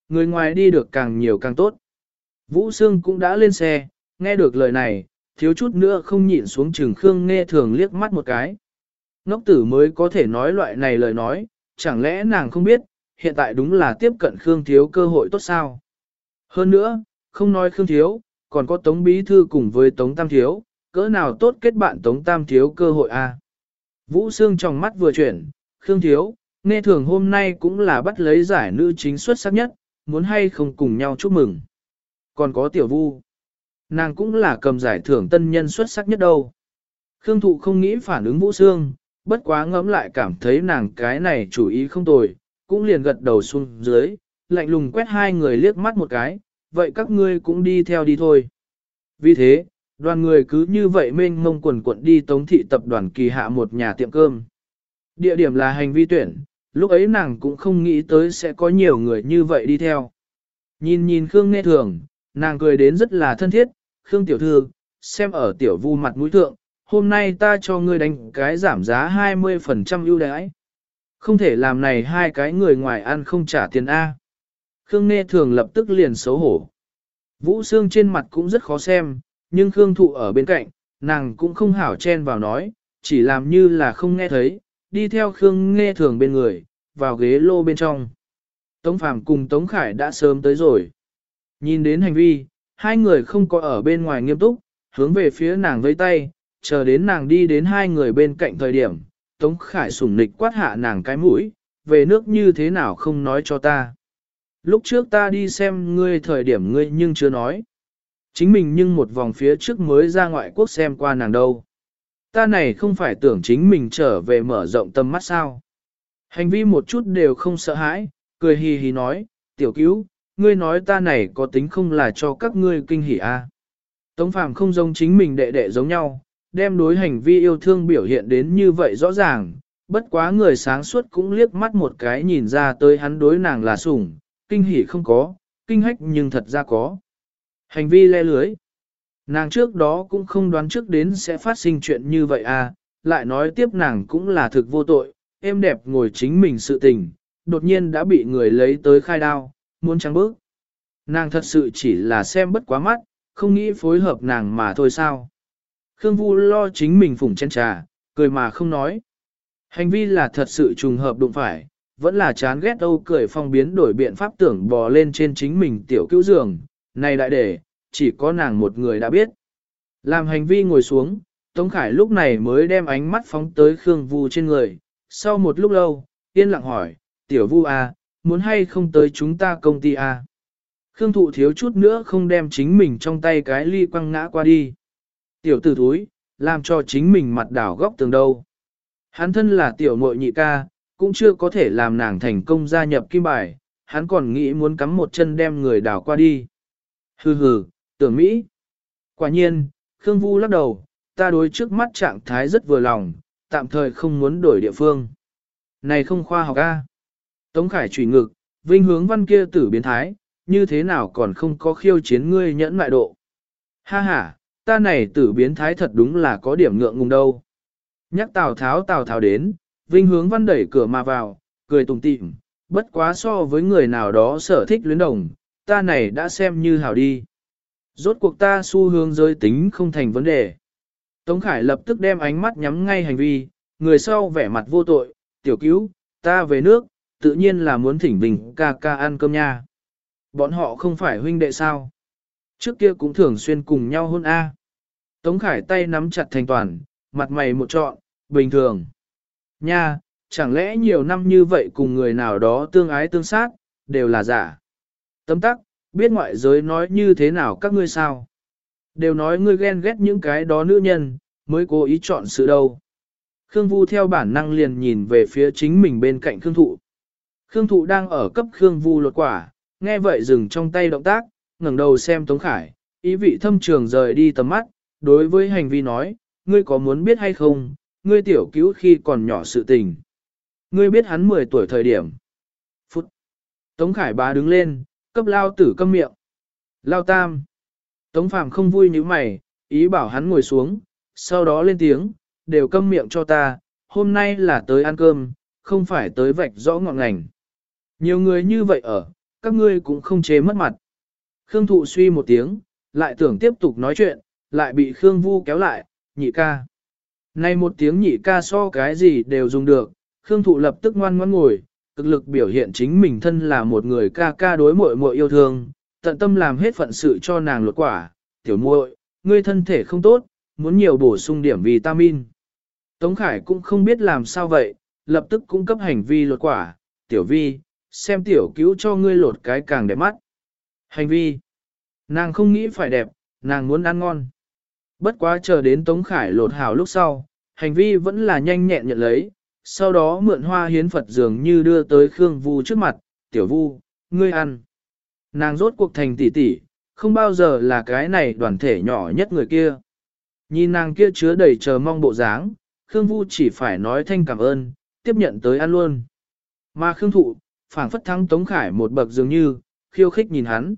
người ngoài đi được càng nhiều càng tốt. Vũ Sương cũng đã lên xe, nghe được lời này, thiếu chút nữa không nhịn xuống chừng Khương Nghe Thường liếc mắt một cái. Ngốc tử mới có thể nói loại này lời nói, chẳng lẽ nàng không biết, hiện tại đúng là tiếp cận Khương Thiếu cơ hội tốt sao. Hơn nữa, không nói Khương Thiếu, còn có Tống Bí Thư cùng với Tống Tam Thiếu, cỡ nào tốt kết bạn Tống Tam Thiếu cơ hội a? Vũ Sương trong mắt vừa chuyển, Khương Thiếu, Nghe Thường hôm nay cũng là bắt lấy giải nữ chính xuất sắc nhất, muốn hay không cùng nhau chúc mừng. Còn có Tiểu Vu, nàng cũng là cầm giải thưởng tân nhân xuất sắc nhất đâu. Khương Thụ không nghĩ phản ứng Vũ Sương, bất quá ngẫm lại cảm thấy nàng cái này chủ ý không tồi, cũng liền gật đầu xuống dưới, lạnh lùng quét hai người liếc mắt một cái, vậy các ngươi cũng đi theo đi thôi. Vì thế, đoàn người cứ như vậy mênh mông quần quận đi Tống thị tập đoàn Kỳ Hạ một nhà tiệm cơm. Địa điểm là hành vi tuyển, lúc ấy nàng cũng không nghĩ tới sẽ có nhiều người như vậy đi theo. Nhìn Khương Nghe Thường, nàng cười đến rất là thân thiết, Khương tiểu thư, xem ở Tiểu Vu mặt mũi thượng, hôm nay ta cho ngươi đánh cái giảm giá 20% ưu đãi. Không thể làm này hai cái người ngoài ăn không trả tiền A. Khương Nghe Thường lập tức liền xấu hổ. Vũ Sương trên mặt cũng rất khó xem, nhưng Khương Thụ ở bên cạnh, nàng cũng không hảo chen vào nói, chỉ làm như là không nghe thấy, đi theo Khương Nghe Thường bên người, vào ghế lô bên trong. Tống Phàm cùng Tống Khải đã sớm tới rồi. Nhìn đến hành vi, hai người không có ở bên ngoài nghiêm túc, hướng về phía nàng vẫy tay, chờ đến nàng đi đến hai người bên cạnh thời điểm, Tống Khải sủng nịch quát hạ nàng cái mũi, về nước như thế nào không nói cho ta. Lúc trước ta đi xem ngươi thời điểm ngươi nhưng chưa nói. Chính mình nhưng một vòng phía trước mới ra ngoại quốc xem qua nàng đâu. Ta này không phải tưởng chính mình trở về mở rộng tầm mắt sao. Hành vi một chút đều không sợ hãi, cười hì hì nói, tiểu cứu, ngươi nói ta này có tính không là cho các ngươi kinh hỉ a? Tống Phàm không giống chính mình đệ đệ giống nhau, đem đối hành vi yêu thương biểu hiện đến như vậy rõ ràng, bất quá người sáng suốt cũng liếc mắt một cái nhìn ra tới hắn đối nàng là sủng, kinh hỉ không có, kinh hách nhưng thật ra có. Hành vi le lưới. Nàng trước đó cũng không đoán trước đến sẽ phát sinh chuyện như vậy à, lại nói tiếp nàng cũng là thực vô tội, êm đẹp ngồi chính mình sự tình, đột nhiên đã bị người lấy tới khai đao, muốn trắng bước. Nàng thật sự chỉ là xem bất quá mắt, không nghĩ phối hợp nàng mà thôi sao. Khương Vu lo chính mình phủng chén trà, cười mà không nói. Hành vi là thật sự trùng hợp đụng phải, vẫn là chán ghét Âu cười phong biến đổi biện pháp tưởng bò lên trên chính mình tiểu cứu giường, này đại để, chỉ có nàng một người đã biết. Làm hành vi ngồi xuống, Tống Khải lúc này mới đem ánh mắt phóng tới Khương Vu trên người, sau một lúc lâu, yên lặng hỏi, tiểu Vu à, muốn hay không tới chúng ta công ty à? Khương Thụ thiếu chút nữa không đem chính mình trong tay cái ly quăng ngã qua đi. Tiểu tử thúi, làm cho chính mình mặt đảo góc tường đâu. Hắn thân là tiểu muội nhị ca, cũng chưa có thể làm nàng thành công gia nhập kim bài, hắn còn nghĩ muốn cắm một chân đem người đảo qua đi. Hừ hừ, tưởng Mỹ. Quả nhiên, Khương Vu lắc đầu, ta đối trước mắt trạng thái rất vừa lòng, tạm thời không muốn đổi địa phương. Này không khoa học a. Tống Khải chủy ngực, vinh hướng văn kia tử biến thái, như thế nào còn không có khiêu chiến ngươi nhẫn mại độ. Ha ha, ta này tử biến thái thật đúng là có điểm ngượng ngùng đâu. Nhắc Tào Tháo đến, vinh hướng văn đẩy cửa mà vào, cười tủm tỉm, bất quá so với người nào đó sở thích luyến đồng, ta này đã xem như hảo đi. Rốt cuộc ta xu hướng giới tính không thành vấn đề. Tống Khải lập tức đem ánh mắt nhắm ngay hành vi, người sau vẻ mặt vô tội, tiểu cứu, ta về nước, tự nhiên là muốn thỉnh Vinh ca ca ăn cơm nha. Bọn họ không phải huynh đệ sao? Trước kia cũng thường xuyên cùng nhau hôn A. Tống Khải tay nắm chặt thành toàn, mặt mày một trọn, bình thường. Nha, chẳng lẽ nhiều năm như vậy cùng người nào đó tương ái tương sát, đều là giả. Tấm tắc, biết ngoại giới nói như thế nào các ngươi sao? Đều nói ngươi ghen ghét những cái đó nữ nhân, mới cố ý chọn sự đâu. Khương Vu theo bản năng liền nhìn về phía chính mình bên cạnh Khương Thụ. Khương Thụ đang ở cấp Khương Vu lột quả, nghe vậy dừng trong tay động tác, ngẩng đầu xem Tống Khải, ý vị thâm trường rời đi tầm mắt, đối với hành vi nói, ngươi có muốn biết hay không, ngươi tiểu cứu khi còn nhỏ sự tình. Ngươi biết hắn 10 tuổi thời điểm. Phút. Tống Khải bá đứng lên, cấp lao tử câm miệng. Lao tam. Tống Phàm không vui như mày, ý bảo hắn ngồi xuống, sau đó lên tiếng, đều câm miệng cho ta, hôm nay là tới ăn cơm, không phải tới vạch rõ ngọn ngành. Nhiều người như vậy ở, các ngươi cũng không chế mất mặt. Khương Thụ suy một tiếng, lại tưởng tiếp tục nói chuyện, lại bị Khương Vu kéo lại, nhị ca. Này một tiếng nhị ca so cái gì đều dùng được, Khương Thụ lập tức ngoan ngoãn ngồi, cực lực biểu hiện chính mình thân là một người ca ca đối muội muội yêu thương, tận tâm làm hết phận sự cho nàng lột quả. Tiểu muội, ngươi thân thể không tốt, muốn nhiều bổ sung điểm vitamin. Tống Khải cũng không biết làm sao vậy, lập tức cung cấp hành vi lột quả. Tiểu vi, xem tiểu cứu cho ngươi lột cái càng đẹp mắt. Hành vi, nàng không nghĩ phải đẹp, nàng muốn ăn ngon. Bất quá chờ đến Tống Khải lột hảo lúc sau, hành vi vẫn là nhanh nhẹn nhận lấy, sau đó mượn hoa hiến Phật dường như đưa tới Khương Vu trước mặt, tiểu Vu, ngươi ăn. Nàng rốt cuộc thành tỷ tỷ, không bao giờ là cái này đoàn thể nhỏ nhất người kia. Nhìn nàng kia chứa đầy chờ mong bộ dáng, Khương Vu chỉ phải nói thanh cảm ơn, tiếp nhận tới ăn luôn. Mà Khương Thụ, phảng phất thắng Tống Khải một bậc dường như, khiêu khích nhìn hắn.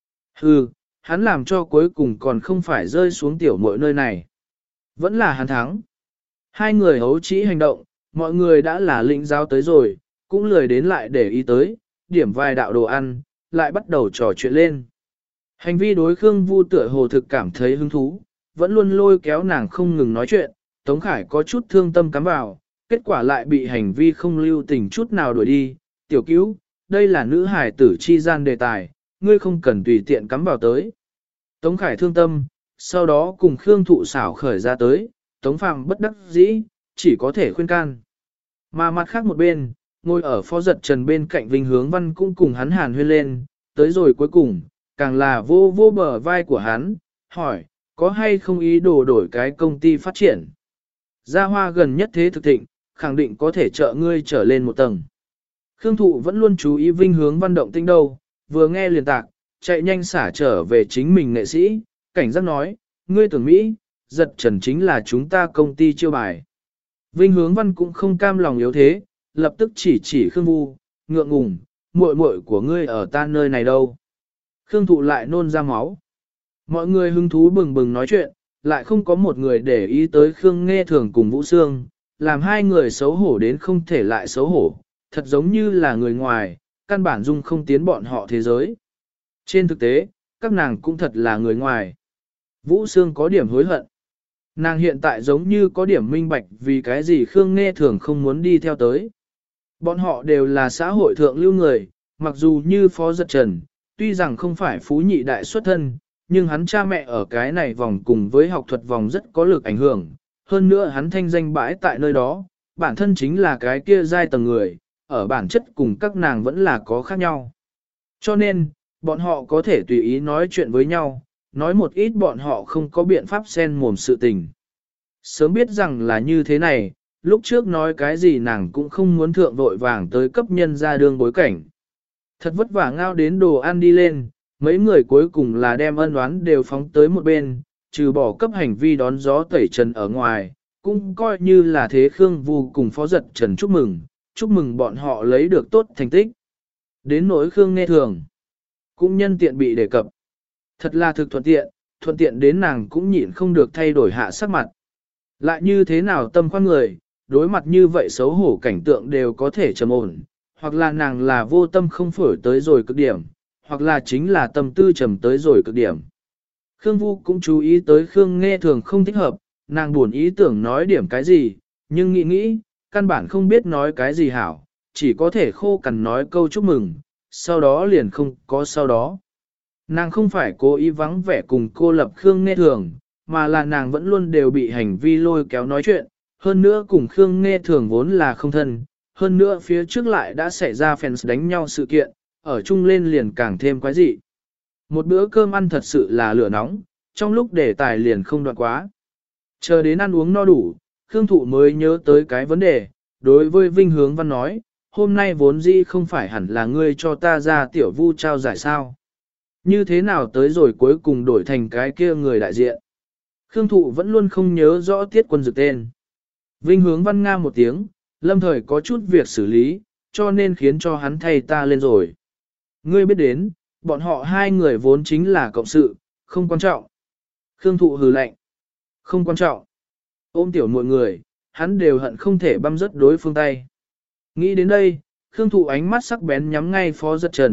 Hừ, hắn làm cho cuối cùng còn không phải rơi xuống tiểu muội nơi này. Vẫn là hắn thắng. Hai người hấu trĩ hành động, mọi người đã là lĩnh giáo tới rồi, cũng lười đến lại để ý tới, điểm vài đạo đồ ăn, lại bắt đầu trò chuyện lên. Hành vi đối Khương Vu tựa hồ thực cảm thấy hứng thú, vẫn luôn lôi kéo nàng không ngừng nói chuyện, Tống Khải có chút thương tâm cắm vào, kết quả lại bị hành vi không lưu tình chút nào đuổi đi. Tiểu cứu, đây là nữ hải tử chi gian đề tài, ngươi không cần tùy tiện cắm vào tới. Tống Khải thương tâm, sau đó cùng Khương Thụ xảo khởi ra tới, Tống Phạm bất đắc dĩ, chỉ có thể khuyên can. Mà mặt khác một bên, ngồi ở Phó Giật Trần bên cạnh Vinh Hướng Văn cũng cùng hắn hàn huyên lên, tới rồi cuối cùng, càng là vô vô bờ vai của hắn, hỏi, có hay không ý đồ đổi cái công ty phát triển. Gia Hoa gần nhất thế thực thịnh, khẳng định có thể trợ ngươi trở lên một tầng. Khương Thụ vẫn luôn chú ý Vinh Hướng Văn động tinh đâu, vừa nghe liền tạc, chạy nhanh xả trở về chính mình nghệ sĩ, cảnh giác nói, ngươi tưởng Mỹ, Giật Trần chính là chúng ta công ty chiêu bài. Vinh Hướng Văn cũng không cam lòng yếu thế, lập tức chỉ Khương Vu, ngượng ngùng, muội muội của ngươi ở ta nơi này đâu. Khương Thụ lại nôn ra máu. Mọi người hứng thú bừng bừng nói chuyện, lại không có một người để ý tới Khương Nghe Thường cùng Vũ Sương, làm hai người xấu hổ đến không thể lại xấu hổ, thật giống như là người ngoài, căn bản dung không tiến bọn họ thế giới. Trên thực tế, các nàng cũng thật là người ngoài. Vũ Sương có điểm hối hận. Nàng hiện tại giống như có điểm minh bạch vì cái gì Khương Nghe Thường không muốn đi theo tới. Bọn họ đều là xã hội thượng lưu người, mặc dù như Phó Giật Trần, tuy rằng không phải phú nhị đại xuất thân, nhưng hắn cha mẹ ở cái này vòng cùng với học thuật vòng rất có lực ảnh hưởng. Hơn nữa hắn thanh danh bãi tại nơi đó, bản thân chính là cái kia giai tầng người, ở bản chất cùng các nàng vẫn là có khác nhau. Cho nên, bọn họ có thể tùy ý nói chuyện với nhau, nói một ít bọn họ không có biện pháp xen mồm sự tình. Sớm biết rằng là như thế này, lúc trước nói cái gì nàng cũng không muốn thượng vội vàng tới cấp nhân ra đương bối cảnh. Thật vất vả ngao đến đồ ăn đi lên, mấy người cuối cùng là đem ân oán đều phóng tới một bên, trừ bỏ cấp hành vi đón gió tẩy trần ở ngoài, cũng coi như là thế Khương Vu cùng Phó Giật Trần chúc mừng bọn họ lấy được tốt thành tích. Đến nỗi Khương Nghe Thường, cũng nhân tiện bị đề cập. Thật là thực thuận tiện đến nàng cũng nhịn không được thay đổi hạ sắc mặt. Lại như thế nào tâm khoan người, đối mặt như vậy xấu hổ cảnh tượng đều có thể trầm ổn, hoặc là nàng là vô tâm không phổi tới rồi cực điểm, hoặc là chính là tâm tư trầm tới rồi cực điểm. Khương Vu cũng chú ý tới Khương Nghe Thường không thích hợp, nàng buồn ý tưởng nói điểm cái gì, nhưng nghĩ, căn bản không biết nói cái gì hảo, chỉ có thể khô cằn nói câu chúc mừng, sau đó liền không có sau đó. Nàng không phải cố ý vắng vẻ cùng cô lập Khương Nghe Thường, mà là nàng vẫn luôn đều bị hành vi lôi kéo nói chuyện, hơn nữa cùng Khương Nghe Thường vốn là không thân, hơn nữa phía trước lại đã xảy ra fans đánh nhau sự kiện, ở chung lên liền càng thêm quái dị. Một bữa cơm ăn thật sự là lửa nóng, trong lúc đề tài liền không đoạn quá. Chờ đến ăn uống no đủ, Khương Thụ mới nhớ tới cái vấn đề, đối với Vinh Hướng Văn nói, hôm nay vốn dĩ không phải hẳn là ngươi cho ta ra tiểu Vu trao giải sao. Như thế nào tới rồi cuối cùng đổi thành cái kia người đại diện. Khương Thụ vẫn luôn không nhớ rõ Tiết Quân Dực tên. Vinh Hướng Văn nga một tiếng, lâm thời có chút việc xử lý, cho nên khiến cho hắn thay ta lên rồi. Ngươi biết đến, bọn họ hai người vốn chính là cộng sự, không quan trọng. Khương Thụ hừ lạnh. Không quan trọng. Ôm tiểu mọi người, hắn đều hận không thể băm rớt đối phương tay. Nghĩ đến đây, Khương Thụ ánh mắt sắc bén nhắm ngay Phó Giật Trần,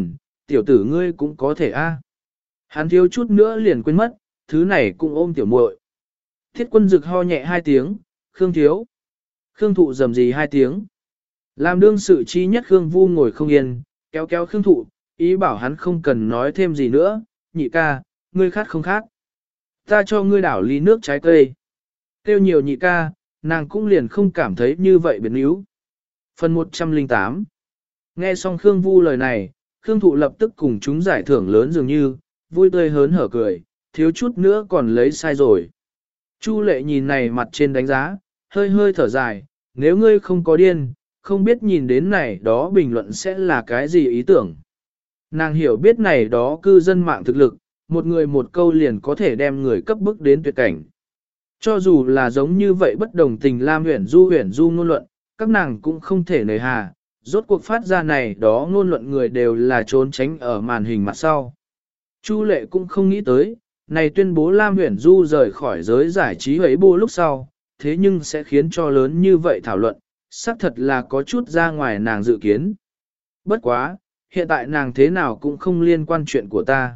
tiểu tử ngươi cũng có thể a. Hắn thiếu chút nữa liền quên mất, thứ này cũng ôm tiểu muội. Thiết quân dực ho nhẹ 2 tiếng, Khương thiếu. Khương thụ rầm gì 2 tiếng. Làm đương sự chi nhất Khương Vu ngồi không yên, kéo kéo Khương thụ, ý bảo hắn không cần nói thêm gì nữa, nhị ca, ngươi khát không khát. Ta cho ngươi đảo ly nước trái cây. Tiêu nhiều nhị ca, nàng cũng liền không cảm thấy như vậy biến yếu. Phần 108. Nghe xong Khương Vu lời này, Khương Thụ lập tức cùng chúng giải thưởng lớn dường như, vui tươi hớn hở cười, thiếu chút nữa còn lấy sai rồi. Chu Lệ nhìn này mặt trên đánh giá, hơi hơi thở dài, nếu ngươi không có điên, không biết nhìn đến này đó bình luận sẽ là cái gì ý tưởng. Nàng hiểu biết này đó cư dân mạng thực lực, một người một câu liền có thể đem người cấp bức đến tuyệt cảnh. Cho dù là giống như vậy bất đồng tình Lam Huyền Du ngôn luận, các nàng cũng không thể nề hà, rốt cuộc phát ra này đó ngôn luận người đều là trốn tránh ở màn hình mặt sau. Chu Lệ cũng không nghĩ tới, này tuyên bố Lam Huyền Du rời khỏi giới giải trí ấy bô lúc sau, thế nhưng sẽ khiến cho lớn như vậy thảo luận, xác thật là có chút ra ngoài nàng dự kiến. Bất quá, hiện tại nàng thế nào cũng không liên quan chuyện của ta.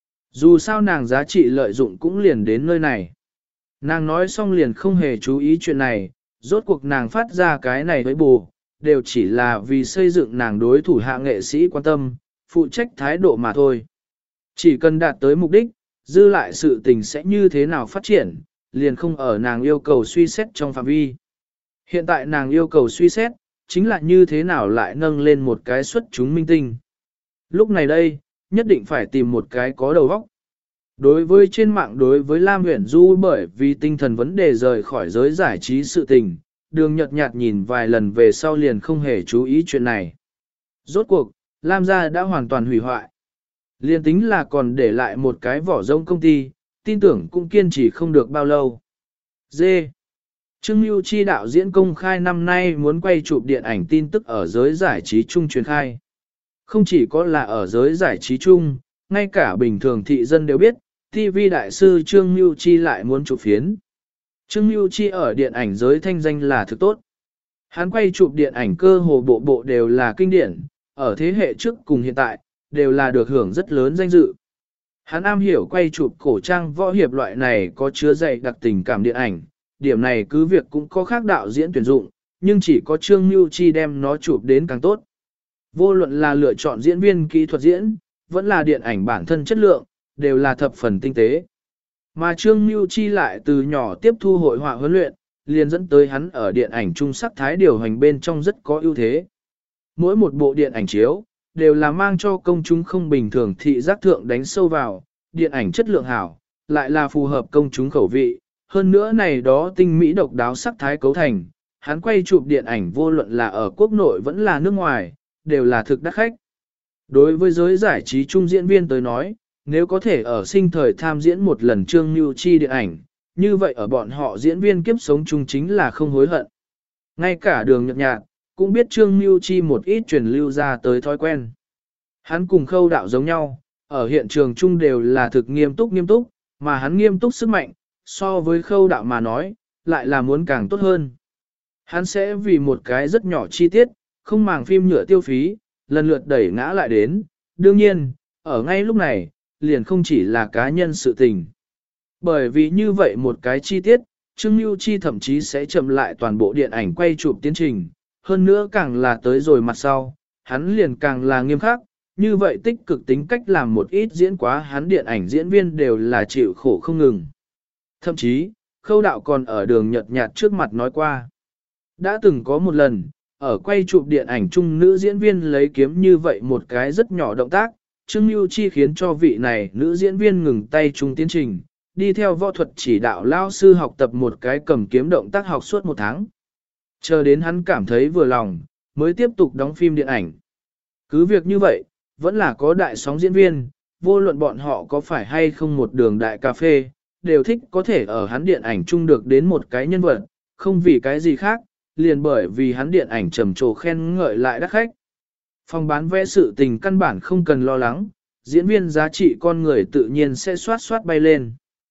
Dù sao nàng giá trị lợi dụng cũng liền đến nơi này. Nàng nói xong liền không hề chú ý chuyện này, rốt cuộc nàng phát ra cái này với bù, đều chỉ là vì xây dựng nàng đối thủ hạ nghệ sĩ quan tâm, phụ trách thái độ mà thôi. Chỉ cần đạt tới mục đích, dư lại sự tình sẽ như thế nào phát triển, liền không ở nàng yêu cầu suy xét trong phạm vi. Hiện tại nàng yêu cầu suy xét, chính là như thế nào lại nâng lên một cái xuất chúng minh tinh. Lúc này đây, nhất định phải tìm một cái có đầu óc. Đối với trên mạng đối với Lam Huyền Du bởi vì tinh thần vấn đề rời khỏi giới giải trí sự tình, Đường Nhật Nhạt nhìn vài lần về sau liền không hề chú ý chuyện này. Rốt cuộc, Lam gia đã hoàn toàn hủy hoại. Liên tính là còn để lại một cái vỏ rông công ty, tin tưởng cũng kiên trì không được bao lâu. D. Trương Mưu Chi đạo diễn công khai năm nay muốn quay chụp điện ảnh tin tức ở giới giải trí chung truyền khai. Không chỉ có là ở giới giải trí chung, ngay cả bình thường thị dân đều biết, TV đại sư Trương Mưu Chi lại muốn chụp phiến. Trương Mưu Chi ở điện ảnh giới thanh danh là thực tốt. Hắn quay chụp điện ảnh cơ hồ bộ bộ đều là kinh điển, ở thế hệ trước cùng hiện tại, đều là được hưởng rất lớn danh dự. Hắn am hiểu quay chụp cổ trang võ hiệp loại này có chứa dày đặc tình cảm điện ảnh, điểm này cứ việc cũng có khác đạo diễn tuyển dụng, nhưng chỉ có Trương Mưu Chi đem nó chụp đến càng tốt. Vô luận là lựa chọn diễn viên kỹ thuật diễn, vẫn là điện ảnh bản thân chất lượng, đều là thập phần tinh tế. Mà Trương Mưu Chi lại từ nhỏ tiếp thu hội họa huấn luyện, liền dẫn tới hắn ở điện ảnh trung sắc thái điều hành bên trong rất có ưu thế. Mỗi một bộ điện ảnh chiếu, đều là mang cho công chúng không bình thường thị giác thượng đánh sâu vào, điện ảnh chất lượng hảo, lại là phù hợp công chúng khẩu vị. Hơn nữa này đó tinh mỹ độc đáo sắc thái cấu thành, hắn quay chụp điện ảnh vô luận là ở quốc nội vẫn là nước ngoài, đều là thực đắt khách. Đối với giới giải trí trung diễn viên tới nói, nếu có thể ở sinh thời tham diễn một lần Trương Mưu Chi điện ảnh, như vậy ở bọn họ diễn viên kiếp sống chung chính là không hối hận. Ngay cả Đường Nhật Nhạt, cũng biết Trương Mưu Chi một ít truyền lưu ra tới thói quen. Hắn cùng Khâu Đạo giống nhau, ở hiện trường chung đều là thực nghiêm túc, mà hắn nghiêm túc sức mạnh, so với Khâu Đạo mà nói, lại là muốn càng tốt hơn. Hắn sẽ vì một cái rất nhỏ chi tiết, không màng phim nhựa tiêu phí, lần lượt đẩy ngã lại đến. Đương nhiên, ở ngay lúc này, liền không chỉ là cá nhân sự tình. Bởi vì như vậy một cái chi tiết, Trương Mưu Chi thậm chí sẽ chậm lại toàn bộ điện ảnh quay chụp tiến trình. Hơn nữa càng là tới rồi mặt sau, hắn liền càng là nghiêm khắc, như vậy tích cực tính cách làm một ít diễn quá hắn điện ảnh diễn viên đều là chịu khổ không ngừng. Thậm chí, Khâu Đạo còn ở Đường Nhật Nhạt trước mặt nói qua. Đã từng có một lần, ở quay chụp điện ảnh chung nữ diễn viên lấy kiếm như vậy một cái rất nhỏ động tác, Trương Mưu Chi khiến cho vị này nữ diễn viên ngừng tay chung tiến trình, đi theo võ thuật chỉ đạo lao sư học tập một cái cầm kiếm động tác học suốt 1 tháng. Chờ đến hắn cảm thấy vừa lòng, mới tiếp tục đóng phim điện ảnh. Cứ việc như vậy, vẫn là có đại sóng diễn viên, vô luận bọn họ có phải hay không một đường đại cà phê, đều thích có thể ở hắn điện ảnh chung được đến một cái nhân vật, không vì cái gì khác, liền bởi vì hắn điện ảnh trầm trồ khen ngợi lại đắt khách. Phòng bán vé sự tình căn bản không cần lo lắng, diễn viên giá trị con người tự nhiên sẽ xoát bay lên.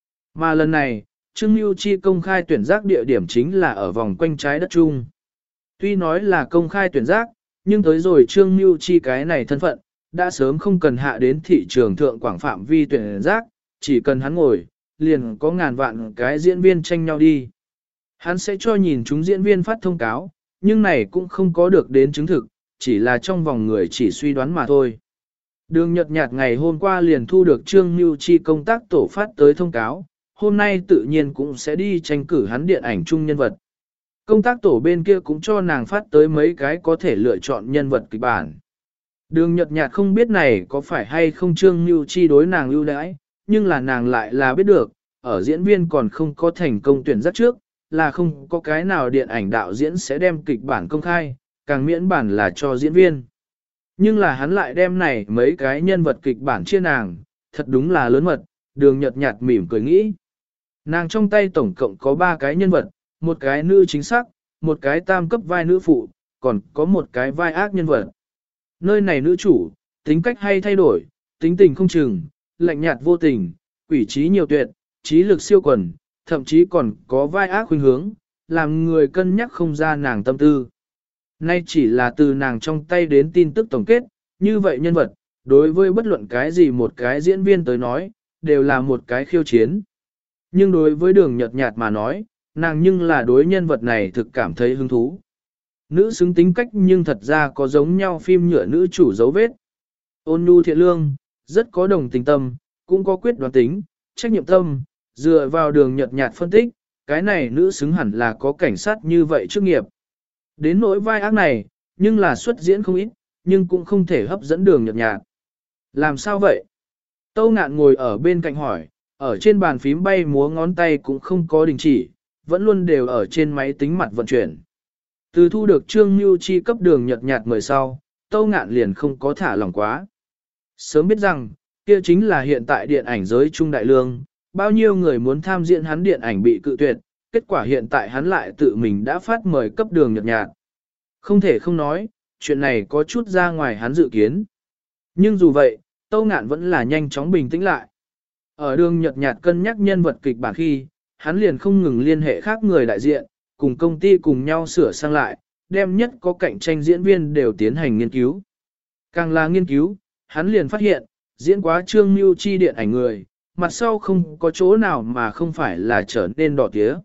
Mà lần này, Trương Mưu Chi công khai tuyển giác địa điểm chính là ở vòng quanh trái đất chung. Tuy nói là công khai tuyển giác, nhưng tới rồi Trương Mưu Chi cái này thân phận, đã sớm không cần hạ đến thị trường thượng quảng phạm vi tuyển giác, chỉ cần hắn ngồi, liền có ngàn vạn cái diễn viên tranh nhau đi. Hắn sẽ cho nhìn chúng diễn viên phát thông cáo, nhưng này cũng không có được đến chứng thực, chỉ là trong vòng người chỉ suy đoán mà thôi. Đường Nhật Nhạt ngày hôm qua liền thu được Trương Nưu Chi công tác tổ phát tới thông cáo, hôm nay tự nhiên cũng sẽ đi tranh cử hắn điện ảnh chung nhân vật. Công tác tổ bên kia cũng cho nàng phát tới mấy cái có thể lựa chọn nhân vật kịch bản. Đường Nhật Nhạt không biết này có phải hay không Trương Nưu Chi đối nàng ưu đãi, nhưng là nàng lại là biết được, ở diễn viên còn không có thành công tuyển rất trước, là không có cái nào điện ảnh đạo diễn sẽ đem kịch bản công khai, càng miễn bản là cho diễn viên. Nhưng là hắn lại đem này mấy cái nhân vật kịch bản chia nàng, thật đúng là lớn mật, Đường Nhật Nhạt mỉm cười nghĩ. Nàng trong tay tổng cộng có 3 cái nhân vật, một cái nữ chính xác, một cái tam cấp vai nữ phụ, còn có một cái vai ác nhân vật. Nơi này nữ chủ, tính cách hay thay đổi, tính tình không chừng, lạnh nhạt vô tình, quỷ trí nhiều tuyệt, trí lực siêu quần, thậm chí còn có vai ác khuynh hướng, làm người cân nhắc không ra nàng tâm tư. Nay chỉ là từ nàng trong tay đến tin tức tổng kết, như vậy nhân vật, đối với bất luận cái gì một cái diễn viên tới nói, đều là một cái khiêu chiến. Nhưng đối với Đường Nhật Nhạt mà nói, nàng nhưng là đối nhân vật này thực cảm thấy hứng thú. Nữ xứng tính cách nhưng thật ra có giống nhau phim nhựa nữ chủ dấu vết. Ôn nhu thiện lương, rất có đồng tình tâm, cũng có quyết đoán tính, trách nhiệm tâm, dựa vào Đường Nhật Nhạt phân tích, cái này nữ xứng hẳn là có cảnh sát như vậy chức nghiệp. Đến nỗi vai ác này, nhưng là xuất diễn không ít, nhưng cũng không thể hấp dẫn Đường Nhật Nhạt. Làm sao vậy? Tâu Ngạn ngồi ở bên cạnh hỏi, ở trên bàn phím bay múa ngón tay cũng không có đình chỉ, vẫn luôn đều ở trên máy tính mặt vận chuyển. Từ thu được Trương Nưu Chi cấp Đường Nhật Nhạt mời sau, Tâu Ngạn liền không có thả lỏng quá. Sớm biết rằng, kia chính là hiện tại điện ảnh giới trung đại lương, bao nhiêu người muốn tham diễn hắn điện ảnh bị cự tuyệt, kết quả hiện tại hắn lại tự mình đã phát mời cấp Đường Nhật Nhạt. Không thể không nói, chuyện này có chút ra ngoài hắn dự kiến. Nhưng dù vậy, Tâu Ngạn vẫn là nhanh chóng bình tĩnh lại. Ở Đường Nhật Nhạt cân nhắc nhân vật kịch bản khi, hắn liền không ngừng liên hệ khác người đại diện, cùng công ty cùng nhau sửa sang lại, đem nhất có cạnh tranh diễn viên đều tiến hành nghiên cứu. Càng là nghiên cứu, hắn liền phát hiện, diễn quá Trương Nưu Chi điện ảnh người, mặt sau không có chỗ nào mà không phải là trở nên đỏ tía.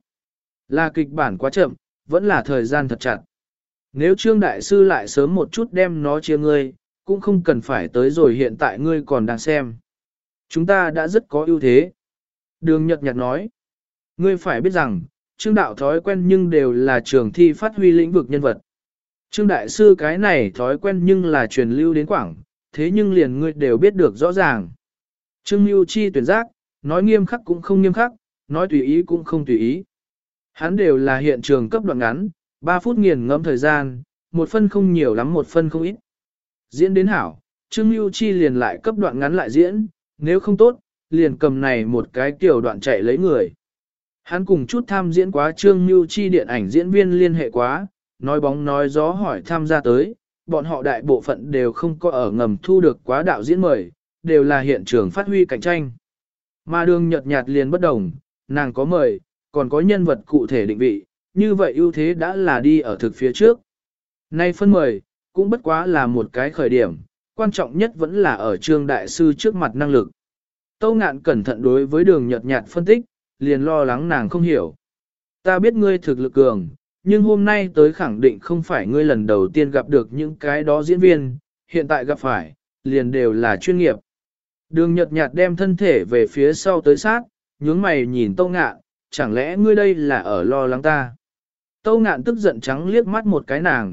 Là kịch bản quá chậm, vẫn là thời gian thật chặt. Nếu Trương Đại Sư lại sớm một chút đem nó chia ngươi, cũng không cần phải tới rồi hiện tại ngươi còn đang xem. Chúng ta đã rất có ưu thế. Đường Nhật Nhạt nói, ngươi phải biết rằng, Trương Đạo thói quen nhưng đều là trường thi phát huy lĩnh vực nhân vật. Trương Đại Sư cái này thói quen nhưng là truyền lưu đến Quảng, thế nhưng liền ngươi đều biết được rõ ràng. Trương Nưu Chi tuyển giác, nói nghiêm khắc cũng không nghiêm khắc, nói tùy ý cũng không tùy ý. Hắn đều là hiện trường cấp đoạn ngắn, 3 phút nghiền ngẫm thời gian, 1 phân không nhiều lắm 1 phân không ít. Diễn đến hảo, Trương Nưu Chi liền lại cấp đoạn ngắn lại diễn, nếu không tốt, liền cầm này một cái kiểu đoạn chạy lấy người. Hắn cùng chút tham diễn quá Trương Nưu Chi điện ảnh diễn viên liên hệ quá, nói bóng nói gió hỏi tham gia tới, bọn họ đại bộ phận đều không có ở ngầm thu được quá đạo diễn mời, đều là hiện trường phát huy cạnh tranh. Mà Đường Nhật Nhạt liền bất đồng, nàng có mời, còn có nhân vật cụ thể định vị, như vậy ưu thế đã là đi ở thực phía trước. Nay phân mời, cũng bất quá là một cái khởi điểm, quan trọng nhất vẫn là ở Trương Đại Sư trước mặt năng lực. Tâu Ngạn cẩn thận đối với Đường Nhật Nhạt phân tích, liền lo lắng nàng không hiểu. Ta biết ngươi thực lực cường, nhưng hôm nay tới khẳng định không phải ngươi lần đầu tiên gặp được những cái đó diễn viên, hiện tại gặp phải, liền đều là chuyên nghiệp. Đường Nhật Nhạt đem thân thể về phía sau tới sát, nhướng mày nhìn Tâu Ngạn, chẳng lẽ ngươi đây là ở lo lắng ta? Tâu Ngạn tức giận trắng liếc mắt một cái nàng,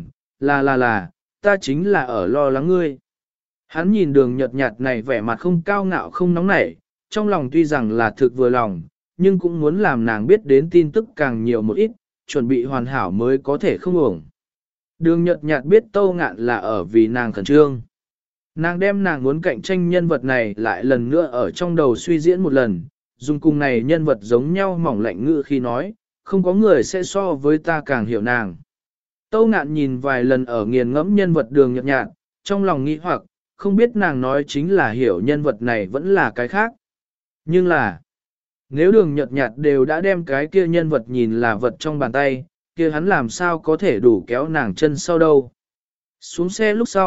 là, ta chính là ở lo lắng ngươi. Hắn nhìn Đường Nhật Nhạt này vẻ mặt không cao ngạo không nóng nảy, trong lòng tuy rằng là thực vừa lòng, nhưng cũng muốn làm nàng biết đến tin tức càng nhiều một ít, chuẩn bị hoàn hảo mới có thể không uổng. Đường Nhật Nhạt biết Tâu Ngạn là ở vì nàng khẩn trương. Nàng đem nàng muốn cạnh tranh nhân vật này lại lần nữa ở trong đầu suy diễn một lần, dùng cùng này nhân vật giống nhau mỏng lạnh ngữ khi nói, không có người sẽ so với ta càng hiểu nàng. Tâu Ngạn nhìn vài lần ở nghiền ngẫm nhân vật Đường Nhật Nhạt, trong lòng nghi hoặc, không biết nàng nói chính là hiểu nhân vật này vẫn là cái khác. Nhưng là, nếu Đường Nhật Nhạt đều đã đem cái kia nhân vật nhìn là vật trong bàn tay, kia hắn làm sao có thể đủ kéo nàng chân sau đâu. Xuống xe lúc sau,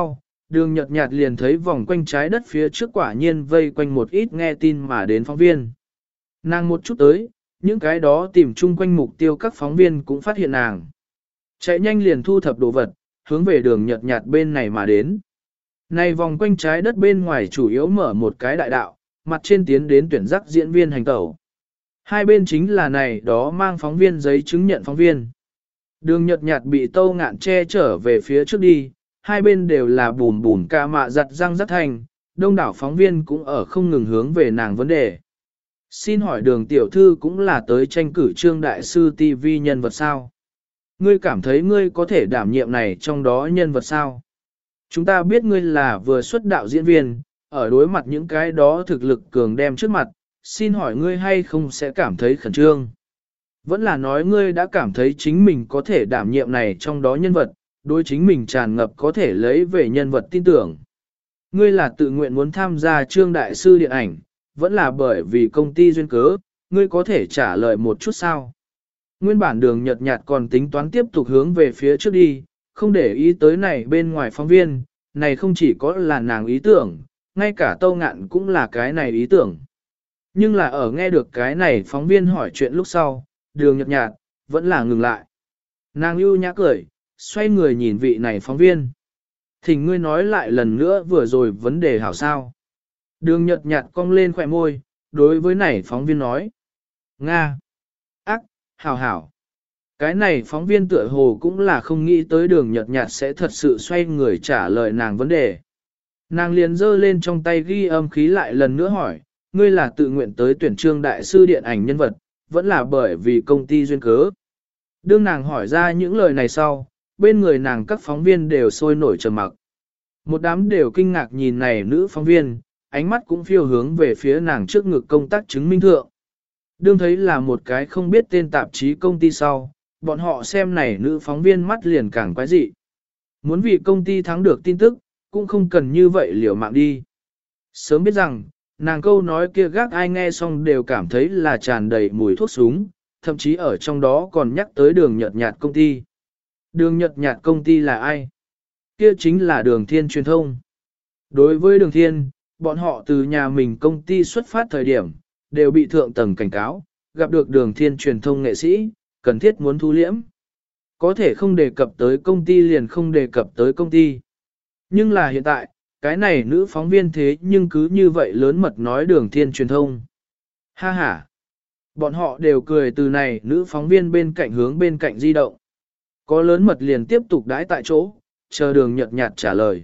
đường nhật nhạt liền thấy vòng quanh trái đất phía trước quả nhiên vây quanh một ít nghe tin mà đến phóng viên. Nàng một chút tới, những cái đó tìm chung quanh mục tiêu các phóng viên cũng phát hiện nàng. Chạy nhanh liền thu thập đồ vật, hướng về đường nhật nhạt bên này mà đến. Này vòng quanh trái đất bên ngoài chủ yếu mở một cái đại đạo, mặt trên tiến đến tuyển giác diễn viên hành tẩu. Hai bên chính là này đó mang phóng viên giấy chứng nhận phóng viên. Đường nhật nhạt bị Tâu Ngạn che trở về phía trước đi, hai bên đều là bùn bùn ca mạ giặt răng rắc thành, đông đảo phóng viên cũng ở không ngừng hướng về nàng vấn đề. Xin hỏi đường tiểu thư cũng là tới tranh cử Trương Đại Sư TV nhân vật sao? Ngươi cảm thấy ngươi có thể đảm nhiệm này trong đó nhân vật sao? Chúng ta biết ngươi là vừa xuất đạo diễn viên, ở đối mặt những cái đó thực lực cường đem trước mặt, xin hỏi ngươi hay không sẽ cảm thấy khẩn trương? Vẫn là nói ngươi đã cảm thấy chính mình có thể đảm nhiệm này trong đó nhân vật, đối chính mình tràn ngập có thể lấy về nhân vật tin tưởng. Ngươi là tự nguyện muốn tham gia Trương Đại Sư điện ảnh, vẫn là bởi vì công ty duyên cớ, ngươi có thể trả lời một chút sao? Nguyên bản đường nhật nhạt còn tính toán tiếp tục hướng về phía trước đi, không để ý tới này bên ngoài phóng viên, này không chỉ có là nàng ý tưởng, ngay cả Tâu Ngạn cũng là cái này ý tưởng. Nhưng là ở nghe được cái này phóng viên hỏi chuyện lúc sau, đường nhật nhạt, vẫn là ngừng lại. Nàng ưu nhã cười, xoay người nhìn vị này phóng viên. Thỉnh ngươi nói lại lần nữa vừa rồi vấn đề hảo sao. Đường nhật nhạt cong lên khỏe môi, đối với này phóng viên nói. Nga! Ác! Hảo hảo! Cái này phóng viên tựa hồ cũng là không nghĩ tới đường nhật nhạt sẽ thật sự xoay người trả lời nàng vấn đề. Nàng liền giơ lên trong tay ghi âm khí lại lần nữa hỏi, ngươi là tự nguyện tới tuyển Trương Đại Sư điện ảnh nhân vật, vẫn là bởi vì công ty duyên cớ. Đương nàng hỏi ra những lời này sau, bên người nàng các phóng viên đều sôi nổi trầm mặc. Một đám đều kinh ngạc nhìn này nữ phóng viên, ánh mắt cũng phiêu hướng về phía nàng trước ngực công tác chứng minh thượng. Đương thấy là một cái không biết tên tạp chí công ty sau, bọn họ xem này nữ phóng viên mắt liền càng quái dị. Muốn vì công ty thắng được tin tức, cũng không cần như vậy liều mạng đi. Sớm biết rằng, nàng câu nói kia gác ai nghe xong đều cảm thấy là tràn đầy mùi thuốc súng, thậm chí ở trong đó còn nhắc tới đường nhật nhạt công ty. Đường nhật nhạt công ty là ai? Kia chính là Đường Thiên truyền thông. Đối với Đường Thiên, bọn họ từ nhà mình công ty xuất phát thời điểm, đều bị thượng tầng cảnh cáo, gặp được Đường Thiên truyền thông nghệ sĩ, cần thiết muốn thu liễm. Có thể không đề cập tới công ty liền không đề cập tới công ty. Nhưng là hiện tại, cái này nữ phóng viên thế nhưng cứ như vậy lớn mật nói Đường Thiên truyền thông. Ha ha! Bọn họ đều cười từ này nữ phóng viên bên cạnh hướng bên cạnh di động. Có lớn mật liền tiếp tục đãi tại chỗ, chờ đường nhật nhạt trả lời.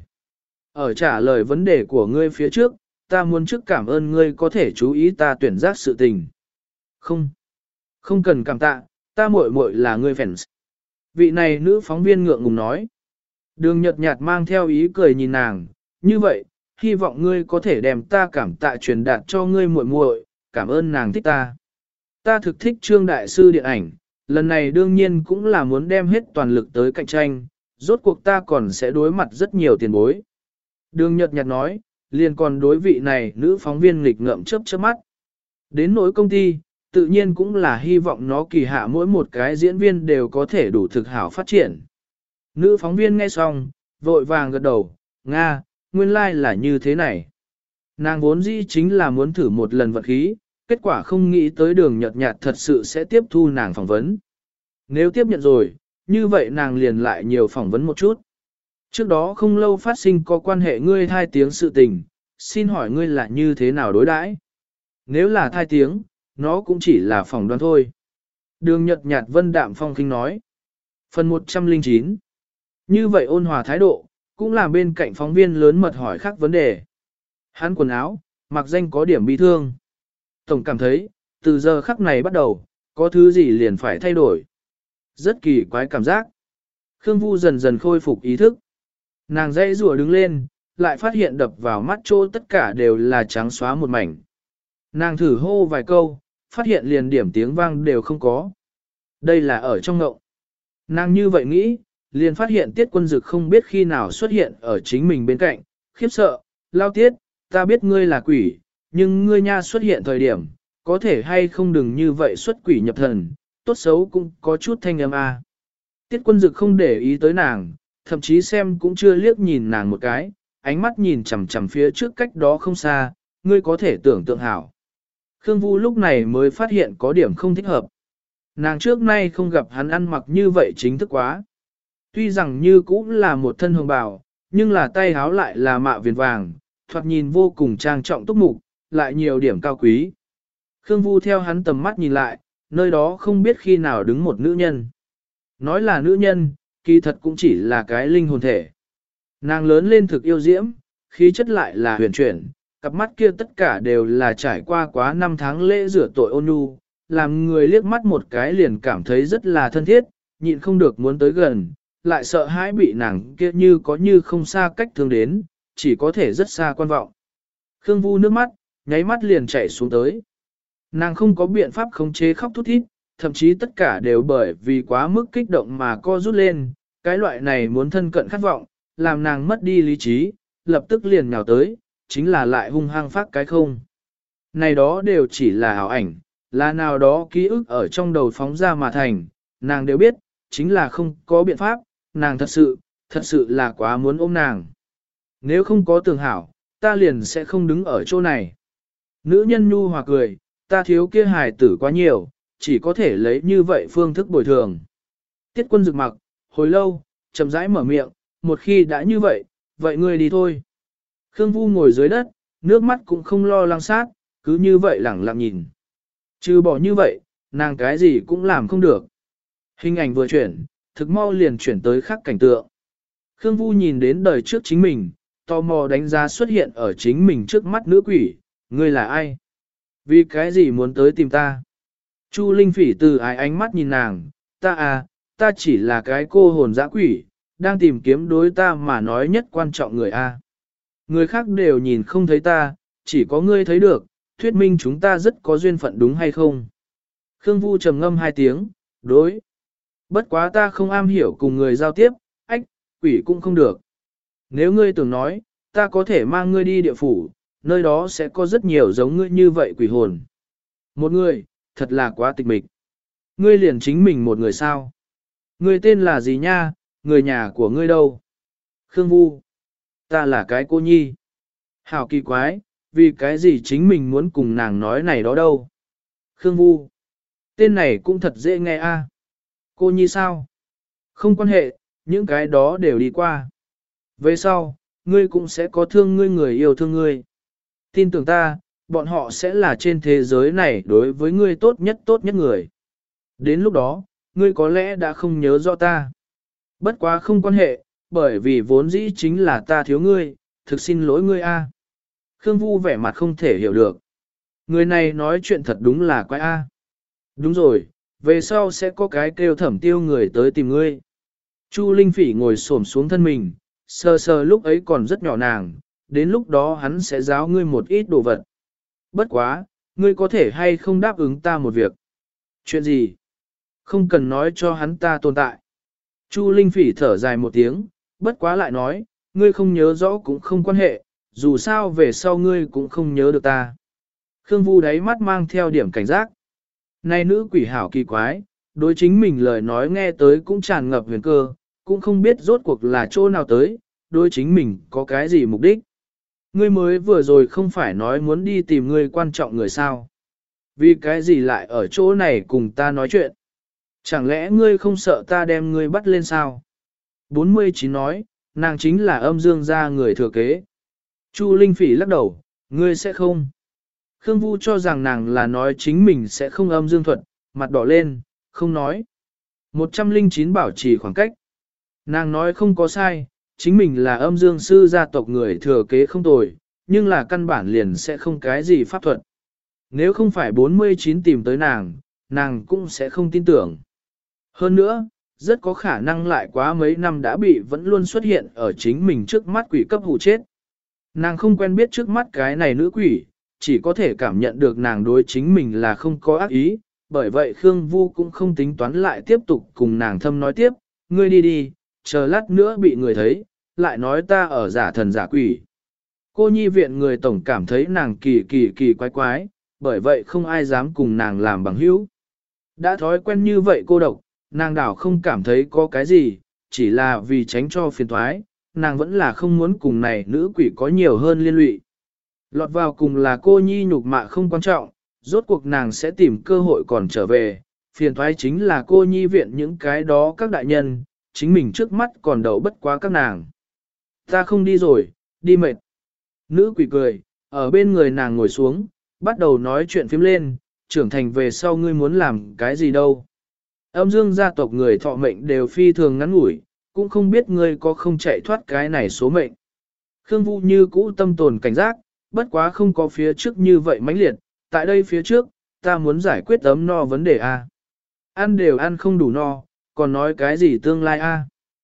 Ở trả lời vấn đề của ngươi phía trước, ta muốn trước cảm ơn ngươi có thể chú ý ta tuyển giác sự tình. Không cần cảm tạ, ta muội muội là ngươi fans. Vị này nữ phóng viên ngượng ngùng nói. Đường nhật nhạt mang theo ý cười nhìn nàng, như vậy, hy vọng ngươi có thể đem ta cảm tạ truyền đạt cho ngươi muội muội, cảm ơn nàng thích ta. Ta thực thích Trương Đại Sư điện ảnh, lần này đương nhiên cũng là muốn đem hết toàn lực tới cạnh tranh, rốt cuộc ta còn sẽ đối mặt rất nhiều tiền bối. Đường nhật nhạt nói, liền còn đối vị này nữ phóng viên nghịch ngợm chớp chớp mắt. Đến nỗi công ty, tự nhiên cũng là hy vọng nó kỳ hạ mỗi một cái diễn viên đều có thể đủ thực hảo phát triển. Nữ phóng viên nghe xong, vội vàng gật đầu, Nga, nguyên lai like là như thế này. Nàng vốn dĩ chính là muốn thử một lần vật khí, kết quả không nghĩ tới đường nhật nhạt thật sự sẽ tiếp thu nàng phỏng vấn. Nếu tiếp nhận rồi, như vậy nàng liền lại nhiều phỏng vấn một chút. Trước đó không lâu phát sinh có quan hệ ngươi thai tiếng sự tình, xin hỏi ngươi là như thế nào đối đãi? Nếu là thai tiếng, nó cũng chỉ là phỏng đoán thôi. Đường nhật nhạt vân đạm phong khinh nói. Phần 109. Như vậy ôn hòa thái độ, cũng làm bên cạnh phóng viên lớn mật hỏi khác vấn đề. Hắn quần áo, mặc danh có điểm bị thương. Tổng cảm thấy, từ giờ khắc này bắt đầu, có thứ gì liền phải thay đổi. Rất kỳ quái cảm giác. Khương Vu dần dần khôi phục ý thức. Nàng dãy rùa đứng lên, lại phát hiện đập vào mắt chỗ tất cả đều là trắng xóa một mảnh. Nàng thử hô vài câu, phát hiện liền điểm tiếng vang đều không có. Đây là ở trong ngộng. Nàng như vậy nghĩ, liền phát hiện Tiết Quân Dực không biết khi nào xuất hiện ở chính mình bên cạnh, khiếp sợ, lao Tiết, ta biết ngươi là quỷ, nhưng ngươi nha xuất hiện thời điểm, có thể hay không đừng như vậy xuất quỷ nhập thần, tốt xấu cũng có chút thanh âm a. Tiết Quân Dực không để ý tới nàng, thậm chí xem cũng chưa liếc nhìn nàng một cái, ánh mắt nhìn chằm chằm phía trước cách đó không xa, ngươi có thể tưởng tượng hảo. Khương Vu lúc này mới phát hiện có điểm không thích hợp. Nàng trước nay không gặp hắn ăn mặc như vậy chính thức quá. Tuy rằng như cũng là một thân hồng bào, nhưng là tay háo lại là mạ viền vàng, thoạt nhìn vô cùng trang trọng túc mục, lại nhiều điểm cao quý. Khương Vu theo hắn tầm mắt nhìn lại, nơi đó không biết khi nào đứng một nữ nhân. Nói là nữ nhân, kỳ thật cũng chỉ là cái linh hồn thể. Nàng lớn lên thực yêu diễm, khí chất lại là huyền chuyển, cặp mắt kia tất cả đều là trải qua quá 5 tháng lễ rửa tội ôn nhu, làm người liếc mắt một cái liền cảm thấy rất là thân thiết, nhịn không được muốn tới gần, lại sợ hãi bị nàng kia như có như không xa cách thương đến, chỉ có thể rất xa quan vọng. Khương Vu nước mắt, nháy mắt liền chảy xuống tới. Nàng không có biện pháp khống chế khóc thút thít, thậm chí tất cả đều bởi vì quá mức kích động mà co rút lên, cái loại này muốn thân cận khát vọng, làm nàng mất đi lý trí, lập tức liền nhào tới, chính là lại hung hăng phát cái không. Này đó đều chỉ là ảo ảnh, là nào đó ký ức ở trong đầu phóng ra mà thành, nàng đều biết, chính là không có biện pháp, nàng thật sự là quá muốn ôm nàng. Nếu không có tường hảo, ta liền sẽ không đứng ở chỗ này. Nữ nhân nhu hòa cười, ta thiếu kia hài tử quá nhiều, chỉ có thể lấy như vậy phương thức bồi thường. Tiết Quân rực mặc, hồi lâu, chậm rãi mở miệng, một khi đã như vậy, vậy ngươi đi thôi. Khương Vu ngồi dưới đất, nước mắt cũng không lo lắng sát, cứ như vậy lẳng lặng nhìn. Trừ bỏ như vậy, nàng cái gì cũng làm không được. Hình ảnh vừa chuyển, thực mau liền chuyển tới khác cảnh tượng. Khương Vu nhìn đến đời trước chính mình, tò mò đánh giá xuất hiện ở chính mình trước mắt nữ quỷ, ngươi là ai? Vì cái gì muốn tới tìm ta? Chu Linh Phỉ từ ái ánh mắt nhìn nàng, ta chỉ là cái cô hồn dã quỷ, đang tìm kiếm đối ta mà nói nhất quan trọng người a. Người khác đều nhìn không thấy ta, chỉ có ngươi thấy được, thuyết minh chúng ta rất có duyên phận đúng hay không? Khương Vu trầm ngâm 2 tiếng, đối. Bất quá ta không am hiểu cùng người giao tiếp, quỷ cũng không được. Nếu ngươi tưởng nói, ta có thể mang ngươi đi địa phủ, nơi đó sẽ có rất nhiều giống ngươi như vậy quỷ hồn. Một người, thật là quá tịch mịch. Ngươi liền chính mình một người sao? Ngươi tên là gì nha, người nhà của ngươi đâu? Khương Vu. Ta là cái cô nhi. Hảo kỳ quái, vì cái gì chính mình muốn cùng nàng nói này đó đâu? Khương Vu. Tên này cũng thật dễ nghe a. Cô nhi sao? Không quan hệ, những cái đó đều đi qua. Về sau, ngươi cũng sẽ có thương ngươi người yêu thương ngươi. Tin tưởng ta, bọn họ sẽ là trên thế giới này đối với ngươi tốt nhất người. Đến lúc đó, ngươi có lẽ đã không nhớ rõ ta. Bất quá không quan hệ, bởi vì vốn dĩ chính là ta thiếu ngươi, thực xin lỗi ngươi a. Khương Vu vẻ mặt không thể hiểu được. Người này nói chuyện thật đúng là quái a. Đúng rồi, về sau sẽ có cái kêu Thẩm Tiêu người tới tìm ngươi. Chu Linh Phỉ ngồi xổm xuống thân mình, sờ sờ lúc ấy còn rất nhỏ nàng, đến lúc đó hắn sẽ giáo ngươi một ít đồ vật. Bất quá, ngươi có thể hay không đáp ứng ta một việc. Chuyện gì? Không cần nói cho hắn ta tồn tại. Chu Linh Phỉ thở dài một tiếng, bất quá lại nói, ngươi không nhớ rõ cũng không quan hệ, dù sao về sau ngươi cũng không nhớ được ta. Khương Vu đáy mắt mang theo điểm cảnh giác. Này nữ quỷ hảo kỳ quái, đối chính mình lời nói nghe tới cũng tràn ngập huyền cơ, cũng không biết rốt cuộc là chỗ nào tới, đối chính mình có cái gì mục đích. Ngươi mới vừa rồi không phải nói muốn đi tìm ngươi quan trọng người sao. Vì cái gì lại ở chỗ này cùng ta nói chuyện? Chẳng lẽ ngươi không sợ ta đem ngươi bắt lên sao? 49 nói, nàng chính là âm dương gia người thừa kế. Chu Linh Phỉ lắc đầu, ngươi sẽ không. Khương Vu cho rằng nàng là nói chính mình sẽ không âm dương thuật, mặt đỏ lên, không nói. 109 bảo trì khoảng cách. Nàng nói không có sai, chính mình là âm dương sư gia tộc người thừa kế không tồi, nhưng là căn bản liền sẽ không cái gì pháp thuật. Nếu không phải 49 tìm tới nàng cũng sẽ không tin tưởng. Hơn nữa, rất có khả năng lại quá mấy năm đã bị vẫn luôn xuất hiện ở chính mình trước mắt quỷ cấp hù chết. Nàng không quen biết trước mắt cái này nữ quỷ, chỉ có thể cảm nhận được nàng đối chính mình là không có ác ý, bởi vậy Khương Vu cũng không tính toán lại tiếp tục cùng nàng thâm nói tiếp, ngươi đi đi, chờ lát nữa bị người thấy, lại nói ta ở giả thần giả quỷ. Cô nhi viện người tổng cảm thấy nàng kỳ quái quái, bởi vậy không ai dám cùng nàng làm bằng hữu. Đã thói quen như vậy cô độc, nàng đảo không cảm thấy có cái gì, chỉ là vì tránh cho phiền toái, nàng vẫn là không muốn cùng này nữ quỷ có nhiều hơn liên lụy. Lọt vào cùng là cô nhi nhục mạ không quan trọng, rốt cuộc nàng sẽ tìm cơ hội còn trở về, phiền thoái chính là cô nhi viện những cái đó các đại nhân, chính mình trước mắt còn đậu bất quá các nàng. Ta không đi rồi, đi mệt. Nữ quỷ cười, ở bên người nàng ngồi xuống, bắt đầu nói chuyện phím lên, trưởng thành về sau ngươi muốn làm cái gì đâu. Âm dương gia tộc người thọ mệnh đều phi thường ngắn ngủi, cũng không biết ngươi có không chạy thoát cái này số mệnh. Khương Vũ như cũ tâm tồn cảnh giác, bất quá không có phía trước như vậy mãnh liệt, tại đây phía trước, ta muốn giải quyết ấm no vấn đề A. Ăn đều ăn không đủ no, còn nói cái gì tương lai A.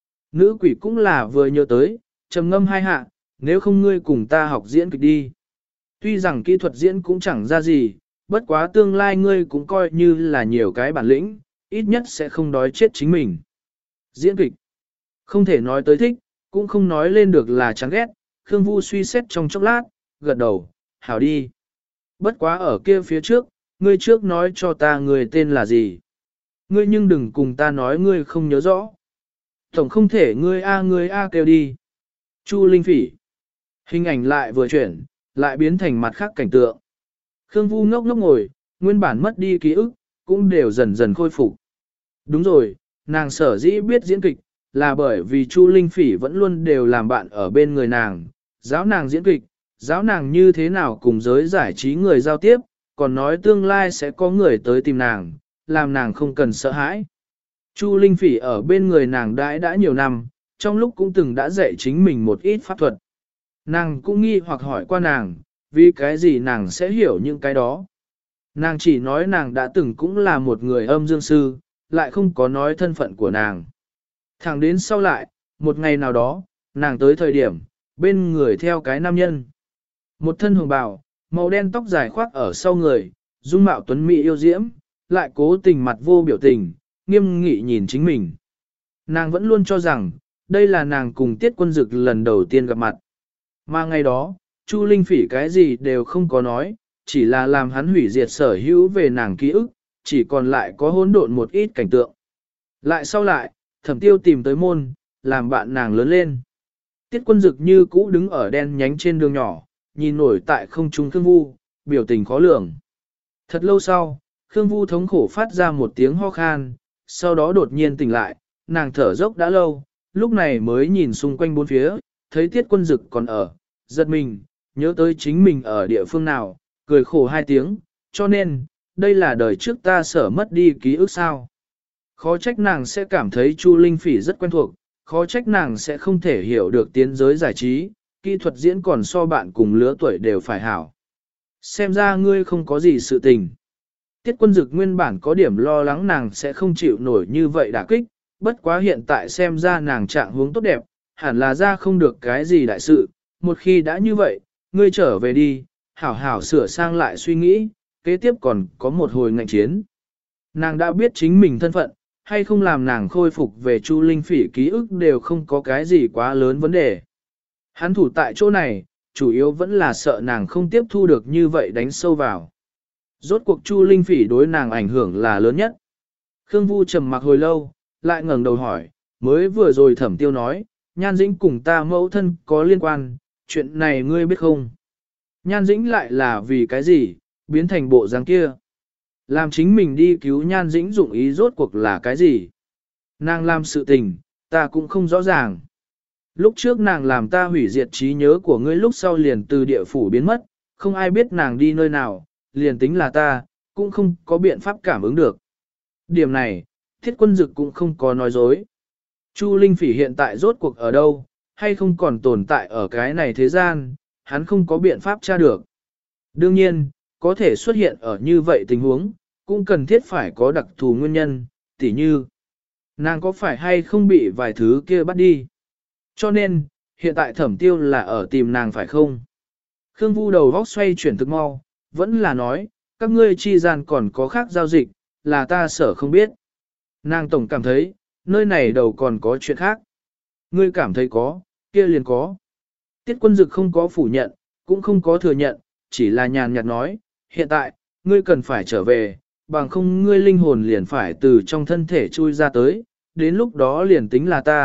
Nữ quỷ cũng là vừa nhớ tới, trầm ngâm hai hạ, nếu không ngươi cùng ta học diễn kịch đi. Tuy rằng kỹ thuật diễn cũng chẳng ra gì, bất quá tương lai ngươi cũng coi như là nhiều cái bản lĩnh, ít nhất sẽ không đói chết chính mình. Diễn kịch, không thể nói tới thích, cũng không nói lên được là chán ghét, Khương Vu suy xét trong chốc lát, gật đầu, hảo đi. Bất quá ở kia phía trước, ngươi trước nói cho ta người tên là gì. Ngươi nhưng đừng cùng ta nói ngươi không nhớ rõ. Tổng không thể ngươi A kêu đi. Chu Linh Phỉ. Hình ảnh lại vừa chuyển, lại biến thành mặt khác cảnh tượng. Khương Vu ngốc ngốc ngồi, nguyên bản mất đi ký ức, cũng đều dần dần khôi phục. Đúng rồi, nàng sở dĩ biết diễn kịch, là bởi vì Chu Linh Phỉ vẫn luôn đều làm bạn ở bên người nàng, giáo nàng diễn kịch, giáo nàng như thế nào cùng giới giải trí người giao tiếp, còn nói tương lai sẽ có người tới tìm nàng, làm nàng không cần sợ hãi. Chu Linh Phỉ ở bên người nàng đã nhiều năm, trong lúc cũng từng đã dạy chính mình một ít pháp thuật. Nàng cũng nghi hoặc hỏi qua nàng, vì cái gì nàng sẽ hiểu những cái đó. Nàng chỉ nói nàng đã từng cũng là một người âm dương sư, lại không có nói thân phận của nàng. Thẳng đến sau lại, một ngày nào đó, nàng tới thời điểm, bên người theo cái nam nhân. Một thân hồng bào, màu đen tóc dài khoác ở sau người, dung mạo tuấn mỹ yêu diễm, lại cố tình mặt vô biểu tình, nghiêm nghị nhìn chính mình. Nàng vẫn luôn cho rằng, đây là nàng cùng Tiết Quân Dực lần đầu tiên gặp mặt. Mà ngày đó, Chu Linh Phỉ cái gì đều không có nói, chỉ là làm hắn hủy diệt sở hữu về nàng ký ức, chỉ còn lại có hỗn độn một ít cảnh tượng. Lại sau lại, Thẩm Tiêu tìm tới môn, làm bạn nàng lớn lên. Tiết Quân Dực như cũ đứng ở đen nhánh trên đường nhỏ, nhìn nổi tại không trung Khương Vu, biểu tình khó lường. Thật lâu sau, Khương Vu thống khổ phát ra một tiếng ho khan, sau đó đột nhiên tỉnh lại, nàng thở dốc đã lâu, lúc này mới nhìn xung quanh bốn phía, thấy Tiết Quân Dực còn ở, giật mình, nhớ tới chính mình ở địa phương nào, cười khổ hai tiếng, cho nên, đây là đời trước ta sở mất đi ký ức sao. Khó trách nàng sẽ cảm thấy Chu Linh Phỉ rất quen thuộc, khó trách nàng sẽ không thể hiểu được tiến giới giải trí, kỹ thuật diễn còn so bạn cùng lứa tuổi đều phải hảo. Xem ra ngươi không có gì sự tình. Tiết Quân Dực nguyên bản có điểm lo lắng nàng sẽ không chịu nổi như vậy đả kích, bất quá hiện tại xem ra nàng trạng huống tốt đẹp, hẳn là ra không được cái gì đại sự, một khi đã như vậy, ngươi trở về đi, hảo hảo sửa sang lại suy nghĩ, kế tiếp còn có một hồi ngạnh chiến. Nàng đã biết chính mình thân phận, hay không làm nàng khôi phục về Chu Linh Phỉ ký ức đều không có cái gì quá lớn vấn đề. Hắn thủ tại chỗ này, chủ yếu vẫn là sợ nàng không tiếp thu được như vậy đánh sâu vào. Rốt cuộc Chu Linh Phỉ đối nàng ảnh hưởng là lớn nhất. Khương Vu trầm mặc hồi lâu, lại ngẩng đầu hỏi, mới vừa rồi Thẩm Tiêu nói, Nhan Dĩnh cùng ta mẫu thân có liên quan, chuyện này ngươi biết không? Nhan Dĩnh lại là vì cái gì, biến thành bộ dáng kia? Làm chính mình đi cứu Nhan Dĩnh dụng ý rốt cuộc là cái gì? Nàng làm sự tình, ta cũng không rõ ràng. Lúc trước nàng làm ta hủy diệt trí nhớ của ngươi lúc sau liền từ địa phủ biến mất, không ai biết nàng đi nơi nào, liền tính là ta, cũng không có biện pháp cảm ứng được. Điểm này, Thiết Quân Dực cũng không có nói dối. Chu Linh Phỉ hiện tại rốt cuộc ở đâu, hay không còn tồn tại ở cái này thế gian, hắn không có biện pháp tra được. Đương nhiên, có thể xuất hiện ở như vậy tình huống, cũng cần thiết phải có đặc thù nguyên nhân, tỉ như nàng có phải hay không bị vài thứ kia bắt đi. Cho nên, hiện tại Thẩm Tiêu là ở tìm nàng phải không? Khương Vu đầu vóc xoay chuyển thực mau, vẫn là nói, các ngươi chi gian còn có khác giao dịch, là ta sở không biết. Nàng tổng cảm thấy, nơi này đầu còn có chuyện khác. Ngươi cảm thấy có, kia liền có. Tiết Quân Dực không có phủ nhận, cũng không có thừa nhận, chỉ là nhàn nhạt nói, hiện tại, ngươi cần phải trở về, bằng không ngươi linh hồn liền phải từ trong thân thể chui ra tới, đến lúc đó liền tính là ta,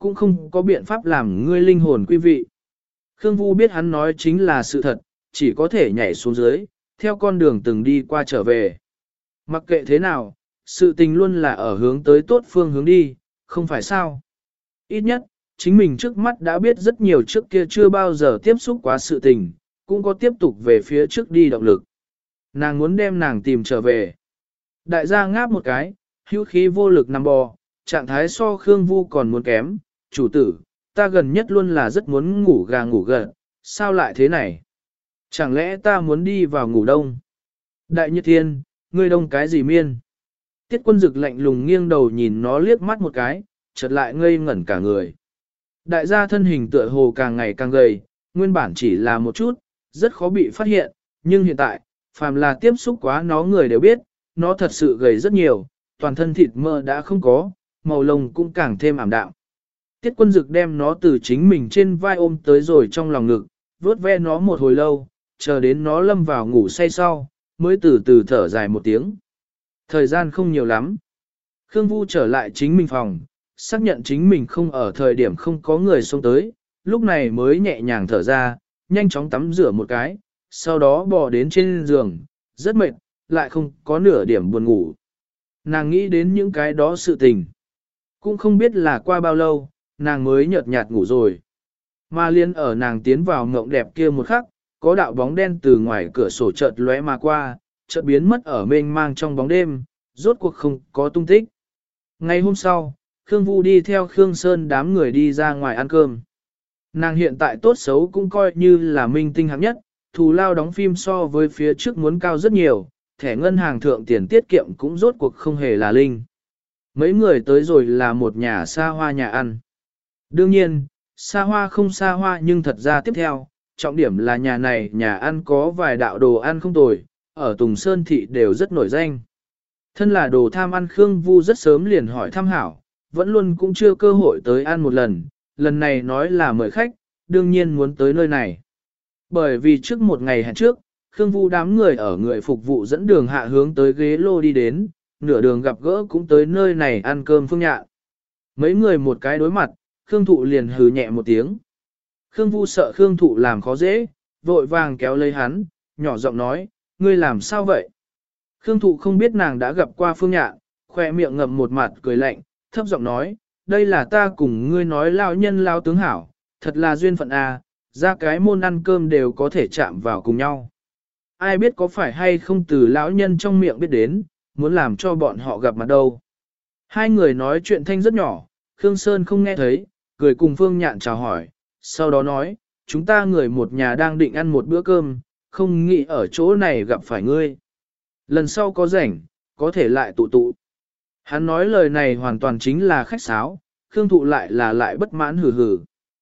cũng không có biện pháp làm ngươi linh hồn quý vị. Khương Vu biết hắn nói chính là sự thật, chỉ có thể nhảy xuống dưới, theo con đường từng đi qua trở về. Mặc kệ thế nào, sự tình luôn là ở hướng tới tốt phương hướng đi, không phải sao. Ít nhất, chính mình trước mắt đã biết rất nhiều trước kia chưa bao giờ tiếp xúc quá sự tình, cũng có tiếp tục về phía trước đi động lực. Nàng muốn đem nàng tìm trở về. Đại gia ngáp một cái, hữu khí vô lực nằm bò, trạng thái so Khương Vu còn muốn kém. Chủ tử, ta gần nhất luôn là rất muốn ngủ gà ngủ gật, sao lại thế này? Chẳng lẽ ta muốn đi vào ngủ đông? Đại Nhật Thiên, ngươi đông cái gì miên? Tiết Quân Dực lạnh lùng nghiêng đầu nhìn nó liếc mắt một cái, chợt lại ngây ngẩn cả người. Đại gia thân hình tựa hồ càng ngày càng gầy, nguyên bản chỉ là một chút, rất khó bị phát hiện, nhưng hiện tại, phàm là tiếp xúc quá nó người đều biết, nó thật sự gầy rất nhiều, toàn thân thịt mỡ đã không có, màu lông cũng càng thêm ảm đạm. Tiết Quân Dực đem nó từ chính mình trên vai ôm tới rồi trong lòng ngực, vuốt ve nó một hồi lâu, chờ đến nó lâm vào ngủ say sau, mới từ từ thở dài một tiếng. Thời gian không nhiều lắm. Khương Vu trở lại chính mình phòng, xác nhận chính mình không ở thời điểm không có người xông tới, lúc này mới nhẹ nhàng thở ra, nhanh chóng tắm rửa một cái, sau đó bò đến trên giường, rất mệt, lại không có nửa điểm buồn ngủ. Nàng nghĩ đến những cái đó sự tình. Cũng không biết là qua bao lâu, nàng mới nhợt nhạt ngủ rồi. Mà liên ở nàng tiến vào ngộng đẹp kia một khắc, có đạo bóng đen từ ngoài cửa sổ chợt lóe mà qua, chợt biến mất ở mênh mang trong bóng đêm, rốt cuộc không có tung tích. Ngày hôm sau, Khương Vu đi theo Khương Sơn đám người đi ra ngoài ăn cơm. Nàng hiện tại tốt xấu cũng coi như là minh tinh hạng nhất, thù lao đóng phim so với phía trước muốn cao rất nhiều, thẻ ngân hàng thượng tiền tiết kiệm cũng rốt cuộc không hề là linh. Mấy người tới rồi là một nhà xa hoa nhà ăn. Đương nhiên, xa hoa không xa hoa nhưng thật ra tiếp theo, trọng điểm là nhà này nhà ăn có vài đạo đồ ăn không tồi, ở Tùng Sơn Thị đều rất nổi danh. Thân là đồ tham ăn Khương Vu rất sớm liền hỏi thăm hảo, vẫn luôn cũng chưa cơ hội tới ăn một lần này nói là mời khách, đương nhiên muốn tới nơi này. Bởi vì trước một ngày hẹn trước, Khương Vu đám người ở người phục vụ dẫn đường hạ hướng tới ghế lô đi đến, nửa đường gặp gỡ cũng tới nơi này ăn cơm Phương Nhạn. Mấy người một cái đối mặt, Khương Thụ liền hừ nhẹ một tiếng. Khương Vu sợ Khương Thụ làm khó dễ, vội vàng kéo lấy hắn, nhỏ giọng nói, ngươi làm sao vậy? Khương Thụ không biết nàng đã gặp qua Phương Nhạn, khoe miệng ngậm một mặt cười lạnh, thấp giọng nói, đây là ta cùng ngươi nói lao nhân lao tướng hảo, thật là duyên phận à, ra cái môn ăn cơm đều có thể chạm vào cùng nhau. Ai biết có phải hay không từ lão nhân trong miệng biết đến, muốn làm cho bọn họ gặp mặt đâu. Hai người nói chuyện thanh rất nhỏ, Khương Sơn không nghe thấy, cười cùng Phương Nhạn chào hỏi, sau đó nói, chúng ta người một nhà đang định ăn một bữa cơm, không nghĩ ở chỗ này gặp phải ngươi. Lần sau có rảnh, có thể lại tụ tụ. Hắn nói lời này hoàn toàn chính là khách sáo, Khương Thụ lại bất mãn hừ hừ.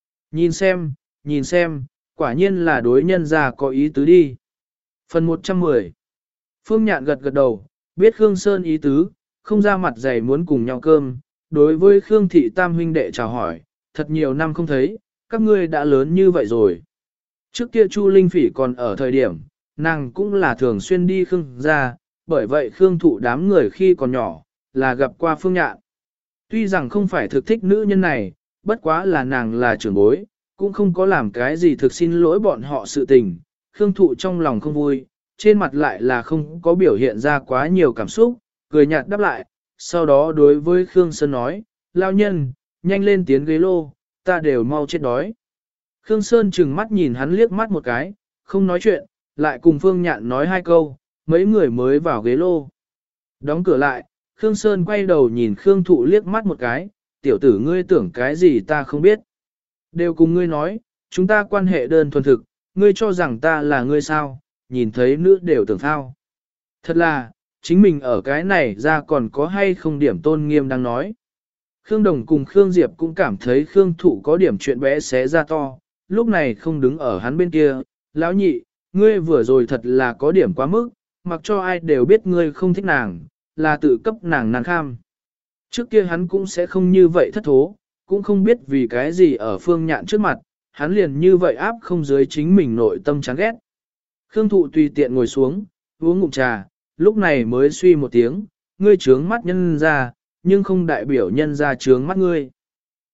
Nhìn xem, quả nhiên là đối nhân ra có ý tứ đi. Phần 110 Phương Nhạn gật gật đầu, biết Khương Sơn ý tứ, không ra mặt dày muốn cùng nhau cơm. Đối với Khương Thị Tam huynh đệ chào hỏi, thật nhiều năm không thấy, các ngươi đã lớn như vậy rồi. Trước kia Chu Linh Phỉ còn ở thời điểm, nàng cũng là thường xuyên đi Khương ra, bởi vậy Khương Thụ đám người khi còn nhỏ, là gặp qua Phương Nhạn. Tuy rằng không phải thực thích nữ nhân này, bất quá là nàng là trưởng bối, cũng không có làm cái gì thực xin lỗi bọn họ sự tình. Khương Thụ trong lòng không vui, trên mặt lại là không có biểu hiện ra quá nhiều cảm xúc, cười nhạt đáp lại, sau đó đối với Khương Sơn nói, lao nhân, nhanh lên tiến ghế lô, ta đều mau chết đói. Khương Sơn chừng mắt nhìn hắn liếc mắt một cái, không nói chuyện, lại cùng Phương Nhạn nói hai câu, mấy người mới vào ghế lô. Đóng cửa lại, Khương Sơn quay đầu nhìn Khương Thụ liếc mắt một cái, tiểu tử ngươi tưởng cái gì ta không biết. Đều cùng ngươi nói, chúng ta quan hệ đơn thuần thực, ngươi cho rằng ta là ngươi sao, nhìn thấy nữ đều tưởng thao. Thật là, chính mình ở cái này ra còn có hay không điểm tôn nghiêm đang nói. Khương Đồng cùng Khương Diệp cũng cảm thấy Khương Thụ có điểm chuyện bé xé ra to, lúc này không đứng ở hắn bên kia, lão nhị, ngươi vừa rồi thật là có điểm quá mức, mặc cho ai đều biết ngươi không thích nàng, là tự cấp nàng nàng kham. Trước kia hắn cũng sẽ không như vậy thất thố, cũng không biết vì cái gì ở Phương Nhạn trước mặt, hắn liền như vậy áp không dưới chính mình nội tâm chán ghét. Khương Thụ tùy tiện ngồi xuống, uống ngụm trà, lúc này mới suy một tiếng, ngươi trướng mắt nhân ra, nhưng không đại biểu nhân ra trướng mắt ngươi.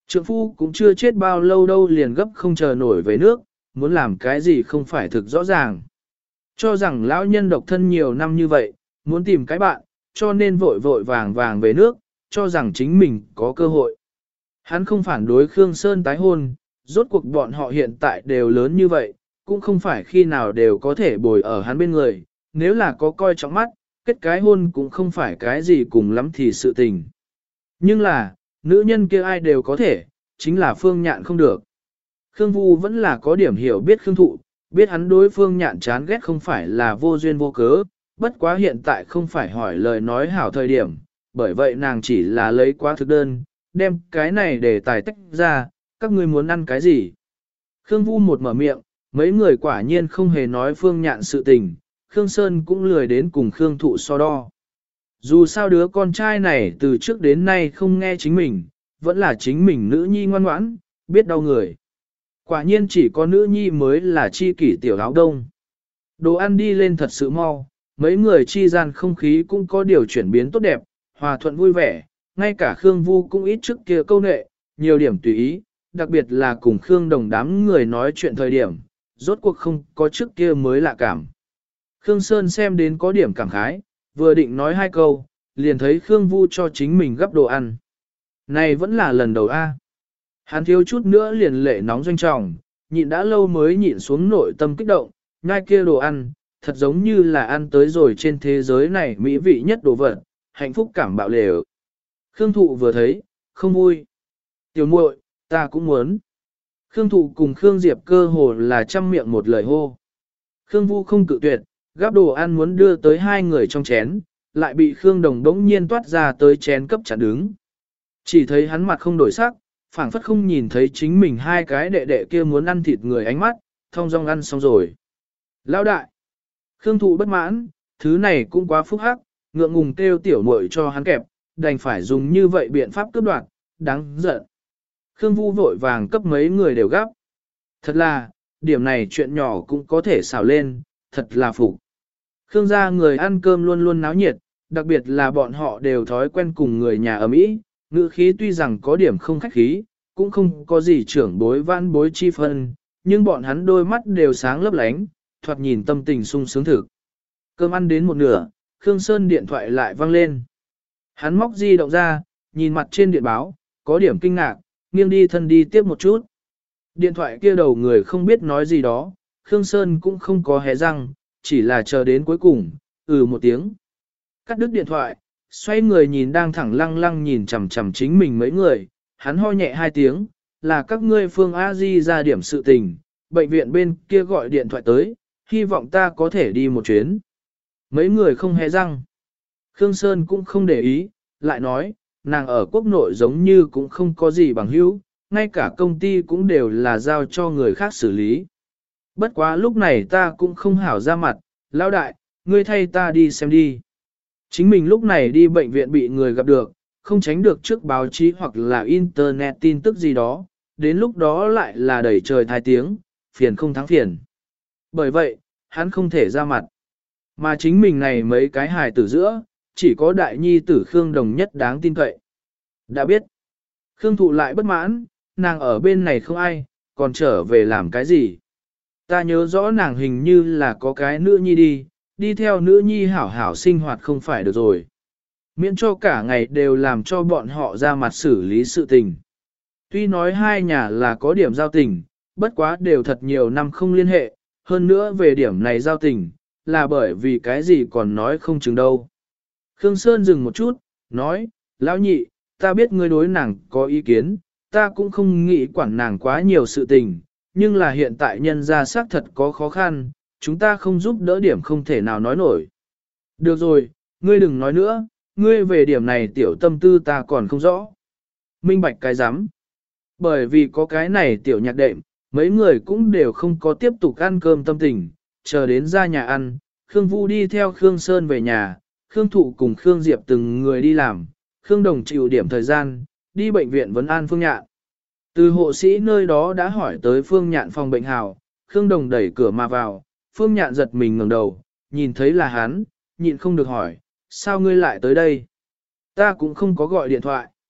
Trượng phu cũng chưa chết bao lâu đâu liền gấp không chờ nổi về nước, muốn làm cái gì không phải thực rõ ràng. Cho rằng lão nhân độc thân nhiều năm như vậy, muốn tìm cái bạn, cho nên vội vội vàng vàng về nước, cho rằng chính mình có cơ hội. Hắn không phản đối Khương Sơn tái hôn, rốt cuộc bọn họ hiện tại đều lớn như vậy, cũng không phải khi nào đều có thể bồi ở hắn bên người, nếu là có coi trọng mắt, kết cái hôn cũng không phải cái gì cùng lắm thì sự tình. Nhưng là, nữ nhân kia ai đều có thể, chính là Phương Nhạn không được. Khương Vu vẫn là có điểm hiểu biết Khương Thụ, biết hắn đối Phương Nhạn chán ghét không phải là vô duyên vô cớ, bất quá hiện tại không phải hỏi lời nói hảo thời điểm, bởi vậy nàng chỉ là lấy quá thực đơn, đem cái này để tài tách ra, các ngươi muốn ăn cái gì. Khương Vu một mở miệng, mấy người quả nhiên không hề nói Phương Nhạn sự tình, Khương Sơn cũng lười đến cùng Khương Thụ so đo. Dù sao đứa con trai này từ trước đến nay không nghe chính mình, vẫn là chính mình nữ nhi ngoan ngoãn, biết đau người. Quả nhiên chỉ có nữ nhi mới là chi kỷ tiểu áo đông. Đồ ăn đi lên thật sự mau, mấy người chi gian không khí cũng có điều chuyển biến tốt đẹp, hòa thuận vui vẻ, ngay cả Khương Vu cũng ít trước kia câu nệ, nhiều điểm tùy ý, đặc biệt là cùng Khương Đồng đám người nói chuyện thời điểm, rốt cuộc không có trước kia mới lạ cảm. Khương Sơn xem đến có điểm cảm khái, vừa định nói hai câu, liền thấy Khương Vu cho chính mình gấp đồ ăn. Này vẫn là lần đầu a. Hắn thiếu chút nữa liền lệ nóng doanh trọng, nhịn đã lâu mới nhịn xuống nội tâm kích động, ngay kia đồ ăn, thật giống như là ăn tới rồi trên thế giới này mỹ vị nhất đồ vật, hạnh phúc cảm bạo lều. Khương Thụ vừa thấy, không vui. Tiểu muội, ta cũng muốn. Khương Thụ cùng Khương Diệp cơ hồ là trăm miệng một lời hô. Khương Vu không cự tuyệt, gắp đồ ăn muốn đưa tới hai người trong chén, lại bị Khương Đồng đống nhiên toát ra tới chén cấp chặn đứng. Chỉ thấy hắn mặt không đổi sắc, phảng phất không nhìn thấy chính mình hai cái đệ đệ kia muốn ăn thịt người ánh mắt, thông dong ăn xong rồi. Lão đại! Khương Thụ bất mãn, thứ này cũng quá phúc hắc, ngượng ngùng kêu tiểu muội cho hắn kẹp, đành phải dùng như vậy biện pháp cướp đoạt, đáng giận. Khương Vu vội vàng cấp mấy người đều gấp. Thật là, điểm này chuyện nhỏ cũng có thể xào lên, thật là phục. Khương gia người ăn cơm luôn luôn náo nhiệt, đặc biệt là bọn họ đều thói quen cùng người nhà ở Mỹ, ngữ khí tuy rằng có điểm không khách khí, cũng không có gì trưởng bối vãn bối chi phân, nhưng bọn hắn đôi mắt đều sáng lấp lánh, thoạt nhìn tâm tình sung sướng thực. Cơm ăn đến một nửa, Khương Sơn điện thoại lại vang lên. Hắn móc di động ra, nhìn mặt trên điện báo, có điểm kinh ngạc, nghiêng đi thân đi tiếp một chút. Điện thoại kia đầu người không biết nói gì đó, Khương Sơn cũng không có hé răng, chỉ là chờ đến cuối cùng, một tiếng. Cắt đứt điện thoại, xoay người nhìn đang thẳng lăng lăng nhìn chằm chằm chính mình mấy người, hắn ho nhẹ hai tiếng, là các ngươi Phương A Di ra điểm sự tình, bệnh viện bên kia gọi điện thoại tới, hy vọng ta có thể đi một chuyến. Mấy người không hé răng. Khương Sơn cũng không để ý, lại nói, nàng ở quốc nội giống như cũng không có gì bằng hữu, ngay cả công ty cũng đều là giao cho người khác xử lý. Bất quá lúc này ta cũng không hảo ra mặt, lão đại, ngươi thay ta đi xem đi. Chính mình lúc này đi bệnh viện bị người gặp được, không tránh được trước báo chí hoặc là internet tin tức gì đó, đến lúc đó lại là đẩy trời thai tiếng, phiền không thắng phiền. Bởi vậy, hắn không thể ra mặt. Mà chính mình này mấy cái hài tử giữa, chỉ có đại nhi tử Khương Đồng nhất đáng tin cậy. Đã biết, Khương Thụ lại bất mãn, nàng ở bên này không ai, còn trở về làm cái gì. Ta nhớ rõ nàng hình như là có cái nữ nhi đi theo nữ nhi hảo hảo sinh hoạt không phải được rồi. Miễn cho cả ngày đều làm cho bọn họ ra mặt xử lý sự tình. Tuy nói hai nhà là có điểm giao tình, bất quá đều thật nhiều năm không liên hệ, hơn nữa về điểm này giao tình, là bởi vì cái gì còn nói không chừng đâu. Khương Sơn dừng một chút, nói, lão nhị, ta biết ngươi đối nàng có ý kiến, ta cũng không nghĩ quản nàng quá nhiều sự tình, nhưng là hiện tại nhân gia xác thật có khó khăn, chúng ta không giúp đỡ điểm không thể nào nói nổi. Được rồi, ngươi đừng nói nữa, ngươi về điểm này tiểu tâm tư ta còn không rõ. Minh bạch cái rắm Bởi vì có cái này tiểu nhạc đệm, mấy người cũng đều không có tiếp tục ăn cơm tâm tình, chờ đến ra nhà ăn, Khương Vu đi theo Khương Sơn về nhà, Khương Thụ cùng Khương Diệp từng người đi làm, Khương Đồng chịu điểm thời gian, đi bệnh viện vấn an Phương Nhạn. Từ hộ sĩ nơi đó đã hỏi tới Phương Nhạn phòng bệnh hào, Khương Đồng đẩy cửa mà vào, Phương Nhạn giật mình ngẩng đầu, nhìn thấy là hắn, nhịn không được hỏi, sao ngươi lại tới đây? Ta cũng không có gọi điện thoại.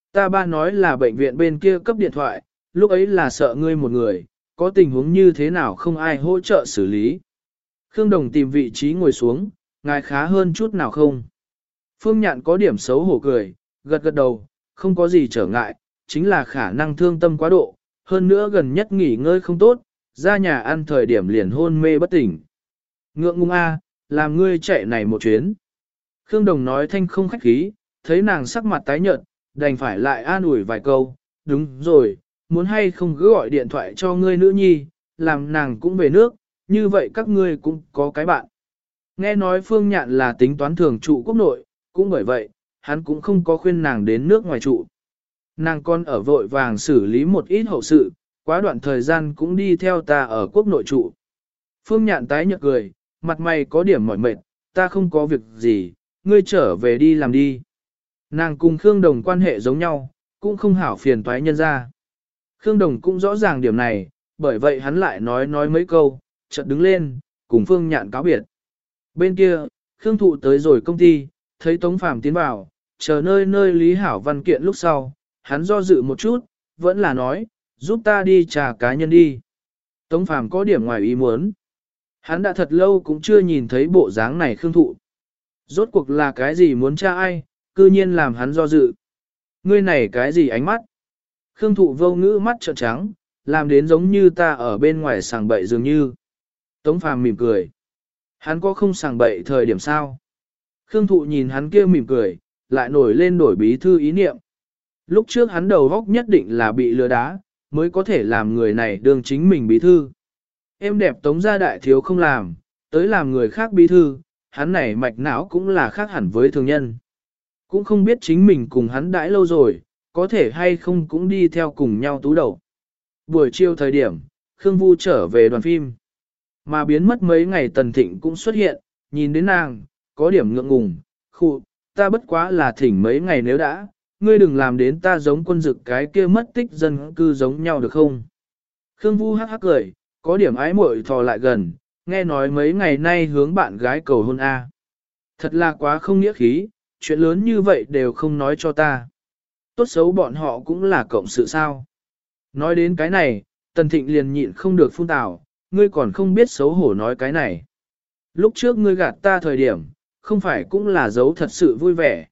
Ta ba nói là bệnh viện bên kia cấp điện thoại, lúc ấy là sợ ngươi một người, có tình huống như thế nào không ai hỗ trợ xử lý. Khương Đồng tìm vị trí ngồi xuống, ngài khá hơn chút nào không? Phương Nhạn có điểm xấu hổ cười, gật gật đầu, không có gì trở ngại, chính là khả năng thương tâm quá độ, hơn nữa gần nhất nghỉ ngơi không tốt, ra nhà ăn thời điểm liền hôn mê bất tỉnh. Ngượng ngùng a, làm ngươi chạy này một chuyến. Khương Đồng nói thanh không khách khí, thấy nàng sắc mặt tái nhợt, đành phải lại an ủi vài câu, đúng rồi, muốn hay không cứ gọi điện thoại cho ngươi nữ nhi, làm nàng cũng về nước, như vậy các ngươi cũng có cái bạn. Nghe nói Phương Nhạn là tính toán thường trụ quốc nội, cũng bởi vậy, hắn cũng không có khuyên nàng đến nước ngoài trụ. Nàng con ở vội vàng xử lý một ít hậu sự, quá đoạn thời gian cũng đi theo ta ở quốc nội trụ. Phương Nhạn tái nhợt cười, mặt mày có điểm mỏi mệt, ta không có việc gì, ngươi trở về đi làm đi. Nàng cùng Khương Đồng quan hệ giống nhau, cũng không hảo phiền toái nhân ra. Khương Đồng cũng rõ ràng điểm này, bởi vậy hắn lại nói mấy câu, chợt đứng lên, cùng Phương Nhạn cáo biệt. Bên kia, Khương Thụ tới rồi công ty, thấy Tống Phàm tiến vào, chờ nơi lý hảo văn kiện lúc sau, hắn do dự một chút, vẫn là nói, giúp ta đi trà cá nhân đi. Tống Phàm có điểm ngoài ý muốn. Hắn đã thật lâu cũng chưa nhìn thấy bộ dáng này Khương Thụ. Rốt cuộc là cái gì muốn tra ai, cư nhiên làm hắn do dự. Ngươi này cái gì ánh mắt? Khương Thụ vô ngữ mắt trợn trắng, làm đến giống như ta ở bên ngoài sàng bậy dường như. Tống Phàm mỉm cười. Hắn có không sàng bậy thời điểm sao? Khương Thụ nhìn hắn kia mỉm cười, lại nổi lên đổi bí thư ý niệm. Lúc trước hắn đầu góc nhất định là bị lừa đá, mới có thể làm người này đương chính mình bí thư. Em đẹp Tống gia đại thiếu không làm, tới làm người khác bí thư, hắn này mạch não cũng là khác hẳn với thường nhân. Cũng không biết chính mình cùng hắn đãi lâu rồi, có thể hay không cũng đi theo cùng nhau tú đầu. Buổi chiều thời điểm, Khương Vu trở về đoàn phim. Mà biến mất mấy ngày Tần Thịnh cũng xuất hiện, nhìn đến nàng, có điểm ngượng ngùng, khụ, ta bất quá là thỉnh mấy ngày nếu đã, ngươi đừng làm đến ta giống quân dực cái kia mất tích dân cư giống nhau được không? Khương Vu hắc hắc cười, có điểm ái muội thò lại gần, nghe nói mấy ngày nay hướng bạn gái cầu hôn A. Thật là quá không nghĩa khí, chuyện lớn như vậy đều không nói cho ta. Tốt xấu bọn họ cũng là cộng sự sao. Nói đến cái này, Tần Thịnh liền nhịn không được phun tào, ngươi còn không biết xấu hổ nói cái này. Lúc trước ngươi gạt ta thời điểm, không phải cũng là dấu thật sự vui vẻ.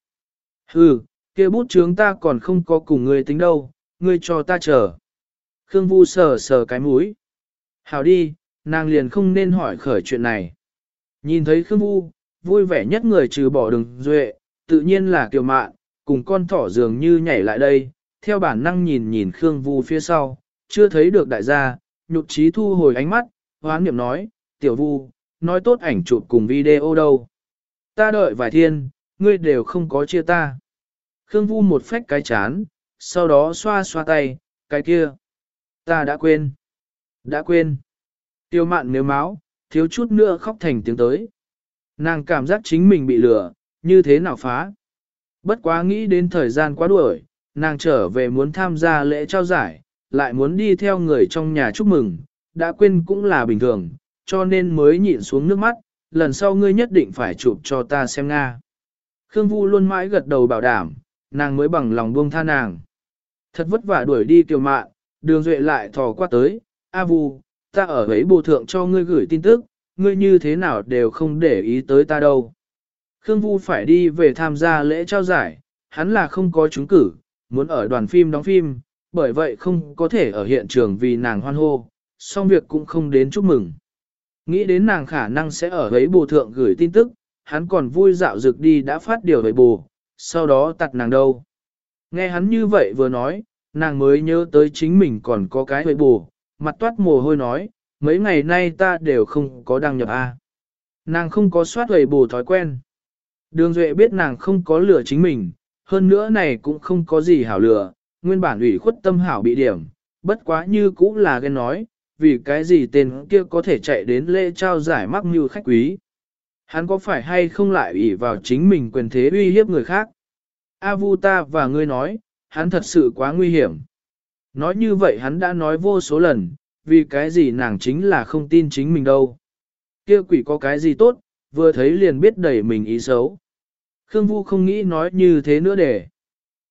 Hừ, kia bút chướng ta còn không có cùng ngươi tính đâu, ngươi cho ta chờ. Khương Vu sờ sờ cái mũi. Hảo đi, nàng liền không nên hỏi khởi chuyện này. Nhìn thấy Khương Vu, vui vẻ nhất người trừ bỏ Đường Duệ, tự nhiên là Kiều Mạn, cùng con thỏ dường như nhảy lại đây, theo bản năng nhìn Khương Vu phía sau, chưa thấy được đại gia, nhục trí thu hồi ánh mắt, hoán niệm nói, tiểu Vu, nói tốt ảnh chụp cùng video đâu. Ta đợi vài thiên, ngươi đều không có chia ta. Khương Vu một phách cái chán, sau đó xoa xoa tay, cái kia. Ta đã quên. Đã quên. Tiêu Mạn nếu máu, thiếu chút nữa khóc thành tiếng tới. Nàng cảm giác chính mình bị lừa, như thế nào phá. Bất quá nghĩ đến thời gian quá đuổi, nàng trở về muốn tham gia lễ trao giải, lại muốn đi theo người trong nhà chúc mừng, đã quên cũng là bình thường, cho nên mới nhịn xuống nước mắt, lần sau ngươi nhất định phải chụp cho ta xem Nga. Khương Vu luôn mãi gật đầu bảo đảm, nàng mới bằng lòng buông tha nàng. Thật vất vả đuổi đi Kiều Mạn, Đường Duệ lại thò qua tới, A Vu, ta ở ấy bồ thượng cho ngươi gửi tin tức, ngươi như thế nào đều không để ý tới ta đâu. Khương Vu phải đi về tham gia lễ trao giải, hắn là không có trúng cử, muốn ở đoàn phim đóng phim, bởi vậy không có thể ở hiện trường vì nàng hoan hô, xong việc cũng không đến chúc mừng. Nghĩ đến nàng khả năng sẽ ở ấy bồ thượng gửi tin tức, hắn còn vui dạo dực đi đã phát điều ấy bồ, sau đó tặt nàng đâu. Nghe hắn như vậy vừa nói, nàng mới nhớ tới chính mình còn có cái ấy bồ, mặt toát mồ hôi nói, mấy ngày nay ta đều không có đăng nhập A. Nàng không có soát ấy bồ thói quen. Đường Duệ biết nàng không có lừa chính mình, hơn nữa này cũng không có gì hảo lừa, nguyên bản ủy khuất tâm hảo bị điểm, bất quá như cũng là ghen nói, vì cái gì tên kia có thể chạy đến lễ trao giải mắc mưu khách quý. Hắn có phải hay không lại ủy vào chính mình quyền thế uy hiếp người khác? A Vu ta và ngươi nói, hắn thật sự quá nguy hiểm. Nói như vậy hắn đã nói vô số lần, vì cái gì nàng chính là không tin chính mình đâu. Kia quỷ có cái gì tốt, vừa thấy liền biết đẩy mình ý xấu. Khương Vu không nghĩ nói như thế nữa để.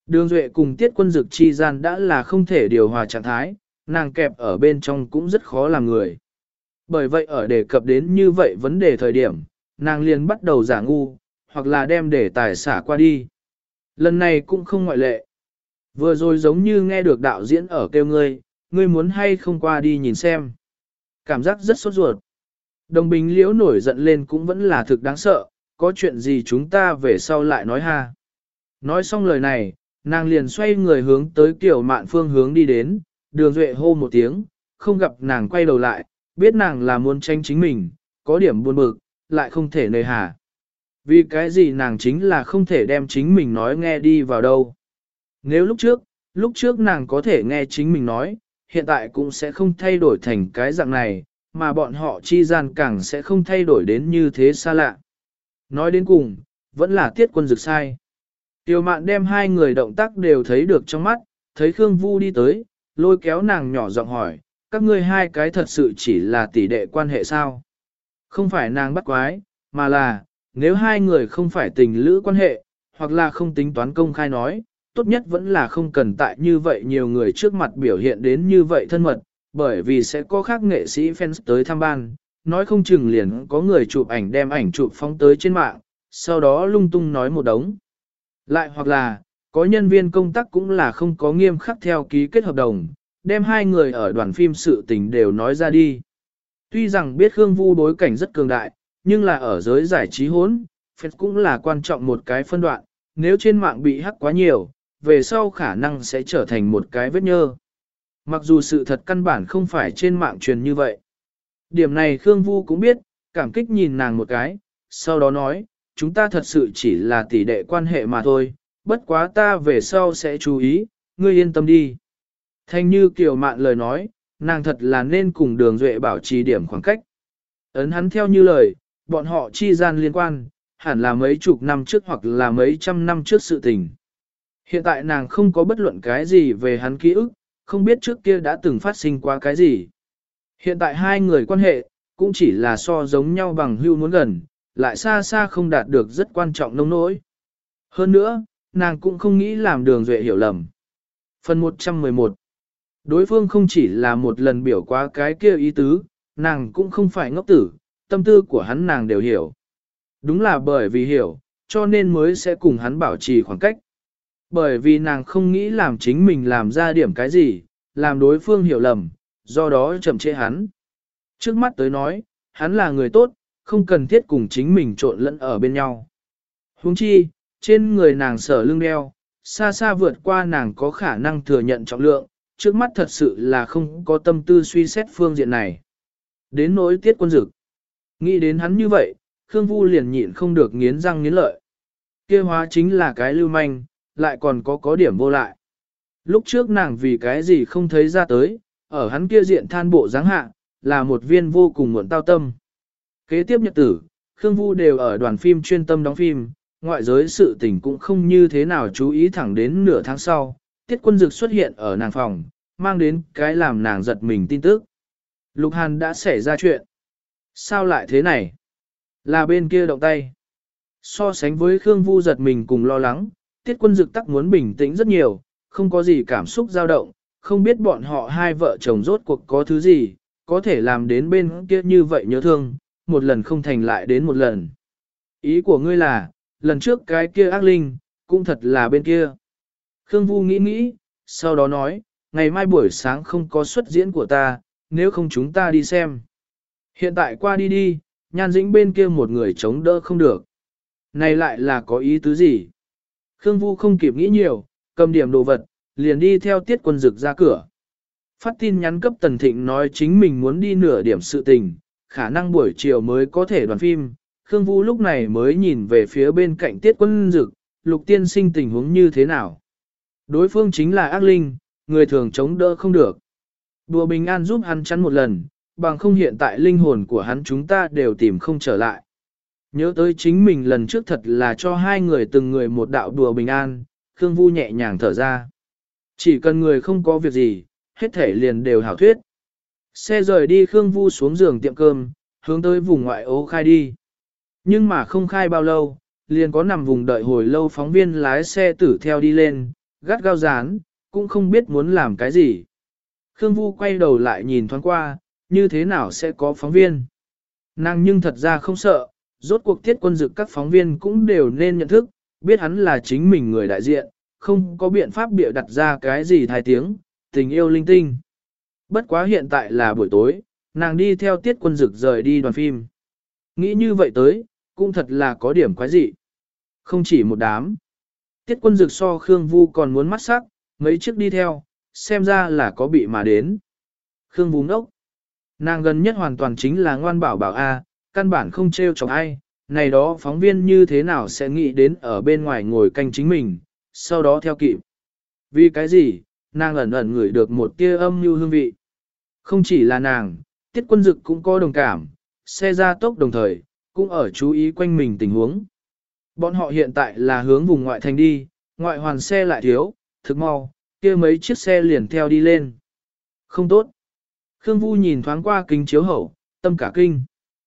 Đường Duệ cùng Tiết Quân Dực chi gian đã là không thể điều hòa trạng thái, nàng kẹp ở bên trong cũng rất khó làm người. Bởi vậy ở đề cập đến như vậy vấn đề thời điểm, nàng liền bắt đầu giả ngu, hoặc là đem đề tài xả qua đi. Lần này cũng không ngoại lệ. Vừa rồi giống như nghe được đạo diễn ở kêu ngươi muốn hay không qua đi nhìn xem. Cảm giác rất sốt ruột. Đồng Bình Liễu nổi giận lên cũng vẫn là thực đáng sợ, có chuyện gì chúng ta về sau lại nói ha. Nói xong lời này, nàng liền xoay người hướng tới Kiều Mạn phương hướng đi đến, Đường Duệ hô một tiếng, không gặp nàng quay đầu lại, biết nàng là muốn tranh chính mình, có điểm buồn bực, lại không thể nơi hà. Vì cái gì nàng chính là không thể đem chính mình nói nghe đi vào đâu. Nếu lúc trước nàng có thể nghe chính mình nói, hiện tại cũng sẽ không thay đổi thành cái dạng này, mà bọn họ chi gian càng sẽ không thay đổi đến như thế xa lạ. Nói đến cùng, vẫn là Tiết Quân Dực sai. Tiêu Mạn đem hai người động tác đều thấy được trong mắt, thấy Khương Vu đi tới, lôi kéo nàng nhỏ giọng hỏi, các ngươi hai cái thật sự chỉ là tỷ đệ quan hệ sao? Không phải nàng bắt quái, mà là, nếu hai người không phải tình lữ quan hệ, hoặc là không tính toán công khai nói, tốt nhất vẫn là không cần tại như vậy nhiều người trước mặt biểu hiện đến như vậy thân mật, bởi vì sẽ có khác nghệ sĩ fans tới thăm ban, nói không chừng liền có người chụp ảnh đem ảnh chụp phóng tới trên mạng, sau đó lung tung nói một đống. Lại hoặc là, có nhân viên công tác cũng là không có nghiêm khắc theo ký kết hợp đồng, đem hai người ở đoàn phim sự tình đều nói ra đi. Tuy rằng biết Khương Vu bối cảnh rất cường đại, nhưng là ở giới giải trí hỗn, fans cũng là quan trọng một cái phân đoạn, nếu trên mạng bị hắc quá nhiều, về sau khả năng sẽ trở thành một cái vết nhơ. Mặc dù sự thật căn bản không phải trên mạng truyền như vậy. Điểm này Khương Vu cũng biết, cảm kích nhìn nàng một cái, sau đó nói, chúng ta thật sự chỉ là tỷ đệ quan hệ mà thôi, bất quá ta về sau sẽ chú ý, ngươi yên tâm đi. Thanh như Kiều Mạn lời nói, nàng thật là nên cùng Đường Duệ bảo trì điểm khoảng cách. Ấn hắn theo như lời, bọn họ chi gian liên quan, hẳn là mấy chục năm trước hoặc là mấy trăm năm trước sự tình. Hiện tại nàng không có bất luận cái gì về hắn ký ức, không biết trước kia đã từng phát sinh qua cái gì. Hiện tại hai người quan hệ, cũng chỉ là so giống nhau bằng hưu muốn gần, lại xa xa không đạt được rất quan trọng nông nỗi. Hơn nữa, nàng cũng không nghĩ làm Đường Duệ hiểu lầm. Phần 111. Đối phương không chỉ là một lần biểu quá cái kia ý tứ, nàng cũng không phải ngốc tử, tâm tư của hắn nàng đều hiểu. Đúng là bởi vì hiểu, cho nên mới sẽ cùng hắn bảo trì khoảng cách. Bởi vì nàng không nghĩ làm chính mình làm ra điểm cái gì, làm đối phương hiểu lầm, do đó chậm trễ hắn. Trước mắt tới nói, hắn là người tốt, không cần thiết cùng chính mình trộn lẫn ở bên nhau. Huống chi, trên người nàng sở lưng đeo, xa xa vượt qua nàng có khả năng thừa nhận trọng lượng, trước mắt thật sự là không có tâm tư suy xét phương diện này. Đến nỗi Tiết Quân Dực. Nghĩ đến hắn như vậy, Khương Vu liền nhịn không được nghiến răng nghiến lợi. Kia hóa chính là cái lưu manh, lại còn có điểm vô lại. Lúc trước nàng vì cái gì không thấy ra tới, ở hắn kia diện than bộ dáng hạ, là một viên vô cùng muộn tao tâm. Kế tiếp nhật tử, Khương Vu đều ở đoàn phim chuyên tâm đóng phim, ngoại giới sự tình cũng không như thế nào chú ý thẳng đến nửa tháng sau, Tiết Quân Dực xuất hiện ở nàng phòng, mang đến cái làm nàng giật mình tin tức. Lục Hàn đã xảy ra chuyện. Sao lại thế này? Là bên kia động tay. So sánh với Khương Vu giật mình cùng lo lắng, Tiết Quân Dực tắc muốn bình tĩnh rất nhiều, không có gì cảm xúc dao động, không biết bọn họ hai vợ chồng rốt cuộc có thứ gì, có thể làm đến bên kia như vậy nhớ thương, một lần không thành lại đến một lần. Ý của ngươi là, lần trước cái kia ác linh, cũng thật là bên kia. Khương Vu nghĩ nghĩ, sau đó nói, ngày mai buổi sáng không có xuất diễn của ta, nếu không chúng ta đi xem. Hiện tại qua đi đi, Nhan Dĩnh bên kia một người chống đỡ không được. Này lại là có ý tứ gì? Khương Vu không kịp nghĩ nhiều, cầm điểm đồ vật, liền đi theo Tiết Quân Dực ra cửa. Phát tin nhắn cấp Tần Thịnh nói chính mình muốn đi nửa điểm sự tình, khả năng buổi chiều mới có thể đoàn phim. Khương Vu lúc này mới nhìn về phía bên cạnh Tiết Quân Dực, Lục tiên sinh tình huống như thế nào. Đối phương chính là ác linh, người thường chống đỡ không được. Đùa bình an giúp hắn chắn một lần, bằng không hiện tại linh hồn của hắn chúng ta đều tìm không trở lại. Nhớ tới chính mình lần trước thật là cho hai người từng người một đạo đùa bình an, Khương Vu nhẹ nhàng thở ra. Chỉ cần người không có việc gì, hết thể liền đều hảo thuyết. Xe rời đi Khương Vu xuống giường tiệm cơm, hướng tới vùng ngoại ô khai đi. Nhưng mà không khai bao lâu, liền có nằm vùng đợi hồi lâu phóng viên lái xe tử theo đi lên, gắt gao dán, cũng không biết muốn làm cái gì. Khương Vu quay đầu lại nhìn thoáng qua, như thế nào sẽ có phóng viên. Nàng nhưng thật ra không sợ, rốt cuộc Tiết Quân Dực các phóng viên cũng đều nên nhận thức, biết hắn là chính mình người đại diện, không có biện pháp bịa đặt ra cái gì thái tiếng, tình yêu linh tinh. Bất quá hiện tại là buổi tối, nàng đi theo Tiết Quân Dực rời đi đoàn phim. Nghĩ như vậy tới, cũng thật là có điểm quái dị. Không chỉ một đám. Tiết Quân Dực so Khương Vu còn muốn mắt sắc, mấy chiếc đi theo, xem ra là có bị mà đến. Khương Vu ngốc. Nàng gần nhất hoàn toàn chính là ngoan bảo bảo A, căn bản không trêu chọc ai, này đó phóng viên như thế nào sẽ nghĩ đến ở bên ngoài ngồi canh chính mình, sau đó theo kịp. Vì cái gì, nàng ẩn ẩn ngửi được một tia âm mưu hương vị. Không chỉ là nàng, Tiết Quân Dực cũng có đồng cảm, xe ra tốc đồng thời, cũng ở chú ý quanh mình tình huống. Bọn họ hiện tại là hướng vùng ngoại thành đi, ngoại hoàn xe lại thiếu, thực mau, kia mấy chiếc xe liền theo đi lên. Không tốt. Khương Vu nhìn thoáng qua kính chiếu hậu, tâm cả kinh.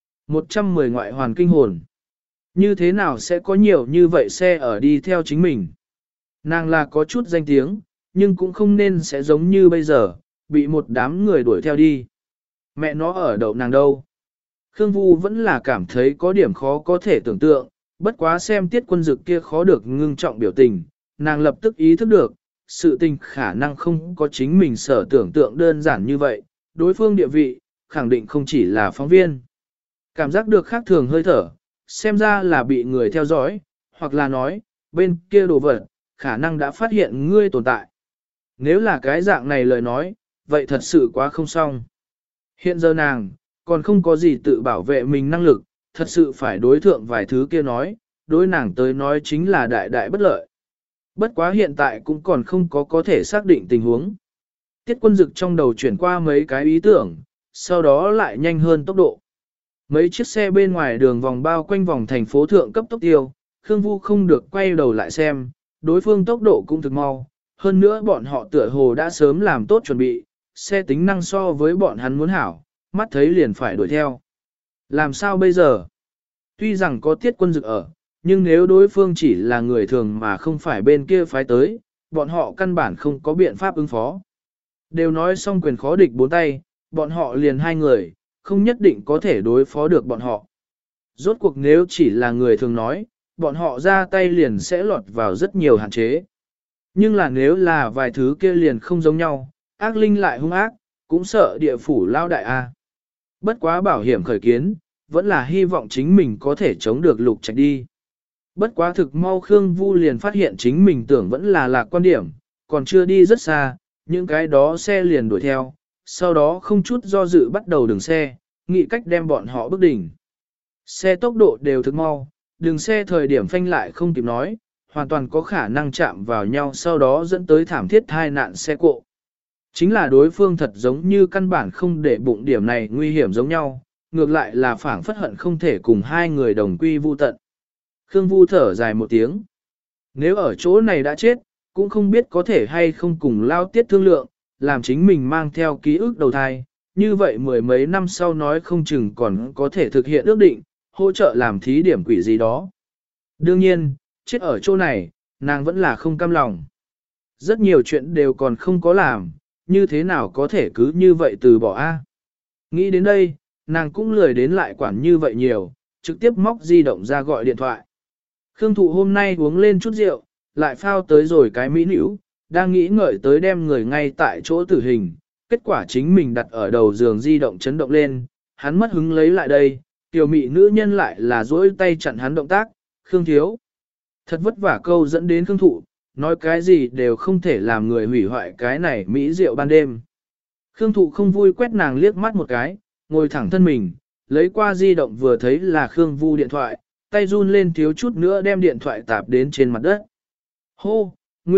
110 ngoại hoàn kinh hồn. Như thế nào sẽ có nhiều như vậy xe ở đi theo chính mình? Nàng là có chút danh tiếng, nhưng cũng không nên sẽ giống như bây giờ, bị một đám người đuổi theo đi. Mẹ nó ở đậu nàng đâu? Khương Vu vẫn là cảm thấy có điểm khó có thể tưởng tượng, bất quá xem Tiết Quân Dực kia khó được ngưng trọng biểu tình, nàng lập tức ý thức được, sự tình khả năng không có chính mình sở tưởng tượng đơn giản như vậy, đối phương địa vị, khẳng định không chỉ là phóng viên. Cảm giác được khác thường hơi thở, xem ra là bị người theo dõi, hoặc là nói, bên kia đồ vật, khả năng đã phát hiện ngươi tồn tại. Nếu là cái dạng này lời nói, vậy thật sự quá không xong. Hiện giờ nàng, còn không có gì tự bảo vệ mình năng lực, thật sự phải đối thượng vài thứ kia nói, đối nàng tới nói chính là đại đại bất lợi. Bất quá hiện tại cũng còn không có thể xác định tình huống. Tiết Quân Dực trong đầu chuyển qua mấy cái ý tưởng, sau đó lại nhanh hơn tốc độ. Mấy chiếc xe bên ngoài đường vòng bao quanh vòng thành phố thượng cấp tốc tiêu, Khương Vu không được quay đầu lại xem, đối phương tốc độ cũng thực mau, hơn nữa bọn họ tựa hồ đã sớm làm tốt chuẩn bị, xe tính năng so với bọn hắn muốn hảo, mắt thấy liền phải đuổi theo. Làm sao bây giờ? Tuy rằng có Tiết Quân Dực ở, nhưng nếu đối phương chỉ là người thường mà không phải bên kia phái tới, bọn họ căn bản không có biện pháp ứng phó. Đều nói xong quyền khó địch bốn tay, bọn họ liền hai người, không nhất định có thể đối phó được bọn họ. Rốt cuộc nếu chỉ là người thường nói, bọn họ ra tay liền sẽ lọt vào rất nhiều hạn chế. Nhưng là nếu là vài thứ kia liền không giống nhau, ác linh lại hung ác, cũng sợ địa phủ lao đại a. Bất quá bảo hiểm khởi kiến, vẫn là hy vọng chính mình có thể chống được Lục Trạch đi. Bất quá thực mau Khương Vu liền phát hiện chính mình tưởng vẫn là lạc quan điểm, còn chưa đi rất xa, những cái đó xe liền đuổi theo, sau đó không chút do dự bắt đầu dừng xe, nghĩ cách đem bọn họ bước đỉnh. Xe tốc độ đều thực mau, dừng xe thời điểm phanh lại không kịp nói, hoàn toàn có khả năng chạm vào nhau sau đó dẫn tới thảm thiết tai nạn xe cộ. Chính là đối phương thật giống như căn bản không để bụng điểm này nguy hiểm giống nhau, ngược lại là phảng phất hận không thể cùng hai người đồng quy vu tận. Khương Vu thở dài một tiếng. Nếu ở chỗ này đã chết, cũng không biết có thể hay không cùng lao tiết thương lượng, làm chính mình mang theo ký ức đầu thai, như vậy mười mấy năm sau nói không chừng còn có thể thực hiện ước định, hỗ trợ làm thí điểm quỷ gì đó. Đương nhiên, chết ở chỗ này, nàng vẫn là không cam lòng. Rất nhiều chuyện đều còn không có làm, như thế nào có thể cứ như vậy từ bỏ a? Nghĩ đến đây, nàng cũng lười đến lại quản như vậy nhiều, trực tiếp móc di động ra gọi điện thoại. Khương Thụ hôm nay uống lên chút rượu, lại phao tới rồi cái mỹ nữ, đang nghĩ ngợi tới đem người ngay tại chỗ tử hình, kết quả chính mình đặt ở đầu giường di động chấn động lên, hắn mất hứng lấy lại đây, tiểu mỹ nữ nhân lại là duỗi tay chặn hắn động tác, Khương thiếu. Thật vất vả câu dẫn đến Khương Thụ, nói cái gì đều không thể làm người hủy hoại cái này mỹ rượu ban đêm. Khương Thụ không vui quét nàng liếc mắt một cái, ngồi thẳng thân mình, lấy qua di động vừa thấy là Khương Vu điện thoại, tay run lên thiếu chút nữa đem điện thoại tạp đến trên mặt đất. Hô,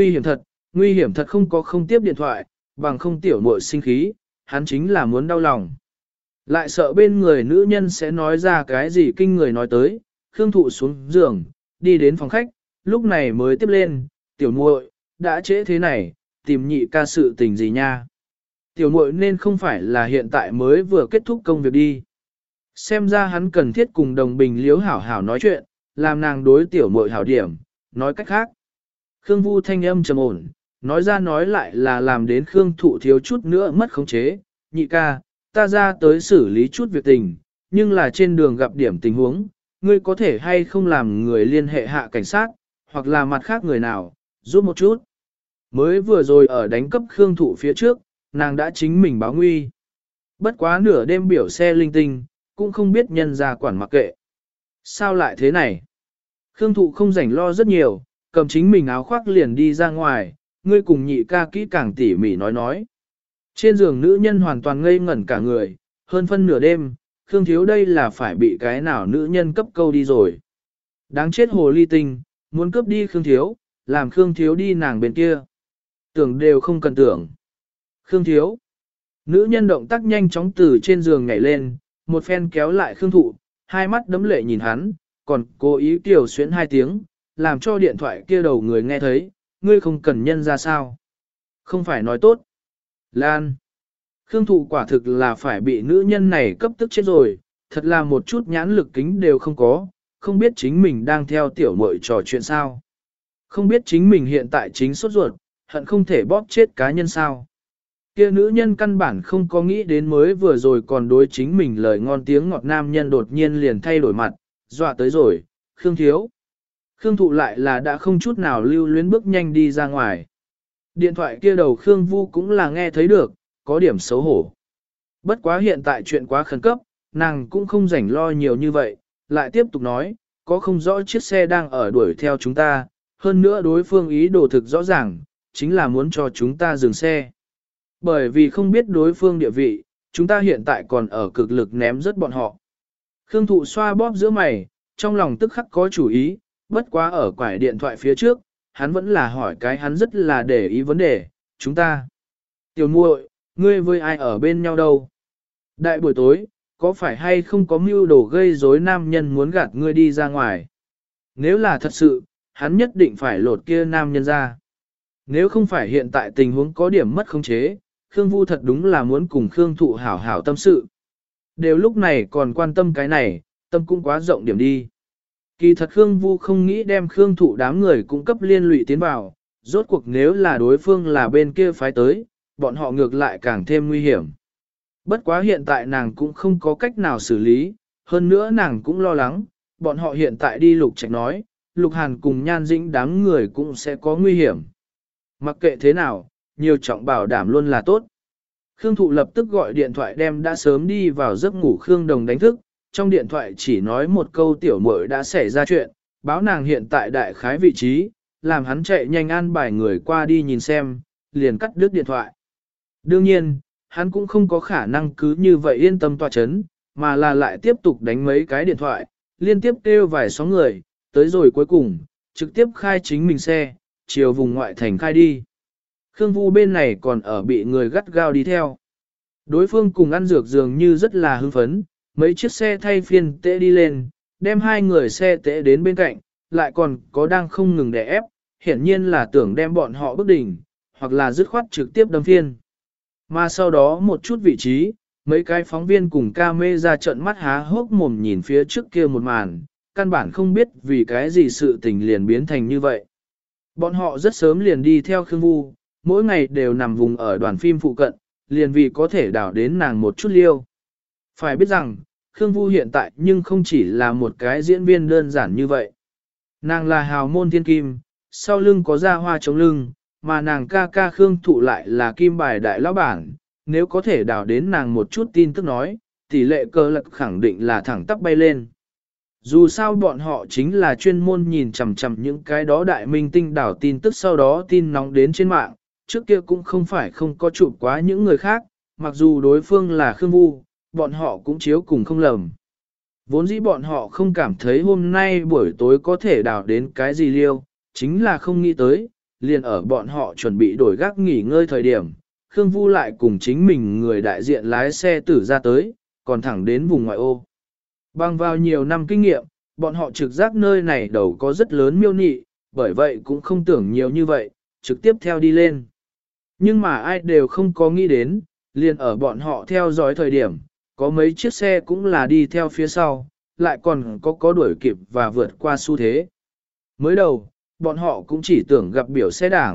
nguy hiểm thật không tiếp điện thoại, bằng không tiểu muội sinh khí, hắn chính là muốn đau lòng. Lại sợ bên người nữ nhân sẽ nói ra cái gì kinh người nói tới, Khương Thụ xuống giường, đi đến phòng khách, lúc này mới tiếp lên, tiểu muội, đã trễ thế này, tìm nhị ca sự tình gì nha. Tiểu muội nên không phải là hiện tại mới vừa kết thúc công việc đi. Xem ra hắn cần thiết cùng đồng bình liếu hảo hảo nói chuyện, làm nàng đối tiểu muội hảo điểm, nói cách khác. Khương Vu thanh âm trầm ổn, Nói ra nói lại là làm đến Khương Thụ thiếu chút nữa mất khống chế, nhị ca, ta ra tới xử lý chút việc tình, nhưng là trên đường gặp điểm tình huống, ngươi có thể hay không làm người liên hệ hạ cảnh sát, hoặc là mặt khác người nào, giúp một chút. Mới vừa rồi ở đánh cấp Khương Thụ phía trước, nàng đã chính mình báo nguy. Bất quá nửa đêm biểu xe linh tinh, cũng không biết nhân ra quản mặc kệ. Sao lại thế này? Khương Thụ không rảnh lo rất nhiều, cầm chính mình áo khoác liền đi ra ngoài, ngươi cùng nhị ca kỹ càng tỉ mỉ nói. Trên giường nữ nhân hoàn toàn ngây ngẩn cả người, hơn phân nửa đêm, Khương Thiếu đây là phải bị cái nào nữ nhân cấp câu đi rồi. Đáng chết hồ ly tinh, muốn cướp đi Khương Thiếu, làm Khương Thiếu đi nàng bên kia. Tưởng đều không cần tưởng. Khương Thiếu. Nữ nhân động tác nhanh chóng từ trên giường nhảy lên, một phen kéo lại Khương Thụ, hai mắt đấm lệ nhìn hắn, còn cố ý tiểu xuyến hai tiếng, làm cho điện thoại kia đầu người nghe thấy, ngươi không cần nhân ra sao. Không phải nói tốt. Lan. Khương Thụ quả thực là phải bị nữ nhân này cấp tức chết rồi, thật là một chút nhãn lực kính đều không có, không biết chính mình đang theo tiểu muội trò chuyện sao. Không biết chính mình hiện tại chính sốt ruột, hận không thể bóp chết cá nhân sao. Kia nữ nhân căn bản không có nghĩ đến mới vừa rồi còn đối chính mình lời ngon tiếng ngọt nam nhân đột nhiên liền thay đổi mặt, dọa tới rồi, Khương Thiếu. Khương Thụ lại là đã không chút nào lưu luyến bước nhanh đi ra ngoài. Điện thoại kia đầu Khương Vu cũng là nghe thấy được, có điểm xấu hổ. Bất quá hiện tại chuyện quá khẩn cấp, nàng cũng không rảnh lo nhiều như vậy, lại tiếp tục nói, có không rõ chiếc xe đang ở đuổi theo chúng ta, hơn nữa đối phương ý đồ thực rõ ràng, chính là muốn cho chúng ta dừng xe. Bởi vì không biết đối phương địa vị, chúng ta hiện tại còn ở cực lực ném rớt bọn họ. Khương Thụ xoa bóp giữa mày, trong lòng tức khắc có chủ ý, bất quá ở quải điện thoại phía trước, hắn vẫn là hỏi cái hắn rất là để ý vấn đề, chúng ta. Tiểu muội, ngươi với ai ở bên nhau đâu? Đại buổi tối, có phải hay không có mưu đồ gây rối nam nhân muốn gạt ngươi đi ra ngoài? Nếu là thật sự, hắn nhất định phải lột kia nam nhân ra. Nếu không phải hiện tại tình huống có điểm mất khống chế, Khương Vu thật đúng là muốn cùng Khương Thụ hảo hảo tâm sự. Đều lúc này còn quan tâm cái này, tâm cũng quá rộng điểm đi. Kỳ thật Khương Vu không nghĩ đem Khương Thụ đám người cung cấp liên lụy tiến vào, rốt cuộc nếu là đối phương là bên kia phái tới, bọn họ ngược lại càng thêm nguy hiểm. Bất quá hiện tại nàng cũng không có cách nào xử lý, hơn nữa nàng cũng lo lắng, bọn họ hiện tại đi Lục Trạch nói, Lục Hàn cùng Nhan Dĩnh đám người cũng sẽ có nguy hiểm. Mặc kệ thế nào, nhiều trọng bảo đảm luôn là tốt. Khương Thụ lập tức gọi điện thoại đem đã sớm đi vào giấc ngủ Khương Đồng đánh thức, trong điện thoại chỉ nói một câu tiểu muội đã xảy ra chuyện, báo nàng hiện tại đại khái vị trí, làm hắn chạy nhanh an bài người qua đi nhìn xem, liền cắt đứt điện thoại. Đương nhiên, hắn cũng không có khả năng cứ như vậy yên tâm tọa chấn, mà là lại tiếp tục đánh mấy cái điện thoại, liên tiếp kêu vài số người, tới rồi cuối cùng, trực tiếp khai chính mình xe, chiều vùng ngoại thành khai đi. Khương Vu bên này còn ở bị người gắt gao đi theo. Đối phương cùng ăn dược dường như rất là hưng phấn, mấy chiếc xe thay phiên tễ đi lên, đem hai người xe tễ đến bên cạnh, lại còn có đang không ngừng đè ép, hiển nhiên là tưởng đem bọn họ bức đỉnh, hoặc là dứt khoát trực tiếp đâm phiên. Mà sau đó một chút vị trí, mấy cái phóng viên cùng ca mê ra trận mắt há hốc mồm nhìn phía trước kia một màn, căn bản không biết vì cái gì sự tình liền biến thành như vậy. Bọn họ rất sớm liền đi theo Khương Vu, mỗi ngày đều nằm vùng ở đoàn phim phụ cận, liền vì có thể đảo đến nàng một chút liêu. Phải biết rằng, Khương Vu hiện tại nhưng không chỉ là một cái diễn viên đơn giản như vậy. Nàng là hào môn thiên kim, sau lưng có ra hoa chống lưng, mà nàng ca ca Khương Thụ lại là kim bài đại lão bản. Nếu có thể đảo đến nàng một chút tin tức nói, tỷ lệ cơ lực khẳng định là thẳng tắp bay lên. Dù sao bọn họ chính là chuyên môn nhìn chằm chằm những cái đó đại minh tinh đảo tin tức sau đó tin nóng đến trên mạng, trước kia cũng không phải không có chụp quá những người khác, mặc dù đối phương là Khương Vu, bọn họ cũng chiếu cùng không lầm. Vốn dĩ bọn họ không cảm thấy hôm nay buổi tối có thể đào đến cái gì liêu, chính là không nghĩ tới, liền ở bọn họ chuẩn bị đổi gác nghỉ ngơi thời điểm, Khương Vu lại cùng chính mình người đại diện lái xe tử ra tới, còn thẳng đến vùng ngoại ô. Bằng vào nhiều năm kinh nghiệm, bọn họ trực giác nơi này đầu có rất lớn miêu nị, bởi vậy cũng không tưởng nhiều như vậy, trực tiếp theo đi lên. Nhưng mà ai đều không có nghĩ đến, liền ở bọn họ theo dõi thời điểm, có mấy chiếc xe cũng là đi theo phía sau, lại còn có đuổi kịp và vượt qua xu thế. Mới đầu, bọn họ cũng chỉ tưởng gặp biểu xe đảng,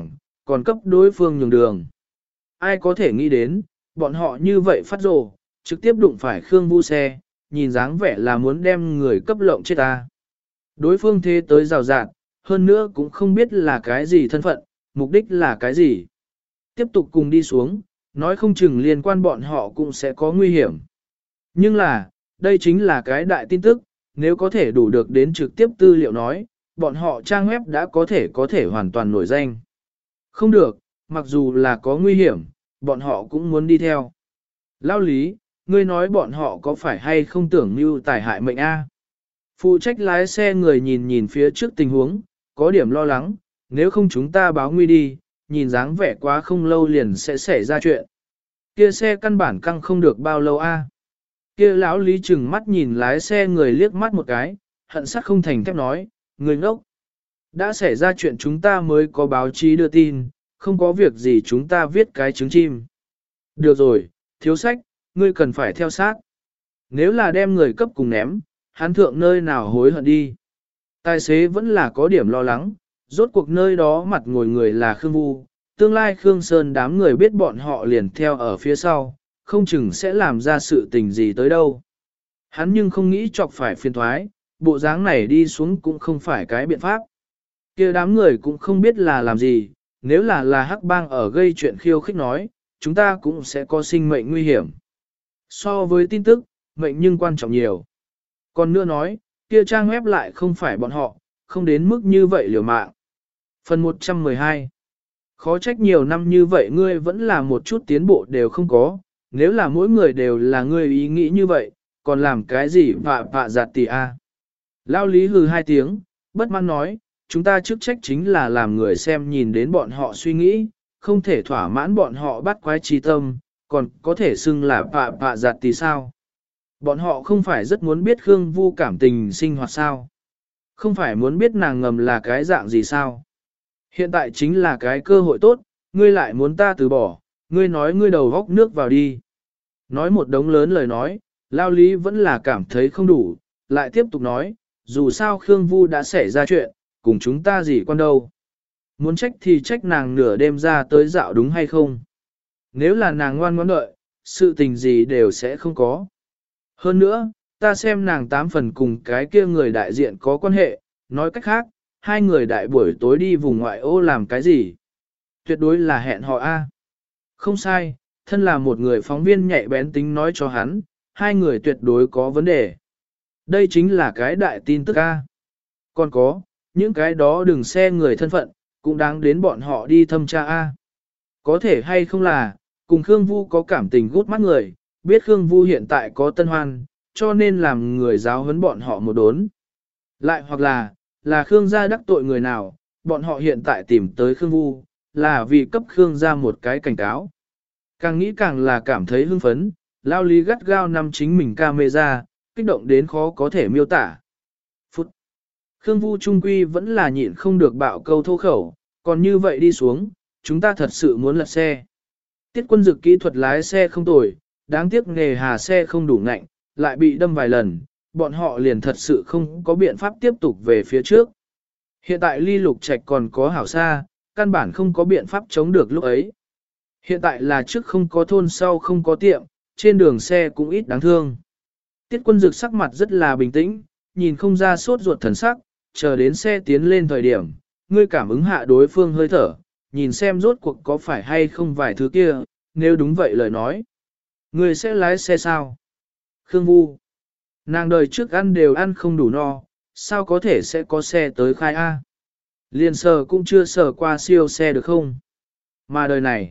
còn cấp đối phương nhường đường. Ai có thể nghĩ đến, bọn họ như vậy phát rồ, trực tiếp đụng phải Khương Vu xe, nhìn dáng vẻ là muốn đem người cấp lộng chết ta. Đối phương thế tới rào rạt, hơn nữa cũng không biết là cái gì thân phận, mục đích là cái gì. Tiếp tục cùng đi xuống, nói không chừng liên quan bọn họ cũng sẽ có nguy hiểm. Nhưng là, đây chính là cái đại tin tức, nếu có thể đủ được đến trực tiếp tư liệu nói, bọn họ trang web đã có thể hoàn toàn nổi danh. Không được, mặc dù là có nguy hiểm, bọn họ cũng muốn đi theo. Lao lý, ngươi nói bọn họ có phải hay không tưởng mưu tài hại mệnh a? Phụ trách lái xe người nhìn nhìn phía trước tình huống, có điểm lo lắng, nếu không chúng ta báo nguy đi, nhìn dáng vẻ quá không lâu liền sẽ xảy ra chuyện. Kia xe căn bản căng không được bao lâu a? Kia lão lý chừng mắt nhìn lái xe người liếc mắt một cái, hận sắt không thành thép nói, người ngốc. Đã xảy ra chuyện chúng ta mới có báo chí đưa tin, không có việc gì chúng ta viết cái trứng chim. Được rồi, thiếu sách, ngươi cần phải theo sát. Nếu là đem người cấp cùng ném, hắn thượng nơi nào hối hận đi. Tài xế vẫn là có điểm lo lắng, rốt cuộc nơi đó mặt ngồi người là Khương Vu, tương lai Khương Sơn đám người biết bọn họ liền theo ở phía sau, không chừng sẽ làm ra sự tình gì tới đâu. Hắn nhưng không nghĩ chọc phải phiền thoái, bộ dáng này đi xuống cũng không phải cái biện pháp. Kia đám người cũng không biết là làm gì, nếu là hắc bang ở gây chuyện khiêu khích nói, chúng ta cũng sẽ có sinh mệnh nguy hiểm. So với tin tức, mệnh nhưng quan trọng nhiều. Còn nữa nói, kia trang web lại không phải bọn họ, không đến mức như vậy liều mạng. Phần 112. Khó trách nhiều năm như vậy ngươi vẫn là một chút tiến bộ đều không có, nếu là mỗi người đều là ngươi ý nghĩ như vậy, còn làm cái gì vạ giạt tì a? Lao lý hừ hai tiếng, bất mãn nói, chúng ta chức trách chính là làm người xem nhìn đến bọn họ suy nghĩ, không thể thỏa mãn bọn họ bắt quái trí tâm, còn có thể xưng là vạ giạt tì sao? Bọn họ không phải rất muốn biết Khương Vu cảm tình sinh hoạt sao? Không phải muốn biết nàng ngầm là cái dạng gì sao? Hiện tại chính là cái cơ hội tốt, ngươi lại muốn ta từ bỏ, ngươi nói ngươi đầu góc nước vào đi. Nói một đống lớn lời nói, Lao Lý vẫn là cảm thấy không đủ, lại tiếp tục nói, dù sao Khương Vu đã xảy ra chuyện, cùng chúng ta gì quan đâu. Muốn trách thì trách nàng nửa đêm ra tới dạo đúng hay không. Nếu là nàng ngoan ngoãn đợi, sự tình gì đều sẽ không có. Hơn nữa, ta xem nàng 8 phần cùng cái kia người đại diện có quan hệ, nói cách khác, hai người đại buổi tối đi vùng ngoại ô làm cái gì? Tuyệt đối là hẹn hò A. Không sai, thân là một người phóng viên nhạy bén tính nói cho hắn, hai người tuyệt đối có vấn đề. Đây chính là cái đại tin tức A. Còn có, những cái đó đừng xe người thân phận, cũng đáng đến bọn họ đi thâm tra A. Có thể hay không là, cùng Khương Vu có cảm tình gút mắt người, biết Khương Vu hiện tại có tân hoan, cho nên làm người giáo huấn bọn họ một đốn. Lại hoặc là Khương gia đắc tội người nào, bọn họ hiện tại tìm tới Khương Vu, là vì cấp Khương gia một cái cảnh cáo. Càng nghĩ càng là cảm thấy hưng phấn, Lao Lý gắt gao nắm chính mình camera, kích động đến khó có thể miêu tả. Phút. Khương Vu trung quy vẫn là nhịn không được bạo câu thô khẩu, còn như vậy đi xuống, chúng ta thật sự muốn lật xe. Tiết Quân Dực kỹ thuật lái xe không tồi, đáng tiếc nghề hà xe không đủ ngạnh, lại bị đâm vài lần, bọn họ liền thật sự không có biện pháp tiếp tục về phía trước. Hiện tại ly Lục Trạch còn có hảo xa, căn bản không có biện pháp chống được lúc ấy. Hiện tại là trước không có thôn sau không có tiệm, trên đường xe cũng ít đáng thương. Tiết Quân Dực sắc mặt rất là bình tĩnh, nhìn không ra sốt ruột thần sắc, chờ đến xe tiến lên thời điểm, ngươi cảm ứng hạ đối phương hơi thở, nhìn xem rốt cuộc có phải hay không vài thứ kia, nếu đúng vậy lời nói. Ngươi sẽ lái xe sao? Khương Vu. Nàng đời trước ăn đều ăn không đủ no, sao có thể sẽ có xe tới khai A? Liền sờ cũng chưa sờ qua siêu xe được không? Mà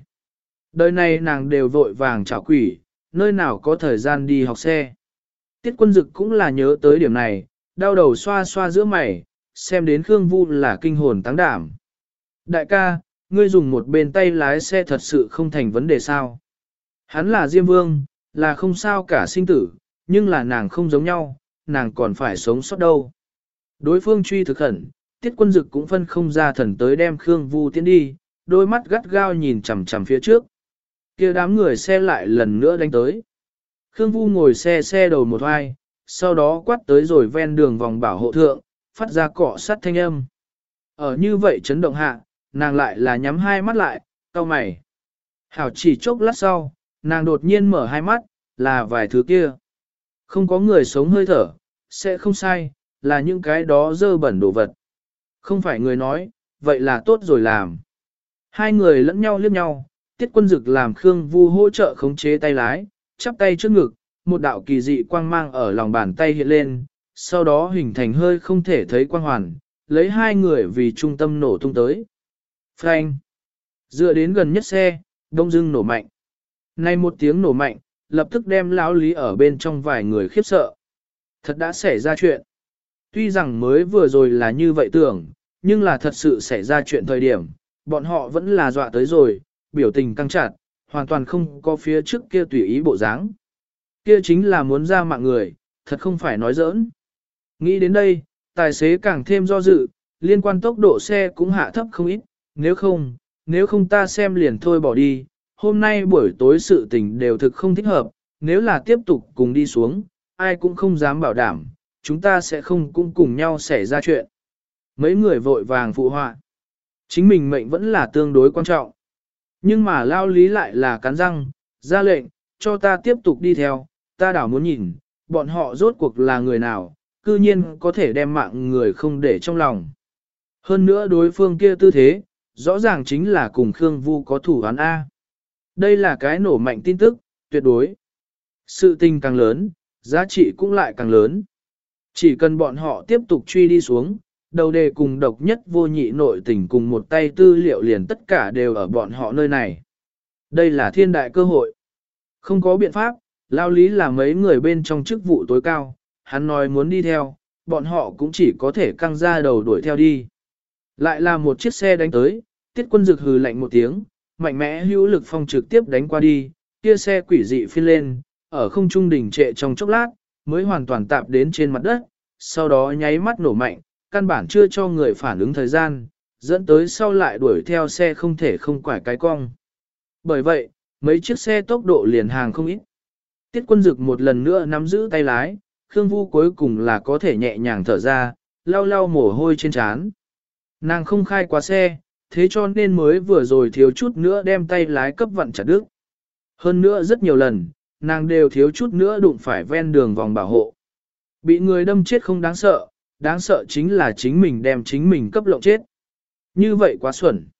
đời này nàng đều vội vàng trả quỷ, nơi nào có thời gian đi học xe. Tiết Quân Dực cũng là nhớ tới điểm này, đau đầu xoa xoa giữa mày, xem đến Khương Vu là kinh hồn táng đảm. Đại ca, ngươi dùng một bên tay lái xe thật sự không thành vấn đề sao? Hắn là Diêm Vương, là không sao cả sinh tử, nhưng là nàng không giống nhau, nàng còn phải sống sót đâu. Đối phương truy thực khẩn, Tiết Quân Dực cũng phân không ra thần tới đem Khương Vu tiến đi, đôi mắt gắt gao nhìn chằm chằm phía trước. Kia đám người xe lại lần nữa đánh tới. Khương Vu ngồi xe đầu một vai, sau đó quát tới rồi ven đường vòng bảo hộ thượng, phát ra cọ sắt thanh âm. Ở như vậy chấn động hạ, nàng lại là nhắm hai mắt lại, cau mày. Hảo chỉ chốc lát sau, nàng đột nhiên mở hai mắt, là vài thứ kia. Không có người sống hơi thở, sẽ không sai, là những cái đó dơ bẩn đồ vật. Không phải người nói, vậy là tốt rồi làm. Hai người lẫn nhau liếc nhau, Tiết Quân Dực làm Khương Vu hỗ trợ khống chế tay lái, chắp tay trước ngực, một đạo kỳ dị quang mang ở lòng bàn tay hiện lên, sau đó hình thành hơi không thể thấy quang hoàn, lấy hai người vì trung tâm nổ tung tới. Phanh! Dựa đến gần nhất xe, đông dưng nổ mạnh. Nay một tiếng nổ mạnh, lập tức đem lão Lý ở bên trong vài người khiếp sợ. Thật đã xảy ra chuyện. Tuy rằng mới vừa rồi là như vậy tưởng, nhưng là thật sự xảy ra chuyện thời điểm, bọn họ vẫn là dọa tới rồi, biểu tình căng chặt, hoàn toàn không có phía trước kia tùy ý bộ dáng. Kia chính là muốn ra mạng người, thật không phải nói giỡn. Nghĩ đến đây, tài xế càng thêm do dự, liên quan tốc độ xe cũng hạ thấp không ít, nếu không ta xem liền thôi bỏ đi, hôm nay buổi tối sự tình đều thực không thích hợp, nếu là tiếp tục cùng đi xuống, ai cũng không dám bảo đảm, chúng ta sẽ không cũng cùng nhau xảy ra chuyện. Mấy người vội vàng phụ họa. Chính mình mệnh vẫn là tương đối quan trọng. Nhưng mà lao lý lại là cắn răng, ra lệnh, cho ta tiếp tục đi theo, ta đảo muốn nhìn, bọn họ rốt cuộc là người nào, cư nhiên có thể đem mạng người không để trong lòng. Hơn nữa đối phương kia tư thế, rõ ràng chính là cùng Khương Vu có thủ án A. Đây là cái nổ mạnh tin tức, tuyệt đối. Sự tình càng lớn, giá trị cũng lại càng lớn. Chỉ cần bọn họ tiếp tục truy đi xuống, đầu đề cùng độc nhất vô nhị nội tình cùng một tay tư liệu liền tất cả đều ở bọn họ nơi này. Đây là thiên đại cơ hội. Không có biện pháp, lao lý là mấy người bên trong chức vụ tối cao, hắn nói muốn đi theo, bọn họ cũng chỉ có thể căng ra đầu đuổi theo đi. Lại là một chiếc xe đánh tới, Tiết Quân Dực hừ lạnh một tiếng, mạnh mẽ hữu lực phong trực tiếp đánh qua đi, kia xe quỷ dị phiên lên, ở không trung đỉnh trệ trong chốc lát, mới hoàn toàn tạp đến trên mặt đất, sau đó nháy mắt nổ mạnh, căn bản chưa cho người phản ứng thời gian, dẫn tới sau lại đuổi theo xe không thể không quải cái cong. Bởi vậy, mấy chiếc xe tốc độ liền hàng không ít. Tiết Quân Dực một lần nữa nắm giữ tay lái, Khương Vu cuối cùng là có thể nhẹ nhàng thở ra, lau lau mồ hôi trên trán. Nàng không khai quá xe, thế cho nên mới vừa rồi thiếu chút nữa đem tay lái cấp vặn chặt đứt. Hơn nữa rất nhiều lần, nàng đều thiếu chút nữa đụng phải ven đường vòng bảo hộ. Bị người đâm chết không đáng sợ chính là chính mình đem chính mình cấp lộng chết. Như vậy quá xuẩn.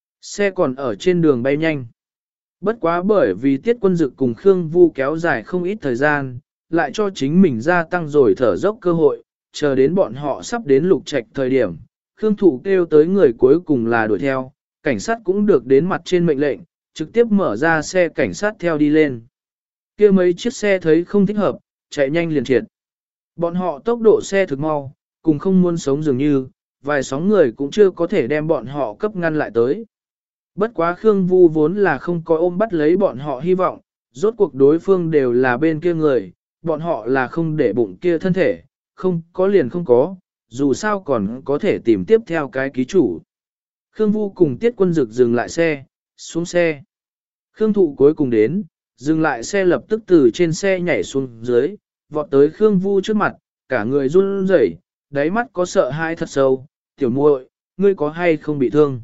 Xe còn ở trên đường bay nhanh. Bất quá bởi vì Tiết Quân Dực cùng Khương Vu kéo dài không ít thời gian, lại cho chính mình gia tăng rồi thở dốc cơ hội, chờ đến bọn họ sắp đến Lục Trạch thời điểm. Khương Thụ kêu tới người cuối cùng là đuổi theo, cảnh sát cũng được đến mặt trên mệnh lệnh, trực tiếp mở ra xe cảnh sát theo đi lên. Kia mấy chiếc xe thấy không thích hợp, chạy nhanh liền triệt. Bọn họ tốc độ xe thực mau, cùng không muốn sống dường như, vài sóng người cũng chưa có thể đem bọn họ cấp ngăn lại tới. Bất quá Khương Vu vốn là không có ôm bắt lấy bọn họ hy vọng, rốt cuộc đối phương đều là bên kia người, bọn họ là không để bụng kia thân thể, không có liền không có, dù sao còn có thể tìm tiếp theo cái ký chủ. Khương Vu cùng Tiết Quân Dực dừng lại xe, xuống xe. Khương Thụ cuối cùng đến, dừng lại xe lập tức từ trên xe nhảy xuống dưới, vọt tới Khương Vu trước mặt, cả người run rẩy, đáy mắt có sợ hãi thật sâu, tiểu muội, ngươi có hay không bị thương?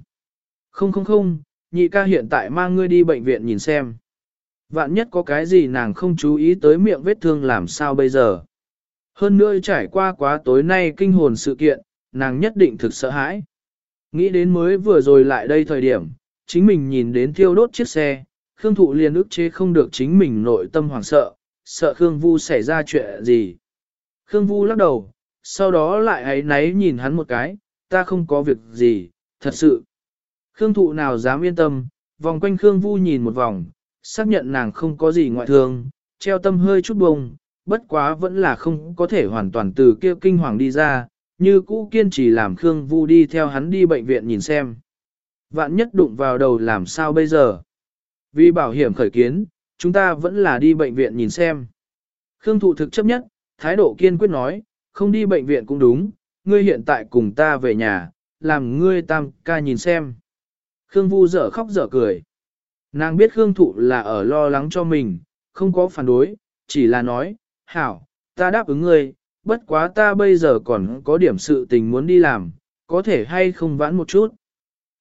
Không, nhị ca hiện tại mang ngươi đi bệnh viện nhìn xem. Vạn nhất có cái gì nàng không chú ý tới miệng vết thương làm sao bây giờ. Hơn nữa trải qua quá tối nay kinh hồn sự kiện, nàng nhất định thực sợ hãi. Nghĩ đến mới vừa rồi lại đây thời điểm, chính mình nhìn đến thiêu đốt chiếc xe, Khương Thụ liền ức chế không được chính mình nội tâm hoảng sợ, sợ Khương Vu xảy ra chuyện gì. Khương Vu lắc đầu, sau đó lại áy náy nhìn hắn một cái, ta không có việc gì, thật sự. Khương Thụ nào dám yên tâm, vòng quanh Khương Vu nhìn một vòng, xác nhận nàng không có gì ngoại thương, treo tâm hơi chút bông, bất quá vẫn là không có thể hoàn toàn từ kia kinh hoàng đi ra, như cũ kiên trì làm Khương Vu đi theo hắn đi bệnh viện nhìn xem. Vạn nhất đụng vào đầu làm sao bây giờ? Vì bảo hiểm khởi kiến, chúng ta vẫn là đi bệnh viện nhìn xem. Khương Thụ thực chấp nhất, thái độ kiên quyết nói, không đi bệnh viện cũng đúng, ngươi hiện tại cùng ta về nhà, làm ngươi tam ca nhìn xem. Khương Vu dở khóc dở cười. Nàng biết Khương Thụ là ở lo lắng cho mình, không có phản đối, chỉ là nói, hảo, ta đáp ứng ngươi, bất quá ta bây giờ còn có điểm sự tình muốn đi làm, có thể hay không vãn một chút.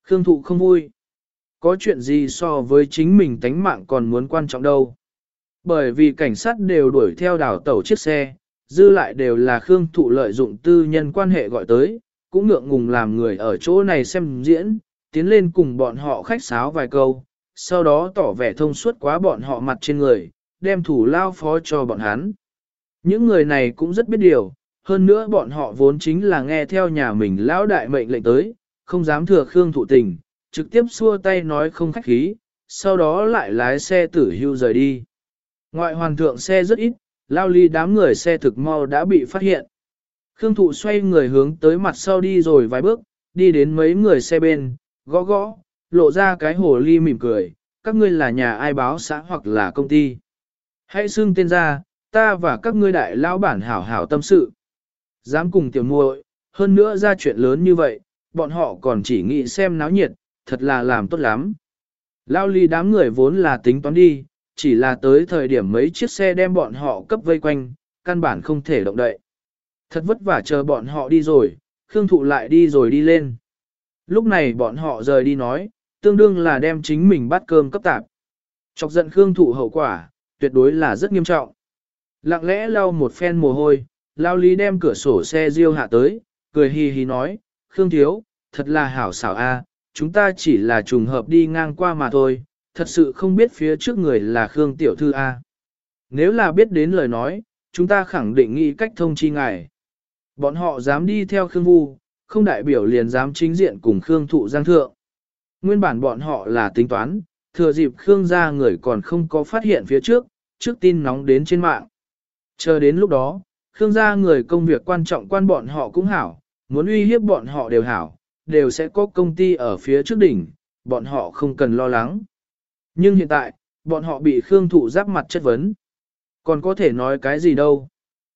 Khương Thụ không vui. Có chuyện gì so với chính mình tánh mạng còn muốn quan trọng đâu. Bởi vì cảnh sát đều đuổi theo đảo tàu chiếc xe, dư lại đều là Khương Thụ lợi dụng tư nhân quan hệ gọi tới, cũng ngượng ngùng làm người ở chỗ này xem diễn, tiến lên cùng bọn họ khách sáo vài câu, sau đó tỏ vẻ thông suốt quá bọn họ mặt trên người, đem thủ lao phó cho bọn hắn. Những người này cũng rất biết điều, hơn nữa bọn họ vốn chính là nghe theo nhà mình lão đại mệnh lệnh tới, không dám thừa Khương Thụ tình, trực tiếp xua tay nói không khách khí, sau đó lại lái xe tử hưu rời đi. Ngoại hoàn thượng xe rất ít, lao ly đám người xe thực mau đã bị phát hiện. Khương Thụ xoay người hướng tới mặt sau đi rồi vài bước, đi đến mấy người xe bên, gõ gõ, lộ ra cái hồ ly mỉm cười, các ngươi là nhà ai báo xã hoặc là công ty. Hãy xưng tên ra, ta và các ngươi đại lão bản hảo hảo tâm sự. Dám cùng tiểu muội, hơn nữa ra chuyện lớn như vậy, bọn họ còn chỉ nghĩ xem náo nhiệt, thật là làm tốt lắm. Lao ly đám người vốn là tính toán đi, chỉ là tới thời điểm mấy chiếc xe đem bọn họ cấp vây quanh, căn bản không thể động đậy. Thật vất vả chờ bọn họ đi rồi, Khương Thụ lại đi rồi đi lên. Lúc này bọn họ rời đi nói, tương đương là đem chính mình bắt cơm cấp tạp. Chọc giận Khương Thụ hậu quả, tuyệt đối là rất nghiêm trọng. Lặng lẽ lau một phen mồ hôi, Lao Lý đem cửa sổ xe riêu hạ tới, cười hì hì nói, Khương Thiếu, thật là hảo xảo a, chúng ta chỉ là trùng hợp đi ngang qua mà thôi, thật sự không biết phía trước người là Khương Tiểu Thư a. Nếu là biết đến lời nói, chúng ta khẳng định nghĩ cách thông chi ngài. Bọn họ dám đi theo Khương Vu, không đại biểu liền dám chính diện cùng Khương Thụ giang thượng. Nguyên bản bọn họ là tính toán, thừa dịp Khương gia người còn không có phát hiện phía trước tin nóng đến trên mạng. Chờ đến lúc đó, Khương gia người công việc quan trọng quan bọn họ cũng hảo, muốn uy hiếp bọn họ đều hảo, đều sẽ có công ty ở phía trước đỉnh, bọn họ không cần lo lắng. Nhưng hiện tại, bọn họ bị Khương Thụ giáp mặt chất vấn. Còn có thể nói cái gì đâu.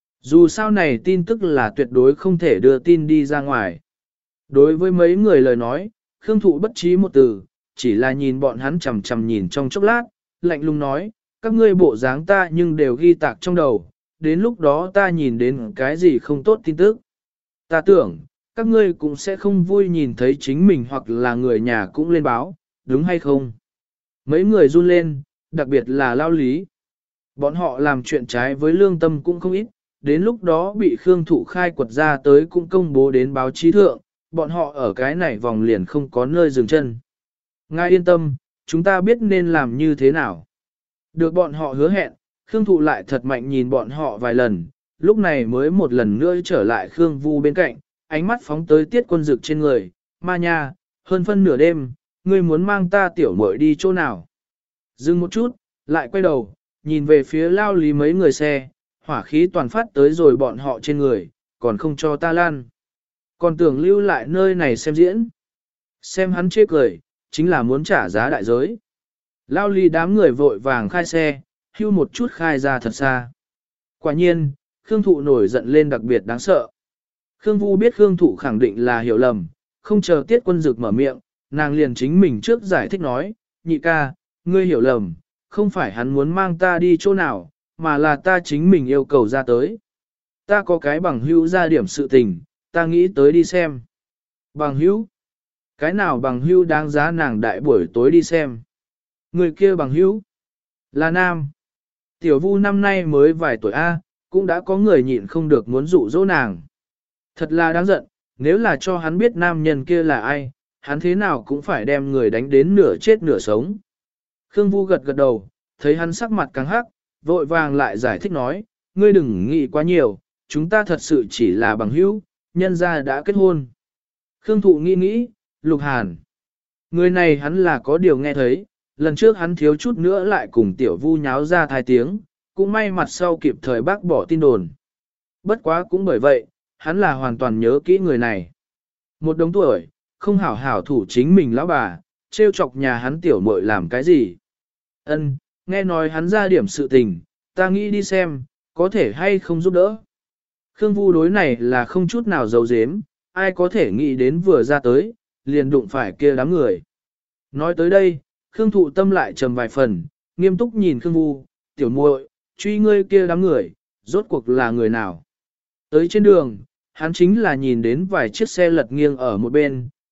Dù sao này tin tức là tuyệt đối không thể đưa tin đi ra ngoài. Đối với mấy người lời nói, Khương Thụ bất trí một từ, chỉ là nhìn bọn hắn chằm chằm nhìn trong chốc lát, lạnh lùng nói, các ngươi bộ dáng ta nhưng đều ghi tạc trong đầu, đến lúc đó ta nhìn đến cái gì không tốt tin tức. Ta tưởng, các ngươi cũng sẽ không vui nhìn thấy chính mình hoặc là người nhà cũng lên báo, đúng hay không? Mấy người run lên, đặc biệt là Lao Lý. Bọn họ làm chuyện trái với lương tâm cũng không ít, đến lúc đó bị Khương Thụ khai quật ra tới cũng công bố đến báo chí thượng, bọn họ ở cái này vòng liền không có nơi dừng chân. Ngài yên tâm, chúng ta biết nên làm như thế nào. Được bọn họ hứa hẹn, Khương Thụ lại thật mạnh nhìn bọn họ vài lần, lúc này mới một lần nữa trở lại Khương Vu bên cạnh, ánh mắt phóng tới Tiết Quân Dực trên người, ma nha, hơn phân nửa đêm, ngươi muốn mang ta tiểu muội đi chỗ nào. Dừng một chút, lại quay đầu, nhìn về phía Lao Lý mấy người xe, hỏa khí toàn phát tới rồi bọn họ trên người, còn không cho ta lan. Còn tưởng lưu lại nơi này xem diễn. Xem hắn chê cười, chính là muốn trả giá đại giới. Lao Lý đám người vội vàng khai xe, hưu một chút khai ra thật xa. Quả nhiên, Khương Thụ nổi giận lên đặc biệt đáng sợ. Khương Vu biết Khương Thụ khẳng định là hiểu lầm, không chờ Tiết Quân Dực mở miệng, nàng liền chính mình trước giải thích nói, nhị ca, ngươi hiểu lầm, không phải hắn muốn mang ta đi chỗ nào, mà là ta chính mình yêu cầu ra tới. Ta có cái bằng hữu ra điểm sự tình, ta nghĩ tới đi xem. Bằng hữu? Cái nào bằng hữu đáng giá nàng đại buổi tối đi xem? Người kia bằng hữu? Là nam. Tiểu Vu năm nay mới vài tuổi A, cũng đã có người nhịn không được muốn dụ dỗ nàng. Thật là đáng giận, nếu là cho hắn biết nam nhân kia là ai, hắn thế nào cũng phải đem người đánh đến nửa chết nửa sống. Khương Vu gật gật đầu, thấy hắn sắc mặt càng hắc, vội vàng lại giải thích nói, ngươi đừng nghĩ quá nhiều, chúng ta thật sự chỉ là bằng hữu, nhân gia đã kết hôn. Khương Thụ nghĩ nghĩ, Lục Hàn. Người này hắn là có điều nghe thấy, lần trước hắn thiếu chút nữa lại cùng Tiểu Vu nháo ra thai tiếng, cũng may mặt sau kịp thời bác bỏ tin đồn. Bất quá cũng bởi vậy, hắn là hoàn toàn nhớ kỹ người này. Một đống tuổi, không hảo hảo thủ chính mình lão bà, trêu chọc nhà hắn tiểu muội làm cái gì. Ân, nghe nói hắn ra điểm sự tình, ta nghĩ đi xem, có thể hay không giúp đỡ. Khương Vu đối này là không chút nào giấu giếm, ai có thể nghĩ đến vừa ra tới, liền đụng phải kia đám người. Nói tới đây, Khương Thụ tâm lại trầm vài phần, nghiêm túc nhìn Khương Vu, tiểu muội, truy ngươi kia đám người, rốt cuộc là người nào. Tới trên đường, hắn chính là nhìn đến vài chiếc xe lật nghiêng ở một bên,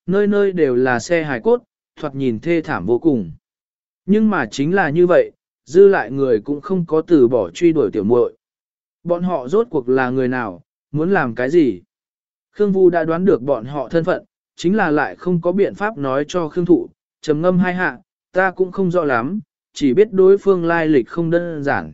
nơi nơi đều là xe hài cốt, thoạt nhìn thê thảm vô cùng. Nhưng mà chính là như vậy, dư lại người cũng không có từ bỏ truy đuổi tiểu muội. Bọn họ rốt cuộc là người nào, muốn làm cái gì? Khương Vu đã đoán được bọn họ thân phận, chính là lại không có biện pháp nói cho Khương Thụ, trầm ngâm hai hạ, ta cũng không rõ lắm, chỉ biết đối phương lai lịch không đơn giản.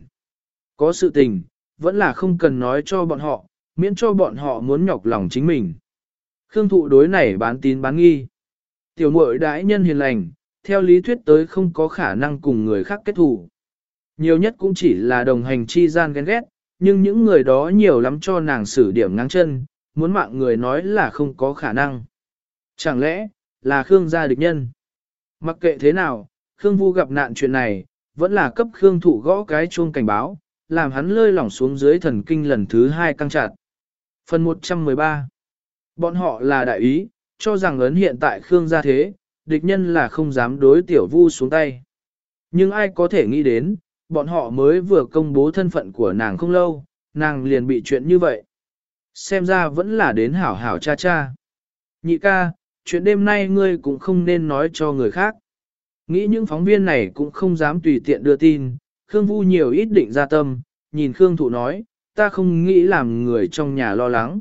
Có sự tình, vẫn là không cần nói cho bọn họ, miễn cho bọn họ muốn nhọc lòng chính mình. Khương Thụ đối này bán tín bán nghi. Tiểu muội đãi nhân hiền lành, theo lý thuyết tới không có khả năng cùng người khác kết thù. Nhiều nhất cũng chỉ là đồng hành chi gian ghen ghét, nhưng những người đó nhiều lắm cho nàng xử điểm ngang chân, muốn mạng người nói là không có khả năng. Chẳng lẽ, là Khương gia địch nhân? Mặc kệ thế nào, Khương Vu gặp nạn chuyện này, vẫn là cấp Khương Thụ gõ cái chuông cảnh báo, làm hắn lơi lỏng xuống dưới thần kinh lần thứ 2 căng chặt. Phần 113. Bọn họ là đại ý, cho rằng ấn hiện tại Khương gia thế, địch nhân là không dám đối tiểu Vu xuống tay. Nhưng ai có thể nghĩ đến, bọn họ mới vừa công bố thân phận của nàng không lâu, nàng liền bị chuyện như vậy. Xem ra vẫn là đến hảo hảo cha cha. Nhị ca, chuyện đêm nay ngươi cũng không nên nói cho người khác. Nghĩ những phóng viên này cũng không dám tùy tiện đưa tin, Khương Vu nhiều ít định ra tâm, nhìn Khương Thụ nói, ta không nghĩ làm người trong nhà lo lắng.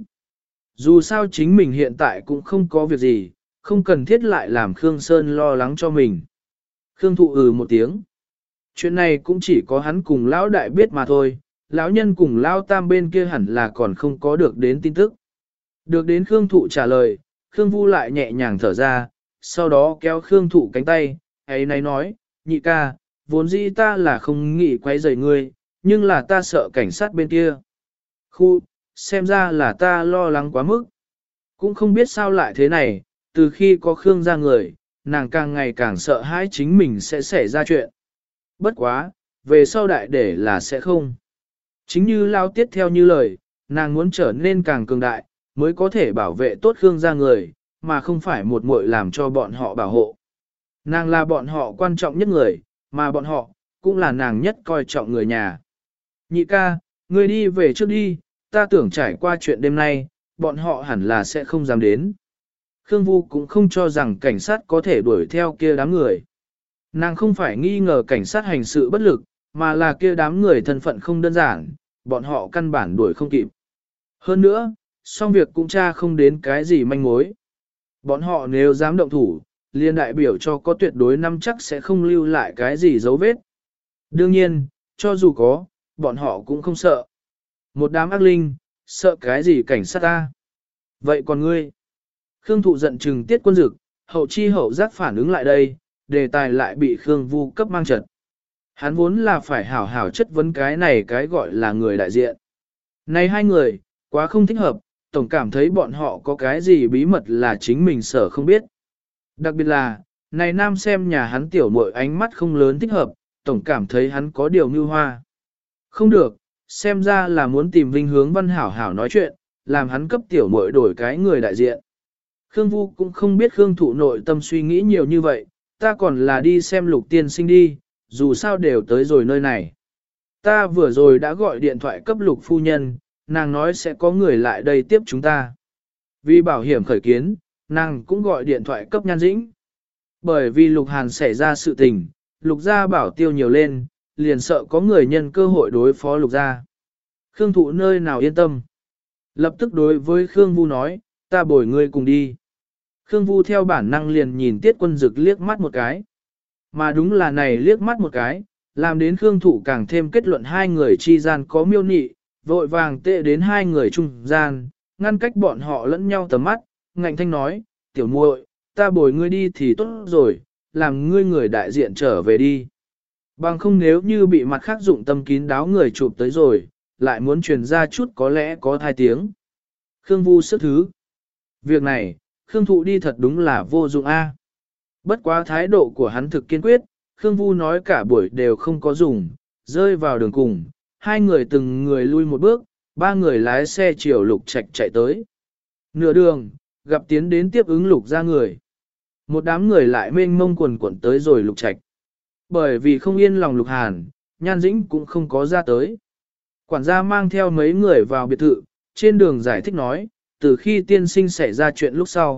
Dù sao chính mình hiện tại cũng không có việc gì, không cần thiết lại làm Khương Sơn lo lắng cho mình. Khương Thụ một tiếng. Chuyện này cũng chỉ có hắn cùng lão đại biết mà thôi, lão nhân cùng lão tam bên kia hẳn là còn không có được đến tin tức. Được đến Khương Thụ trả lời, Khương Vu lại nhẹ nhàng thở ra, sau đó kéo Khương Thụ cánh tay, ấy nấy nói, nhị ca, vốn dĩ ta là không nghĩ quấy rầy ngươi, nhưng là ta sợ cảnh sát bên kia. Khu, xem ra là ta lo lắng quá mức. Cũng không biết sao lại thế này, từ khi có Khương ra người, nàng càng ngày càng sợ hãi chính mình sẽ xảy ra chuyện. Bất quá, về sau đại để là sẽ không. Chính như lao tiết theo như lời, nàng muốn trở nên càng cường đại, mới có thể bảo vệ tốt Khương gia người, mà không phải một muội làm cho bọn họ bảo hộ. Nàng là bọn họ quan trọng nhất người, mà bọn họ, cũng là nàng nhất coi trọng người nhà. Nhị ca, ngươi đi về trước đi, ta tưởng trải qua chuyện đêm nay, bọn họ hẳn là sẽ không dám đến. Khương Vu cũng không cho rằng cảnh sát có thể đuổi theo kia đám người. Nàng không phải nghi ngờ cảnh sát hành sự bất lực, mà là kia đám người thân phận không đơn giản, bọn họ căn bản đuổi không kịp. Hơn nữa, xong việc cũng tra không đến cái gì manh mối. Bọn họ nếu dám động thủ, liên đại biểu cho có tuyệt đối nắm chắc sẽ không lưu lại cái gì dấu vết. Đương nhiên, cho dù có, bọn họ cũng không sợ. Một đám ác linh, sợ cái gì cảnh sát ta? Vậy còn ngươi? Khương Thụ giận trừng Tiết Quân Dực, hậu chi hậu giác phản ứng lại đây, đề tài lại bị Khương Vu cấp mang trật. Hắn vốn là phải hảo hảo chất vấn cái này cái gọi là người đại diện. Này hai người, quá không thích hợp, tổng cảm thấy bọn họ có cái gì bí mật là chính mình sở không biết. Đặc biệt là, này nam xem nhà hắn tiểu muội ánh mắt không lớn thích hợp, tổng cảm thấy hắn có điều mưu hoa. Không được, xem ra là muốn tìm Vinh Hướng Văn hảo hảo nói chuyện, làm hắn cấp tiểu muội đổi cái người đại diện. Khương Vu cũng không biết Khương Thụ nội tâm suy nghĩ nhiều như vậy, ta còn là đi xem Lục tiên sinh đi, dù sao đều tới rồi nơi này. Ta vừa rồi đã gọi điện thoại cấp Lục phu nhân, nàng nói sẽ có người lại đây tiếp chúng ta. Vì bảo hiểm khởi kiến, nàng cũng gọi điện thoại cấp Nhan Dĩnh. Bởi vì Lục Hàn xảy ra sự tình, Lục gia bảo tiêu nhiều lên, liền sợ có người nhân cơ hội đối phó Lục gia. Khương Thụ nơi nào yên tâm. Lập tức đối với Khương Vu nói, ta bồi ngươi cùng đi. Khương Vu theo bản năng liền nhìn Tiết Quân Dực liếc mắt một cái. Mà đúng là này liếc mắt một cái, làm đến Khương Thụ càng thêm kết luận hai người chi gian có miêu nị, vội vàng tệ đến hai người trung gian, ngăn cách bọn họ lẫn nhau tầm mắt, ngạnh thanh nói, tiểu muội, ta bồi ngươi đi thì tốt rồi, làm ngươi người đại diện trở về đi. Bằng không nếu như bị mặt khác dụng tâm kín đáo người chụp tới rồi, lại muốn truyền ra chút có lẽ có thai tiếng. Khương Vu sức thứ. Việc này, Khương Thụ đi thật đúng là vô dụng a. Bất quá thái độ của hắn thực kiên quyết, Khương Vu nói cả buổi đều không có dùng, rơi vào đường cùng, hai người từng người lui một bước, ba người lái xe chiều Lục Trạch chạy tới. Nửa đường, gặp tiến đến tiếp ứng Lục ra người. Một đám người lại mênh mông quần quẩn tới rồi Lục Trạch. Bởi vì không yên lòng Lục Hàn, Nhan Dĩnh cũng không có ra tới. Quản gia mang theo mấy người vào biệt thự, trên đường giải thích nói, từ khi tiên sinh xảy ra chuyện lúc sau,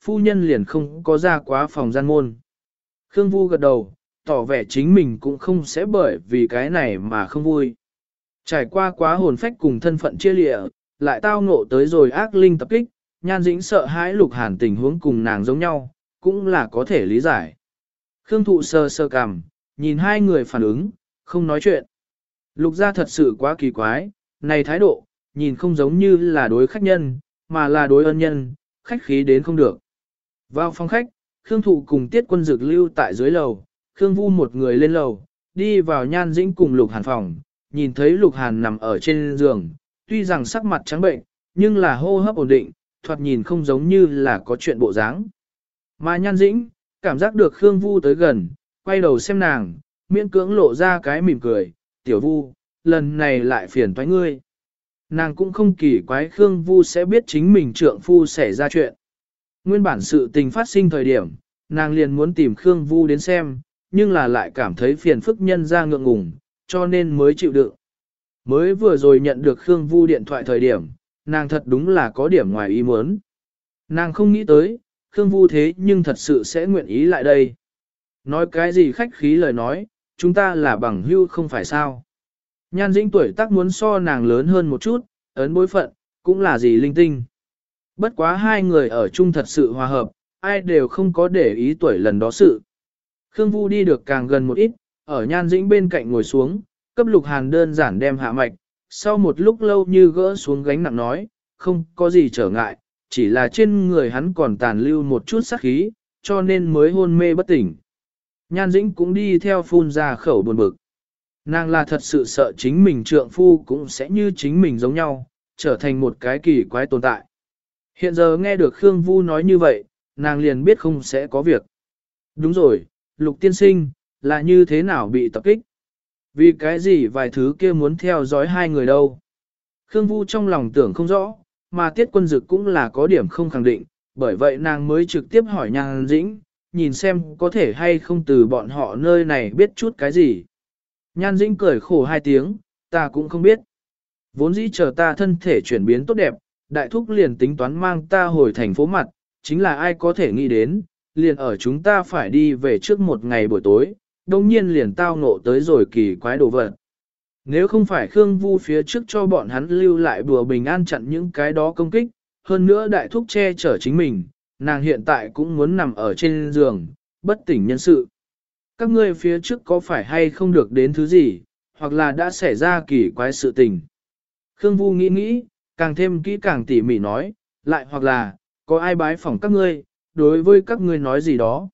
phu nhân liền không có ra quá phòng gian môn. Khương Vu gật đầu, tỏ vẻ chính mình cũng không sẽ bởi vì cái này mà không vui. Trải qua quá hồn phách cùng thân phận chia lịa, lại tao ngộ tới rồi ác linh tập kích, Nhan Dĩnh sợ hãi Lục Hàn tình huống cùng nàng giống nhau, cũng là có thể lý giải. Khương Thụ sơ sơ cằm, nhìn hai người phản ứng, không nói chuyện. Lục gia thật sự quá kỳ quái, này thái độ, nhìn không giống như là đối khách nhân, mà là đối ân nhân, khách khí đến không được. Vào phòng khách, Khương Thụ cùng Tiết Quân Dực lưu tại dưới lầu, Khương Vu một người lên lầu, đi vào Nhan Dĩnh cùng Lục Hàn phòng, nhìn thấy Lục Hàn nằm ở trên giường, tuy rằng sắc mặt trắng bệnh, nhưng là hô hấp ổn định, thoạt nhìn không giống như là có chuyện bộ dáng. Mà Nhan Dĩnh, cảm giác được Khương Vu tới gần, quay đầu xem nàng, miễn cưỡng lộ ra cái mỉm cười, tiểu Vu, lần này lại phiền toái ngươi. Nàng cũng không kỳ quái Khương Vu sẽ biết chính mình trượng phu xảy ra chuyện. Nguyên bản sự tình phát sinh thời điểm, nàng liền muốn tìm Khương Vu đến xem, nhưng là lại cảm thấy phiền phức nhân ra ngượng ngùng, cho nên mới chịu đựng. Mới vừa rồi nhận được Khương Vu điện thoại thời điểm, nàng thật đúng là có điểm ngoài ý muốn. Nàng không nghĩ tới, Khương Vu thế nhưng thật sự sẽ nguyện ý lại đây. Nói cái gì khách khí lời nói, chúng ta là bằng hữu không phải sao. Nhan Dĩnh tuổi tác muốn so nàng lớn hơn một chút, ấn bối phận, cũng là gì linh tinh. Bất quá hai người ở chung thật sự hòa hợp, ai đều không có để ý tuổi lần đó sự. Khương Vu đi được càng gần một ít, ở Nhan Dĩnh bên cạnh ngồi xuống, cấp Lục Hàn đơn giản đem hạ mạch, sau một lúc lâu như gỡ xuống gánh nặng nói, không có gì trở ngại, chỉ là trên người hắn còn tàn lưu một chút sát khí, cho nên mới hôn mê bất tỉnh. Nhan Dĩnh cũng đi theo phun ra khẩu buồn bực. Nàng là thật sự sợ chính mình trượng phu cũng sẽ như chính mình giống nhau, trở thành một cái kỳ quái tồn tại. Hiện giờ nghe được Khương Vu nói như vậy, nàng liền biết không sẽ có việc. Đúng rồi, Lục tiên sinh, là như thế nào bị tập kích? Vì cái gì vài thứ kia muốn theo dõi hai người đâu? Khương Vu trong lòng tưởng không rõ, mà Tiết Quân Dực cũng là có điểm không khẳng định, bởi vậy nàng mới trực tiếp hỏi Nhan Dĩnh, nhìn xem có thể hay không từ bọn họ nơi này biết chút cái gì. Nhan Dĩnh cười khổ hai tiếng, ta cũng không biết. Vốn dĩ chờ ta thân thể chuyển biến tốt đẹp, đại thúc liền tính toán mang ta hồi thành phố mặt, chính là ai có thể nghĩ đến, liền ở chúng ta phải đi về trước một ngày buổi tối, đồng nhiên liền tao ngộ tới rồi kỳ quái đồ vật. Nếu không phải Khương Vu phía trước cho bọn hắn lưu lại bùa bình an chặn những cái đó công kích, hơn nữa đại thúc che chở chính mình, nàng hiện tại cũng muốn nằm ở trên giường, bất tỉnh nhân sự. Các ngươi phía trước có phải hay không được đến thứ gì, hoặc là đã xảy ra kỳ quái sự tình. Khương Vu nghĩ nghĩ, càng thêm kỹ càng tỉ mỉ nói, lại hoặc là, có ai bái phỏng các ngươi, đối với các ngươi nói gì đó.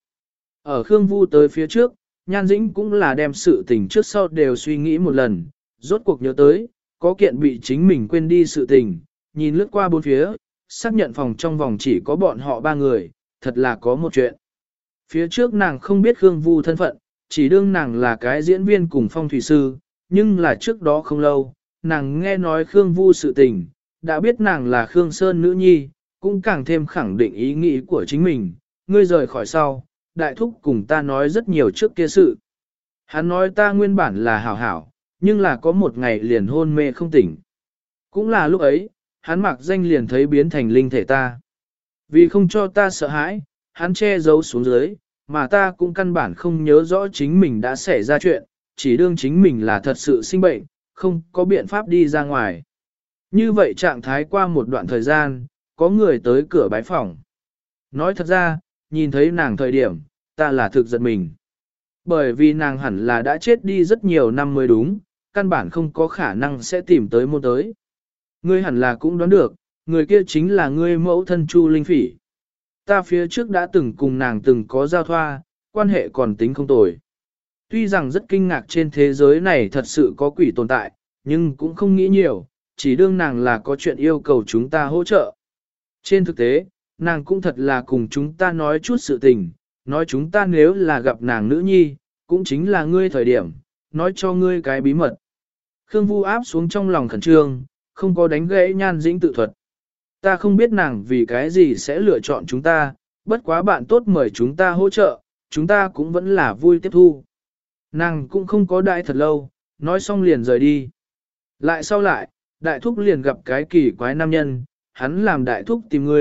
Ở Khương Vu tới phía trước, Nhan Dĩnh cũng là đem sự tình trước sau đều suy nghĩ một lần, rốt cuộc nhớ tới, có kiện bị chính mình quên đi sự tình, nhìn lướt qua bốn phía, xác nhận phòng trong vòng chỉ có bọn họ ba người, thật là có một chuyện. Phía trước nàng không biết Khương Vu thân phận, chỉ đương nàng là cái diễn viên cùng phong thủy sư, nhưng là trước đó không lâu, nàng nghe nói Khương Vu sự tình, đã biết nàng là Khương Sơn nữ nhi, cũng càng thêm khẳng định ý nghĩ của chính mình, ngươi rời khỏi sau, đại thúc cùng ta nói rất nhiều trước kia sự. Hắn nói ta nguyên bản là hảo hảo, nhưng là có một ngày liền hôn mê không tỉnh. Cũng là lúc ấy, hắn mặc danh liền thấy biến thành linh thể ta. Vì không cho ta sợ hãi, hắn che giấu xuống dưới, mà ta cũng căn bản không nhớ rõ chính mình đã xảy ra chuyện, chỉ đương chính mình là thật sự sinh bệnh, không có biện pháp đi ra ngoài. Như vậy trạng thái qua một đoạn thời gian, có người tới cửa bái phòng. Nói thật ra, nhìn thấy nàng thời điểm, ta là thực giật mình. Bởi vì nàng hẳn là đã chết đi rất nhiều năm mới đúng, căn bản không có khả năng sẽ tìm tới môn tới. Ngươi hẳn là cũng đoán được, người kia chính là ngươi mẫu thân Chu Linh Phỉ. Ta phía trước đã từng cùng nàng từng có giao thoa, quan hệ còn tính không tồi. Tuy rằng rất kinh ngạc trên thế giới này thật sự có quỷ tồn tại, nhưng cũng không nghĩ nhiều, chỉ đương nàng là có chuyện yêu cầu chúng ta hỗ trợ. Trên thực tế, nàng cũng thật là cùng chúng ta nói chút sự tình, nói chúng ta nếu là gặp nàng nữ nhi, cũng chính là ngươi thời điểm, nói cho ngươi cái bí mật. Khương Vu áp xuống trong lòng khẩn trương, không có đánh gãy Nhan Dĩnh tự thuật. Ta không biết nàng vì cái gì sẽ lựa chọn chúng ta, bất quá bạn tốt mời chúng ta hỗ trợ, chúng ta cũng vẫn là vui tiếp thu. Nàng cũng không có đại thật lâu, nói xong liền rời đi. Lại sau lại, đại thúc liền gặp cái kỳ quái nam nhân, hắn làm đại thúc tìm ngươi,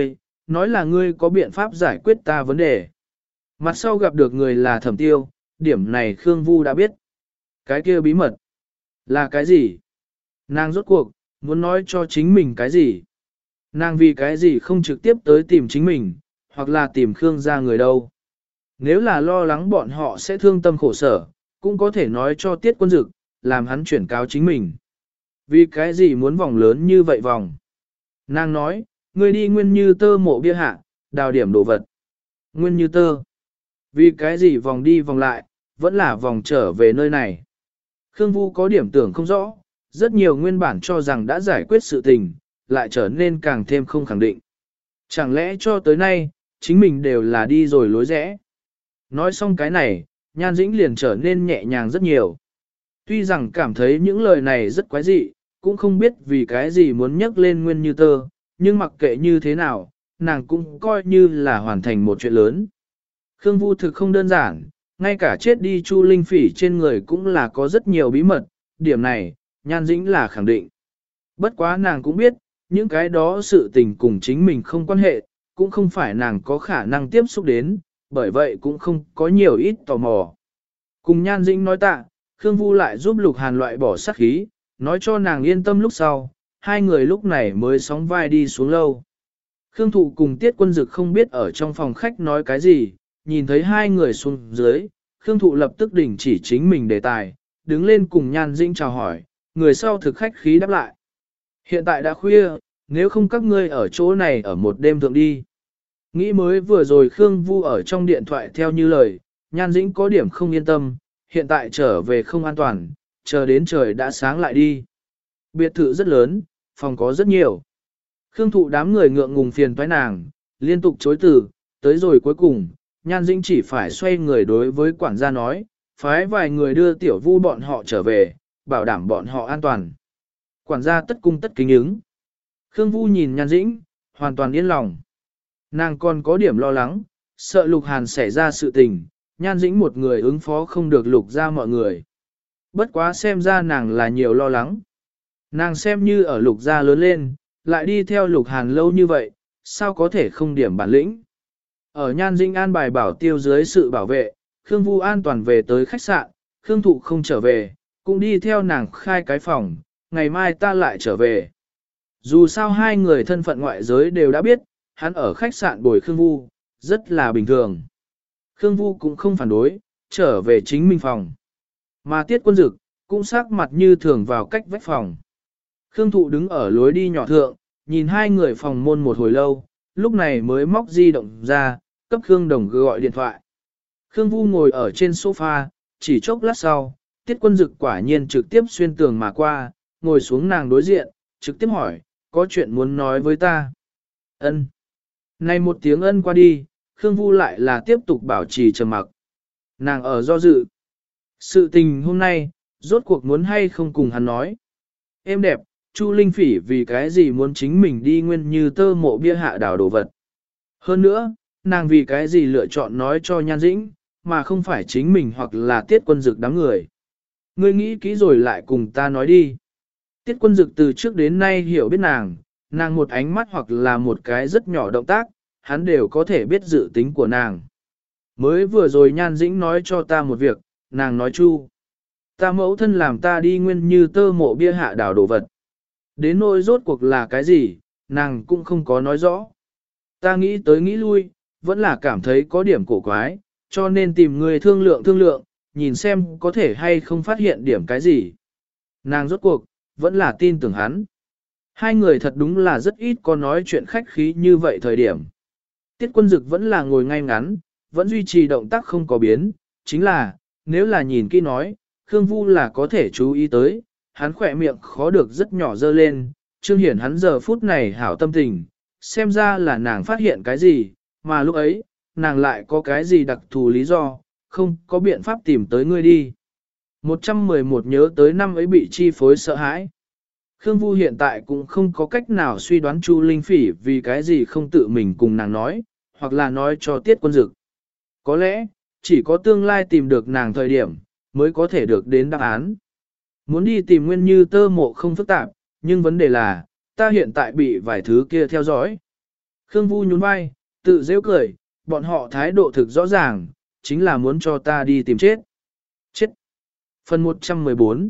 nói là ngươi có biện pháp giải quyết ta vấn đề. Mặt sau gặp được người là Thẩm Tiêu, điểm này Khương Vu đã biết. Cái kia bí mật là cái gì? Nàng rốt cuộc, muốn nói cho chính mình cái gì? Nàng vì cái gì không trực tiếp tới tìm chính mình, hoặc là tìm Khương gia người đâu? Nếu là lo lắng bọn họ sẽ thương tâm khổ sở, cũng có thể nói cho Tiết Quân Dực, làm hắn chuyển cáo chính mình. Vì cái gì muốn vòng lớn như vậy vòng? Nàng nói, ngươi đi Nguyên Như Tơ mộ bia hạ, đào điểm đồ vật. Nguyên Như Tơ. Vì cái gì vòng đi vòng lại, vẫn là vòng trở về nơi này. Khương Vu có điểm tưởng không rõ, rất nhiều nguyên bản cho rằng đã giải quyết sự tình, lại trở nên càng thêm không khẳng định. Chẳng lẽ cho tới nay, chính mình đều là đi rồi lối rẽ. Nói xong cái này, Nhan Dĩnh liền trở nên nhẹ nhàng rất nhiều. Tuy rằng cảm thấy những lời này rất quái dị, cũng không biết vì cái gì muốn nhắc lên Nguyên Như Tơ, nhưng mặc kệ như thế nào, nàng cũng coi như là hoàn thành một chuyện lớn. Khương Vu thực không đơn giản, ngay cả chết đi Chu Linh Phỉ trên người cũng là có rất nhiều bí mật, điểm này, Nhan Dĩnh là khẳng định. Bất quá nàng cũng biết, những cái đó sự tình cùng chính mình không quan hệ, cũng không phải nàng có khả năng tiếp xúc đến, bởi vậy cũng không có nhiều ít tò mò. Cùng Nhan Dĩnh nói tạ, Khương Vu lại giúp Lục Hàn loại bỏ sát khí, nói cho nàng yên tâm lúc sau, hai người lúc này mới sóng vai đi xuống lâu. Khương Thụ cùng Tiết Quân Dực không biết ở trong phòng khách nói cái gì, nhìn thấy hai người xuống dưới, Khương Thụ lập tức đình chỉ chính mình đề tài, đứng lên cùng Nhan Dĩnh chào hỏi, người sau thực khách khí đáp lại. Hiện tại đã khuya, nếu không các ngươi ở chỗ này ở một đêm thượng đi. Nghĩ mới vừa rồi Khương Vu ở trong điện thoại theo như lời, Nhan Dĩnh có điểm không yên tâm, hiện tại trở về không an toàn, chờ đến trời đã sáng lại đi. Biệt thự rất lớn, phòng có rất nhiều. Khương Thụ đám người ngượng ngùng phiền toái nàng, liên tục chối từ, tới rồi cuối cùng, Nhan Dĩnh chỉ phải xoay người đối với quản gia nói, phái vài người đưa Tiểu Vu bọn họ trở về, bảo đảm bọn họ an toàn. Quản gia tất cung tất kính ứng. Khương Vu nhìn Nhan Dĩnh, hoàn toàn yên lòng. Nàng còn có điểm lo lắng, sợ Lục Hàn xảy ra sự tình, Nhan Dĩnh một người ứng phó không được Lục ra mọi người. Bất quá xem ra nàng là nhiều lo lắng. Nàng xem như ở Lục gia lớn lên, lại đi theo Lục Hàn lâu như vậy, sao có thể không điểm bản lĩnh. Ở Nhan Dĩnh an bài bảo tiêu dưới sự bảo vệ, Khương Vu an toàn về tới khách sạn, Khương Thụ không trở về, cũng đi theo nàng khai cái phòng, ngày mai ta lại trở về. Dù sao hai người thân phận ngoại giới đều đã biết, hắn ở khách sạn bồi Khương Vu, rất là bình thường. Khương Vu cũng không phản đối, trở về chính mình phòng. Mà Tiết Quân Dực, cũng sắc mặt như thường vào cách vách phòng. Khương Thụ đứng ở lối đi nhỏ thượng, nhìn hai người phòng môn một hồi lâu, lúc này mới móc di động ra, cấp Khương Đồng gọi điện thoại. Khương Vu ngồi ở trên sofa, chỉ chốc lát sau, Tiết Quân Dực quả nhiên trực tiếp xuyên tường mà qua, ngồi xuống nàng đối diện, trực tiếp hỏi, có chuyện muốn nói với ta. Ân. Này một tiếng ân qua đi, Khương Vu lại là tiếp tục bảo trì trầm mặc. Nàng ở do dự. Sự tình hôm nay, rốt cuộc muốn hay không cùng hắn nói. Em đẹp, Chu Linh Phỉ vì cái gì muốn chính mình đi Nguyên Như Tơ mộ bia hạ đảo đồ vật. Hơn nữa, nàng vì cái gì lựa chọn nói cho Nhan Dĩnh, mà không phải chính mình hoặc là Tiết Quân Dực đám người. Ngươi nghĩ kỹ rồi lại cùng ta nói đi. Tiết Quân Dực từ trước đến nay hiểu biết nàng một ánh mắt hoặc là một cái rất nhỏ động tác, hắn đều có thể biết dự tính của nàng. Mới vừa rồi Nhan Dĩnh nói cho ta một việc, nàng nói Chu. Ta mẫu thân làm ta đi Nguyên Như Tơ mộ bia hạ đảo đồ vật. Đến nỗi rốt cuộc là cái gì, nàng cũng không có nói rõ. Ta nghĩ tới nghĩ lui, vẫn là cảm thấy có điểm cổ quái, cho nên tìm người thương lượng, nhìn xem có thể hay không phát hiện điểm cái gì. Nàng rốt cuộc, vẫn là tin tưởng hắn. Hai người thật đúng là rất ít có nói chuyện khách khí như vậy thời điểm. Tiết Quân Dực vẫn là ngồi ngay ngắn, vẫn duy trì động tác không có biến, chính là, nếu là nhìn kỹ nói, Khương Vu là có thể chú ý tới, hắn khỏe miệng khó được rất nhỏ dơ lên, trương hiển hắn giờ phút này hảo tâm tình, xem ra là nàng phát hiện cái gì, mà lúc ấy, nàng lại có cái gì đặc thù lý do, không có biện pháp tìm tới ngươi đi. 111 nhớ tới năm ấy bị chi phối sợ hãi. Khương Vu hiện tại cũng không có cách nào suy đoán Chu Linh Phỉ vì cái gì không tự mình cùng nàng nói, hoặc là nói cho Tiết Quân Dực. Có lẽ, chỉ có tương lai tìm được nàng thời điểm, mới có thể được đến đáp án. Muốn đi tìm Nguyên Như Tơ mộ không phức tạp, nhưng vấn đề là, ta hiện tại bị vài thứ kia theo dõi. Khương Vu nhún vai, tự rêu cười, bọn họ thái độ thực rõ ràng, chính là muốn cho ta đi tìm chết. Chết. Phần 114.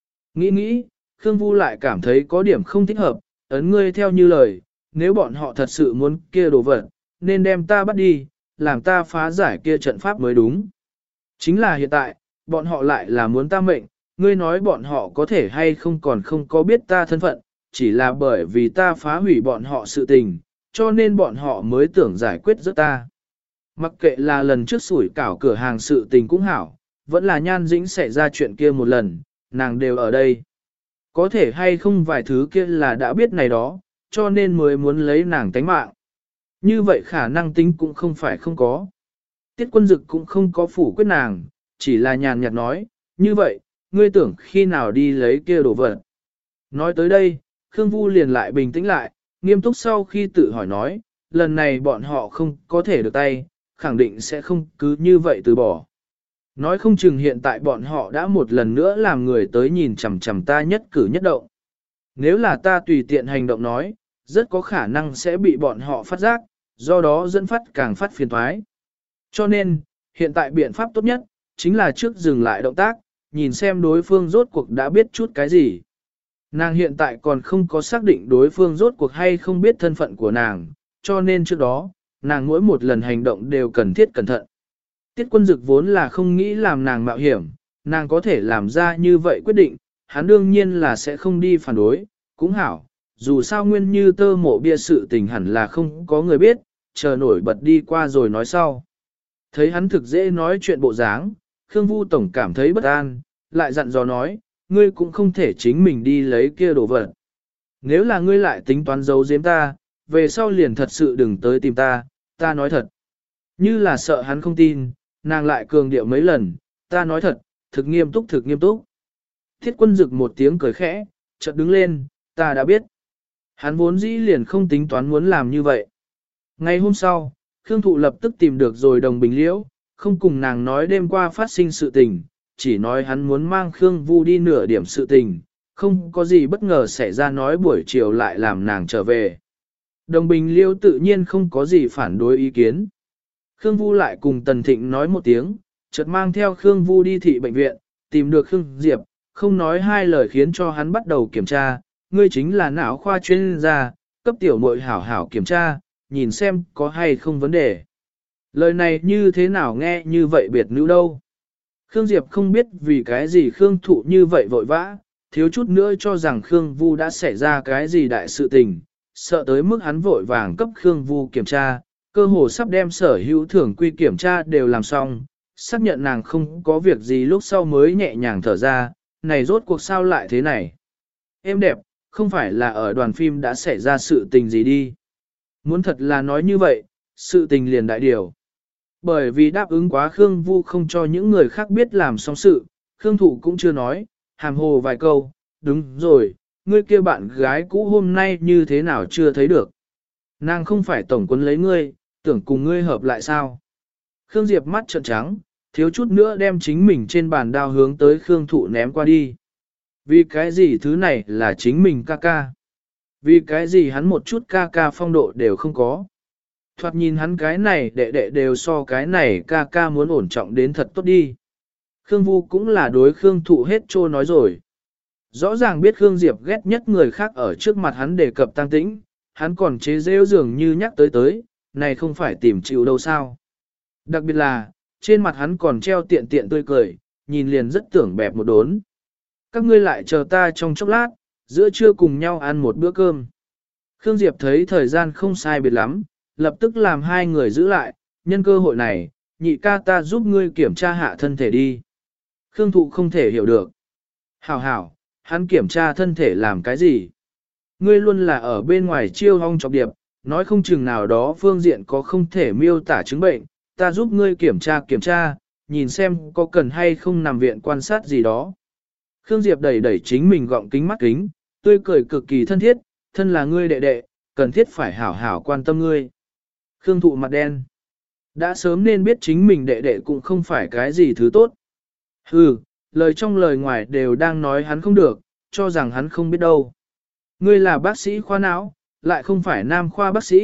Nghĩ, Khương Vu lại cảm thấy có điểm không thích hợp, ấn ngươi theo như lời, nếu bọn họ thật sự muốn kia đồ vật, nên đem ta bắt đi, làm ta phá giải kia trận pháp mới đúng. Chính là hiện tại, bọn họ lại là muốn ta mệnh, ngươi nói bọn họ có thể hay không còn không có biết ta thân phận, chỉ là bởi vì ta phá hủy bọn họ sự tình, cho nên bọn họ mới tưởng giải quyết rất ta. Mặc kệ là lần trước sủi cảo cửa hàng sự tình cũng hảo, vẫn là Nhan Dĩnh xảy ra chuyện kia một lần, nàng đều ở đây. Có thể hay không vài thứ kia là đã biết này đó, cho nên mới muốn lấy nàng tánh mạng. Như vậy khả năng tính cũng không phải không có. Tiết Quân Dực cũng không có phủ quyết nàng, chỉ là nhàn nhạt nói, như vậy, ngươi tưởng khi nào đi lấy kia đồ vật. Nói tới đây, Khương Vu liền lại bình tĩnh lại, nghiêm túc sau khi tự hỏi nói, lần này bọn họ không có thể được tay, khẳng định sẽ không cứ như vậy từ bỏ. Nói không chừng hiện tại bọn họ đã một lần nữa làm người tới nhìn chằm chằm ta nhất cử nhất động. Nếu là ta tùy tiện hành động nói, rất có khả năng sẽ bị bọn họ phát giác, do đó dẫn phát càng phát phiền toái. Cho nên, hiện tại biện pháp tốt nhất, chính là trước dừng lại động tác, nhìn xem đối phương rốt cuộc đã biết chút cái gì. Nàng hiện tại còn không có xác định đối phương rốt cuộc hay không biết thân phận của nàng, cho nên trước đó, nàng mỗi một lần hành động đều cần thiết cẩn thận. Tiết Quân Dực vốn là không nghĩ làm nàng mạo hiểm, nàng có thể làm ra như vậy quyết định, hắn đương nhiên là sẽ không đi phản đối, cũng hảo, dù sao nguyên như tơ mộ bia sự tình hẳn là không có người biết, chờ nổi bật đi qua rồi nói sau. Thấy hắn thực dễ nói chuyện bộ dáng, Khương Vu Tổng cảm thấy bất an, lại dặn dò nói, ngươi cũng không thể chính mình đi lấy kia đồ vật. Nếu là ngươi lại tính toán giấu giếm ta, về sau liền thật sự đừng tới tìm ta, ta nói thật. Như là sợ hắn không tin, nàng lại cường điệu mấy lần, ta nói thật, thực nghiêm túc thực nghiêm túc. Thiết Quân Dực một tiếng cười khẽ, chợt đứng lên, ta đã biết. Hắn vốn dĩ liền không tính toán muốn làm như vậy. Ngày hôm sau, Khương Thụ lập tức tìm được rồi Đồng Bình Liễu, không cùng nàng nói đêm qua phát sinh sự tình, chỉ nói hắn muốn mang Khương Vu đi nửa điểm sự tình, không có gì bất ngờ xảy ra nói buổi chiều lại làm nàng trở về. Đồng Bình Liễu tự nhiên không có gì phản đối ý kiến. Khương Vu lại cùng Tần Thịnh nói một tiếng, chợt mang theo Khương Vu đi thị bệnh viện, tìm được Khương Diệp, không nói hai lời khiến cho hắn bắt đầu kiểm tra, ngươi chính là não khoa chuyên gia, cấp tiểu muội hảo hảo kiểm tra, nhìn xem có hay không vấn đề. Lời này như thế nào nghe như vậy biệt nữ đâu. Khương Diệp không biết vì cái gì Khương Thụ như vậy vội vã, thiếu chút nữa cho rằng Khương Vu đã xảy ra cái gì đại sự tình, sợ tới mức hắn vội vàng cấp Khương Vu kiểm tra, cơ hồ sắp đem sở hữu thưởng quy kiểm tra đều làm xong, xác nhận nàng không có việc gì lúc sau mới nhẹ nhàng thở ra, này rốt cuộc sao lại thế này. Em đẹp, không phải là ở đoàn phim đã xảy ra sự tình gì đi. Muốn thật là nói như vậy, sự tình liền đại điều. Bởi vì đáp ứng quá Khương Vu không cho những người khác biết làm xong sự, Khương Thụ cũng chưa nói, hàm hồ vài câu, đúng rồi, ngươi kia bạn gái cũ hôm nay như thế nào chưa thấy được. Nàng không phải tổng quân lấy ngươi, tưởng cùng ngươi hợp lại sao. Khương Diệp mắt trợn trắng, thiếu chút nữa đem chính mình trên bàn đao hướng tới Khương Thụ ném qua đi. Vì cái gì thứ này là chính mình ca ca. Vì cái gì hắn một chút ca ca phong độ đều không có. Thoạt nhìn hắn cái này đệ đệ đều so cái này ca ca muốn ổn trọng đến thật tốt đi. Khương Vu cũng là đối Khương Thụ hết trô nói rồi. Rõ ràng biết Khương Diệp ghét nhất người khác ở trước mặt hắn đề cập tăng tĩnh, hắn còn chế rêu dường như nhắc tới, này không phải tìm chịu đâu sao. Đặc biệt là, trên mặt hắn còn treo tiện tiện tươi cười, nhìn liền rất tưởng bẹp một đốn. Các ngươi lại chờ ta trong chốc lát, giữa trưa cùng nhau ăn một bữa cơm. Khương Diệp thấy thời gian không sai biệt lắm, lập tức làm hai người giữ lại, nhân cơ hội này, nhị ca ta giúp ngươi kiểm tra hạ thân thể đi. Khương Thụ không thể hiểu được. Hảo, hắn kiểm tra thân thể làm cái gì? Ngươi luôn là ở bên ngoài chiêu hong chọc điệp, nói không chừng nào đó phương diện có không thể miêu tả chứng bệnh, ta giúp ngươi kiểm tra, nhìn xem có cần hay không nằm viện quan sát gì đó. Khương Diệp đẩy chính mình gọng kính mắt kính, tươi cười cực kỳ thân thiết, thân là ngươi đệ đệ, cần thiết phải hảo hảo quan tâm ngươi. Khương Thụ mặt đen. Đã sớm nên biết chính mình đệ đệ cũng không phải cái gì thứ tốt. Hừ, lời trong lời ngoài đều đang nói hắn không được, cho rằng hắn không biết đâu. Ngươi là bác sĩ khoa não, lại không phải nam khoa bác sĩ,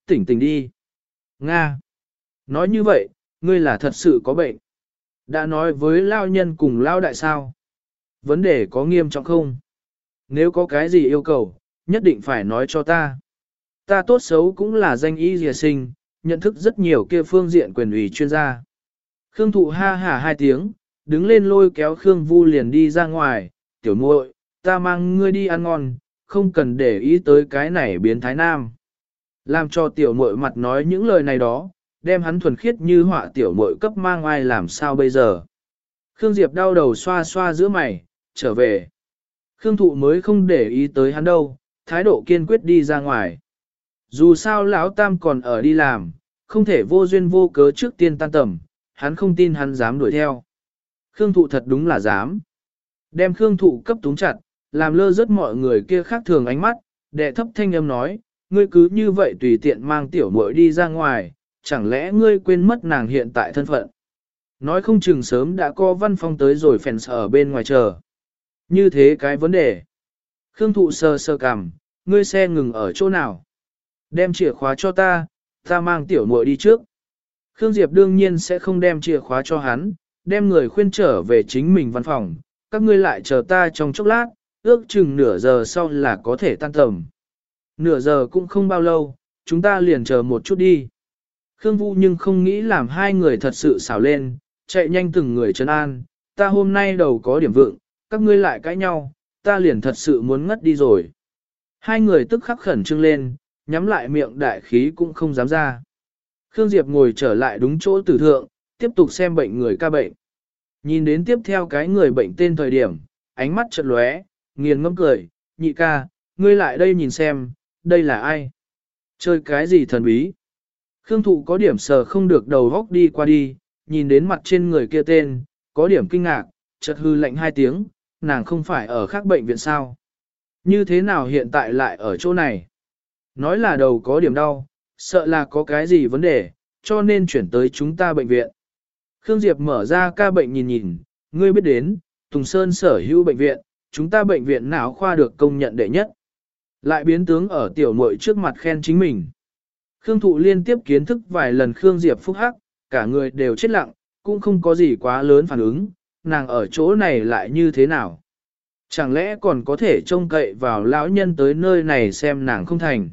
tỉnh tỉnh đi. Nga. Nói như vậy, ngươi là thật sự có bệnh. Đã nói với lao nhân cùng lao đại sao? Vấn đề có nghiêm trọng không? Nếu có cái gì yêu cầu, nhất định phải nói cho ta. Ta tốt xấu cũng là danh y dìa sinh, nhận thức rất nhiều kia phương diện quyền ủy chuyên gia. Khương Thụ ha hả hai tiếng, đứng lên lôi kéo Khương Vu liền đi ra ngoài, tiểu muội, ta mang ngươi đi ăn ngon, không cần để ý tới cái này biến thái nam. Làm cho tiểu muội mặt nói những lời này đó, đem hắn thuần khiết như họa tiểu muội cấp mang ai làm sao bây giờ. Khương Diệp đau đầu xoa xoa giữa mày, trở về. Khương Thụ mới không để ý tới hắn đâu, thái độ kiên quyết đi ra ngoài. Dù sao lão tam còn ở đi làm, không thể vô duyên vô cớ trước tiên tan tầm, hắn không tin hắn dám đuổi theo. Khương Thụ thật đúng là dám. Đem Khương Thụ cấp túng chặt, làm lơ rất mọi người kia khác thường ánh mắt, đệ thấp thanh âm nói, ngươi cứ như vậy tùy tiện mang tiểu muội đi ra ngoài, chẳng lẽ ngươi quên mất nàng hiện tại thân phận. Nói không chừng sớm đã có văn phong tới rồi fans ở bên ngoài chờ. Như thế cái vấn đề. Khương Thụ sơ sơ cằm, ngươi xe ngừng ở chỗ nào? Đem chìa khóa cho ta, ta mang tiểu muội đi trước. Khương Diệp đương nhiên sẽ không đem chìa khóa cho hắn, đem người khuyên trở về chính mình văn phòng, các ngươi lại chờ ta trong chốc lát, ước chừng nửa giờ sau là có thể tan tầm. Nửa giờ cũng không bao lâu, chúng ta liền chờ một chút đi. Khương Vũ nhưng không nghĩ làm hai người thật sự xảo lên, chạy nhanh từng người trấn an, ta hôm nay đầu có điểm vượng, các ngươi lại cãi nhau, ta liền thật sự muốn ngất đi rồi. Hai người tức khắc khẩn trương lên, nhắm lại miệng đại khí cũng không dám ra. Khương Diệp ngồi trở lại đúng chỗ tử thượng, tiếp tục xem bệnh người ca bệnh. Nhìn đến tiếp theo cái người bệnh tên thời điểm, ánh mắt chợt lóe, nghiền ngẫm cười, nhị ca, ngươi lại đây nhìn xem, đây là ai? Chơi cái gì thần bí? Khương Thụ có điểm sờ không được đầu góc đi qua đi, nhìn đến mặt trên người kia tên, có điểm kinh ngạc, chợt hư lạnh hai tiếng, nàng không phải ở khác bệnh viện sao? Như thế nào hiện tại lại ở chỗ này? Nói là đầu có điểm đau, sợ là có cái gì vấn đề, cho nên chuyển tới chúng ta bệnh viện. Khương Diệp mở ra ca bệnh nhìn nhìn, ngươi biết đến, Tùng Sơn sở hữu bệnh viện, chúng ta bệnh viện não khoa được công nhận đệ nhất. Lại biến tướng ở tiểu muội trước mặt khen chính mình. Khương Thụ liên tiếp kiến thức vài lần Khương Diệp phúc hắc, cả người đều chết lặng, cũng không có gì quá lớn phản ứng, nàng ở chỗ này lại như thế nào. Chẳng lẽ còn có thể trông cậy vào lão nhân tới nơi này xem nàng không thành.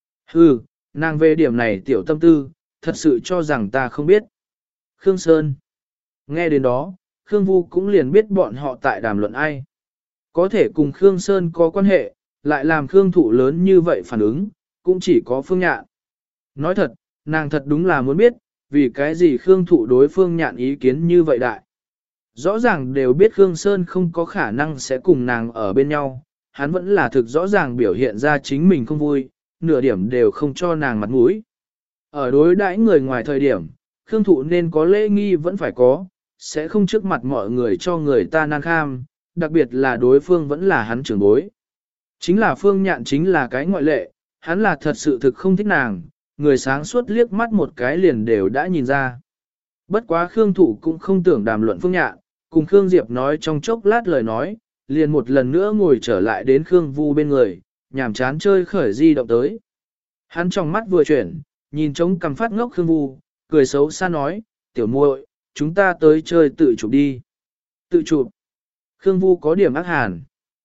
Hừ, nàng về điểm này tiểu tâm tư, thật sự cho rằng ta không biết. Khương Sơn. Nghe đến đó, Khương Vu cũng liền biết bọn họ tại đàm luận ai. Có thể cùng Khương Sơn có quan hệ, lại làm Khương Thụ lớn như vậy phản ứng, cũng chỉ có Phương Nhạn. Nói thật, nàng thật đúng là muốn biết, vì cái gì Khương Thụ đối Phương Nhạn ý kiến như vậy đại. Rõ ràng đều biết Khương Sơn không có khả năng sẽ cùng nàng ở bên nhau, hắn vẫn là thực rõ ràng biểu hiện ra chính mình không vui, nửa điểm đều không cho nàng mặt mũi. Ở đối đãi người ngoài thời điểm, Khương Thụ nên có lễ nghi vẫn phải có, sẽ không trước mặt mọi người cho người ta nan kham, đặc biệt là đối phương vẫn là hắn trưởng bối. Chính là Phương Nhạn chính là cái ngoại lệ, hắn là thật sự thực không thích nàng, người sáng suốt liếc mắt một cái liền đều đã nhìn ra. Bất quá Khương Thụ cũng không tưởng đàm luận Phương Nhạn, cùng Khương Diệp nói trong chốc lát lời nói, liền một lần nữa ngồi trở lại đến Khương Vu bên người, nhàm chán chơi khởi di động tới. Hắn trong mắt vừa chuyển, nhìn trống cằm phát ngốc Khương Vu, cười xấu xa nói, tiểu muội, chúng ta tới chơi tự chụp đi. Tự chụp. Khương Vu có điểm ác hàn.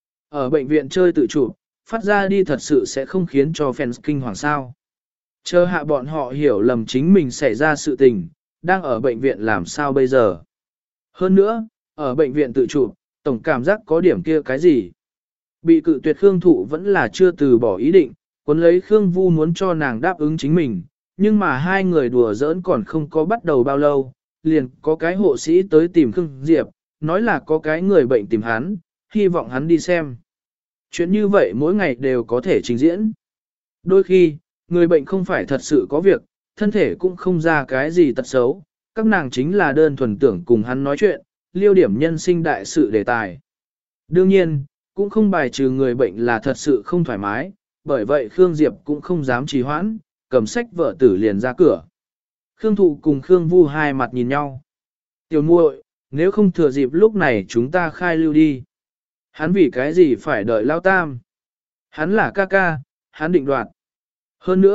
Ở bệnh viện chơi tự chụp, phát ra đi thật sự sẽ không khiến cho fans kinh hoàng sao. Chờ hạ bọn họ hiểu lầm chính mình xảy ra sự tình, đang ở bệnh viện làm sao bây giờ. Hơn nữa, ở bệnh viện tự chụp, tổng cảm giác có điểm kia cái gì. Bị cự tuyệt Khương Thụ vẫn là chưa từ bỏ ý định, cuốn lấy Khương Vu muốn cho nàng đáp ứng chính mình, nhưng mà hai người đùa giỡn còn không có bắt đầu bao lâu, liền có cái hộ sĩ tới tìm Khương Diệp, nói là có cái người bệnh tìm hắn, hy vọng hắn đi xem. Chuyện như vậy mỗi ngày đều có thể trình diễn. Đôi khi, người bệnh không phải thật sự có việc, thân thể cũng không ra cái gì tật xấu, các nàng chính là đơn thuần tưởng cùng hắn nói chuyện, liêu điểm nhân sinh đại sự đề tài. Đương nhiên, cũng không bài trừ người bệnh là thật sự không thoải mái, bởi vậy Khương Diệp cũng không dám trì hoãn, cầm sách vợ tử liền ra cửa. Khương Thụ cùng Khương Vu hai mặt nhìn nhau. Tiểu muội, nếu không thừa dịp lúc này chúng ta khai lưu đi. Hắn vì cái gì phải đợi Lao Tam? Hắn là ca ca, hắn định đoạt. Hơn nữa,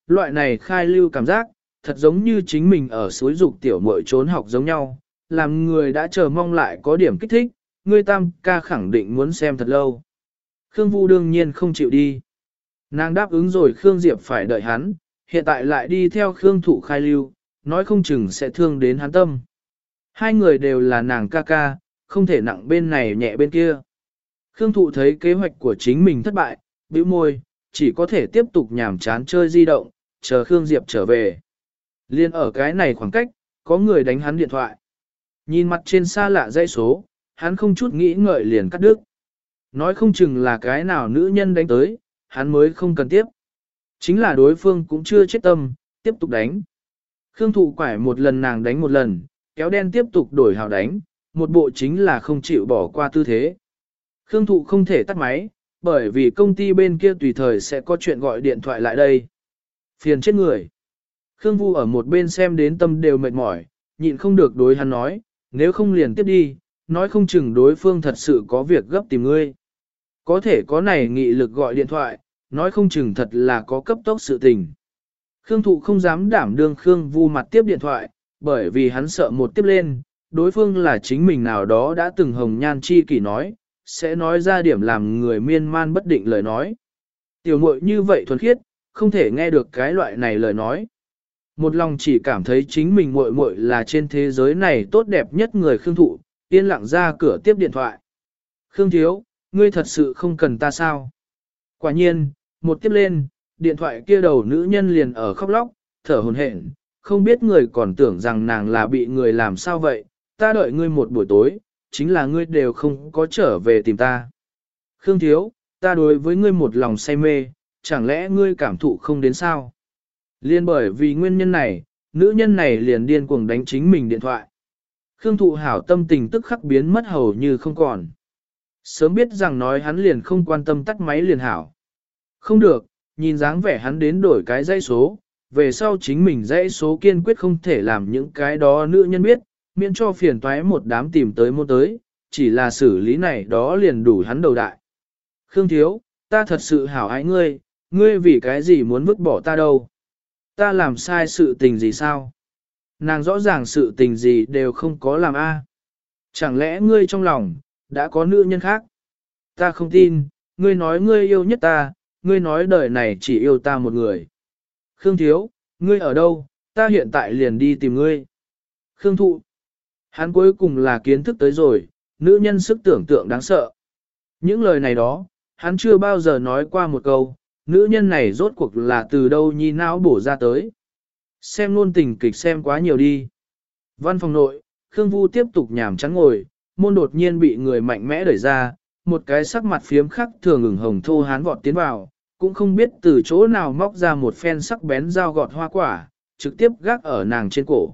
loại này khai lưu cảm giác, thật giống như chính mình ở suối dục tiểu muội trốn học giống nhau, làm người đã chờ mong lại có điểm kích thích, ngươi tam ca khẳng định muốn xem thật lâu. Khương Vu đương nhiên không chịu đi. Nàng đáp ứng rồi Khương Diệp phải đợi hắn, hiện tại lại đi theo Khương Thụ khai lưu, nói không chừng sẽ thương đến hắn tâm. Hai người đều là nàng ca ca, không thể nặng bên này nhẹ bên kia. Khương Thụ thấy kế hoạch của chính mình thất bại, bĩu môi, chỉ có thể tiếp tục nhảm chán chơi di động, chờ Khương Diệp trở về. Liên ở cái này khoảng cách, có người đánh hắn điện thoại. Nhìn mặt trên xa lạ dãy số, hắn không chút nghĩ ngợi liền cắt đứt. Nói không chừng là cái nào nữ nhân đánh tới, hắn mới không cần tiếp. Chính là đối phương cũng chưa chết tâm, tiếp tục đánh. Khương Thụ quải một lần nàng đánh một lần, kéo đen tiếp tục đổi hào đánh, một bộ chính là không chịu bỏ qua tư thế. Khương Thụ không thể tắt máy, bởi vì công ty bên kia tùy thời sẽ có chuyện gọi điện thoại lại đây. Phiền chết người. Khương Vu ở một bên xem đến tâm đều mệt mỏi, nhịn không được đối hắn nói, nếu không liền tiếp đi, nói không chừng đối phương thật sự có việc gấp tìm ngươi. Có thể có này nghị lực gọi điện thoại, nói không chừng thật là có cấp tốc sự tình. Khương Thụ không dám đảm đương Khương Vu mặt tiếp điện thoại, bởi vì hắn sợ một tiếp lên, đối phương là chính mình nào đó đã từng hồng nhan chi kỷ nói, sẽ nói ra điểm làm người miên man bất định lời nói. Tiểu muội như vậy thuần khiết, không thể nghe được cái loại này lời nói. Một lòng chỉ cảm thấy chính mình muội muội là trên thế giới này tốt đẹp nhất người Khương Thụ, yên lặng ra cửa tiếp điện thoại. Khương thiếu, ngươi thật sự không cần ta sao? Quả nhiên, một tiếp lên, điện thoại kia đầu nữ nhân liền ở khóc lóc, thở hổn hển, không biết người còn tưởng rằng nàng là bị người làm sao vậy, ta đợi ngươi một buổi tối, chính là ngươi đều không có trở về tìm ta. Khương thiếu, ta đối với ngươi một lòng say mê, chẳng lẽ ngươi cảm thụ không đến sao? Liên bởi vì nguyên nhân này, nữ nhân này liền điên cuồng đánh chính mình điện thoại. Khương Thụ hảo tâm tình tức khắc biến mất hầu như không còn. Sớm biết rằng nói hắn liền không quan tâm tắt máy liền hảo. Không được, nhìn dáng vẻ hắn đến đổi cái dãy số, về sau chính mình dãy số kiên quyết không thể làm những cái đó nữ nhân biết, miễn cho phiền toái một đám tìm tới môn tới, chỉ là xử lý này đó liền đủ hắn đầu đại. Khương thiếu, ta thật sự hảo ái ngươi, ngươi vì cái gì muốn vứt bỏ ta đâu? Ta làm sai sự tình gì sao? Nàng rõ ràng sự tình gì đều không có làm a. Chẳng lẽ ngươi trong lòng, đã có nữ nhân khác? Ta không tin, ngươi nói ngươi yêu nhất ta, ngươi nói đời này chỉ yêu ta một người. Khương thiếu, ngươi ở đâu, ta hiện tại liền đi tìm ngươi. Khương Thụ, hắn cuối cùng là kiến thức tới rồi, nữ nhân sức tưởng tượng đáng sợ. Những lời này đó, hắn chưa bao giờ nói qua một câu, nữ nhân này rốt cuộc là từ đâu nhi não bổ ra tới. Xem luôn tình kịch xem quá nhiều đi. Văn phòng nội, Khương Vu tiếp tục nhảm chán ngồi, môn đột nhiên bị người mạnh mẽ đẩy ra, một cái sắc mặt phiếm khắc thường ửng hồng thô hán vọt tiến vào, cũng không biết từ chỗ nào móc ra một phen sắc bén dao gọt hoa quả, trực tiếp gác ở nàng trên cổ.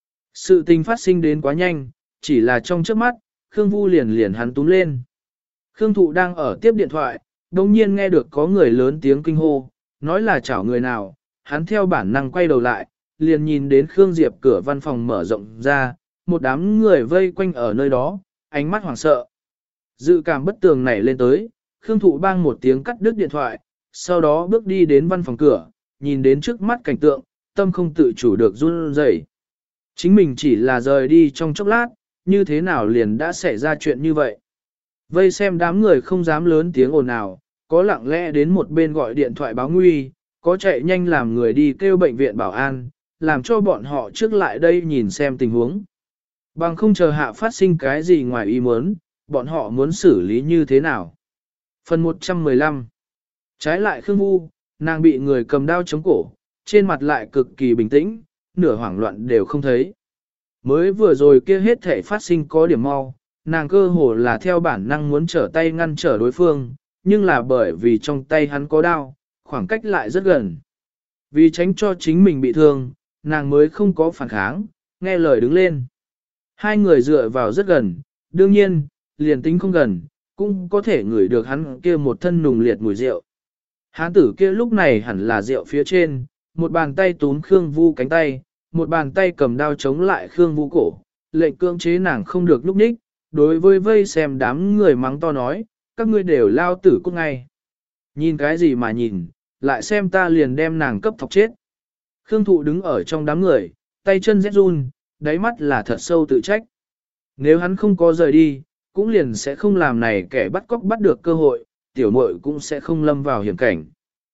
Sự tình phát sinh đến quá nhanh, chỉ là trong chớp mắt, Khương Vu liền hắn túm lên. Khương Thụ đang ở tiếp điện thoại, đồng nhiên nghe được có người lớn tiếng kinh hô, nói là chảo người nào, hắn theo bản năng quay đầu lại, liền nhìn đến Khương Diệp cửa văn phòng mở rộng ra, một đám người vây quanh ở nơi đó, ánh mắt hoảng sợ. Dự cảm bất tường nảy lên tới, Khương Thụ bang một tiếng cắt đứt điện thoại, sau đó bước đi đến văn phòng cửa, nhìn đến trước mắt cảnh tượng, tâm không tự chủ được run rẩy. Chính mình chỉ là rời đi trong chốc lát, như thế nào liền đã xảy ra chuyện như vậy. Vây xem đám người không dám lớn tiếng ồn ào, có lặng lẽ đến một bên gọi điện thoại báo nguy, có chạy nhanh làm người đi kêu bệnh viện bảo an, làm cho bọn họ trước lại đây nhìn xem tình huống. Bằng không chờ hạ phát sinh cái gì ngoài ý muốn, bọn họ muốn xử lý như thế nào. Phần 115. Trái lại Khương Vu, nàng bị người cầm đao chống cổ, trên mặt lại cực kỳ bình tĩnh, nửa hoảng loạn đều không thấy. Mới vừa rồi kia hết thể phát sinh có điểm mau, nàng cơ hồ là theo bản năng muốn trở tay ngăn trở đối phương, nhưng là bởi vì trong tay hắn có đao, khoảng cách lại rất gần. Vì tránh cho chính mình bị thương, nàng mới không có phản kháng, nghe lời đứng lên. Hai người dựa vào rất gần, đương nhiên, liền tính không gần, cũng có thể ngửi được hắn kia một thân nùng liệt mùi rượu. Hán tử kia lúc này hẳn là rượu phía trên, một bàn tay túm Khương Vu cánh tay, một bàn tay cầm đao chống lại Khương Vu cổ, lệnh cưỡng chế nàng không được lúc ních, đối với vây xem đám người mắng to nói, các ngươi đều lao tử cút ngay. Nhìn cái gì mà nhìn, lại xem ta liền đem nàng cấp thọc chết. Khương Thụ đứng ở trong đám người, tay chân rét run, đáy mắt là thật sâu tự trách. Nếu hắn không có rời đi, cũng liền sẽ không làm này kẻ bắt cóc bắt được cơ hội, tiểu muội cũng sẽ không lâm vào hiểm cảnh.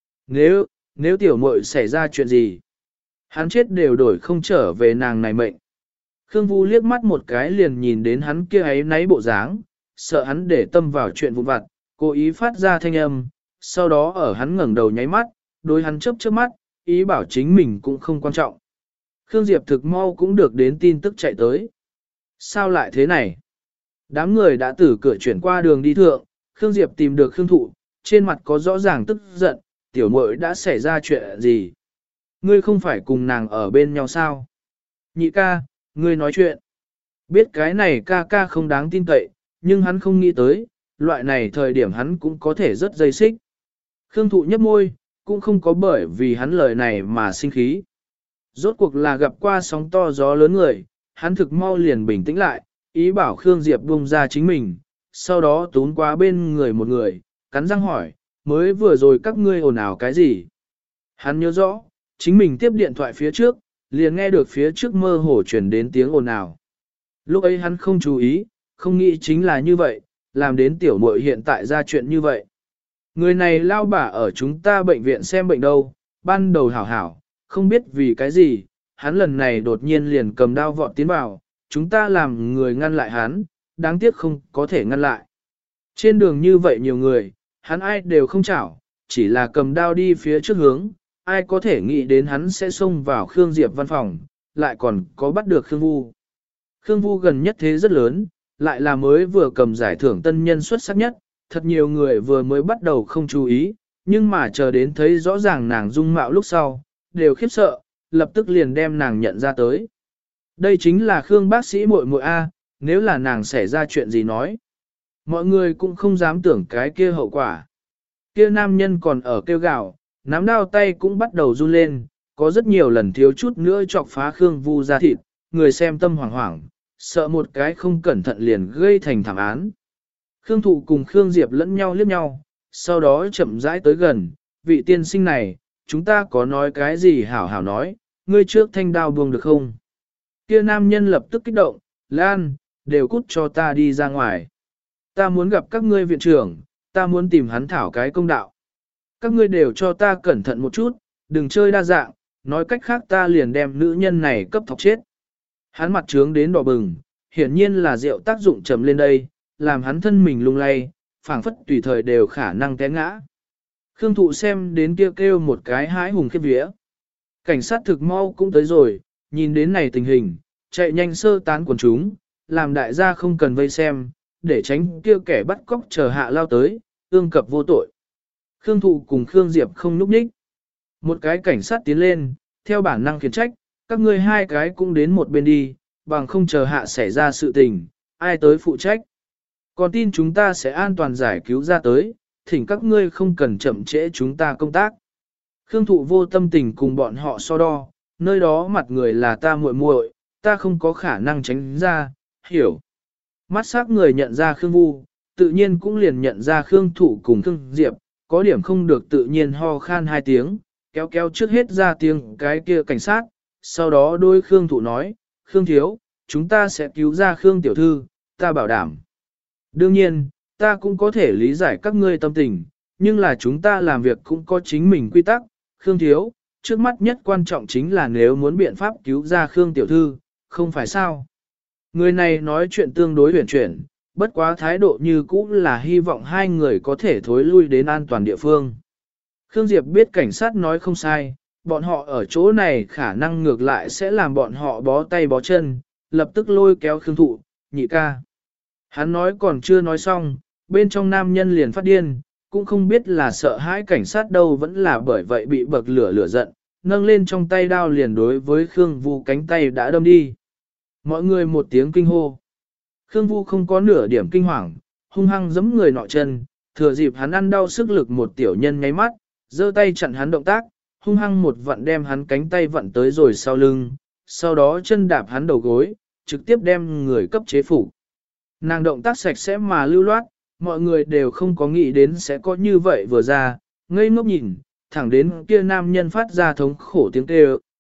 Nếu tiểu muội xảy ra chuyện gì, hắn chết đều đổi không trở về nàng này mệnh. Khương Vu liếc mắt một cái liền nhìn đến hắn kia ấy náy bộ dáng, sợ hắn để tâm vào chuyện vụn vặt, cố ý phát ra thanh âm, sau đó ở hắn ngẩng đầu nháy mắt, đối hắn chớp chớp mắt, ý bảo chính mình cũng không quan trọng. Khương Diệp thực mau cũng được đến tin tức chạy tới. Sao lại thế này? Đám người đã từ cửa chuyển qua đường đi thượng, Khương Diệp tìm được Khương Thụ, trên mặt có rõ ràng tức giận, tiểu muội đã xảy ra chuyện gì? Ngươi không phải cùng nàng ở bên nhau sao? Nhị ca, ngươi nói chuyện. Biết cái này ca ca không đáng tin cậy, nhưng hắn không nghĩ tới, loại này thời điểm hắn cũng có thể rất dây xích. Khương Thụ nhấp môi, cũng không có bởi vì hắn lời này mà sinh khí. Rốt cuộc là gặp qua sóng to gió lớn người, hắn thực mau liền bình tĩnh lại, ý bảo Khương Diệp buông ra chính mình, sau đó tún qua bên người một người, cắn răng hỏi, mới vừa rồi các ngươi ồn ào cái gì? Hắn nhớ rõ, chính mình tiếp điện thoại phía trước, liền nghe được phía trước mơ hồ truyền đến tiếng ồn ào. Lúc ấy hắn không chú ý, không nghĩ chính là như vậy, làm đến tiểu muội hiện tại ra chuyện như vậy. Người này lao bả ở chúng ta bệnh viện xem bệnh đâu, ban đầu hảo hảo, không biết vì cái gì, hắn lần này đột nhiên liền cầm đao vọt tiến vào, chúng ta làm người ngăn lại hắn, đáng tiếc không có thể ngăn lại. Trên đường như vậy nhiều người, hắn ai đều không chảo, chỉ là cầm đao đi phía trước hướng, ai có thể nghĩ đến hắn sẽ xông vào Khương Diệp văn phòng, lại còn có bắt được Khương Vu. Khương Vu gần nhất thế rất lớn, lại là mới vừa cầm giải thưởng tân nhân xuất sắc nhất, thật nhiều người vừa mới bắt đầu không chú ý, nhưng mà chờ đến thấy rõ ràng nàng dung mạo lúc sau, đều khiếp sợ, lập tức liền đem nàng nhận ra tới. Đây chính là Khương bác sĩ muội muội A, nếu là nàng xảy ra chuyện gì nói. Mọi người cũng không dám tưởng cái kia hậu quả. Kia nam nhân còn ở kêu gào, nắm đao tay cũng bắt đầu run lên, có rất nhiều lần thiếu chút nữa chọc phá Khương Vu ra thịt, người xem tâm hoảng hoảng, sợ một cái không cẩn thận liền gây thành thảm án. Khương Thụ cùng Khương Diệp lẫn nhau liếc nhau, sau đó chậm rãi tới gần, vị tiên sinh này, chúng ta có nói cái gì hảo hảo nói, ngươi trước thanh đao buông được không? Kia nam nhân lập tức kích động, Lan, đều cút cho ta đi ra ngoài. Ta muốn gặp các ngươi viện trưởng, ta muốn tìm hắn thảo cái công đạo. Các ngươi đều cho ta cẩn thận một chút, đừng chơi đa dạng, nói cách khác ta liền đem nữ nhân này cấp thọc chết. Hắn mặt trướng đến đỏ bừng, hiển nhiên là rượu tác dụng trầm lên đây, làm hắn thân mình lung lay, phảng phất tùy thời đều khả năng té ngã. Khương Thụ xem đến kia kêu một cái hái hùng khiếp vía. Cảnh sát thực mau cũng tới rồi, nhìn đến này tình hình, chạy nhanh sơ tán quần chúng, làm đại gia không cần vây xem, để tránh kia kẻ bắt cóc chờ hạ lao tới, ương cập vô tội. Khương Thụ cùng Khương Diệp không núp ních. Một cái cảnh sát tiến lên, theo bản năng khiển trách, các ngươi hai cái cũng đến một bên đi, bằng không chờ hạ xảy ra sự tình, ai tới phụ trách. Còn tin chúng ta sẽ an toàn giải cứu ra tới, thỉnh các ngươi không cần chậm trễ chúng ta công tác. Khương Thụ vô tâm tình cùng bọn họ so đo, nơi đó mặt người là ta muội muội, ta không có khả năng tránh ra, hiểu. Mắt sắc người nhận ra Khương Vu, tự nhiên cũng liền nhận ra Khương Thụ cùng Khương Diệp, có điểm không được tự nhiên ho khan hai tiếng, kéo kéo trước hết ra tiếng cái kia cảnh sát, sau đó đôi Khương Thụ nói, Khương Thiếu, chúng ta sẽ cứu ra Khương Tiểu Thư, ta bảo đảm. Đương nhiên, ta cũng có thể lý giải các ngươi tâm tình, nhưng là chúng ta làm việc cũng có chính mình quy tắc, Khương Thiếu, trước mắt nhất quan trọng chính là nếu muốn biện pháp cứu ra Khương Tiểu Thư, không phải sao. Người này nói chuyện tương đối huyền chuyển, bất quá thái độ như cũ là hy vọng hai người có thể thối lui đến an toàn địa phương. Khương Diệp biết cảnh sát nói không sai, bọn họ ở chỗ này khả năng ngược lại sẽ làm bọn họ bó tay bó chân, lập tức lôi kéo Khương Thụ, nhị ca. Hắn nói còn chưa nói xong, bên trong nam nhân liền phát điên, cũng không biết là sợ hãi cảnh sát đâu vẫn là bởi vậy bị bậc lửa giận, nâng lên trong tay đao liền đối với Khương Vu cánh tay đã đâm đi. Mọi người một tiếng kinh hô. Khương Vu không có nửa điểm kinh hoàng, hung hăng giẫm người nọ chân, thừa dịp hắn ăn đau sức lực một tiểu nhân nháy mắt, giơ tay chặn hắn động tác, hung hăng một vặn đem hắn cánh tay vặn tới rồi sau lưng, sau đó chân đạp hắn đầu gối, trực tiếp đem người cấp chế phủ. Nàng động tác sạch sẽ mà lưu loát, mọi người đều không có nghĩ đến sẽ có như vậy vừa ra, ngây ngốc nhìn, thẳng đến kia nam nhân phát ra thống khổ tiếng kêu,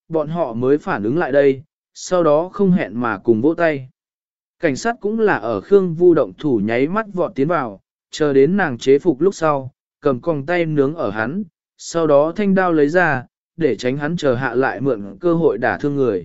bọn họ mới phản ứng lại đây, sau đó không hẹn mà cùng vỗ tay. Cảnh sát cũng là ở Khương Vu động thủ nháy mắt vọt tiến vào, chờ đến nàng chế phục lúc sau, cầm còng tay nướng ở hắn, sau đó thanh đao lấy ra, để tránh hắn chờ hạ lại mượn cơ hội đả thương người.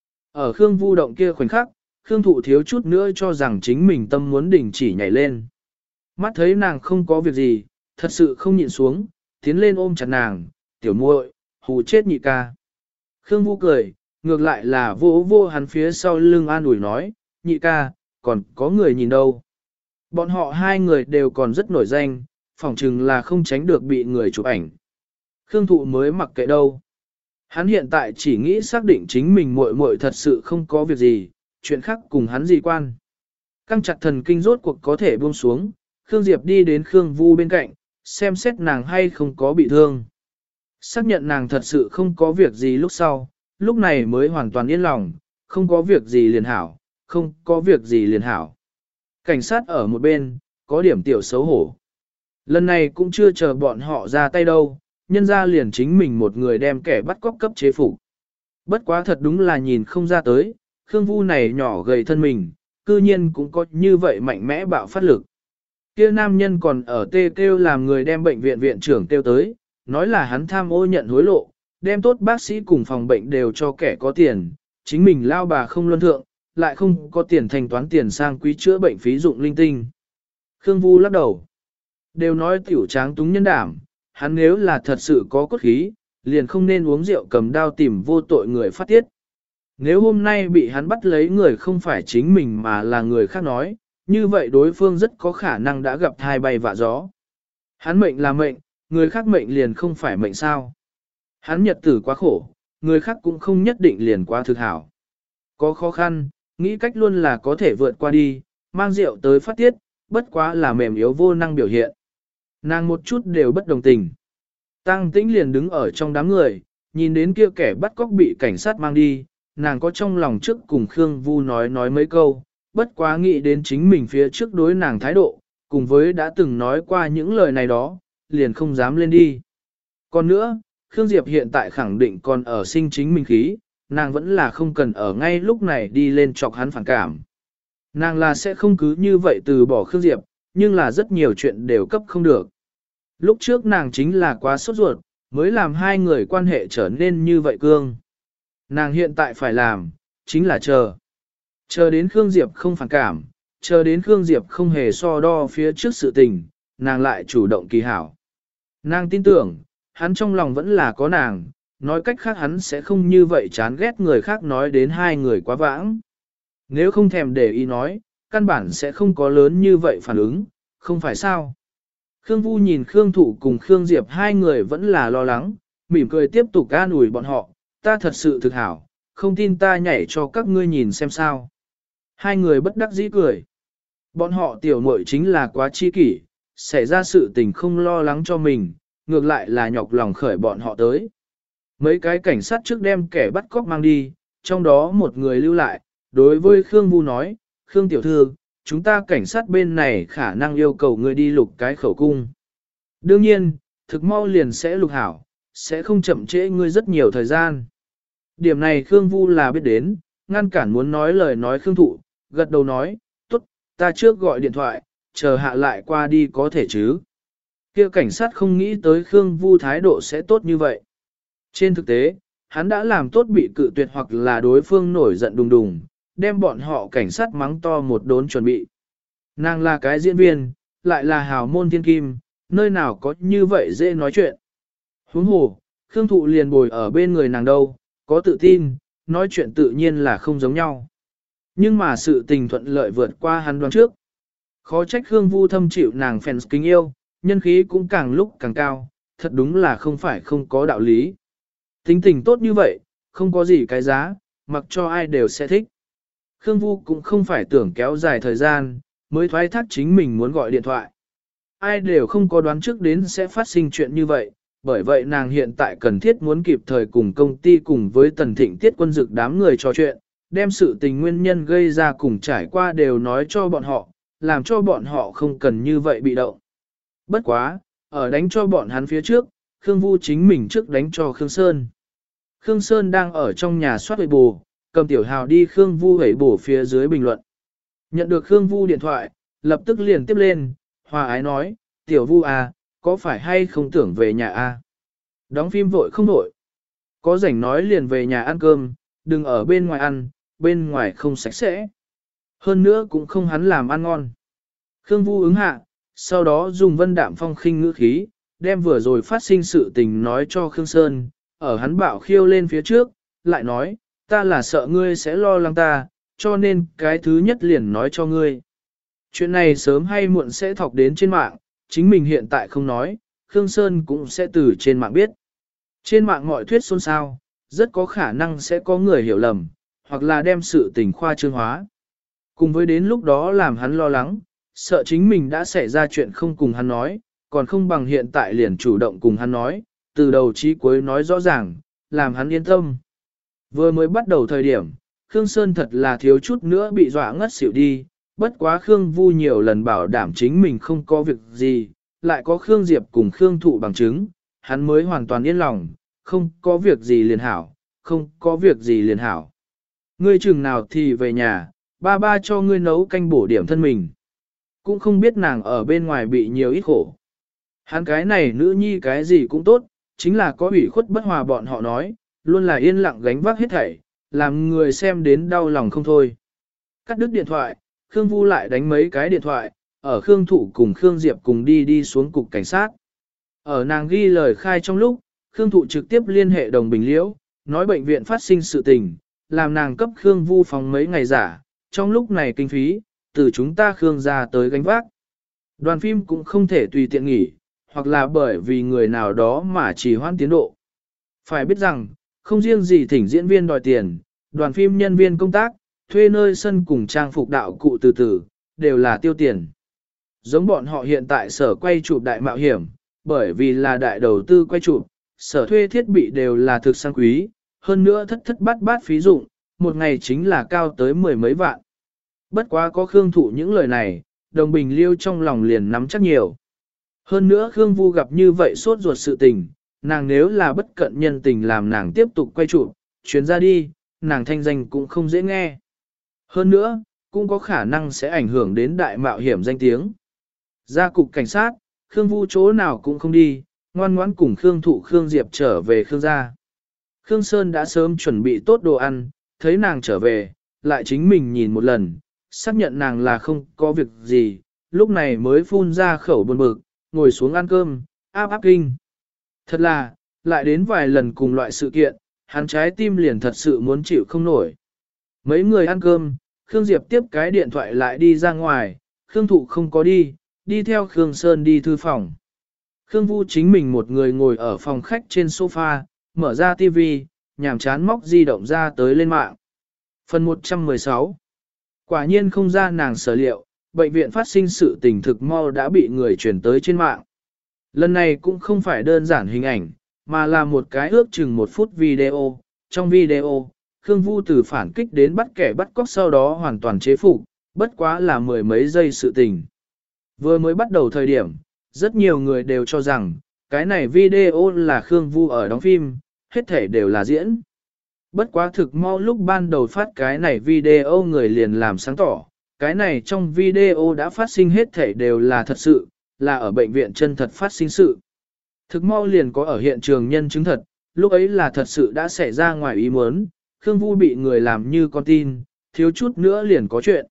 Ở Khương Vu động kia khoảnh khắc, Khương Thụ thiếu chút nữa cho rằng chính mình tâm muốn đình chỉ nhảy lên. Mắt thấy nàng không có việc gì, thật sự không nhịn xuống, tiến lên ôm chặt nàng, tiểu muội, hù chết nhị ca. Khương Vu cười, ngược lại là vô vô hắn phía sau lưng an ủi nói, nhị ca, còn có người nhìn đâu. Bọn họ hai người đều còn rất nổi danh, phỏng chừng là không tránh được bị người chụp ảnh. Khương Thụ mới mặc kệ đâu. Hắn hiện tại chỉ nghĩ xác định chính mình muội muội thật sự không có việc gì, chuyện khác cùng hắn gì quan. Căng chặt thần kinh rốt cuộc có thể buông xuống, Khương Diệp đi đến Khương Vu bên cạnh, xem xét nàng hay không có bị thương. Xác nhận nàng thật sự không có việc gì lúc sau, lúc này mới hoàn toàn yên lòng, không có việc gì liền hảo, không có việc gì liền hảo. Cảnh sát ở một bên, có điểm tiểu xấu hổ. Lần này cũng chưa chờ bọn họ ra tay đâu, nhân ra liền chính mình một người đem kẻ bắt cóc cấp chế phục. Bất quá thật đúng là nhìn không ra tới, Khương Vu này nhỏ gầy thân mình, cư nhiên cũng có như vậy mạnh mẽ bạo phát lực. Kia nam nhân còn ở tê kêu làm người đem bệnh viện viện trưởng kêu tới, nói là hắn tham ô nhận hối lộ, đem tốt bác sĩ cùng phòng bệnh đều cho kẻ có tiền, chính mình lao bà không luân thượng, lại không có tiền thanh toán tiền sang quý chữa bệnh phí dụng linh tinh. Khương Vu lắc đầu. Đều nói tiểu tráng túng nhân đảm, hắn nếu là thật sự có cốt khí, liền không nên uống rượu cầm đao tìm vô tội người phát tiết. Nếu hôm nay bị hắn bắt lấy người không phải chính mình mà là người khác nói, như vậy đối phương rất có khả năng đã gặp thai bay vạ gió. Hắn mệnh là mệnh, người khác mệnh liền không phải mệnh sao. Hắn nhật tử quá khổ, người khác cũng không nhất định liền quá thực hảo. Có khó khăn, nghĩ cách luôn là có thể vượt qua đi, mang rượu tới phát tiết, bất quá là mềm yếu vô năng biểu hiện. Nàng một chút đều bất đồng tình. Tăng Tĩnh liền đứng ở trong đám người, nhìn đến kia kẻ bắt cóc bị cảnh sát mang đi, nàng có trong lòng trước cùng Khương Vu nói mấy câu, bất quá nghĩ đến chính mình phía trước đối nàng thái độ, cùng với đã từng nói qua những lời này đó, liền không dám lên đi. Còn nữa, Khương Diệp hiện tại khẳng định còn ở sinh chính mình khí, nàng vẫn là không cần ở ngay lúc này đi lên chọc hắn phản cảm. Nàng là sẽ không cứ như vậy từ bỏ Khương Diệp, nhưng là rất nhiều chuyện đều cấp không được. Lúc trước nàng chính là quá sốt ruột, mới làm hai người quan hệ trở nên như vậy cương. Nàng hiện tại phải làm, chính là chờ. Chờ đến Khương Diệp không phản cảm, chờ đến Khương Diệp không hề so đo phía trước sự tình, nàng lại chủ động kỳ hảo. Nàng tin tưởng, hắn trong lòng vẫn là có nàng, nói cách khác hắn sẽ không như vậy chán ghét người khác nói đến hai người quá vãng. Nếu không thèm để ý nói, căn bản sẽ không có lớn như vậy phản ứng, không phải sao. Khương Vu nhìn Khương Thụ cùng Khương Diệp hai người vẫn là lo lắng, mỉm cười tiếp tục an ủi bọn họ, ta thật sự thực hảo, không tin ta nhảy cho các ngươi nhìn xem sao. Hai người bất đắc dĩ cười. Bọn họ tiểu muội chính là quá chi kỷ, xảy ra sự tình không lo lắng cho mình, ngược lại là nhọc lòng khởi bọn họ tới. Mấy cái cảnh sát trước đem kẻ bắt cóc mang đi, trong đó một người lưu lại, đối với Khương Vu nói, Khương tiểu thư, chúng ta cảnh sát bên này khả năng yêu cầu ngươi đi lục cái khẩu cung. Đương nhiên, thực mau liền sẽ lục hảo, sẽ không chậm trễ ngươi rất nhiều thời gian. Điểm này Khương Vu là biết đến, ngăn cản muốn nói lời nói Khương Thụ, gật đầu nói, tốt, ta trước gọi điện thoại, chờ hạ lại qua đi có thể chứ. Kia cảnh sát không nghĩ tới Khương Vu thái độ sẽ tốt như vậy. Trên thực tế, hắn đã làm tốt bị cự tuyệt hoặc là đối phương nổi giận đùng đùng, đem bọn họ cảnh sát mắng to một đốn chuẩn bị. Nàng là cái diễn viên, lại là hào môn thiên kim, nơi nào có như vậy dễ nói chuyện. Huống hồ, Khương Thụ liền bồi ở bên người nàng đâu, có tự tin, nói chuyện tự nhiên là không giống nhau. Nhưng mà sự tình thuận lợi vượt qua hắn đoán trước. Khó trách Khương Vu thâm chịu nàng fans kính yêu, nhân khí cũng càng lúc càng cao, thật đúng là không phải không có đạo lý. Tính tình tốt như vậy, không có gì cái giá, mặc cho ai đều sẽ thích. Khương Vu cũng không phải tưởng kéo dài thời gian, mới thoái thác chính mình muốn gọi điện thoại. Ai đều không có đoán trước đến sẽ phát sinh chuyện như vậy, bởi vậy nàng hiện tại cần thiết muốn kịp thời cùng công ty cùng với Tần Thịnh Tiết Quân Dực đám người trò chuyện, đem sự tình nguyên nhân gây ra cùng trải qua đều nói cho bọn họ, làm cho bọn họ không cần như vậy bị động. Bất quá, ở đánh cho bọn hắn phía trước, Khương Vu chính mình trước đánh cho Khương Sơn. Khương Sơn đang ở trong nhà soát huệ bù, cầm tiểu hào đi Khương Vu huệ bù phía dưới bình luận. Nhận được Khương Vu điện thoại, lập tức liền tiếp lên, hòa ái nói, tiểu Vu à, có phải hay không tưởng về nhà à? Đóng phim vội không vội. Có rảnh nói liền về nhà ăn cơm, đừng ở bên ngoài ăn, bên ngoài không sạch sẽ. Hơn nữa cũng không hắn làm ăn ngon. Khương Vu ứng hạ, sau đó dùng vân đạm phong khinh ngữ khí, đem vừa rồi phát sinh sự tình nói cho Khương Sơn, ở hắn bạo khiêu lên phía trước, lại nói, ta là sợ ngươi sẽ lo lắng ta, cho nên cái thứ nhất liền nói cho ngươi. Chuyện này sớm hay muộn sẽ thọc đến trên mạng, chính mình hiện tại không nói, Khương Sơn cũng sẽ từ trên mạng biết. Trên mạng mọi thuyết xôn xao, rất có khả năng sẽ có người hiểu lầm, hoặc là đem sự tình khoa trương hóa. Cùng với đến lúc đó làm hắn lo lắng, sợ chính mình đã xảy ra chuyện không cùng hắn nói, còn không bằng hiện tại liền chủ động cùng hắn nói, từ đầu chí cuối nói rõ ràng, làm hắn yên tâm. Vừa mới bắt đầu thời điểm, Khương Sơn thật là thiếu chút nữa bị dọa ngất xỉu đi, bất quá Khương Vu nhiều lần bảo đảm chính mình không có việc gì, lại có Khương Diệp cùng Khương Thụ bằng chứng, hắn mới hoàn toàn yên lòng, không có việc gì liền hảo, không có việc gì liền hảo. Ngươi chừng nào thì về nhà, ba ba cho ngươi nấu canh bổ điểm thân mình. Cũng không biết nàng ở bên ngoài bị nhiều ít khổ. Hắn cái này nữ nhi cái gì cũng tốt, chính là có ủy khuất bất hòa bọn họ nói, luôn là yên lặng gánh vác hết thảy, làm người xem đến đau lòng không thôi. Cắt đứt điện thoại, Khương Vu lại đánh mấy cái điện thoại, ở Khương Thụ cùng Khương Diệp cùng đi xuống cục cảnh sát. Ở nàng ghi lời khai trong lúc, Khương Thụ trực tiếp liên hệ Đồng Bình Liễu, nói bệnh viện phát sinh sự tình, làm nàng cấp Khương Vu phòng mấy ngày giả, trong lúc này kinh phí, từ chúng ta Khương ra tới gánh vác. Đoàn phim cũng không thể tùy tiện nghỉ, hoặc là bởi vì người nào đó mà trì hoãn tiến độ. Phải biết rằng, không riêng gì thỉnh diễn viên đòi tiền, đoàn phim nhân viên công tác, thuê nơi sân cùng trang phục đạo cụ từ từ, đều là tiêu tiền. Giống bọn họ hiện tại sở quay chụp đại mạo hiểm, bởi vì là đại đầu tư quay chụp, sở thuê thiết bị đều là thực sang quý, hơn nữa thất thất bát bát phí dụng, một ngày chính là cao tới mười mấy vạn. Bất quá có Khương Thụ những lời này, Đồng Bình Liêu trong lòng liền nắm chắc nhiều. Hơn nữa Khương Vu gặp như vậy sốt ruột sự tình, nàng nếu là bất cận nhân tình làm nàng tiếp tục quay chụp, chuyến ra đi, nàng thanh danh cũng không dễ nghe. Hơn nữa, cũng có khả năng sẽ ảnh hưởng đến đại mạo hiểm danh tiếng. Ra cục cảnh sát, Khương Vu chỗ nào cũng không đi, ngoan ngoãn cùng Khương Thụ Khương Diệp trở về Khương gia. Khương Sơn đã sớm chuẩn bị tốt đồ ăn, thấy nàng trở về, lại chính mình nhìn một lần, xác nhận nàng là không có việc gì, lúc này mới phun ra khẩu buồn bực, ngồi xuống ăn cơm, áp kinh. Thật là, lại đến vài lần cùng loại sự kiện, hắn trái tim liền thật sự muốn chịu không nổi. Mấy người ăn cơm, Khương Diệp tiếp cái điện thoại lại đi ra ngoài, Khương Thụ không có đi theo Khương Sơn đi thư phòng. Khương Vu chính mình một người ngồi ở phòng khách trên sofa, mở ra TV, nhàm chán móc di động ra tới lên mạng. Phần 116. Quả nhiên không ra nàng sở liệu, bệnh viện phát sinh sự tình thực mau đã bị người truyền tới trên mạng. Lần này cũng không phải đơn giản hình ảnh, mà là một cái ước chừng 1 phút video. Trong video, Khương Vu từ phản kích đến bắt kẻ bắt cóc sau đó hoàn toàn chế phục, bất quá là mười mấy giây sự tình. Vừa mới bắt đầu thời điểm, rất nhiều người đều cho rằng, cái này video là Khương Vu ở đóng phim, hết thể đều là diễn. Bất quá thực mau lúc ban đầu phát cái này video người liền làm sáng tỏ, cái này trong video đã phát sinh hết thể đều là thật sự, là ở bệnh viện chân thật phát sinh sự. Thực mau liền có ở hiện trường nhân chứng thật, lúc ấy là thật sự đã xảy ra ngoài ý muốn, Khương Vu bị người làm như con tin, thiếu chút nữa liền có chuyện.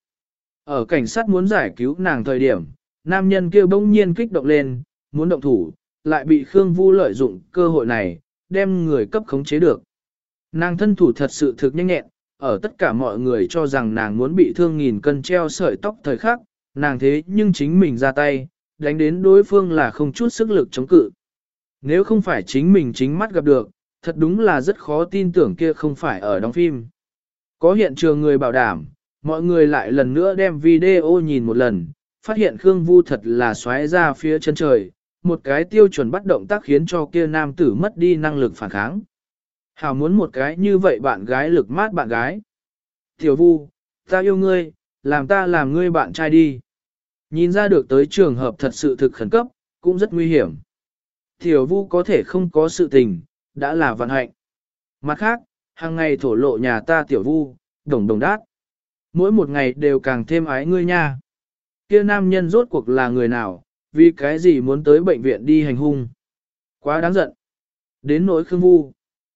Ở cảnh sát muốn giải cứu nàng thời điểm, nam nhân kia bỗng nhiên kích động lên, muốn động thủ, lại bị Khương Vu lợi dụng cơ hội này, đem người cấp khống chế được. Nàng thân thủ thật sự thực nhanh nhẹn, ở tất cả mọi người cho rằng nàng muốn bị thương nghìn cân treo sợi tóc thời khắc, nàng thế nhưng chính mình ra tay, đánh đến đối phương là không chút sức lực chống cự. Nếu không phải chính mình chính mắt gặp được, thật đúng là rất khó tin tưởng kia không phải ở đóng phim. Có hiện trường người bảo đảm, mọi người lại lần nữa đem video nhìn một lần, phát hiện Khương Vu thật là xoáy ra phía chân trời, một cái tiêu chuẩn bắt động tác khiến cho kia nam tử mất đi năng lực phản kháng. Hảo muốn một cái như vậy bạn gái lực mát bạn gái. Tiểu Vu, ta yêu ngươi, làm ta làm ngươi bạn trai đi. Nhìn ra được tới trường hợp thật sự thực khẩn cấp, cũng rất nguy hiểm. Tiểu Vu có thể không có sự tình, đã là vận hạnh. Mặt khác, hàng ngày thổ lộ nhà ta tiểu vu, đồng đồng đát. Mỗi một ngày đều càng thêm ái ngươi nha. Kia nam nhân rốt cuộc là người nào, vì cái gì muốn tới bệnh viện đi hành hung. Quá đáng giận. Đến nỗi Khương Vu.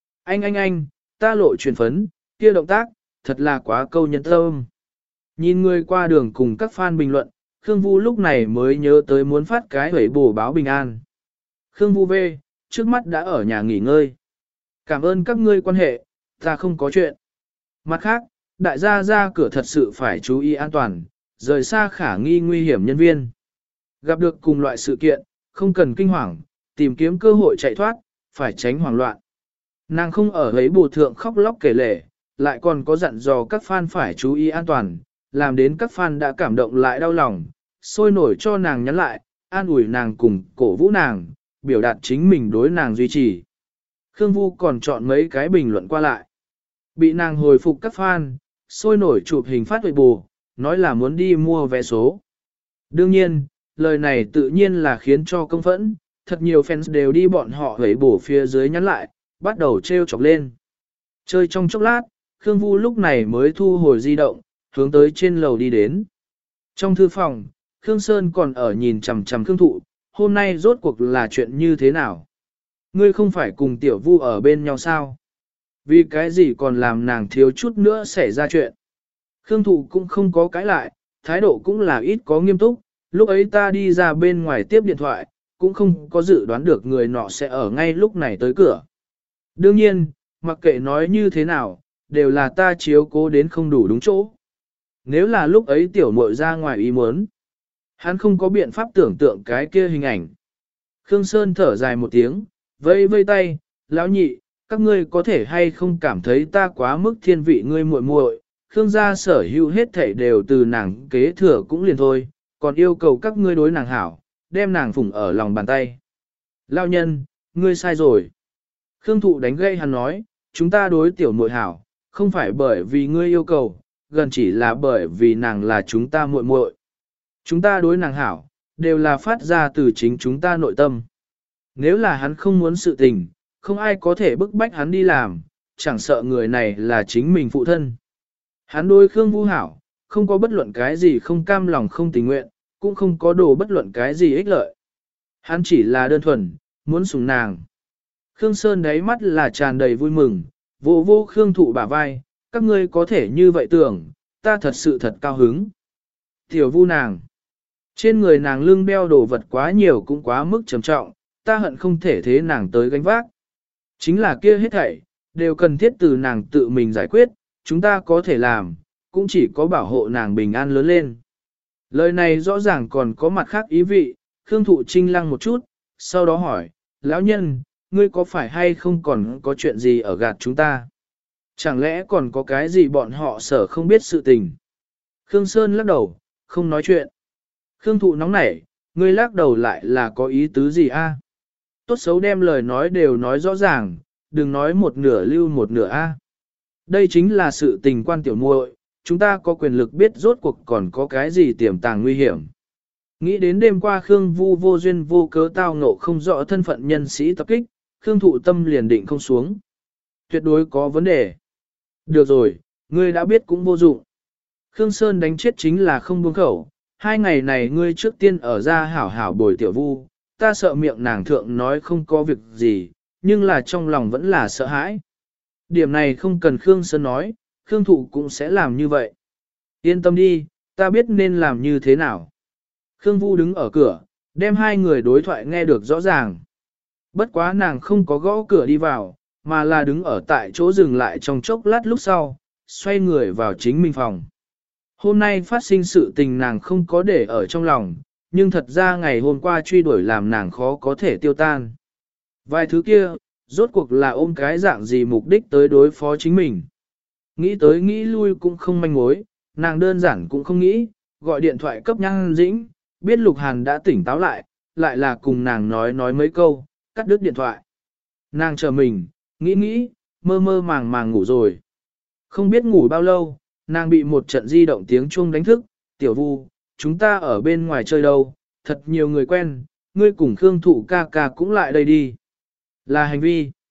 Anh, ta lộ truyền phấn, kia động tác, thật là quá câu nhân tâm. Nhìn người qua đường cùng các fan bình luận, Khương Vu lúc này mới nhớ tới muốn phát cái hủy bổ báo bình an. Khương Vu về, trước mắt đã ở nhà nghỉ ngơi. Cảm ơn các ngươi quan hệ, ta không có chuyện. Mặt khác, đại gia ra cửa thật sự phải chú ý an toàn, rời xa khả nghi nguy hiểm nhân viên. Gặp được cùng loại sự kiện, không cần kinh hoàng, tìm kiếm cơ hội chạy thoát, phải tránh hoảng loạn. Nàng không ở ấy bù thượng khóc lóc kể lể, lại còn có dặn dò các fan phải chú ý an toàn, làm đến các fan đã cảm động lại đau lòng, sôi nổi cho nàng nhắn lại, an ủi nàng cùng cổ vũ nàng, biểu đạt chính mình đối nàng duy trì. Khương Vu còn chọn mấy cái bình luận qua lại. Bị nàng hồi phục các fan, sôi nổi chụp hình phát huệ bù, nói là muốn đi mua vé số. Đương nhiên, lời này tự nhiên là khiến cho công phẫn, thật nhiều fans đều đi bọn họ huệ bù phía dưới nhắn lại, bắt đầu trêu chọc lên. Chơi trong chốc lát, Khương Vu lúc này mới thu hồi di động, hướng tới trên lầu đi đến. Trong thư phòng, Khương Sơn còn ở nhìn chằm chằm Khương Thụ, hôm nay rốt cuộc là chuyện như thế nào? Ngươi không phải cùng Tiểu Vu ở bên nhau sao? Vì cái gì còn làm nàng thiếu chút nữa xảy ra chuyện? Khương Thụ cũng không có cãi lại, thái độ cũng là ít có nghiêm túc, lúc ấy ta đi ra bên ngoài tiếp điện thoại, cũng không có dự đoán được người nọ sẽ ở ngay lúc này tới cửa. Đương nhiên, mặc kệ nói như thế nào, đều là ta chiếu cố đến không đủ đúng chỗ. Nếu là lúc ấy tiểu muội ra ngoài ý muốn, hắn không có biện pháp tưởng tượng cái kia hình ảnh. Khương Sơn thở dài một tiếng, vây vây tay, lão nhị, các ngươi có thể hay không cảm thấy ta quá mức thiên vị ngươi muội muội, Khương gia sở hữu hết thảy đều từ nàng kế thừa cũng liền thôi, còn yêu cầu các ngươi đối nàng hảo, đem nàng phụng ở lòng bàn tay. Lão nhân, ngươi sai rồi. Khương Thụ đánh gây hắn nói, chúng ta đối tiểu muội hảo, không phải bởi vì ngươi yêu cầu, gần chỉ là bởi vì nàng là chúng ta muội muội. Chúng ta đối nàng hảo, đều là phát ra từ chính chúng ta nội tâm. Nếu là hắn không muốn sự tình, không ai có thể bức bách hắn đi làm, chẳng sợ người này là chính mình phụ thân. Hắn đối Khương Vu hảo, không có bất luận cái gì không cam lòng không tình nguyện, cũng không có đồ bất luận cái gì ích lợi. Hắn chỉ là đơn thuần, muốn sủng nàng. Khương Sơn đáy mắt là tràn đầy vui mừng, vô vô Khương Thụ bả vai, các ngươi có thể như vậy tưởng, ta thật sự thật cao hứng. Tiểu Vu nàng, trên người nàng lưng đeo đồ vật quá nhiều cũng quá mức trầm trọng, ta hận không thể thế nàng tới gánh vác. Chính là kia hết thảy, đều cần thiết từ nàng tự mình giải quyết, chúng ta có thể làm, cũng chỉ có bảo hộ nàng bình an lớn lên. Lời này rõ ràng còn có mặt khác ý vị, Khương Thụ trinh lăng một chút, sau đó hỏi, lão nhân, ngươi có phải hay không còn có chuyện gì ở gạt chúng ta? Chẳng lẽ còn có cái gì bọn họ sở không biết sự tình? Khương Sơn lắc đầu, không nói chuyện. Khương Thụ nóng nảy, ngươi lắc đầu lại là có ý tứ gì a? Tốt xấu đem lời nói đều nói rõ ràng, đừng nói một nửa lưu một nửa a. Đây chính là sự tình quan tiểu muội, chúng ta có quyền lực biết rốt cuộc còn có cái gì tiềm tàng nguy hiểm. Nghĩ đến đêm qua Khương Vu vô duyên vô cớ tao ngộ không rõ thân phận nhân sĩ tập kích, Khương Thụ tâm liền định không xuống. Tuyệt đối có vấn đề. Được rồi, ngươi đã biết cũng vô dụng. Khương Sơn đánh chết chính là không buông khẩu. 2 ngày này ngươi trước tiên ở ra hảo hảo bồi tiểu Vu, ta sợ miệng nàng thượng nói không có việc gì, nhưng là trong lòng vẫn là sợ hãi. Điểm này không cần Khương Sơn nói, Khương Thụ cũng sẽ làm như vậy. Yên tâm đi, ta biết nên làm như thế nào. Khương Vu đứng ở cửa, đem 2 người đối thoại nghe được rõ ràng. Bất quá nàng không có gõ cửa đi vào, mà là đứng ở tại chỗ dừng lại trong chốc lát lúc sau, xoay người vào chính mình phòng. Hôm nay phát sinh sự tình nàng không có để ở trong lòng, nhưng thật ra ngày hôm qua truy đuổi làm nàng khó có thể tiêu tan. Vài thứ kia, rốt cuộc là ôm cái dạng gì mục đích tới đối phó chính mình. Nghĩ tới nghĩ lui cũng không manh mối, nàng đơn giản cũng không nghĩ, gọi điện thoại cấp Nhan Dĩnh, biết Lục Hàn đã tỉnh táo lại, lại là cùng nàng nói mấy câu, cắt đứt điện thoại. Nàng chờ mình, nghĩ, mơ mơ màng màng ngủ rồi. Không biết ngủ bao lâu, nàng bị một trận di động tiếng chuông đánh thức, tiểu Vu, chúng ta ở bên ngoài chơi đâu, thật nhiều người quen, ngươi cùng Khương Thụ ca ca cũng lại đây đi. Là hành vi.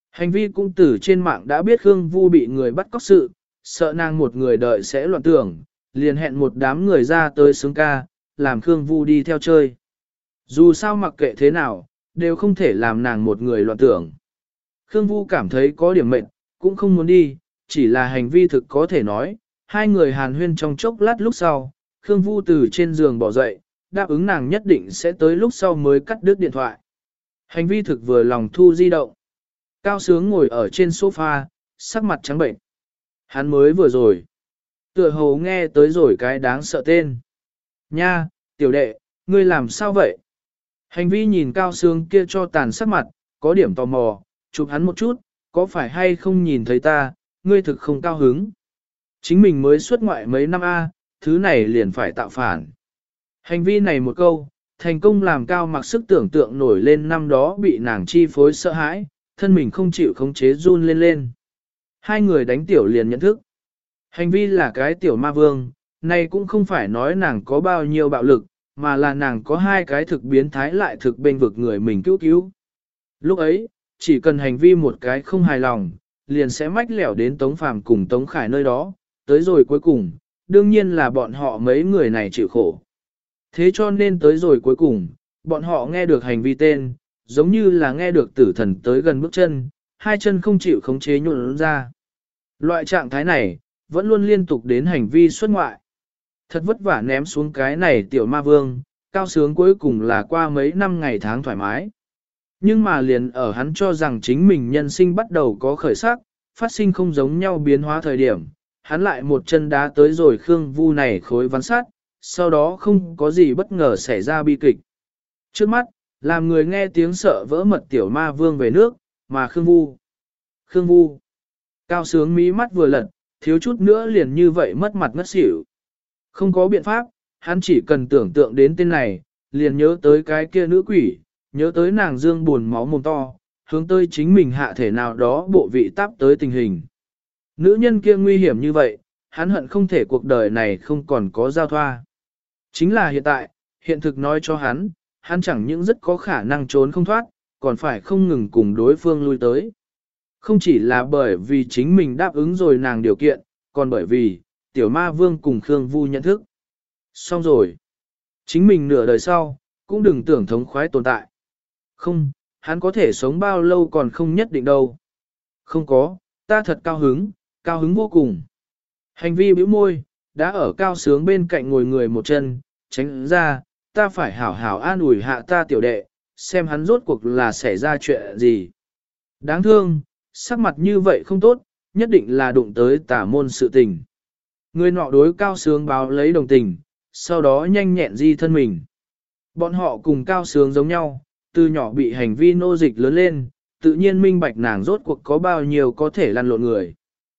Hành vi cũng từ trên mạng đã biết Khương Vu bị người bắt cóc sự, sợ nàng một người đợi sẽ loạn tưởng, liền hẹn một đám người ra tới sướng ca, làm Khương Vu đi theo chơi. Dù sao mặc kệ thế nào, đều không thể làm nàng một người loạn tưởng. Khương Vu cảm thấy có điểm mệt, cũng không muốn đi, chỉ là hành vi thực có thể nói. Hai người hàn huyên trong chốc lát lúc sau, Khương Vu từ trên giường bỏ dậy, đáp ứng nàng nhất định sẽ tới lúc sau mới cắt đứt điện thoại. Hành vi thực vừa lòng thu di động. Cao Sướng ngồi ở trên sofa, sắc mặt trắng bệnh. Hắn mới vừa rồi. Tựa hồ nghe tới rồi cái đáng sợ tên. Nha, tiểu đệ, ngươi làm sao vậy? Hành vi nhìn Cao Sướng kia cho tàn sắc mặt, có điểm tò mò, chụp hắn một chút, có phải hay không nhìn thấy ta, ngươi thực không cao hứng. Chính mình mới xuất ngoại mấy năm A, thứ này liền phải tạo phản. Hành vi này một câu, thành công làm Cao Mặc sức tưởng tượng nổi lên năm đó bị nàng chi phối sợ hãi, thân mình không chịu khống chế run lên lên. Hai người đánh tiểu liền nhận thức. Hành vi là cái tiểu ma vương, này cũng không phải nói nàng có bao nhiêu bạo lực, mà là nàng có hai cái thực biến thái lại thực bên vực người mình cứu cứu. Lúc ấy, chỉ cần hành vi một cái không hài lòng, liền sẽ mách lẻo đến Tống Phàm cùng Tống Khải nơi đó, tới rồi cuối cùng, đương nhiên là bọn họ mấy người này chịu khổ. Thế cho nên tới rồi cuối cùng, bọn họ nghe được hành vi tên, giống như là nghe được tử thần tới gần bước chân, hai chân không chịu khống chế nhuộn ra. Loại trạng thái này, vẫn luôn liên tục đến hành vi xuất ngoại. Thật vất vả ném xuống cái này tiểu ma vương, Cao Sướng cuối cùng là qua mấy năm ngày tháng thoải mái. Nhưng mà liền ở hắn cho rằng chính mình nhân sinh bắt đầu có khởi sắc, phát sinh không giống nhau biến hóa thời điểm, hắn lại một chân đá tới rồi Khương Vu này khối ván sắt, sau đó không có gì bất ngờ xảy ra bi kịch. Trước mắt, làm người nghe tiếng sợ vỡ mật tiểu ma vương về nước, mà Khương Vu. Khương Vu. Cao Sướng mí mắt vừa lật, thiếu chút nữa liền như vậy mất mặt ngất xỉu. Không có biện pháp, hắn chỉ cần tưởng tượng đến tên này, liền nhớ tới cái kia nữ quỷ, nhớ tới nàng dương buồn máu mồm to, hướng tới chính mình hạ thể nào đó bộ vị táp tới tình hình. Nữ nhân kia nguy hiểm như vậy, hắn hận không thể cuộc đời này không còn có giao thoa. Chính là hiện tại, hiện thực nói cho hắn chẳng những rất có khả năng trốn không thoát, còn phải không ngừng cùng đối phương lui tới. Không chỉ là bởi vì chính mình đáp ứng rồi nàng điều kiện, còn bởi vì, tiểu ma vương cùng Khương Vu nhận thức. Xong rồi. Chính mình nửa đời sau, cũng đừng tưởng thống khoái tồn tại. Không, hắn có thể sống bao lâu còn không nhất định đâu. Không có, ta thật cao hứng vô cùng. Hành vi bĩu môi, đã ở Cao Sướng bên cạnh ngồi người một chân, tránh ra, ta phải hảo hảo an ủi hạ ta tiểu đệ, xem hắn rốt cuộc là xảy ra chuyện gì. Đáng thương, sắc mặt như vậy không tốt, nhất định là đụng tới tả môn sự tình. Người nọ đối Cao Sướng báo lấy đồng tình, sau đó nhanh nhẹn di thân mình. Bọn họ cùng Cao Sướng giống nhau, từ nhỏ bị hành vi nô dịch lớn lên, tự nhiên minh bạch nàng rốt cuộc có bao nhiêu có thể lăn lộn người.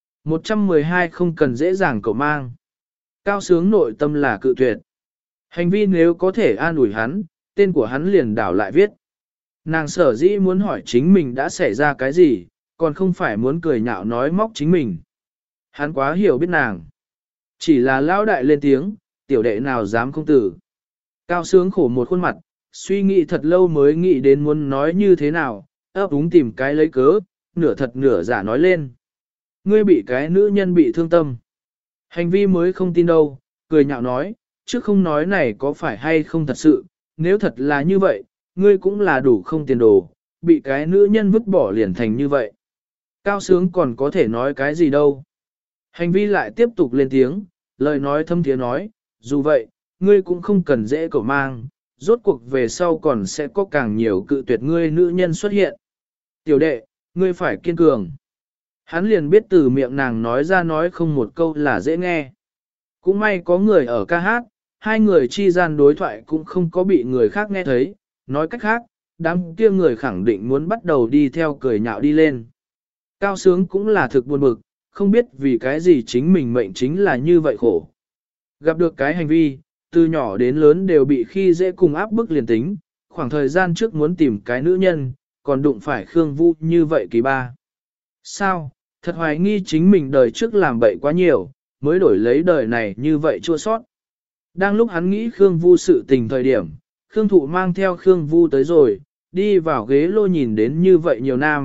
112 không cần dễ dàng cậu mang. Cao Sướng nội tâm là cự tuyệt. Hành vi nếu có thể an ủi hắn, tên của hắn liền đảo lại viết. Nàng sở dĩ muốn hỏi chính mình đã xảy ra cái gì, còn không phải muốn cười nhạo nói móc chính mình. Hắn quá hiểu biết nàng. Chỉ là lão đại lên tiếng, tiểu đệ nào dám không tử. Cao Sướng khổ một khuôn mặt, suy nghĩ thật lâu mới nghĩ đến muốn nói như thế nào, ấp úng tìm cái lấy cớ, nửa thật nửa giả nói lên. Ngươi bị cái nữ nhân bị thương tâm. Hành vi mới không tin đâu, cười nhạo nói, chứ không nói này có phải hay không thật sự, nếu thật là như vậy, ngươi cũng là đủ không tiền đồ, bị cái nữ nhân vứt bỏ liền thành như vậy. Cao Sướng còn có thể nói cái gì đâu. Hành vi lại tiếp tục lên tiếng, lời nói thâm thiế nói, dù vậy, ngươi cũng không cần dễ cậu mang, rốt cuộc về sau còn sẽ có càng nhiều cự tuyệt ngươi nữ nhân xuất hiện. Tiểu đệ, ngươi phải kiên cường. Hắn liền biết từ miệng nàng nói ra nói không một câu là dễ nghe. Cũng may có người ở ca hát, hai người chi gian đối thoại cũng không có bị người khác nghe thấy, nói cách khác, đám kia người khẳng định muốn bắt đầu đi theo cười nhạo đi lên. Cao Sướng cũng là thực buồn bực, không biết vì cái gì chính mình mệnh chính là như vậy khổ. Gặp được cái hành vi, từ nhỏ đến lớn đều bị khi dễ cùng áp bức liền tính, khoảng thời gian trước muốn tìm cái nữ nhân, còn đụng phải Khương Vu như vậy kỳ ba. Sao, thật hoài nghi chính mình đời trước làm bậy quá nhiều, mới đổi lấy đời này như vậy chua sót. Đang lúc hắn nghĩ Khương Vu sự tình thời điểm, Khương Thụ mang theo Khương Vu tới rồi, đi vào ghế lô nhìn đến như vậy nhiều nam,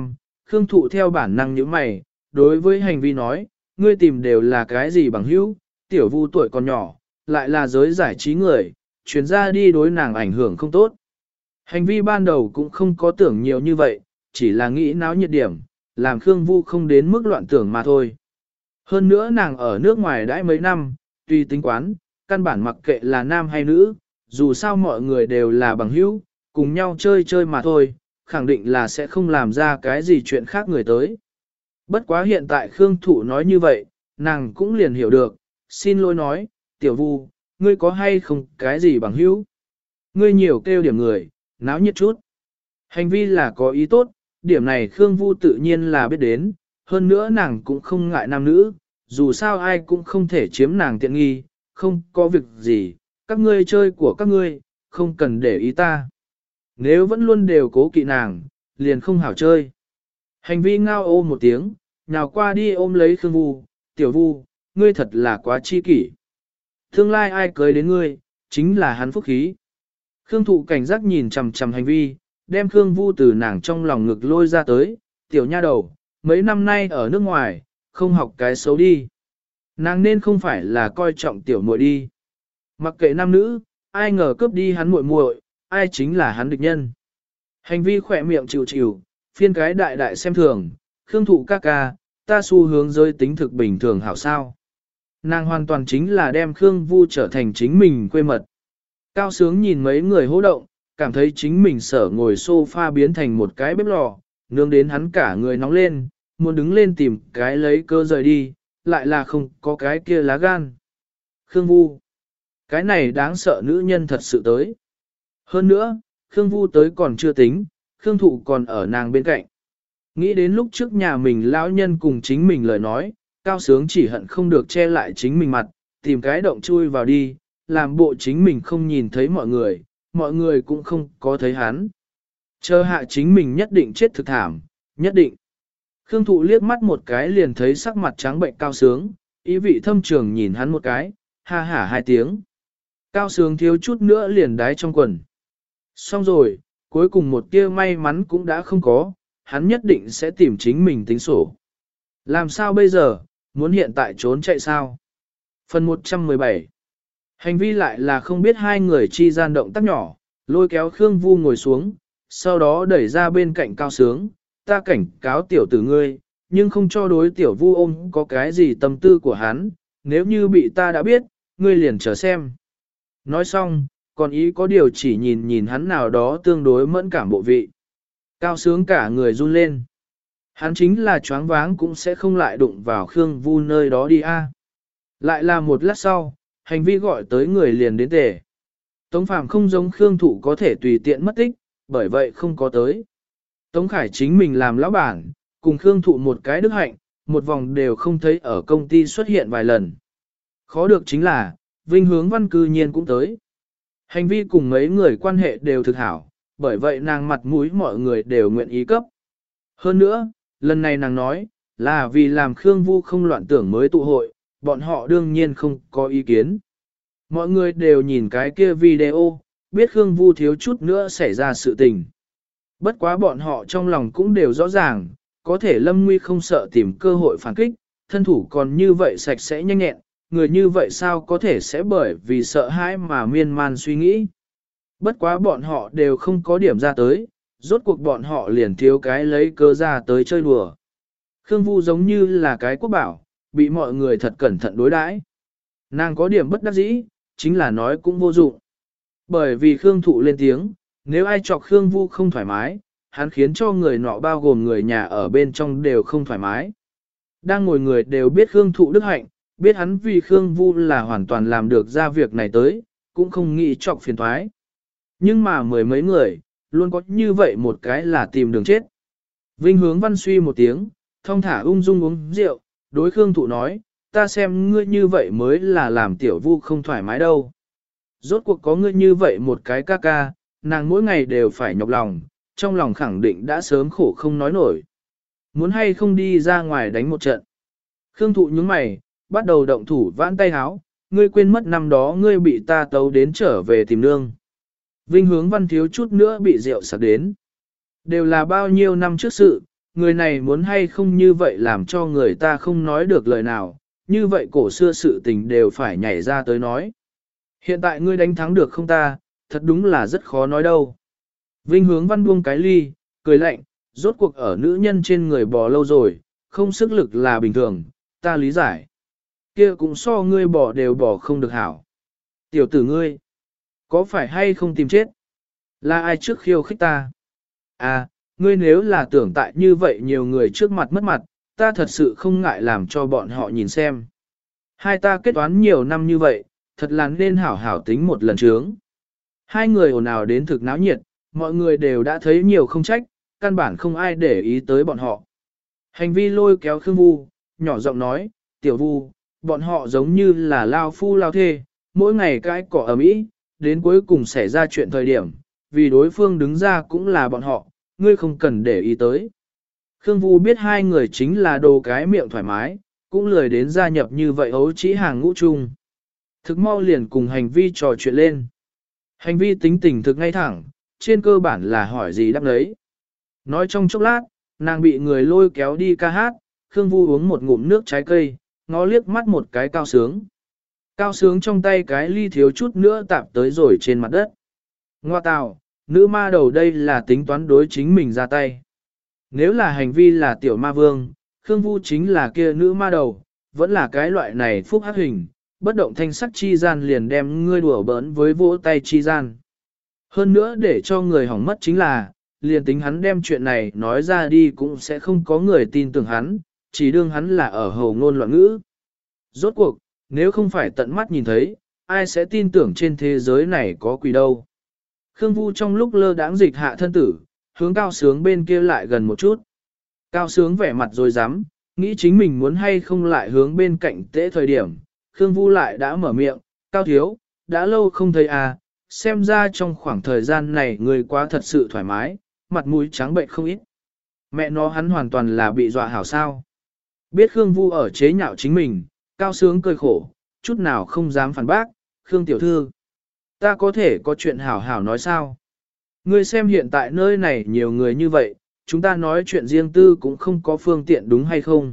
Khương Thụ theo bản năng nhíu mày, đối với hành vi nói, ngươi tìm đều là cái gì bằng hữu, tiểu Vu tuổi còn nhỏ, lại là giới giải trí người, chuyến ra đi đối nàng ảnh hưởng không tốt. Hành vi ban đầu cũng không có tưởng nhiều như vậy, chỉ là nghĩ náo nhiệt điểm, làm Khương Vu không đến mức loạn tưởng mà thôi. Hơn nữa nàng ở nước ngoài đãi mấy năm, tùy tính quán, căn bản mặc kệ là nam hay nữ, dù sao mọi người đều là bằng hữu, cùng nhau chơi chơi mà thôi, khẳng định là sẽ không làm ra cái gì chuyện khác người tới. Bất quá hiện tại Khương Thụ nói như vậy, nàng cũng liền hiểu được, xin lỗi nói, tiểu Vu, ngươi có hay không cái gì bằng hữu? Ngươi nhiều kêu điểm người, náo nhiệt chút. Hành vi là có ý tốt, điểm này Khương Vu tự nhiên là biết đến, hơn nữa nàng cũng không ngại nam nữ, dù sao ai cũng không thể chiếm nàng tiện nghi, không có việc gì, các ngươi chơi của các ngươi, không cần để ý ta. Nếu vẫn luôn đều cố kỵ nàng, liền không hảo chơi. Hành vi ngao ô một tiếng, nhào qua đi ôm lấy Khương Vu, tiểu Vu, ngươi thật là quá chi kỷ. Tương lai ai cưới đến ngươi, chính là hắn phúc khí. Khương Thụ cảnh giác nhìn chằm chằm hành vi, đem Khương Vu từ nàng trong lòng ngực lôi ra tới, tiểu nha đầu, mấy năm nay ở nước ngoài, không học cái xấu đi. Nàng nên không phải là coi trọng tiểu muội đi. Mặc kệ nam nữ, ai ngờ cướp đi hắn muội muội, ai chính là hắn địch nhân. Hành vi khỏe miệng chịu chịu, phiên cái đại đại xem thường, Khương Thụ ca ca, ta xu hướng giới tính thực bình thường hảo sao. Nàng hoàn toàn chính là đem Khương Vu trở thành chính mình quê mật. Cao Sướng nhìn mấy người hô động, cảm thấy chính mình sở ngồi sofa biến thành một cái bếp lò, nướng đến hắn cả người nóng lên, muốn đứng lên tìm cái lấy cơ rời đi, lại là không có cái kia lá gan. Khương Vu, cái này đáng sợ nữ nhân thật sự tới. Hơn nữa, Khương Vu tới còn chưa tính, Khương Thụ còn ở nàng bên cạnh. Nghĩ đến lúc trước nhà mình lão nhân cùng chính mình lời nói, Cao Sướng chỉ hận không được che lại chính mình mặt, tìm cái động chui vào đi, làm bộ chính mình không nhìn thấy mọi người cũng không có thấy hắn. Chờ hạ chính mình nhất định chết thực thảm, nhất định. Khương Thụ liếc mắt một cái liền thấy sắc mặt trắng bệnh Cao Sướng, ý vị thâm trường nhìn hắn một cái, ha hả hai tiếng. Cao Sướng thiếu chút nữa liền đái trong quần. Xong rồi, cuối cùng một tia may mắn cũng đã không có, hắn nhất định sẽ tìm chính mình tính sổ. Làm sao bây giờ, muốn hiện tại trốn chạy sao? Phần 117. Hành vi lại là không biết hai người chi gian động tác nhỏ, lôi kéo Khương Vu ngồi xuống, sau đó đẩy ra bên cạnh Cao Sướng, ta cảnh cáo tiểu tử ngươi, nhưng không cho đối tiểu Vu ôm có cái gì tâm tư của hắn, nếu như bị ta đã biết, ngươi liền chờ xem. Nói xong, còn ý có điều chỉ nhìn nhìn hắn nào đó tương đối mẫn cảm bộ vị. Cao Sướng cả người run lên. Hắn chính là choáng váng cũng sẽ không lại đụng vào Khương Vu nơi đó đi a. Lại là một lát sau, hành vi gọi tới người liền đến tề. Tống Phàm không giống Khương Thụ có thể tùy tiện mất tích, bởi vậy không có tới. Tống Khải chính mình làm lão bản, cùng Khương Thụ một cái đức hạnh, một vòng đều không thấy ở công ty xuất hiện vài lần. Khó được chính là, Vinh Hướng Văn cư nhiên cũng tới. Hành vi cùng mấy người quan hệ đều thực hảo, bởi vậy nàng mặt mũi mọi người đều nguyện ý cấp. Hơn nữa, lần này nàng nói, là vì làm Khương Vu không loạn tưởng mới tụ hội, bọn họ đương nhiên không có ý kiến. Mọi người đều nhìn cái kia video, biết Khương Vu thiếu chút nữa xảy ra sự tình. Bất quá bọn họ trong lòng cũng đều rõ ràng, có thể Lâm Nguy không sợ tìm cơ hội phản kích, thân thủ còn như vậy sạch sẽ nhanh nhẹn, người như vậy sao có thể sẽ bởi vì sợ hãi mà miên man suy nghĩ. Bất quá bọn họ đều không có điểm ra tới, rốt cuộc bọn họ liền thiếu cái lấy cơ ra tới chơi đùa. Khương Vu giống như là cái quốc bảo, bị mọi người thật cẩn thận đối đãi. Nàng có điểm bất đắc dĩ, chính là nói cũng vô dụng. Bởi vì Khương Thụ lên tiếng, nếu ai chọc Khương Vu không thoải mái, hắn khiến cho người nọ bao gồm người nhà ở bên trong đều không thoải mái. Đang ngồi người đều biết Khương Thụ đức hạnh, biết hắn vì Khương Vu là hoàn toàn làm được ra việc này tới, cũng không nghĩ chọc phiền thoái. Nhưng mà mười mấy người, luôn có như vậy một cái là tìm đường chết. Vinh Hướng Văn suy một tiếng, thong thả ung dung uống rượu, đối Khương Thụ nói, ta xem ngươi như vậy mới là làm tiểu Vu không thoải mái đâu. Rốt cuộc có ngươi như vậy một cái ca ca, nàng mỗi ngày đều phải nhọc lòng, trong lòng khẳng định đã sớm khổ không nói nổi. Muốn hay không đi ra ngoài đánh một trận. Khương Thụ nhướng mày, bắt đầu động thủ vãn tay háo, ngươi quên mất năm đó ngươi bị ta tấu đến trở về tìm nương. Vinh Hướng Văn thiếu chút nữa bị rượu sặc đến. Đều là bao nhiêu năm trước sự, người này muốn hay không như vậy làm cho người ta không nói được lời nào, như vậy cổ xưa sự tình đều phải nhảy ra tới nói. Hiện tại ngươi đánh thắng được không ta, thật đúng là rất khó nói đâu. Vinh Hướng Văn buông cái ly, cười lạnh, rốt cuộc ở nữ nhân trên người bò lâu rồi, không sức lực là bình thường, ta lý giải. Kia cũng so ngươi bỏ đều bỏ không được hảo. Tiểu tử ngươi, có phải hay không tìm chết? Là ai trước khiêu khích ta? À, ngươi nếu là tưởng tại như vậy nhiều người trước mặt mất mặt, ta thật sự không ngại làm cho bọn họ nhìn xem. Hai ta kết toán nhiều năm như vậy, thật là nên hảo hảo tính một lần chướng. Hai người ồn ào đến thực náo nhiệt, mọi người đều đã thấy nhiều không trách, căn bản không ai để ý tới bọn họ. Hành vi lôi kéo Khương Vu, nhỏ giọng nói, tiểu Vu, bọn họ giống như là lao phu lao thê, mỗi ngày cái cỏ ầm ĩ, đến cuối cùng xảy ra chuyện thời điểm, vì đối phương đứng ra cũng là bọn họ, ngươi không cần để ý tới. Khương Vu biết hai người chính là đồ cái miệng thoải mái, cũng lười đến gia nhập như vậy ấu chỉ hàng ngũ chung. Thực mau liền cùng hành vi trò chuyện lên. Hành vi tính tình thực ngay thẳng, trên cơ bản là hỏi gì đáp đấy. Nói trong chốc lát, nàng bị người lôi kéo đi ca hát, Khương Vu uống một ngụm nước trái cây, ngó liếc mắt một cái Cao Sướng. Cao Sướng trong tay cái ly thiếu chút nữa tạp tới rồi trên mặt đất. Ngoa tào, nữ ma đầu đây là tính toán đối chính mình ra tay. Nếu là hành vi là tiểu ma vương, Khương Vu chính là kia nữ ma đầu, vẫn là cái loại này phúc hắc hình, bất động thanh sắc chi gian liền đem ngươi đùa bỡn với vỗ tay chi gian. Hơn nữa để cho người hỏng mất chính là, liền tính hắn đem chuyện này nói ra đi cũng sẽ không có người tin tưởng hắn, chỉ đương hắn là ở hầu ngôn loạn ngữ. Rốt cuộc, nếu không phải tận mắt nhìn thấy, ai sẽ tin tưởng trên thế giới này có quỷ đâu. Khương Vu trong lúc lơ đãng dịch hạ thân tử, hướng Cao Sướng bên kia lại gần một chút. Cao Sướng vẻ mặt rồi dám, nghĩ chính mình muốn hay không lại hướng bên cạnh tễ thời điểm. Khương Vu lại đã mở miệng, Cao Thiếu, đã lâu không thấy à, xem ra trong khoảng thời gian này người quá thật sự thoải mái, mặt mũi trắng bệnh không ít. Mẹ nó hắn hoàn toàn là bị dọa hảo sao. Biết Khương Vu ở chế nhạo chính mình, Cao Sướng cười khổ, chút nào không dám phản bác, Khương tiểu thư. Ta có thể có chuyện hảo hảo nói sao? Ngươi xem hiện tại nơi này nhiều người như vậy, chúng ta nói chuyện riêng tư cũng không có phương tiện đúng hay không?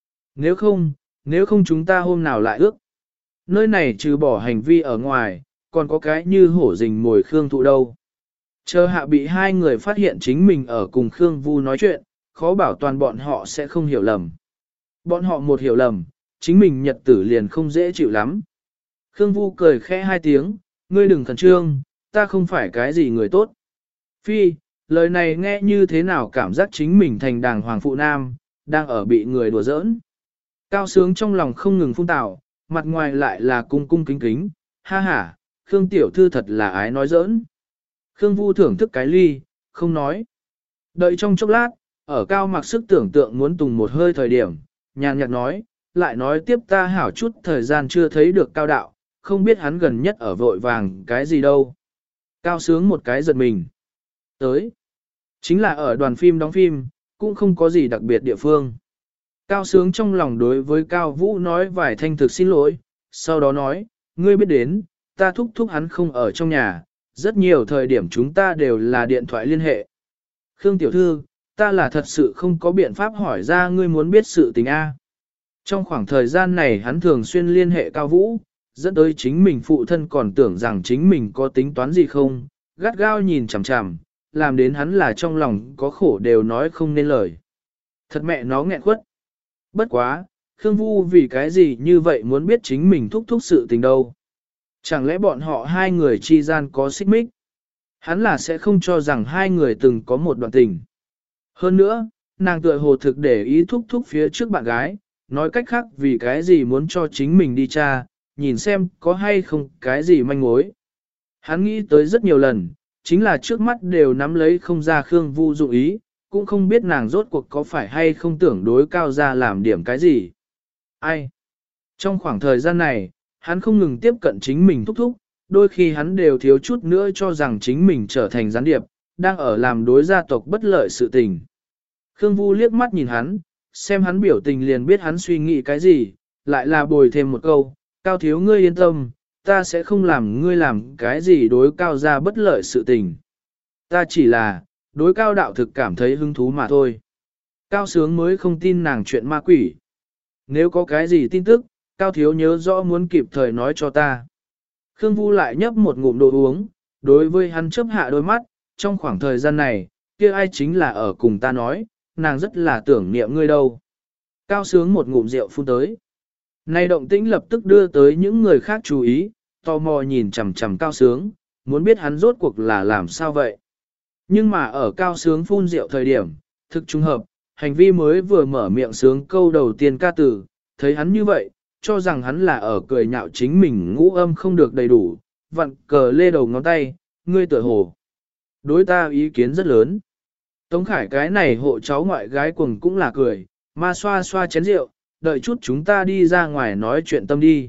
Nếu không chúng ta hôm nào lại ước. Nơi này trừ bỏ hành vi ở ngoài, còn có cái như hổ rình mồi Khương thụ đâu. Chờ hạ bị hai người phát hiện chính mình ở cùng Khương Vu nói chuyện, khó bảo toàn bọn họ sẽ không hiểu lầm. Bọn họ một hiểu lầm, chính mình nhật tử liền không dễ chịu lắm. Khương Vu cười khẽ hai tiếng, ngươi đừng khẩn trương, ta không phải cái gì người tốt. Phi, lời này nghe như thế nào cảm giác chính mình thành đàng hoàng phụ nam, đang ở bị người đùa giỡn. Cao Sướng trong lòng không ngừng phun tào, mặt ngoài lại là cung cung kính kính, ha ha, Khương tiểu thư thật là ái nói giỡn. Khương Vu thưởng thức cái ly, không nói. Đợi trong chốc lát, ở Cao mặc sức tưởng tượng muốn tùng một hơi thời điểm, nhàn nhạt nói, lại nói tiếp ta hảo chút thời gian chưa thấy được Cao đạo, không biết hắn gần nhất ở vội vàng cái gì đâu. Cao Sướng một cái giật mình. Tới. Chính là ở đoàn phim đóng phim, cũng không có gì đặc biệt địa phương. Cao Sướng trong lòng đối với Cao Vũ nói vài thanh thực xin lỗi, sau đó nói, ngươi biết đến, ta thúc thúc hắn không ở trong nhà, rất nhiều thời điểm chúng ta đều là điện thoại liên hệ. Khương tiểu thư, ta là thật sự không có biện pháp hỏi ra ngươi muốn biết sự tình A. Trong khoảng thời gian này hắn thường xuyên liên hệ Cao Vũ, dẫn tới chính mình phụ thân còn tưởng rằng chính mình có tính toán gì không, gắt gao nhìn chằm chằm, làm đến hắn là trong lòng có khổ đều nói không nên lời. Thật mẹ nó nghẹn quất. Bất quá, Khương Vu vì cái gì như vậy muốn biết chính mình thúc thúc sự tình đâu. Chẳng lẽ bọn họ hai người chi gian có xích mích? Hắn là sẽ không cho rằng hai người từng có một đoạn tình. Hơn nữa, nàng tựa hồ thực để ý thúc thúc phía trước bạn gái, nói cách khác vì cái gì muốn cho chính mình đi tra, nhìn xem có hay không cái gì manh mối. Hắn nghĩ tới rất nhiều lần, chính là trước mắt đều nắm lấy không ra Khương Vu dụng ý, cũng không biết nàng rốt cuộc có phải hay không tưởng đối Cao ra làm điểm cái gì. Ai? Trong khoảng thời gian này, hắn không ngừng tiếp cận chính mình thúc thúc, đôi khi hắn đều thiếu chút nữa cho rằng chính mình trở thành gián điệp, đang ở làm đối gia tộc bất lợi sự tình. Khương Vu liếc mắt nhìn hắn, xem hắn biểu tình liền biết hắn suy nghĩ cái gì, lại là bồi thêm một câu, Cao thiếu ngươi yên tâm, ta sẽ không làm ngươi làm cái gì đối Cao ra bất lợi sự tình. Ta chỉ là, đối Cao đạo thực cảm thấy hứng thú mà thôi. Cao Sướng mới không tin nàng chuyện ma quỷ. Nếu có cái gì tin tức, Cao Thiếu nhớ rõ muốn kịp thời nói cho ta. Khương Vu lại nhấp một ngụm đồ uống, đối với hắn chớp hạ đôi mắt, trong khoảng thời gian này, kia ai chính là ở cùng ta nói, nàng rất là tưởng niệm ngươi đâu. Cao Sướng một ngụm rượu phun tới. Này động tĩnh lập tức đưa tới những người khác chú ý, tò mò nhìn chằm chằm Cao Sướng, muốn biết hắn rốt cuộc là làm sao vậy. Nhưng mà ở Cao Sướng phun rượu thời điểm, thực trùng hợp, hành vi mới vừa mở miệng sướng câu đầu tiên ca từ, thấy hắn như vậy, cho rằng hắn là ở cười nhạo chính mình ngũ âm không được đầy đủ, vặn cờ lê đầu ngón tay, ngươi tựa hồ. Đối ta ý kiến rất lớn. Tống Khải cái này hộ cháu ngoại gái quần cũng là cười, ma xoa xoa chén rượu, đợi chút chúng ta đi ra ngoài nói chuyện tâm đi.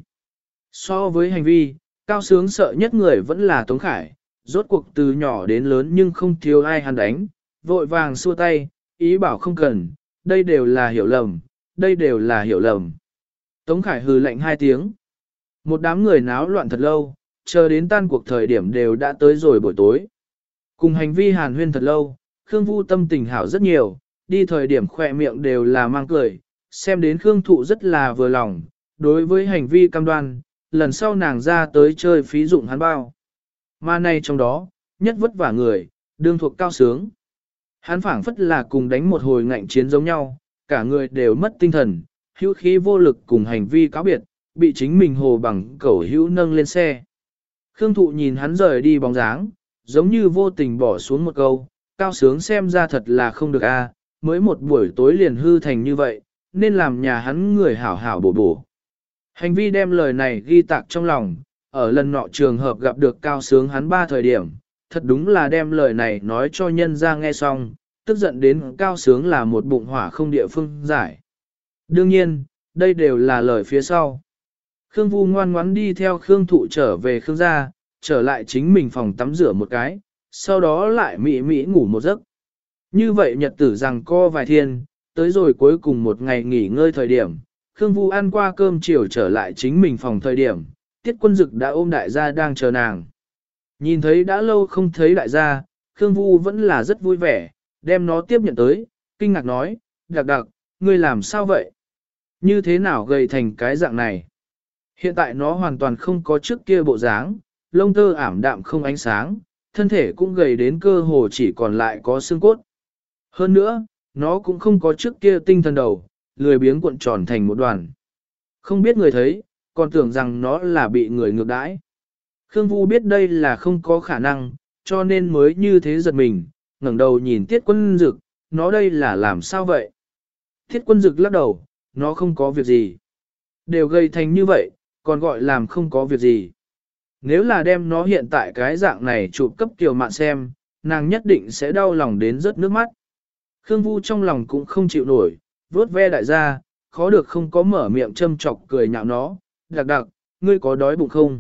So với hành vi, Cao Sướng sợ nhất người vẫn là Tống Khải, rốt cuộc từ nhỏ đến lớn nhưng không thiếu ai hắn đánh, vội vàng xua tay, ý bảo không cần, đây đều là hiểu lầm, đây đều là hiểu lầm. Tống Khải hừ lạnh 2 tiếng. Một đám người náo loạn thật lâu, chờ đến tan cuộc thời điểm đều đã tới rồi buổi tối. Cùng hành vi hàn huyên thật lâu, Khương Vu tâm tình hảo rất nhiều, đi thời điểm khỏe miệng đều là mang cười, xem đến Khương Thụ rất là vừa lòng, đối với hành vi cam đoan, lần sau nàng ra tới chơi phí dụng hắn bao. Mà này trong đó, nhất vất vả người, đương thuộc Cao Sướng. Hắn phảng phất là cùng đánh một hồi ngạnh chiến giống nhau, cả người đều mất tinh thần, hữu khí vô lực cùng hành vi cáo biệt, bị chính mình hồ bằng cẩu hữu nâng lên xe. Khương Thụ nhìn hắn rời đi bóng dáng, giống như vô tình bỏ xuống một câu, Cao Sướng xem ra thật là không được a, mới một buổi tối liền hư thành như vậy, nên làm nhà hắn người hảo hảo bổ bổ. Hành vi đem lời này ghi tạc trong lòng, ở lần nọ trường hợp gặp được Cao Sướng hắn 3 thời điểm, thật đúng là đem lời này nói cho nhân ra nghe xong, tức giận đến Cao Sướng là một bụng hỏa không địa phương giải. Đương nhiên, đây đều là lời phía sau. Khương Vu ngoan ngoãn đi theo Khương Thụ trở về Khương gia, trở lại chính mình phòng tắm rửa một cái, sau đó lại mị mị ngủ một giấc. Như vậy nhật tử rằng co vài thiên, tới rồi cuối cùng một ngày nghỉ ngơi thời điểm, Khương Vu ăn qua cơm chiều trở lại chính mình phòng thời điểm, Tiết Quân Dực đã ôm đại gia đang chờ nàng. Nhìn thấy đã lâu không thấy đại gia, Khương Vu vẫn là rất vui vẻ, đem nó tiếp nhận tới, kinh ngạc nói, đặc đặc, ngươi làm sao vậy? Như thế nào gầy thành cái dạng này? Hiện tại nó hoàn toàn không có trước kia bộ dáng, lông tơ ảm đạm không ánh sáng, thân thể cũng gầy đến cơ hồ chỉ còn lại có xương cốt. Hơn nữa, nó cũng không có trước kia tinh thần đầu, lười biếng cuộn tròn thành một đoàn. Không biết người thấy, còn tưởng rằng nó là bị người ngược đãi. Khương Vu biết đây là không có khả năng, cho nên mới như thế giật mình, ngẩng đầu nhìn Tiết Quân Dực, nó đây là làm sao vậy? Tiết Quân Dực lắc đầu, nó không có việc gì. Đều gây thành như vậy, còn gọi làm không có việc gì. Nếu là đem nó hiện tại cái dạng này chụp cấp Kiều Mạn xem, nàng nhất định sẽ đau lòng đến rớt nước mắt. Khương Vu trong lòng cũng không chịu nổi, vuốt ve đại gia, khó được không có mở miệng châm chọc cười nhạo nó, đặc đặc, ngươi có đói bụng không?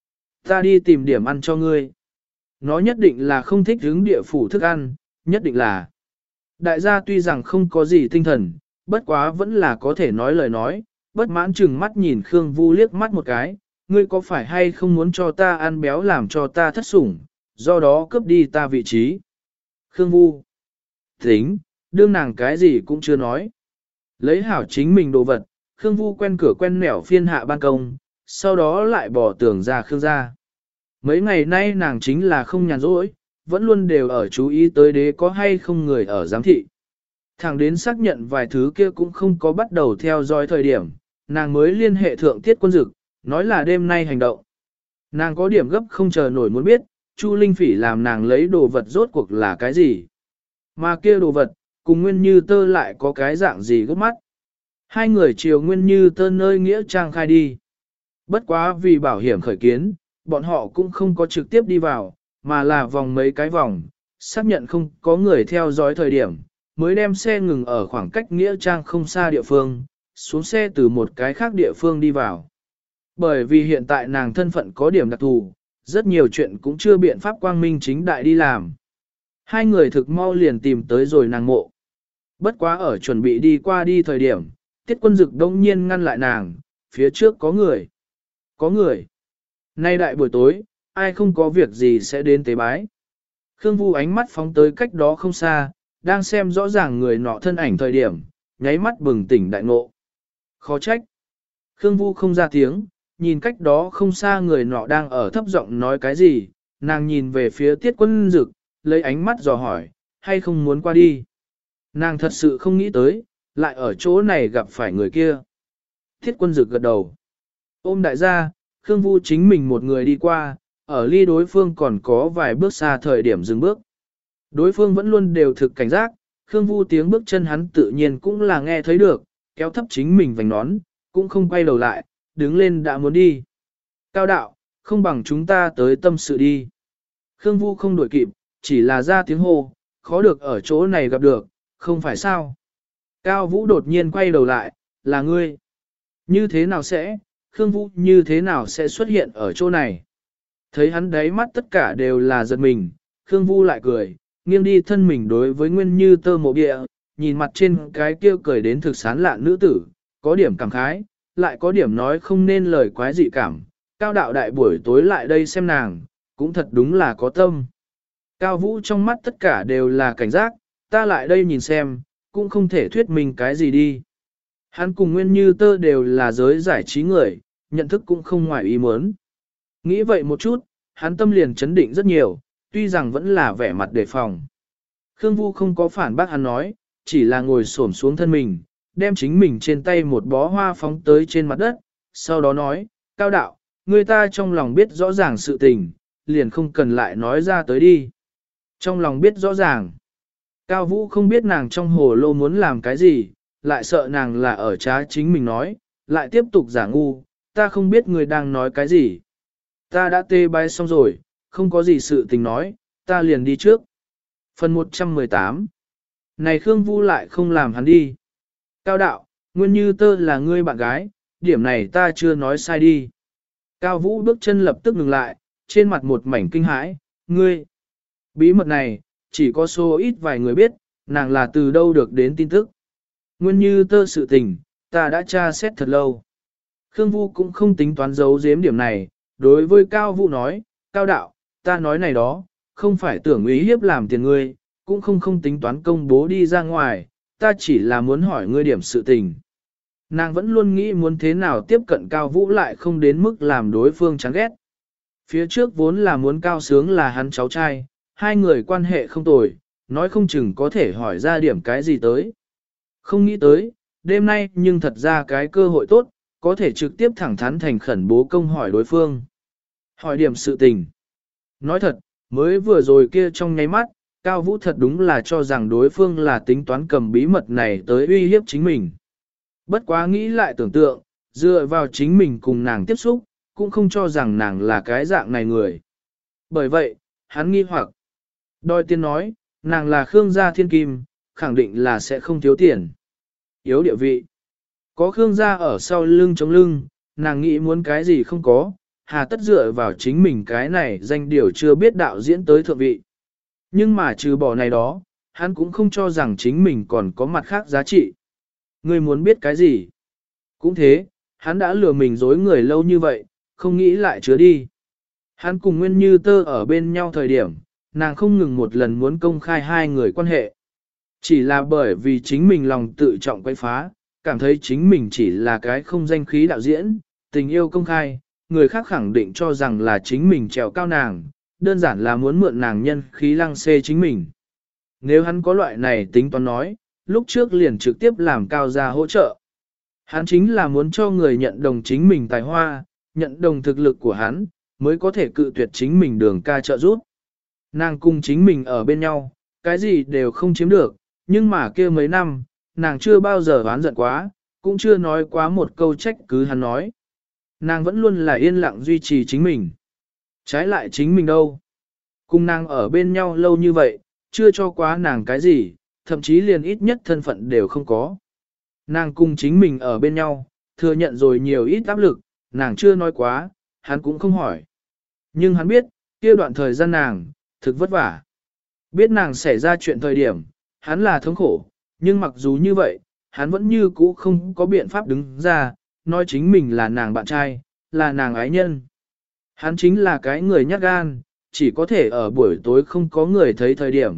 Ta đi tìm điểm ăn cho ngươi. Nó nhất định là không thích hứng địa phủ thức ăn, nhất định là. Đại gia tuy rằng không có gì tinh thần, bất quá vẫn là có thể nói lời nói, bất mãn chừng mắt nhìn Khương Vu liếc mắt một cái, ngươi có phải hay không muốn cho ta ăn béo làm cho ta thất sủng, do đó cướp đi ta vị trí. Khương Vu. Tính, đương nàng cái gì cũng chưa nói. Lấy hảo chính mình đồ vật, Khương Vu quen cửa quen nẻo phiên hạ ban công, sau đó lại bỏ tường ra Khương gia. Mấy ngày nay nàng chính là không nhàn rỗi, vẫn luôn đều ở chú ý tới đế có hay không người ở giám thị. Thẳng đến xác nhận vài thứ kia cũng không có bắt đầu theo dõi thời điểm, nàng mới liên hệ thượng Tiết Quân Dực, nói là đêm nay hành động. Nàng có điểm gấp không chờ nổi muốn biết, Chu Linh Phỉ làm nàng lấy đồ vật rốt cuộc là cái gì. Mà kia đồ vật, cùng Nguyên Như Tơ lại có cái dạng gì gấp mắt. Hai người chiều Nguyên Như Tơ nơi nghĩa trang khai đi. Bất quá vì bảo hiểm khởi kiến, bọn họ cũng không có trực tiếp đi vào, mà là vòng mấy cái vòng, xác nhận không có người theo dõi thời điểm, mới đem xe ngừng ở khoảng cách nghĩa trang không xa địa phương, xuống xe từ một cái khác địa phương đi vào. Bởi vì hiện tại nàng thân phận có điểm đặc thù, rất nhiều chuyện cũng chưa biện pháp quang minh chính đại đi làm. Hai người thực mau liền tìm tới rồi nàng mộ. Bất quá ở chuẩn bị đi qua đi thời điểm, Tiết Quân Dực đông nhiên ngăn lại nàng, phía trước có người. Có người. Nay đại buổi tối, ai không có việc gì sẽ đến tế bái. Khương Vu ánh mắt phóng tới cách đó không xa, đang xem rõ ràng người nọ thân ảnh thời điểm, nháy mắt bừng tỉnh đại ngộ. Khó trách. Khương Vu không ra tiếng, nhìn cách đó không xa người nọ đang ở thấp giọng nói cái gì, nàng nhìn về phía Tiết Quân Dực, lấy ánh mắt dò hỏi, hay không muốn qua đi. Nàng thật sự không nghĩ tới, lại ở chỗ này gặp phải người kia. Tiết Quân Dực gật đầu. Ôm đại gia, Khương Vu chính mình một người đi qua, ở ly đối phương còn có vài bước xa thời điểm dừng bước. Đối phương vẫn luôn đều thực cảnh giác, Khương Vu tiếng bước chân hắn tự nhiên cũng là nghe thấy được, kéo thấp chính mình vành nón, cũng không quay đầu lại, đứng lên đã muốn đi. Cao đạo, không bằng chúng ta tới tâm sự đi. Khương Vu không đuổi kịp, chỉ là ra tiếng hô, khó được ở chỗ này gặp được, không phải sao. Cao Vũ đột nhiên quay đầu lại, là ngươi. Như thế nào sẽ, Khương Vu như thế nào sẽ xuất hiện ở chỗ này? Thấy hắn đáy mắt tất cả đều là giật mình, Khương Vu lại cười, nghiêng đi thân mình đối với Nguyên Như Tơ mộ địa, nhìn mặt trên cái kia cười đến thực sán lạ nữ tử, có điểm cảm khái, lại có điểm nói không nên lời quái dị cảm. Cao đạo đại buổi tối lại đây xem nàng, cũng thật đúng là có tâm. Cao Vũ trong mắt tất cả đều là cảnh giác, ta lại đây nhìn xem, cũng không thể thuyết minh cái gì đi. Hắn cùng Nguyên Như Tơ đều là giới giải trí người, nhận thức cũng không ngoài ý muốn. Nghĩ vậy một chút, hắn tâm liền chấn định rất nhiều, tuy rằng vẫn là vẻ mặt đề phòng. Khương Vu không có phản bác hắn nói, chỉ là ngồi xổm xuống thân mình, đem chính mình trên tay một bó hoa phóng tới trên mặt đất, sau đó nói, Cao đạo, người ta trong lòng biết rõ ràng sự tình, liền không cần lại nói ra tới đi. Trong lòng biết rõ ràng, Cao Vũ không biết nàng trong hồ lô muốn làm cái gì, lại sợ nàng là ở trá chính mình nói, lại tiếp tục giả ngu, ta không biết người đang nói cái gì. Ta đã tê bái xong rồi, không có gì sự tình nói, ta liền đi trước. Phần 118. Này Khương Vu lại không làm hắn đi. Cao đạo, Nguyên Như Tơ là ngươi bạn gái, điểm này ta chưa nói sai đi. Cao Vũ bước chân lập tức ngừng lại, trên mặt một mảnh kinh hãi, ngươi. Bí mật này, chỉ có số ít vài người biết, nàng là từ đâu được đến tin tức. Nguyên Như Tơ sự tình, ta đã tra xét thật lâu. Khương Vu cũng không tính toán giấu giếm điểm này, đối với Cao Vũ nói, Cao đạo, ta nói này đó, không phải tưởng ý hiếp làm tiền ngươi, cũng không tính toán công bố đi ra ngoài, ta chỉ là muốn hỏi ngươi điểm sự tình. Nàng vẫn luôn nghĩ muốn thế nào tiếp cận Cao Vũ lại không đến mức làm đối phương chán ghét. Phía trước vốn là muốn Cao Sướng là hắn cháu trai, hai người quan hệ không tồi, nói không chừng có thể hỏi ra điểm cái gì tới. Không nghĩ tới, đêm nay nhưng thật ra cái cơ hội tốt, có thể trực tiếp thẳng thắn thành khẩn bố công hỏi đối phương. Hỏi điểm sự tình. Nói thật, mới vừa rồi kia trong nháy mắt, Cao Vũ thật đúng là cho rằng đối phương là tính toán cầm bí mật này tới uy hiếp chính mình. Bất quá nghĩ lại tưởng tượng, dựa vào chính mình cùng nàng tiếp xúc, cũng không cho rằng nàng là cái dạng này người. Bởi vậy, hắn nghi hoặc. Đôi tiên nói, nàng là Khương gia thiên kim, khẳng định là sẽ không thiếu tiền. Yếu địa vị. Có Khương gia ở sau lưng chống lưng, nàng nghĩ muốn cái gì không có, hà tất dựa vào chính mình cái này danh điều chưa biết đạo diễn tới thượng vị. Nhưng mà trừ bỏ này đó, hắn cũng không cho rằng chính mình còn có mặt khác giá trị. Ngươi muốn biết cái gì? Cũng thế, hắn đã lừa mình dối người lâu như vậy, không nghĩ lại chứa đi. Hắn cùng Nguyên Như Tơ ở bên nhau thời điểm, nàng không ngừng một lần muốn công khai hai người quan hệ. Chỉ là bởi vì chính mình lòng tự trọng quay phá, cảm thấy chính mình chỉ là cái không danh khí đạo diễn, tình yêu công khai, người khác khẳng định cho rằng là chính mình trèo cao nàng, đơn giản là muốn mượn nàng nhân khí lăng xê chính mình. Nếu hắn có loại này tính toán nói, lúc trước liền trực tiếp làm Cao gia hỗ trợ. Hắn chính là muốn cho người nhận đồng chính mình tài hoa, nhận đồng thực lực của hắn, mới có thể cự tuyệt chính mình đường ca trợ giúp. Nàng cùng chính mình ở bên nhau, cái gì đều không chiếm được, nhưng mà kia mấy năm, nàng chưa bao giờ oán giận quá, cũng chưa nói quá một câu trách cứ hắn nói. Nàng vẫn luôn là yên lặng duy trì chính mình. Trái lại chính mình đâu. Cùng nàng ở bên nhau lâu như vậy, chưa cho quá nàng cái gì, thậm chí liền ít nhất thân phận đều không có. Nàng cùng chính mình ở bên nhau, thừa nhận rồi nhiều ít áp lực, nàng chưa nói quá, hắn cũng không hỏi. Nhưng hắn biết, kia đoạn thời gian nàng, thực vất vả. Biết nàng xảy ra chuyện thời điểm, hắn là thống khổ, nhưng mặc dù như vậy, hắn vẫn như cũ không có biện pháp đứng ra, nói chính mình là nàng bạn trai, là nàng ái nhân. Hắn chính là cái người nhát gan, chỉ có thể ở buổi tối không có người thấy thời điểm,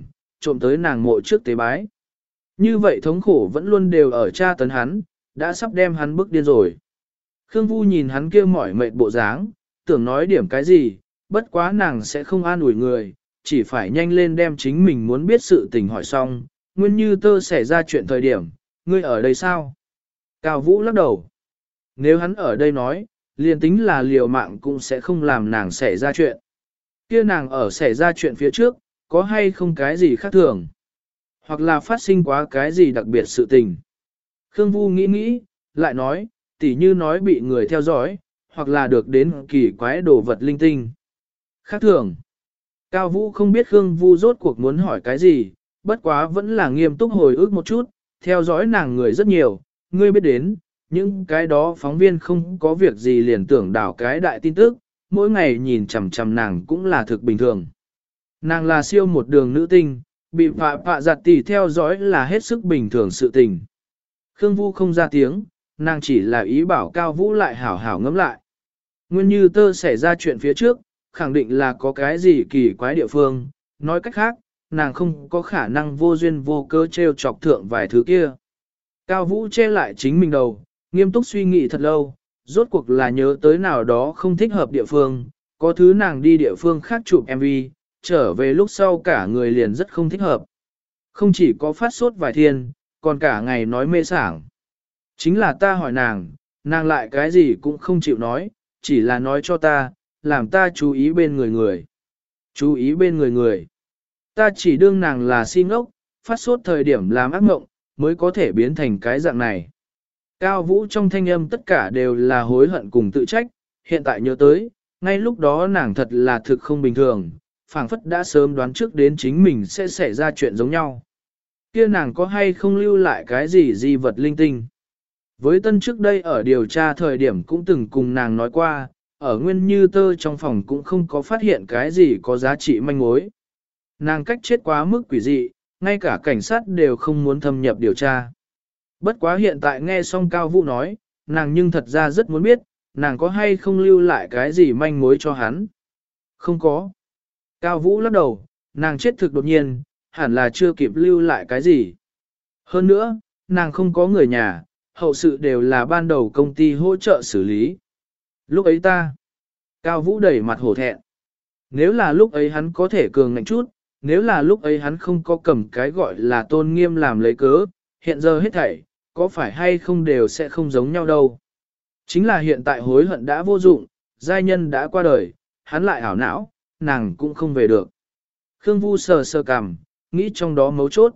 trộm tới nàng mộ trước tế bái. Như vậy thống khổ vẫn luôn đều ở tra tấn hắn, đã sắp đem hắn bức điên rồi. Khương Vu nhìn hắn kia mỏi mệt bộ dáng, tưởng nói điểm cái gì, bất quá nàng sẽ không an ủi người, chỉ phải nhanh lên đem chính mình muốn biết sự tình hỏi xong. Nguyên Như Tơ xảy ra chuyện thời điểm, ngươi ở đây sao? Cao Vũ lắc đầu. Nếu hắn ở đây nói, liền tính là liều mạng cũng sẽ không làm nàng xảy ra chuyện. Kia nàng ở xảy ra chuyện phía trước, có hay không cái gì khác thường? Hoặc là phát sinh quá cái gì đặc biệt sự tình? Khương Vu nghĩ nghĩ, lại nói, tỉ như nói bị người theo dõi, hoặc là được đến kỳ quái đồ vật linh tinh. Khác thường. Cao Vũ không biết Khương Vu rốt cuộc muốn hỏi cái gì, bất quá vẫn là nghiêm túc hồi ức một chút, theo dõi nàng người rất nhiều, ngươi biết đến, những cái đó phóng viên không có việc gì liền tưởng đảo cái đại tin tức, mỗi ngày nhìn chằm chằm nàng cũng là thực bình thường. Nàng là siêu một đường nữ tinh, bị phạ giặt tỉ theo dõi là hết sức bình thường sự tình. Khương Vu không ra tiếng, nàng chỉ là ý bảo Cao Vũ lại hảo hảo ngẫm lại. Nguyên Như Tơ xảy ra chuyện phía trước, khẳng định là có cái gì kỳ quái địa phương, nói cách khác, nàng không có khả năng vô duyên vô cớ treo chọc thượng vài thứ kia. Cao Vũ che lại chính mình đầu, nghiêm túc suy nghĩ thật lâu, rốt cuộc là nhớ tới nào đó không thích hợp địa phương, có thứ nàng đi địa phương khác chụp MV, trở về lúc sau cả người liền rất không thích hợp. Không chỉ có phát sốt vài thiên, còn cả ngày nói mê sảng. Chính là ta hỏi nàng, nàng lại cái gì cũng không chịu nói, chỉ là nói cho ta, làm ta chú ý bên người người. Chú ý bên người người. Ta chỉ đương nàng là si ngốc, phát sốt thời điểm làm ác mộng, mới có thể biến thành cái dạng này. Cao Vũ trong thanh âm tất cả đều là hối hận cùng tự trách, hiện tại nhớ tới, ngay lúc đó nàng thật là thực không bình thường, phảng phất đã sớm đoán trước đến chính mình sẽ xảy ra chuyện giống nhau. Kia nàng có hay không lưu lại cái gì di vật linh tinh. Với Tân trước đây ở điều tra thời điểm cũng từng cùng nàng nói qua, ở Nguyên Như Tơ trong phòng cũng không có phát hiện cái gì có giá trị manh mối. Nàng cách chết quá mức quỷ dị, ngay cả cảnh sát đều không muốn thâm nhập điều tra. Bất quá hiện tại nghe xong Cao Vũ nói, nàng nhưng thật ra rất muốn biết, nàng có hay không lưu lại cái gì manh mối cho hắn. Không có. Cao Vũ lắc đầu, nàng chết thực đột nhiên, hẳn là chưa kịp lưu lại cái gì. Hơn nữa, nàng không có người nhà, hậu sự đều là ban đầu công ty hỗ trợ xử lý. Lúc ấy ta, Cao Vũ đẩy mặt hổ thẹn. Nếu là lúc ấy hắn có thể cường ngạnh chút, nếu là lúc ấy hắn không có cầm cái gọi là tôn nghiêm làm lấy cớ, hiện giờ hết thảy, có phải hay không đều sẽ không giống nhau đâu. Chính là hiện tại hối hận đã vô dụng, giai nhân đã qua đời, hắn lại ảo não, nàng cũng không về được. Khương Vu sờ sờ cằm, nghĩ trong đó mấu chốt.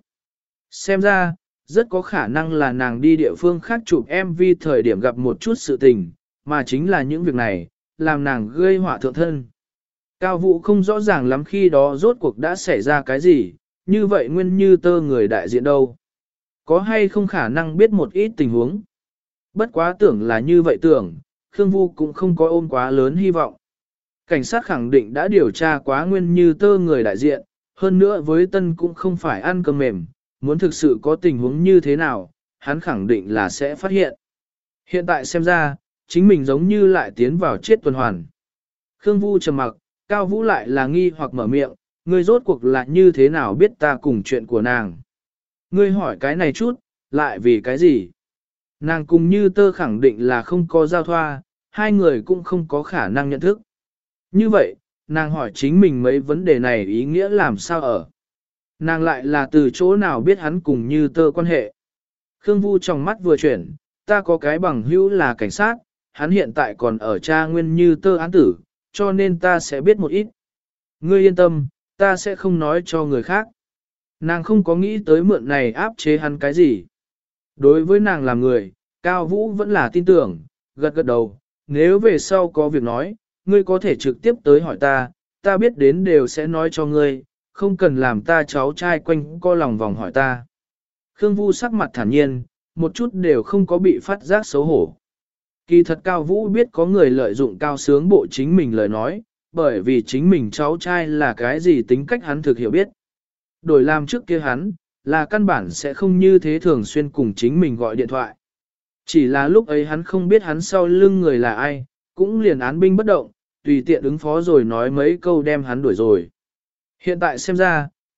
Xem ra, rất có khả năng là nàng đi địa phương khác chụp MV thời điểm gặp một chút sự tình, mà chính là những việc này, làm nàng gây họa thượng thân. Cao Vũ không rõ ràng lắm khi đó rốt cuộc đã xảy ra cái gì, như vậy Nguyên Như Tơ người đại diện đâu. Có hay không khả năng biết một ít tình huống. Bất quá tưởng là như vậy tưởng, Khương Vu cũng không có ôm quá lớn hy vọng. Cảnh sát khẳng định đã điều tra quá Nguyên Như Tơ người đại diện, hơn nữa với Tân cũng không phải ăn cơm mềm, muốn thực sự có tình huống như thế nào, hắn khẳng định là sẽ phát hiện. Hiện tại xem ra, chính mình giống như lại tiến vào chết tuần hoàn. Khương Vu trầm mặc, Cao Vũ lại là nghi hoặc mở miệng, ngươi rốt cuộc là như thế nào biết ta cùng chuyện của nàng. Ngươi hỏi cái này chút, lại vì cái gì? Nàng cùng Như Tơ khẳng định là không có giao thoa, hai người cũng không có khả năng nhận thức. Như vậy, nàng hỏi chính mình mấy vấn đề này ý nghĩa làm sao ở. Nàng lại là từ chỗ nào biết hắn cùng Như Tơ quan hệ. Khương Vu trong mắt vừa chuyển, ta có cái bằng hữu là cảnh sát, hắn hiện tại còn ở tra Nguyên Như Tơ án tử, cho nên ta sẽ biết một ít. Ngươi yên tâm, ta sẽ không nói cho người khác. Nàng không có nghĩ tới mượn này áp chế hắn cái gì. Đối với nàng làm người, Cao Vũ vẫn là tin tưởng, gật gật đầu, nếu về sau có việc nói, ngươi có thể trực tiếp tới hỏi ta biết đến đều sẽ nói cho ngươi, không cần làm ta cháu trai quanh co lòng vòng hỏi ta. Khương Vu sắc mặt thản nhiên, một chút đều không có bị phát giác xấu hổ. Kỳ thật Cao Vũ biết có người lợi dụng cao sướng bộ chính mình lời nói, bởi vì chính mình cháu trai là cái gì tính cách hắn thực hiểu biết. Đổi làm trước kia hắn, là căn bản sẽ không như thế thường xuyên cùng chính mình gọi điện thoại. Chỉ là lúc ấy hắn không biết hắn sau lưng người là ai, cũng liền án binh bất động, tùy tiện ứng phó rồi nói mấy câu đem hắn đuổi rồi. Hiện tại xem ra,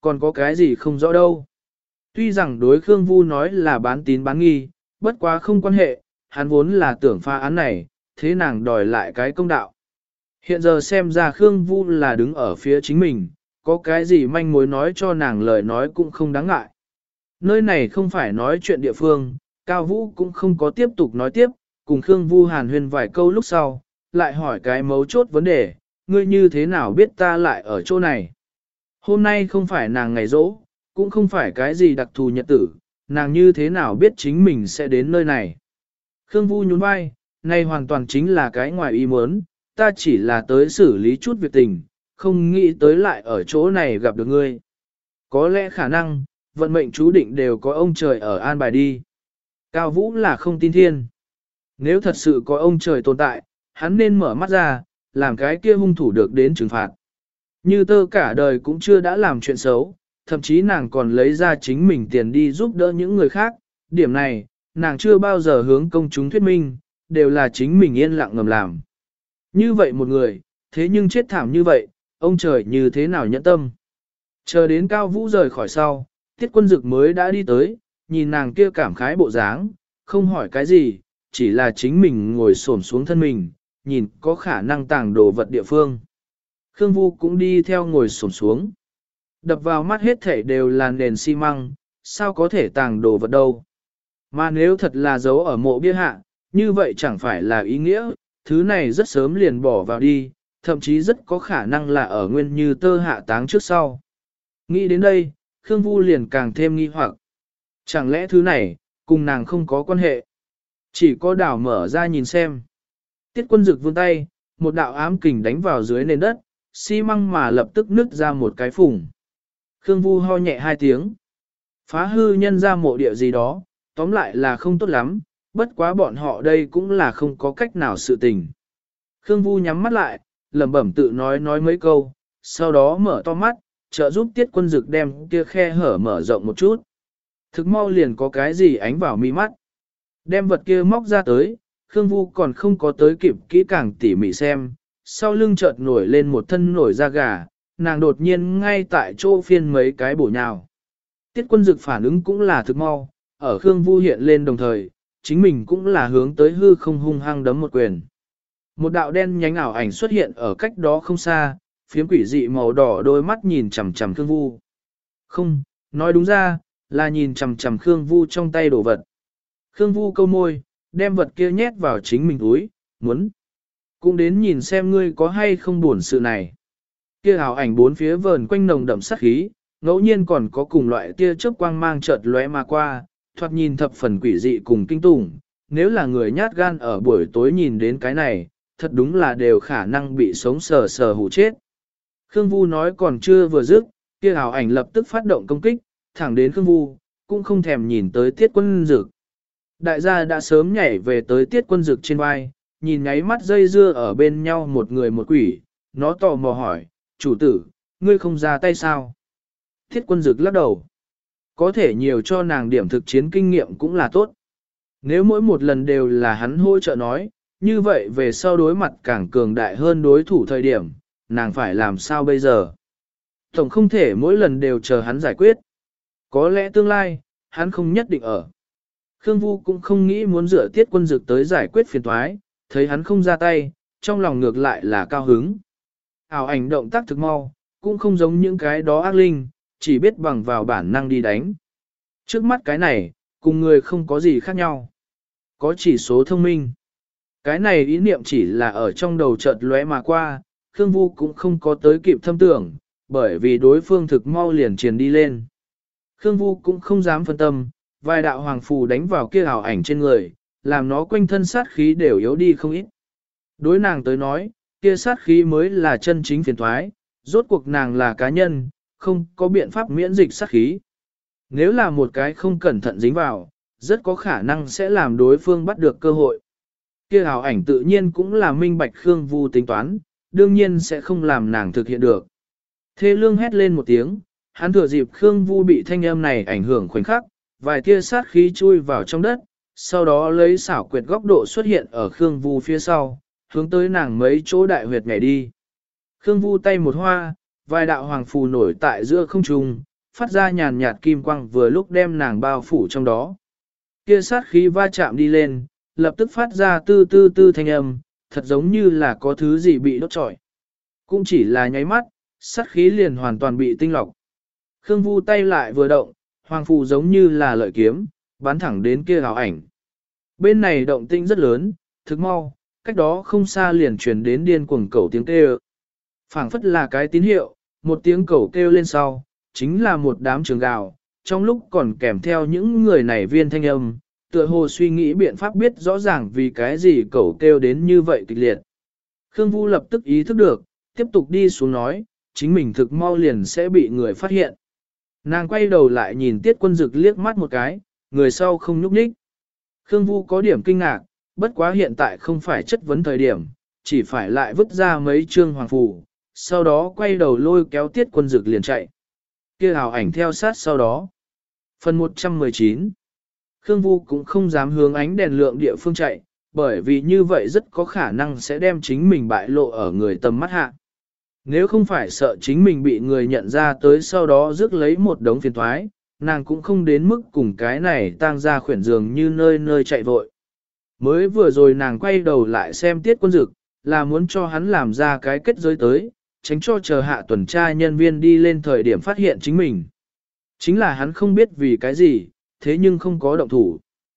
Còn có cái gì không rõ đâu. Tuy rằng đối Khương Vu nói là bán tín bán nghi, bất quá không quan hệ, hắn vốn là tưởng phá án này, thế nàng đòi lại cái công đạo. Hiện giờ xem ra Khương Vu là đứng ở phía chính mình, có cái gì manh mối nói cho nàng lời nói cũng không đáng ngại. Nơi này không phải nói chuyện địa phương, Cao Vũ cũng không có tiếp tục nói tiếp, cùng Khương Vu hàn huyên vài câu lúc sau, lại hỏi cái mấu chốt vấn đề, ngươi như thế nào biết ta lại ở chỗ này. Hôm nay không phải nàng ngày rỗ, cũng không phải cái gì đặc thù nhật tử, nàng như thế nào biết chính mình sẽ đến nơi này. Khương Vu nhún vai, này hoàn toàn chính là cái ngoài ý muốn, ta chỉ là tới xử lý chút việc tình, không nghĩ tới lại ở chỗ này gặp được ngươi. Có lẽ khả năng, vận mệnh chú định đều có ông trời ở an bài đi. Cao Vũ là không tin thiên. Nếu thật sự có ông trời tồn tại, hắn nên mở mắt ra, làm cái kia hung thủ được đến trừng phạt. Như tơ cả đời cũng chưa đã làm chuyện xấu, thậm chí nàng còn lấy ra chính mình tiền đi giúp đỡ những người khác. Điểm này, nàng chưa bao giờ hướng công chúng thuyết minh, đều là chính mình yên lặng ngầm làm. Như vậy một người, thế nhưng chết thảm như vậy, ông trời như thế nào nhẫn tâm. Chờ đến Cao Vũ rời khỏi sau, Tiết Quân Dực mới đã đi tới, nhìn nàng kia cảm khái bộ dáng, không hỏi cái gì, chỉ là chính mình ngồi xổm xuống thân mình, nhìn có khả năng tàng đồ vật địa phương. Khương Vu cũng đi theo ngồi xổm xuống. Đập vào mắt hết thảy đều là nền xi măng, sao có thể tàng đồ vật đâu. Mà nếu thật là giấu ở mộ bia hạ, như vậy chẳng phải là ý nghĩa, thứ này rất sớm liền bỏ vào đi, thậm chí rất có khả năng là ở nguyên như tơ hạ táng trước sau. Nghĩ đến đây, Khương Vu liền càng thêm nghi hoặc. Chẳng lẽ thứ này, cùng nàng không có quan hệ? Chỉ có đảo mở ra nhìn xem. Tiết Quân Dực vươn tay, một đạo ám kình đánh vào dưới nền đất, xi măng mà lập tức nứt ra một cái phủng. Khương Vu ho nhẹ hai tiếng. Phá hư nhân ra mộ địa gì đó, tóm lại là không tốt lắm, bất quá bọn họ đây cũng là không có cách nào sự tình. Khương Vu nhắm mắt lại, lẩm bẩm tự nói mấy câu, sau đó mở to mắt, trợ giúp Tiết Quân Dực đem kia khe hở mở rộng một chút. Thực mau liền có cái gì ánh vào mi mắt. Đem vật kia móc ra tới, Khương Vu còn không có tới kịp kỹ càng tỉ mỉ xem, sau lưng chợt nổi lên một thân nổi da gà, nàng đột nhiên ngay tại chỗ phiên mấy cái bổ nhào. Tiết Quân Dực phản ứng cũng là thực mau, ở Khương Vu hiện lên đồng thời, chính mình cũng là hướng tới hư không hung hăng đấm một quyền. Một đạo đen nhánh ảo ảnh xuất hiện ở cách đó không xa, phiếm quỷ dị màu đỏ đôi mắt nhìn chằm chằm Khương Vu. Không, nói đúng ra, là nhìn chằm chằm Khương Vu trong tay đổ vật. Khương Vu câu môi, đem vật kia nhét vào chính mình túi, muốn. Cũng đến nhìn xem ngươi có hay không buồn sự này. Kia ảo ảnh bốn phía vờn quanh nồng đậm sát khí, ngẫu nhiên còn có cùng loại tia chớp quang mang chợt lóe mà qua, thoạt nhìn thập phần quỷ dị cùng kinh tủng. Nếu là người nhát gan ở buổi tối nhìn đến cái này, thật đúng là đều khả năng bị sống sờ sờ hù chết. Khương Vu nói còn chưa vừa dứt, kia ảo ảnh lập tức phát động công kích, thẳng đến Khương Vu, cũng không thèm nhìn tới Tiết Quân Dực. Đại gia đã sớm nhảy về tới Tiết Quân Dực trên vai, nhìn nháy mắt dây dưa ở bên nhau một người một quỷ, nó tò mò hỏi, chủ tử, ngươi không ra tay sao? Tiết Quân Dực lắc đầu. Có thể nhiều cho nàng điểm thực chiến kinh nghiệm cũng là tốt. Nếu mỗi một lần đều là hắn hỗ trợ nói, như vậy về sau đối mặt càng cường đại hơn đối thủ thời điểm, nàng phải làm sao bây giờ? Tổng không thể mỗi lần đều chờ hắn giải quyết. Có lẽ tương lai, hắn không nhất định ở. Khương Vu cũng không nghĩ muốn dựa Tiết Quân Dực tới giải quyết phiền toái, thấy hắn không ra tay, trong lòng ngược lại là cao hứng. Ảo ảnh động tác thực mau, cũng không giống những cái đó ác linh, chỉ biết bằng vào bản năng đi đánh. Trước mắt cái này, cùng người không có gì khác nhau. Có chỉ số thông minh. Cái này ý niệm chỉ là ở trong đầu chợt lóe mà qua, Khương Vu cũng không có tới kịp thâm tưởng, bởi vì đối phương thực mau liền truyền đi lên. Khương Vu cũng không dám phân tâm, vài đạo hoàng phù đánh vào kia ảo ảnh trên người, làm nó quanh thân sát khí đều yếu đi không ít. Đối nàng tới nói, kia sát khí mới là chân chính phiền toái, rốt cuộc nàng là cá nhân, không có biện pháp miễn dịch sát khí. Nếu là một cái không cẩn thận dính vào, rất có khả năng sẽ làm đối phương bắt được cơ hội. Kia ảo ảnh tự nhiên cũng là minh bạch Khương Vu tính toán, đương nhiên sẽ không làm nàng thực hiện được. Thê lương hét lên một tiếng, hắn thừa dịp Khương Vu bị thanh âm này ảnh hưởng khoảnh khắc, vài tia sát khí chui vào trong đất, sau đó lấy xảo quyệt góc độ xuất hiện ở Khương Vu phía sau, hướng tới nàng mấy chỗ đại huyệt nhảy đi. Khương Vu tay một hoa, vài đạo hoàng phù nổi tại giữa không trung, phát ra nhàn nhạt kim quang vừa lúc đem nàng bao phủ trong đó. Kia sát khí va chạm đi lên, lập tức phát ra tư tư tư thanh âm, thật giống như là có thứ gì bị đốt trọi. Cũng chỉ là nháy mắt, sát khí liền hoàn toàn bị tinh lọc. Khương Vu tay lại vừa động, hoàng phù giống như là lợi kiếm, bắn thẳng đến kia ảo ảnh. Bên này động tinh rất lớn, thực mau, cách đó không xa liền truyền đến điên cuồng cẩu tiếng kêu. Phảng phất là cái tín hiệu, một tiếng cẩu kêu lên sau, chính là một đám trường gào, trong lúc còn kèm theo những người này viên thanh âm, tựa hồ suy nghĩ biện pháp biết rõ ràng vì cái gì cẩu kêu đến như vậy kịch liệt. Khương Vu lập tức ý thức được, tiếp tục đi xuống nói, chính mình thực mau liền sẽ bị người phát hiện. Nàng quay đầu lại nhìn Tiết Quân Dực liếc mắt một cái, người sau không nhúc nhích. Khương Vu có điểm kinh ngạc, bất quá hiện tại không phải chất vấn thời điểm, chỉ phải lại vứt ra mấy chương hoàng phù, sau đó quay đầu lôi kéo Tiết Quân Dực liền chạy. Kia ảo ảnh theo sát sau đó. Phần 119 Khương Vu cũng không dám hướng ánh đèn lượng địa phương chạy, bởi vì như vậy rất có khả năng sẽ đem chính mình bại lộ ở người tầm mắt hạ. Nếu không phải sợ chính mình bị người nhận ra tới sau đó rước lấy một đống phiền thoái, nàng cũng không đến mức cùng cái này tang ra khuyển giường như nơi nơi chạy vội. Mới vừa rồi nàng quay đầu lại xem Tiết Quân Dực, là muốn cho hắn làm ra cái kết giới tới, tránh cho chờ hạ tuần tra nhân viên đi lên thời điểm phát hiện chính mình. Chính là hắn không biết vì cái gì, thế nhưng không có động thủ.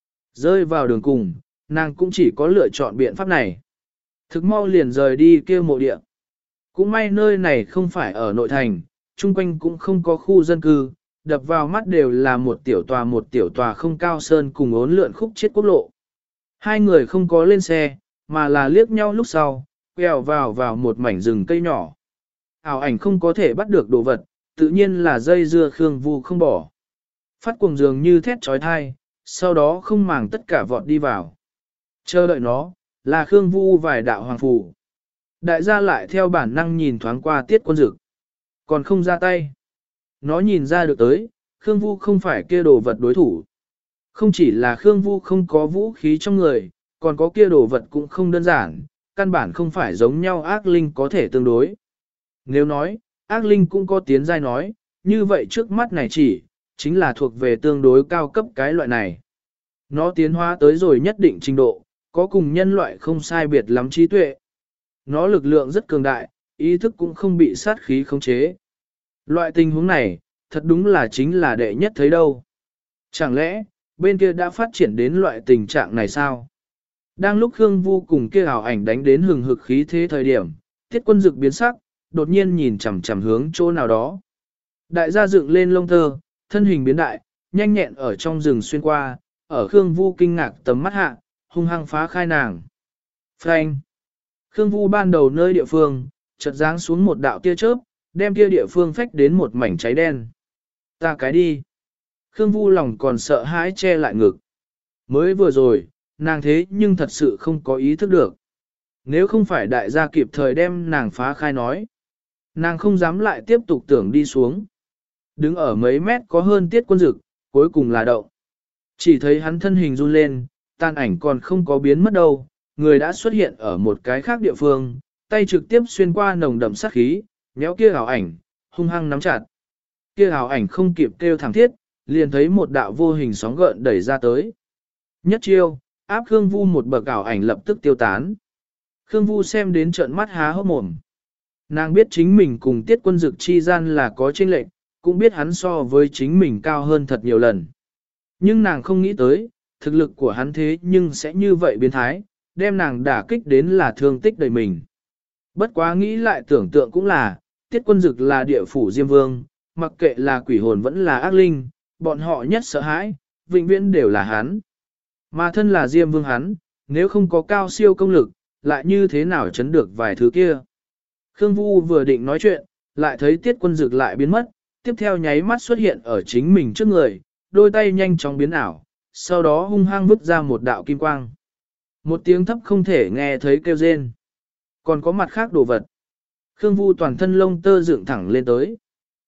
Rơi vào đường cùng, nàng cũng chỉ có lựa chọn biện pháp này. Thực mau liền rời đi kêu mộ địa. Cũng may nơi này không phải ở nội thành, chung quanh cũng không có khu dân cư, đập vào mắt đều là một tiểu tòa không cao sơn cùng ốn lượn khúc chết quốc lộ. Hai người không có lên xe, mà là liếc nhau lúc sau, quẹo vào một mảnh rừng cây nhỏ. Ảo ảnh không có thể bắt được đồ vật, tự nhiên là dây dưa Khương Vu không bỏ. Phát cuồng dường như thét trói thai, sau đó không màng tất cả vọt đi vào. Chờ đợi nó, là Khương Vu vài đạo hoàng phù. Đại gia lại theo bản năng nhìn thoáng qua Tiết Quân Dực. Còn không ra tay. Nó nhìn ra được tới, Khương Vu không phải kia đồ vật đối thủ. Không chỉ là Khương Vu không có vũ khí trong người, còn có kia đồ vật cũng không đơn giản, căn bản không phải giống nhau ác linh có thể tương đối. Nếu nói, ác linh cũng có tiến giai nói, như vậy trước mắt này chính là thuộc về tương đối cao cấp cái loại này. Nó tiến hóa tới rồi nhất định trình độ, có cùng nhân loại không sai biệt lắm trí tuệ. Nó lực lượng rất cường đại, ý thức cũng không bị sát khí khống chế. Loại tình huống này, thật đúng là chính là đệ nhất thấy đâu. Chẳng lẽ, bên kia đã phát triển đến loại tình trạng này sao? Đang lúc Khương Vu cùng kia ảo ảnh đánh đến hừng hực khí thế thời điểm, Tiết Quân Dực biến sắc, đột nhiên nhìn chằm chằm hướng chỗ nào đó. Đại gia dựng lên lông tơ, thân hình biến đại, nhanh nhẹn ở trong rừng xuyên qua, ở Khương Vu kinh ngạc tầm mắt hạ, hung hăng phá khai nàng. Phanh! Khương Vu ban đầu nơi địa phương, chợt giáng xuống một đạo tia chớp, đem kia địa phương phách đến một mảnh cháy đen. Ta cái đi! Khương Vu lòng còn sợ hãi che lại ngực. Mới vừa rồi, nàng thế nhưng thật sự không có ý thức được. Nếu không phải đại gia kịp thời đem nàng phá khai nói, nàng không dám lại tiếp tục tưởng đi xuống. Đứng ở mấy mét có hơn Tiết Quân Dực, cuối cùng là động. Chỉ thấy hắn thân hình run lên, tan ảnh còn không có biến mất đâu, người đã xuất hiện ở một cái khác địa phương, tay trực tiếp xuyên qua nồng đậm sát khí, méo kia ảo ảnh, hung hăng nắm chặt. Kia ảo ảnh không kịp kêu thẳng thiết, liền thấy một đạo vô hình sóng gợn đẩy ra tới. Nhất chiêu, áp Khương Vu một bậc ảo ảnh lập tức tiêu tán. Khương Vu xem đến trợn mắt há hốc mồm. Nàng biết chính mình cùng Tiết Quân Dực chi gian là có chênh lệch, cũng biết hắn so với chính mình cao hơn thật nhiều lần. Nhưng nàng không nghĩ tới, thực lực của hắn thế nhưng sẽ như vậy biến thái, đem nàng đả kích đến là thương tích đầy mình. Bất quá nghĩ lại tưởng tượng cũng là, Tiết Quân Dực là địa phủ Diêm Vương, mặc kệ là quỷ hồn vẫn là ác linh, bọn họ nhất sợ hãi, vĩnh viễn đều là hắn. Mà thân là Diêm Vương hắn, nếu không có cao siêu công lực, lại như thế nào chấn được vài thứ kia. Khương Vu vừa định nói chuyện, lại thấy Tiết Quân Dực lại biến mất, tiếp theo nháy mắt xuất hiện ở chính mình trước người, đôi tay nhanh chóng biến ảo, sau đó hung hăng vứt ra một đạo kim quang. Một tiếng thấp không thể nghe thấy kêu rên. Còn có mặt khác đồ vật. Khương Vu toàn thân lông tơ dựng thẳng lên tới.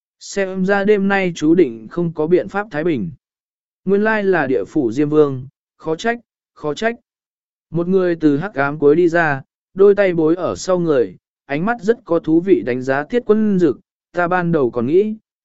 Xem ra đêm nay chú định không có biện pháp thái bình. Nguyên lai là địa phủ Diêm Vương, khó trách, khó trách. Một người từ hắc ám cuối đi ra, đôi tay bối ở sau người, ánh mắt rất có thú vị đánh giá Tiết Quân Dực, ta ban đầu còn nghĩ,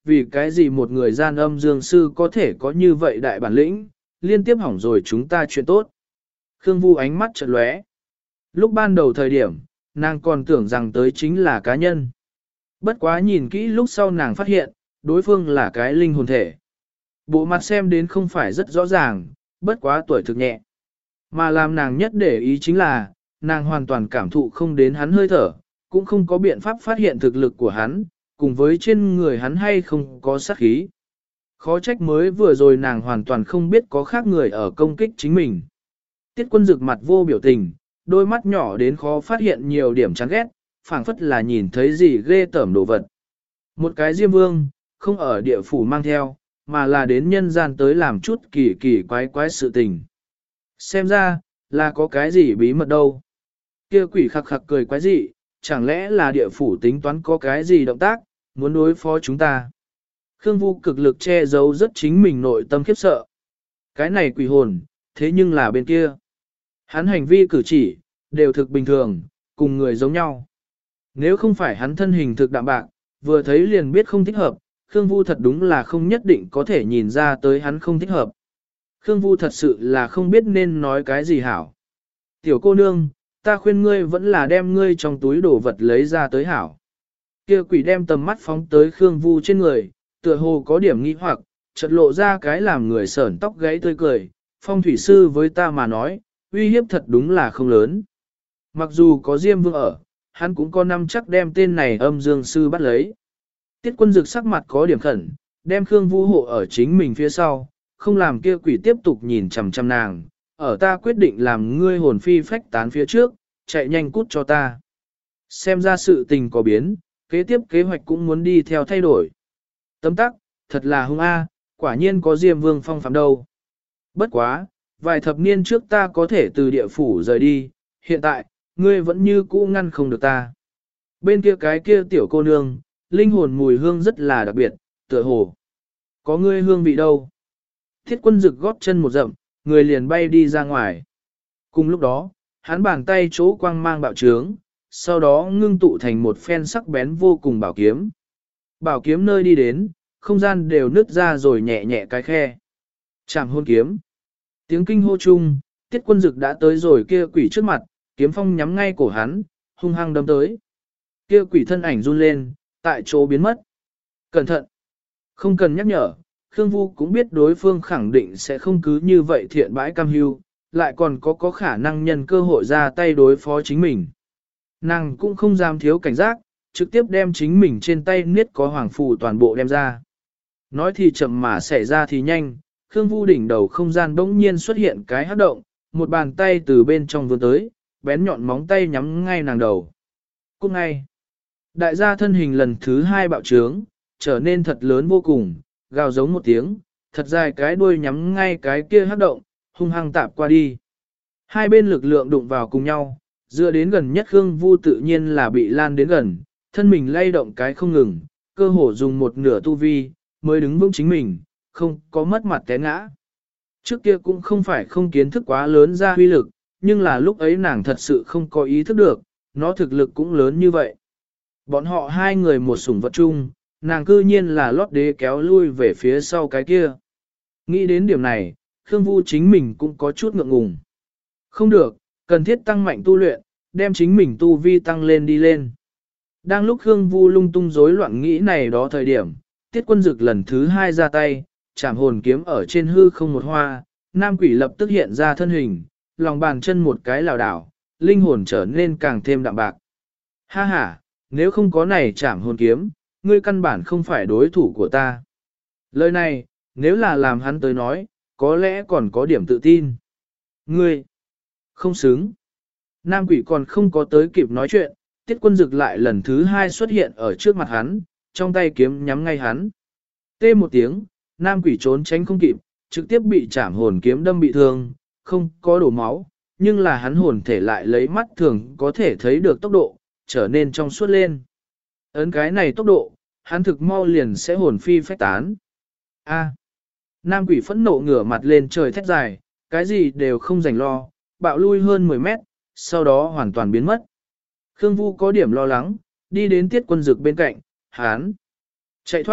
vì cái gì một người gian âm dương sư có thể có như vậy đại bản lĩnh, liên tiếp hỏng rồi chúng ta chuyện tốt. Khương Vu ánh mắt chợt lóe. Lúc ban đầu thời điểm, nàng còn tưởng rằng tới chính là cá nhân. Bất quá nhìn kỹ lúc sau nàng phát hiện, đối phương là cái linh hồn thể. Bộ mặt xem đến không phải rất rõ ràng, bất quá tuổi thực nhẹ. Mà làm nàng nhất để ý chính là, nàng hoàn toàn cảm thụ không đến hắn hơi thở, cũng không có biện pháp phát hiện thực lực của hắn, cùng với trên người hắn hay không có sát khí. Khó trách mới vừa rồi nàng hoàn toàn không biết có khác người ở công kích chính mình. Tiết Quân Dực mặt vô biểu tình, đôi mắt nhỏ đến khó phát hiện nhiều điểm chán ghét, phảng phất là nhìn thấy gì ghê tởm đồ vật. Một cái Diêm Vương, không ở địa phủ mang theo, mà là đến nhân gian tới làm chút kỳ kỳ quái quái sự tình. Xem ra, là có cái gì bí mật đâu. Kia quỷ khặc khặc cười quái gì, chẳng lẽ là địa phủ tính toán có cái gì động tác, muốn đối phó chúng ta. Khương Vu cực lực che giấu rất chính mình nội tâm khiếp sợ. Cái này quỷ hồn, thế nhưng là bên kia. Hắn hành vi cử chỉ, đều thực bình thường, cùng người giống nhau. Nếu không phải hắn thân hình thực đạm bạc, vừa thấy liền biết không thích hợp, Khương Vu thật đúng là không nhất định có thể nhìn ra tới hắn không thích hợp. Khương Vu thật sự là không biết nên nói cái gì hảo. Tiểu cô nương, ta khuyên ngươi vẫn là đem ngươi trong túi đồ vật lấy ra tới hảo. Kia quỷ đem tầm mắt phóng tới Khương Vu trên người, tựa hồ có điểm nghi hoặc, chợt lộ ra cái làm người sởn tóc gáy tươi cười. Phong thủy sư với ta mà nói, uy hiếp thật đúng là không lớn. Mặc dù có Diêm Vương ở, hắn cũng có năm chắc đem tên này âm dương sư bắt lấy. Tiết Quân Dực sắc mặt có điểm khẩn, đem Khương Vu hộ ở chính mình phía sau, không làm kia quỷ tiếp tục nhìn chằm chằm nàng. Ở ta quyết định làm ngươi hồn phi phách tán phía trước, chạy nhanh cút cho ta. Xem ra sự tình có biến, kế tiếp kế hoạch cũng muốn đi theo thay đổi. Tấm tắc, thật là hung a, quả nhiên có Diêm Vương phong phạm đâu. Bất quá, vài thập niên trước ta có thể từ địa phủ rời đi, hiện tại, ngươi vẫn như cũ ngăn không được ta. Bên kia cái kia tiểu cô nương, linh hồn mùi hương rất là đặc biệt, tựa hồ. Có ngươi hương vị đâu? Thiết Quân Dực góp chân một dậm, người liền bay đi ra ngoài. Cùng lúc đó, hắn bàn tay chỗ quang mang bạo trướng, sau đó ngưng tụ thành một phen sắc bén vô cùng bảo kiếm. Bảo kiếm nơi đi đến, không gian đều nứt ra rồi nhẹ nhẹ cái khe. Chạm hôn kiếm. Tiếng kinh hô chung, Tiết Quân Dực đã tới rồi kia quỷ trước mặt, kiếm phong nhắm ngay cổ hắn, hung hăng đâm tới. Kia quỷ thân ảnh run lên, tại chỗ biến mất. Cẩn thận! Không cần nhắc nhở, Khương Vu cũng biết đối phương khẳng định sẽ không cứ như vậy thiện bãi cam hưu, lại còn có khả năng nhân cơ hội ra tay đối phó chính mình. Nàng cũng không dám thiếu cảnh giác, trực tiếp đem chính mình trên tay niết có hoàng phù toàn bộ đem ra. Nói thì chậm mà xảy ra thì nhanh, Khương Vu đỉnh đầu không gian bỗng nhiên xuất hiện cái hắc động, một bàn tay từ bên trong vươn tới, bén nhọn móng tay nhắm ngay nàng đầu. Cút ngay! Đại gia thân hình lần thứ hai bạo trướng, trở nên thật lớn vô cùng, gào giống một tiếng, thật dài cái đuôi nhắm ngay cái kia hắc động, hung hăng tạp qua đi. Hai bên lực lượng đụng vào cùng nhau, dựa đến gần nhất Khương Vu tự nhiên là bị lan đến gần, thân mình lay động cái không ngừng, cơ hồ dùng một nửa tu vi, mới đứng vững chính mình, không có mất mặt té ngã. Trước kia cũng không phải không kiến thức quá lớn ra huy lực, nhưng là lúc ấy nàng thật sự không có ý thức được, nó thực lực cũng lớn như vậy. Bọn họ hai người một sủng vật chung, nàng cư nhiên là lót đế kéo lui về phía sau cái kia. Nghĩ đến điểm này, Khương Vu chính mình cũng có chút ngượng ngùng. Không được, cần thiết tăng mạnh tu luyện, đem chính mình tu vi tăng lên đi lên. Đang lúc Khương Vu lung tung rối loạn nghĩ này đó thời điểm, Tiết Quân Dực lần thứ hai ra tay, chạm hồn kiếm ở trên hư không một hoa, nam quỷ lập tức hiện ra thân hình, lòng bàn chân một cái lảo đảo, linh hồn trở nên càng thêm đạm bạc. Ha ha, nếu không có này chạm hồn kiếm, ngươi căn bản không phải đối thủ của ta. Lời này, nếu là làm hắn tới nói, có lẽ còn có điểm tự tin. Ngươi, không xứng. Nam quỷ còn không có tới kịp nói chuyện, Tiết Quân Dực lại lần thứ hai xuất hiện ở trước mặt hắn, trong tay kiếm nhắm ngay hắn. Tê một tiếng, nam quỷ trốn tránh không kịp, trực tiếp bị chạm hồn kiếm đâm bị thương, không có đổ máu, nhưng là hắn hồn thể lại lấy mắt thường có thể thấy được tốc độ, trở nên trong suốt lên. Ấn cái này tốc độ, hắn thực mau liền sẽ hồn phi phách tán. A. Nam quỷ phẫn nộ ngửa mặt lên trời thét dài, cái gì đều không rảnh lo, bạo lui hơn 10 mét, sau đó hoàn toàn biến mất. Khương Vu có điểm lo lắng, đi đến Tiết Quân Dực bên cạnh, hắn chạy thoát,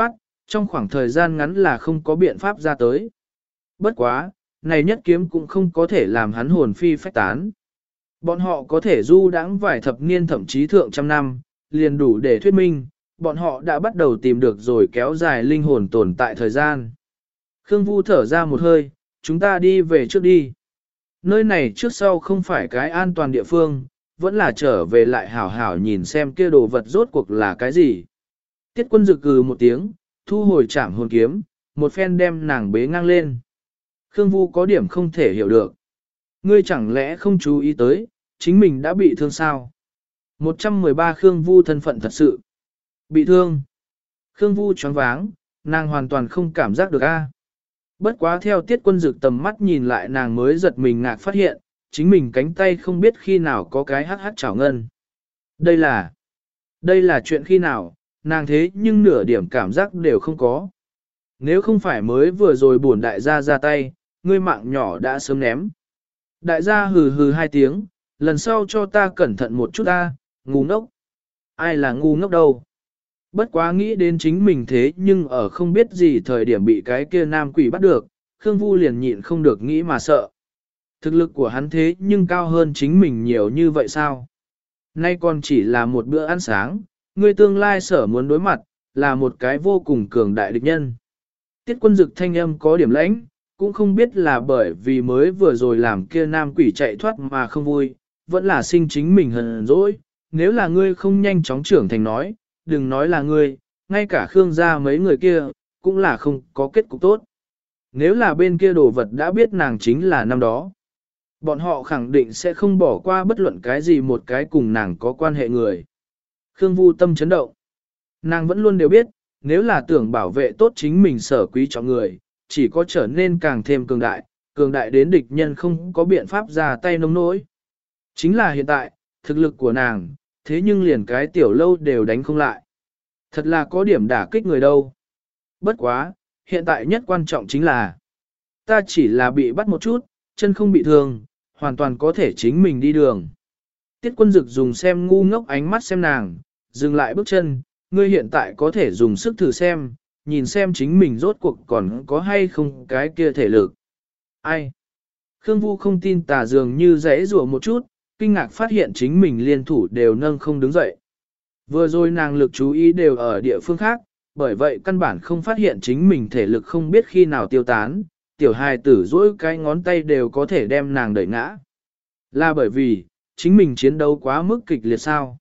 trong khoảng thời gian ngắn là không có biện pháp ra tới. Bất quá, này nhất kiếm cũng không có thể làm hắn hồn phi phách tán. Bọn họ có thể du đãng vài thập niên thậm chí thượng trăm năm, liền đủ để thuyết minh, bọn họ đã bắt đầu tìm được rồi kéo dài linh hồn tồn tại thời gian. Khương Vu thở ra một hơi, chúng ta đi về trước đi. Nơi này trước sau không phải cái an toàn địa phương, vẫn là trở về lại hảo hảo nhìn xem kia đồ vật rốt cuộc là cái gì. Tiết Quân rực cừ một tiếng, thu hồi chạm hồn kiếm, một phen đem nàng bế ngang lên. Khương Vu có điểm không thể hiểu được. Ngươi chẳng lẽ không chú ý tới, chính mình đã bị thương sao? 113 Khương Vu thân phận thật sự. Bị thương. Khương Vu choáng váng, nàng hoàn toàn không cảm giác được a. Bất quá theo Tiết Quân rực tầm mắt nhìn lại nàng mới giật mình ngạc phát hiện, chính mình cánh tay không biết khi nào có cái hắc chảo ngân. Đây là chuyện khi nào, nàng thế nhưng nửa điểm cảm giác đều không có. Nếu không phải mới vừa rồi bổn đại gia ra tay, ngươi mạng nhỏ đã sớm ném. Đại gia hừ hừ hai tiếng, lần sau cho ta cẩn thận một chút ta, ngu ngốc. Ai là ngu ngốc đâu. Bất quá nghĩ đến chính mình thế nhưng ở không biết gì thời điểm bị cái kia nam quỷ bắt được, Khương Vu liền nhịn không được nghĩ mà sợ. Thực lực của hắn thế nhưng cao hơn chính mình nhiều như vậy sao? Nay còn chỉ là một bữa ăn sáng, người tương lai sở muốn đối mặt, là một cái vô cùng cường đại địch nhân. Tiết Quân dực thanh âm có điểm lãnh, cũng không biết là bởi vì mới vừa rồi làm kia nam quỷ chạy thoát mà không vui, vẫn là sinh chính mình hờn dỗi. Nếu là ngươi không nhanh chóng trưởng thành nói, đừng nói là ngươi, ngay cả Khương gia mấy người kia, cũng là không có kết cục tốt. Nếu là bên kia đồ vật đã biết nàng chính là năm đó, bọn họ khẳng định sẽ không bỏ qua bất luận cái gì một cái cùng nàng có quan hệ người. Khương Vu tâm chấn động. Nàng vẫn luôn đều biết, nếu là tưởng bảo vệ tốt chính mình sở quý trọng người, chỉ có trở nên càng thêm cường đại đến địch nhân không có biện pháp ra tay nông nỗi. Chính là hiện tại, thực lực của nàng, thế nhưng liền cái tiểu lâu đều đánh không lại. Thật là có điểm đả kích người đâu. Bất quá, hiện tại nhất quan trọng chính là, ta chỉ là bị bắt một chút, chân không bị thương, hoàn toàn có thể chính mình đi đường. Tiết Quân dực dùng xem ngu ngốc ánh mắt xem nàng, dừng lại bước chân, ngươi hiện tại có thể dùng sức thử xem, nhìn xem chính mình rốt cuộc còn có hay không cái kia thể lực. Ai? Khương Vu không tin tà dường như rẽ rủa một chút, kinh ngạc phát hiện chính mình liên thủ đều nâng không đứng dậy. Vừa rồi nàng lực chú ý đều ở địa phương khác, bởi vậy căn bản không phát hiện chính mình thể lực không biết khi nào tiêu tán, tiểu hài tử dỗi cái ngón tay đều có thể đem nàng đẩy ngã. Là bởi vì, chính mình chiến đấu quá mức kịch liệt sao?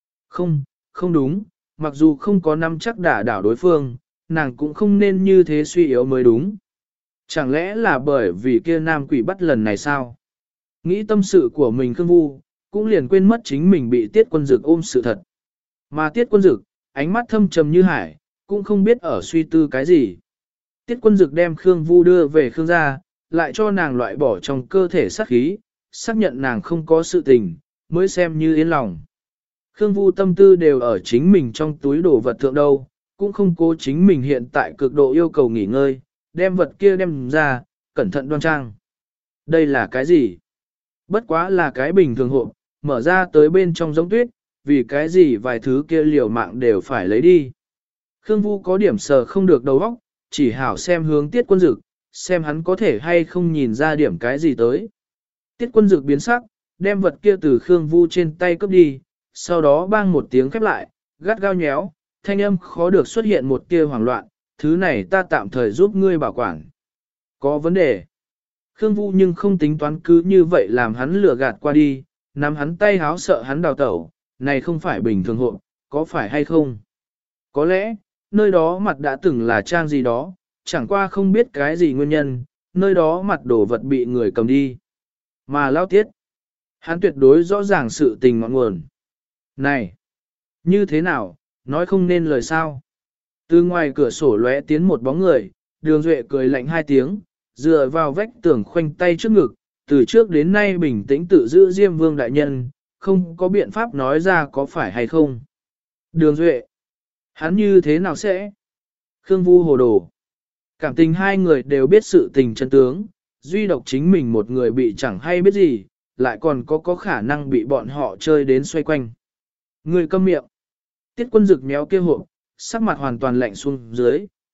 Không đúng, mặc dù không có nắm chắc đả đảo đối phương, nàng cũng không nên như thế suy yếu mới đúng. Chẳng lẽ là bởi vì kia nam quỷ bắt lần này sao? Nghĩ tâm sự của mình Khương Vu, cũng liền quên mất chính mình bị Tiết Quân dực ôm sự thật. Mà Tiết Quân dực, ánh mắt thâm trầm như hải, cũng không biết ở suy tư cái gì. Tiết Quân dực đem Khương Vu đưa về Khương gia, lại cho nàng loại bỏ trong cơ thể sát khí, xác nhận nàng không có sự tình, mới xem như yên lòng. Khương Vu tâm tư đều ở chính mình trong túi đồ vật thượng đâu, cũng không cố chính mình hiện tại cực độ yêu cầu nghỉ ngơi, đem vật kia đem ra, cẩn thận đoan trang. Đây là cái gì? Bất quá là cái bình thường hộp, mở ra tới bên trong giống tuyết, vì cái gì vài thứ kia liều mạng đều phải lấy đi. Khương Vu có điểm sờ không được đầu óc, chỉ hảo xem hướng Tiết Quân dực, xem hắn có thể hay không nhìn ra điểm cái gì tới. Tiết Quân dực biến sắc, đem vật kia từ Khương Vu trên tay cướp đi, sau đó bang một tiếng khép lại, gắt gao nhéo, thanh âm khó được xuất hiện một tia hoảng loạn, thứ này ta tạm thời giúp ngươi bảo quản. Có vấn đề. Khương Vu nhưng không tính toán cứ như vậy làm hắn lừa gạt qua đi, nắm hắn tay háo sợ hắn đào tẩu, này không phải bình thường hộ, có phải hay không? Có lẽ, nơi đó mặt đã từng là trang gì đó, chẳng qua không biết cái gì nguyên nhân, nơi đó mặt đổ vật bị người cầm đi. Mà lao tiết, hắn tuyệt đối rõ ràng sự tình ngọn nguồn. Này, như thế nào, nói không nên lời sao? Từ ngoài cửa sổ lóe tiến một bóng người, Đường Duệ cười lạnh hai tiếng, dựa vào vách tường khoanh tay trước ngực, từ trước đến nay bình tĩnh tự giữ Diêm Vương đại nhân, không có biện pháp nói ra có phải hay không. Đường Duệ, hắn như thế nào sẽ? Khương Vu hồ đồ. Cảm tình hai người đều biết sự tình chân tướng, duy độc chính mình một người bị chẳng hay biết gì, lại còn có khả năng bị bọn họ chơi đến xoay quanh. Người câm miệng. Tiết Quân dực méo kia hộp, sắc mặt hoàn toàn lạnh xuống dưới,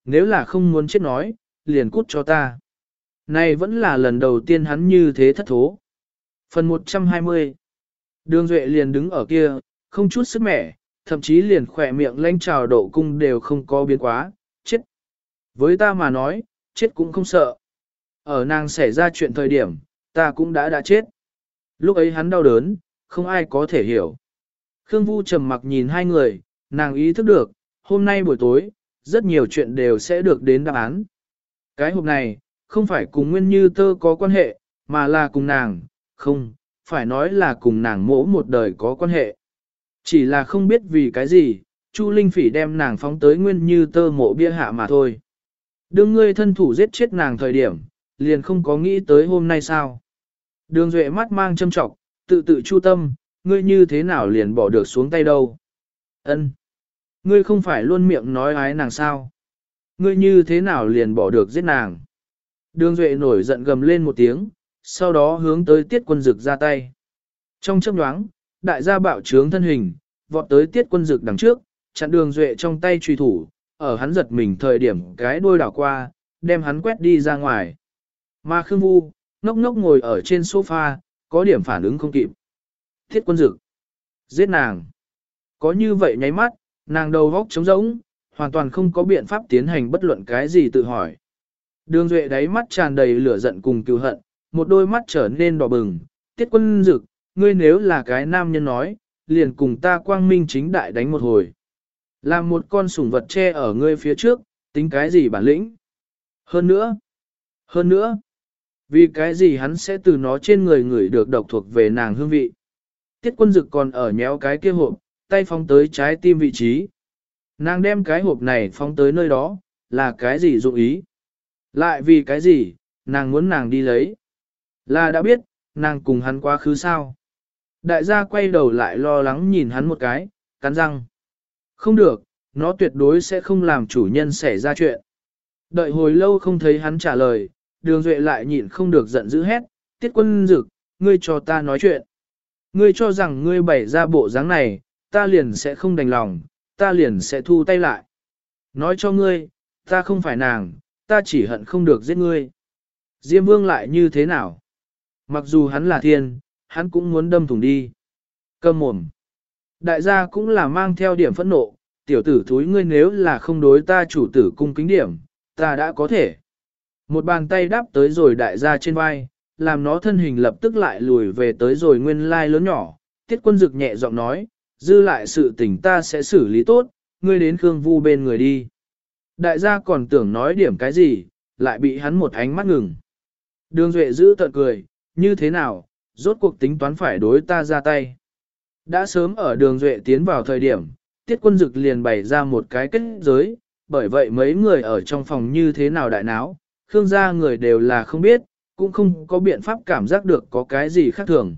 nếu là không muốn chết nói, liền cút cho ta. Này vẫn là lần đầu tiên hắn như thế thất thố. Phần 120. Đường Duệ liền đứng ở kia, không chút sức mẻ, thậm chí liền khỏe miệng lanh trào độ cung đều không có biến quá, chết. Với ta mà nói, chết cũng không sợ. Ở nàng xảy ra chuyện thời điểm, ta cũng đã chết. Lúc ấy hắn đau đớn, không ai có thể hiểu. Khương Vu trầm mặc nhìn hai người, nàng ý thức được, hôm nay buổi tối, rất nhiều chuyện đều sẽ được đến đáp án. Cái hộp này, không phải cùng Nguyên Như Tơ có quan hệ, mà là cùng nàng, không, phải nói là cùng nàng mỗ một đời có quan hệ. Chỉ là không biết vì cái gì, Chu Linh Phỉ đem nàng phóng tới Nguyên Như Tơ mộ bia hạ mà thôi. Đương ngươi thân thủ giết chết nàng thời điểm, liền không có nghĩ tới hôm nay sao. Đường Duệ mắt mang châm trọng, tự tự chu tâm, ngươi như thế nào liền bỏ được xuống tay đâu. Ân, ngươi không phải luôn miệng nói ái nàng sao. Ngươi như thế nào liền bỏ được giết nàng. Đường Duệ nổi giận gầm lên một tiếng, sau đó hướng tới Tiết Quân Dực ra tay. Trong chớp nhoáng, đại gia bạo trướng thân hình, vọt tới Tiết Quân Dực đằng trước, chặn Đường Duệ trong tay truy thủ, ở hắn giật mình thời điểm cái đuôi đảo qua, đem hắn quét đi ra ngoài. Mà Khương Vu, ngốc ngốc ngồi ở trên sofa, có điểm phản ứng không kịp. Tiết Quân Dực, giết nàng. Có như vậy nháy mắt, nàng đầu góc trống rỗng, hoàn toàn không có biện pháp tiến hành bất luận cái gì tự hỏi. Đường Duệ đáy mắt tràn đầy lửa giận cùng cừu hận, một đôi mắt trở nên đỏ bừng. Tiết Quân Dực, ngươi nếu là cái nam nhân nói, liền cùng ta quang minh chính đại đánh một hồi. Làm một con sủng vật che ở ngươi phía trước, tính cái gì bản lĩnh? Hơn nữa, vì cái gì hắn sẽ từ nó trên người ngửi được độc thuộc về nàng hương vị? Tiết Quân Dực còn ở nhéo cái kia hộp, tay phóng tới trái tim vị trí. Nàng đem cái hộp này phóng tới nơi đó, là cái gì dụng ý? Lại vì cái gì, nàng muốn nàng đi lấy? Là đã biết, nàng cùng hắn quá khứ sao? Đại gia quay đầu lại lo lắng nhìn hắn một cái, cắn răng. Không được, nó tuyệt đối sẽ không làm chủ nhân xảy ra chuyện. Đợi hồi lâu không thấy hắn trả lời, Đường Duệ lại nhịn không được giận dữ hét, Tiết Quân Dực, ngươi cho ta nói chuyện. Ngươi cho rằng ngươi bày ra bộ dáng này, ta liền sẽ không đành lòng, ta liền sẽ thu tay lại. Nói cho ngươi, ta không phải nàng, ta chỉ hận không được giết ngươi. Diêm Vương lại như thế nào? Mặc dù hắn là thiên, hắn cũng muốn đâm thủng đi. Câm mồm. Đại gia cũng là mang theo điểm phẫn nộ, tiểu tử thúi ngươi nếu là không đối ta chủ tử cung kính điểm, ta đã có thể. Một bàn tay đáp tới rồi đại gia trên vai, làm nó thân hình lập tức lại lùi về tới rồi nguyên lai lớn nhỏ. Tiết Quân Dực nhẹ giọng nói, dư lại sự tình ta sẽ xử lý tốt, ngươi đến Khương Vu bên người đi. Đại gia còn tưởng nói điểm cái gì, lại bị hắn một ánh mắt ngừng. Đường Duệ giữ tợn cười, như thế nào, rốt cuộc tính toán phải đối ta ra tay. Đã sớm ở Đường Duệ tiến vào thời điểm, Tiết Quân Dực liền bày ra một cái kết giới, bởi vậy mấy người ở trong phòng như thế nào đại náo, Khương gia người đều là không biết, cũng không có biện pháp cảm giác được có cái gì khác thường.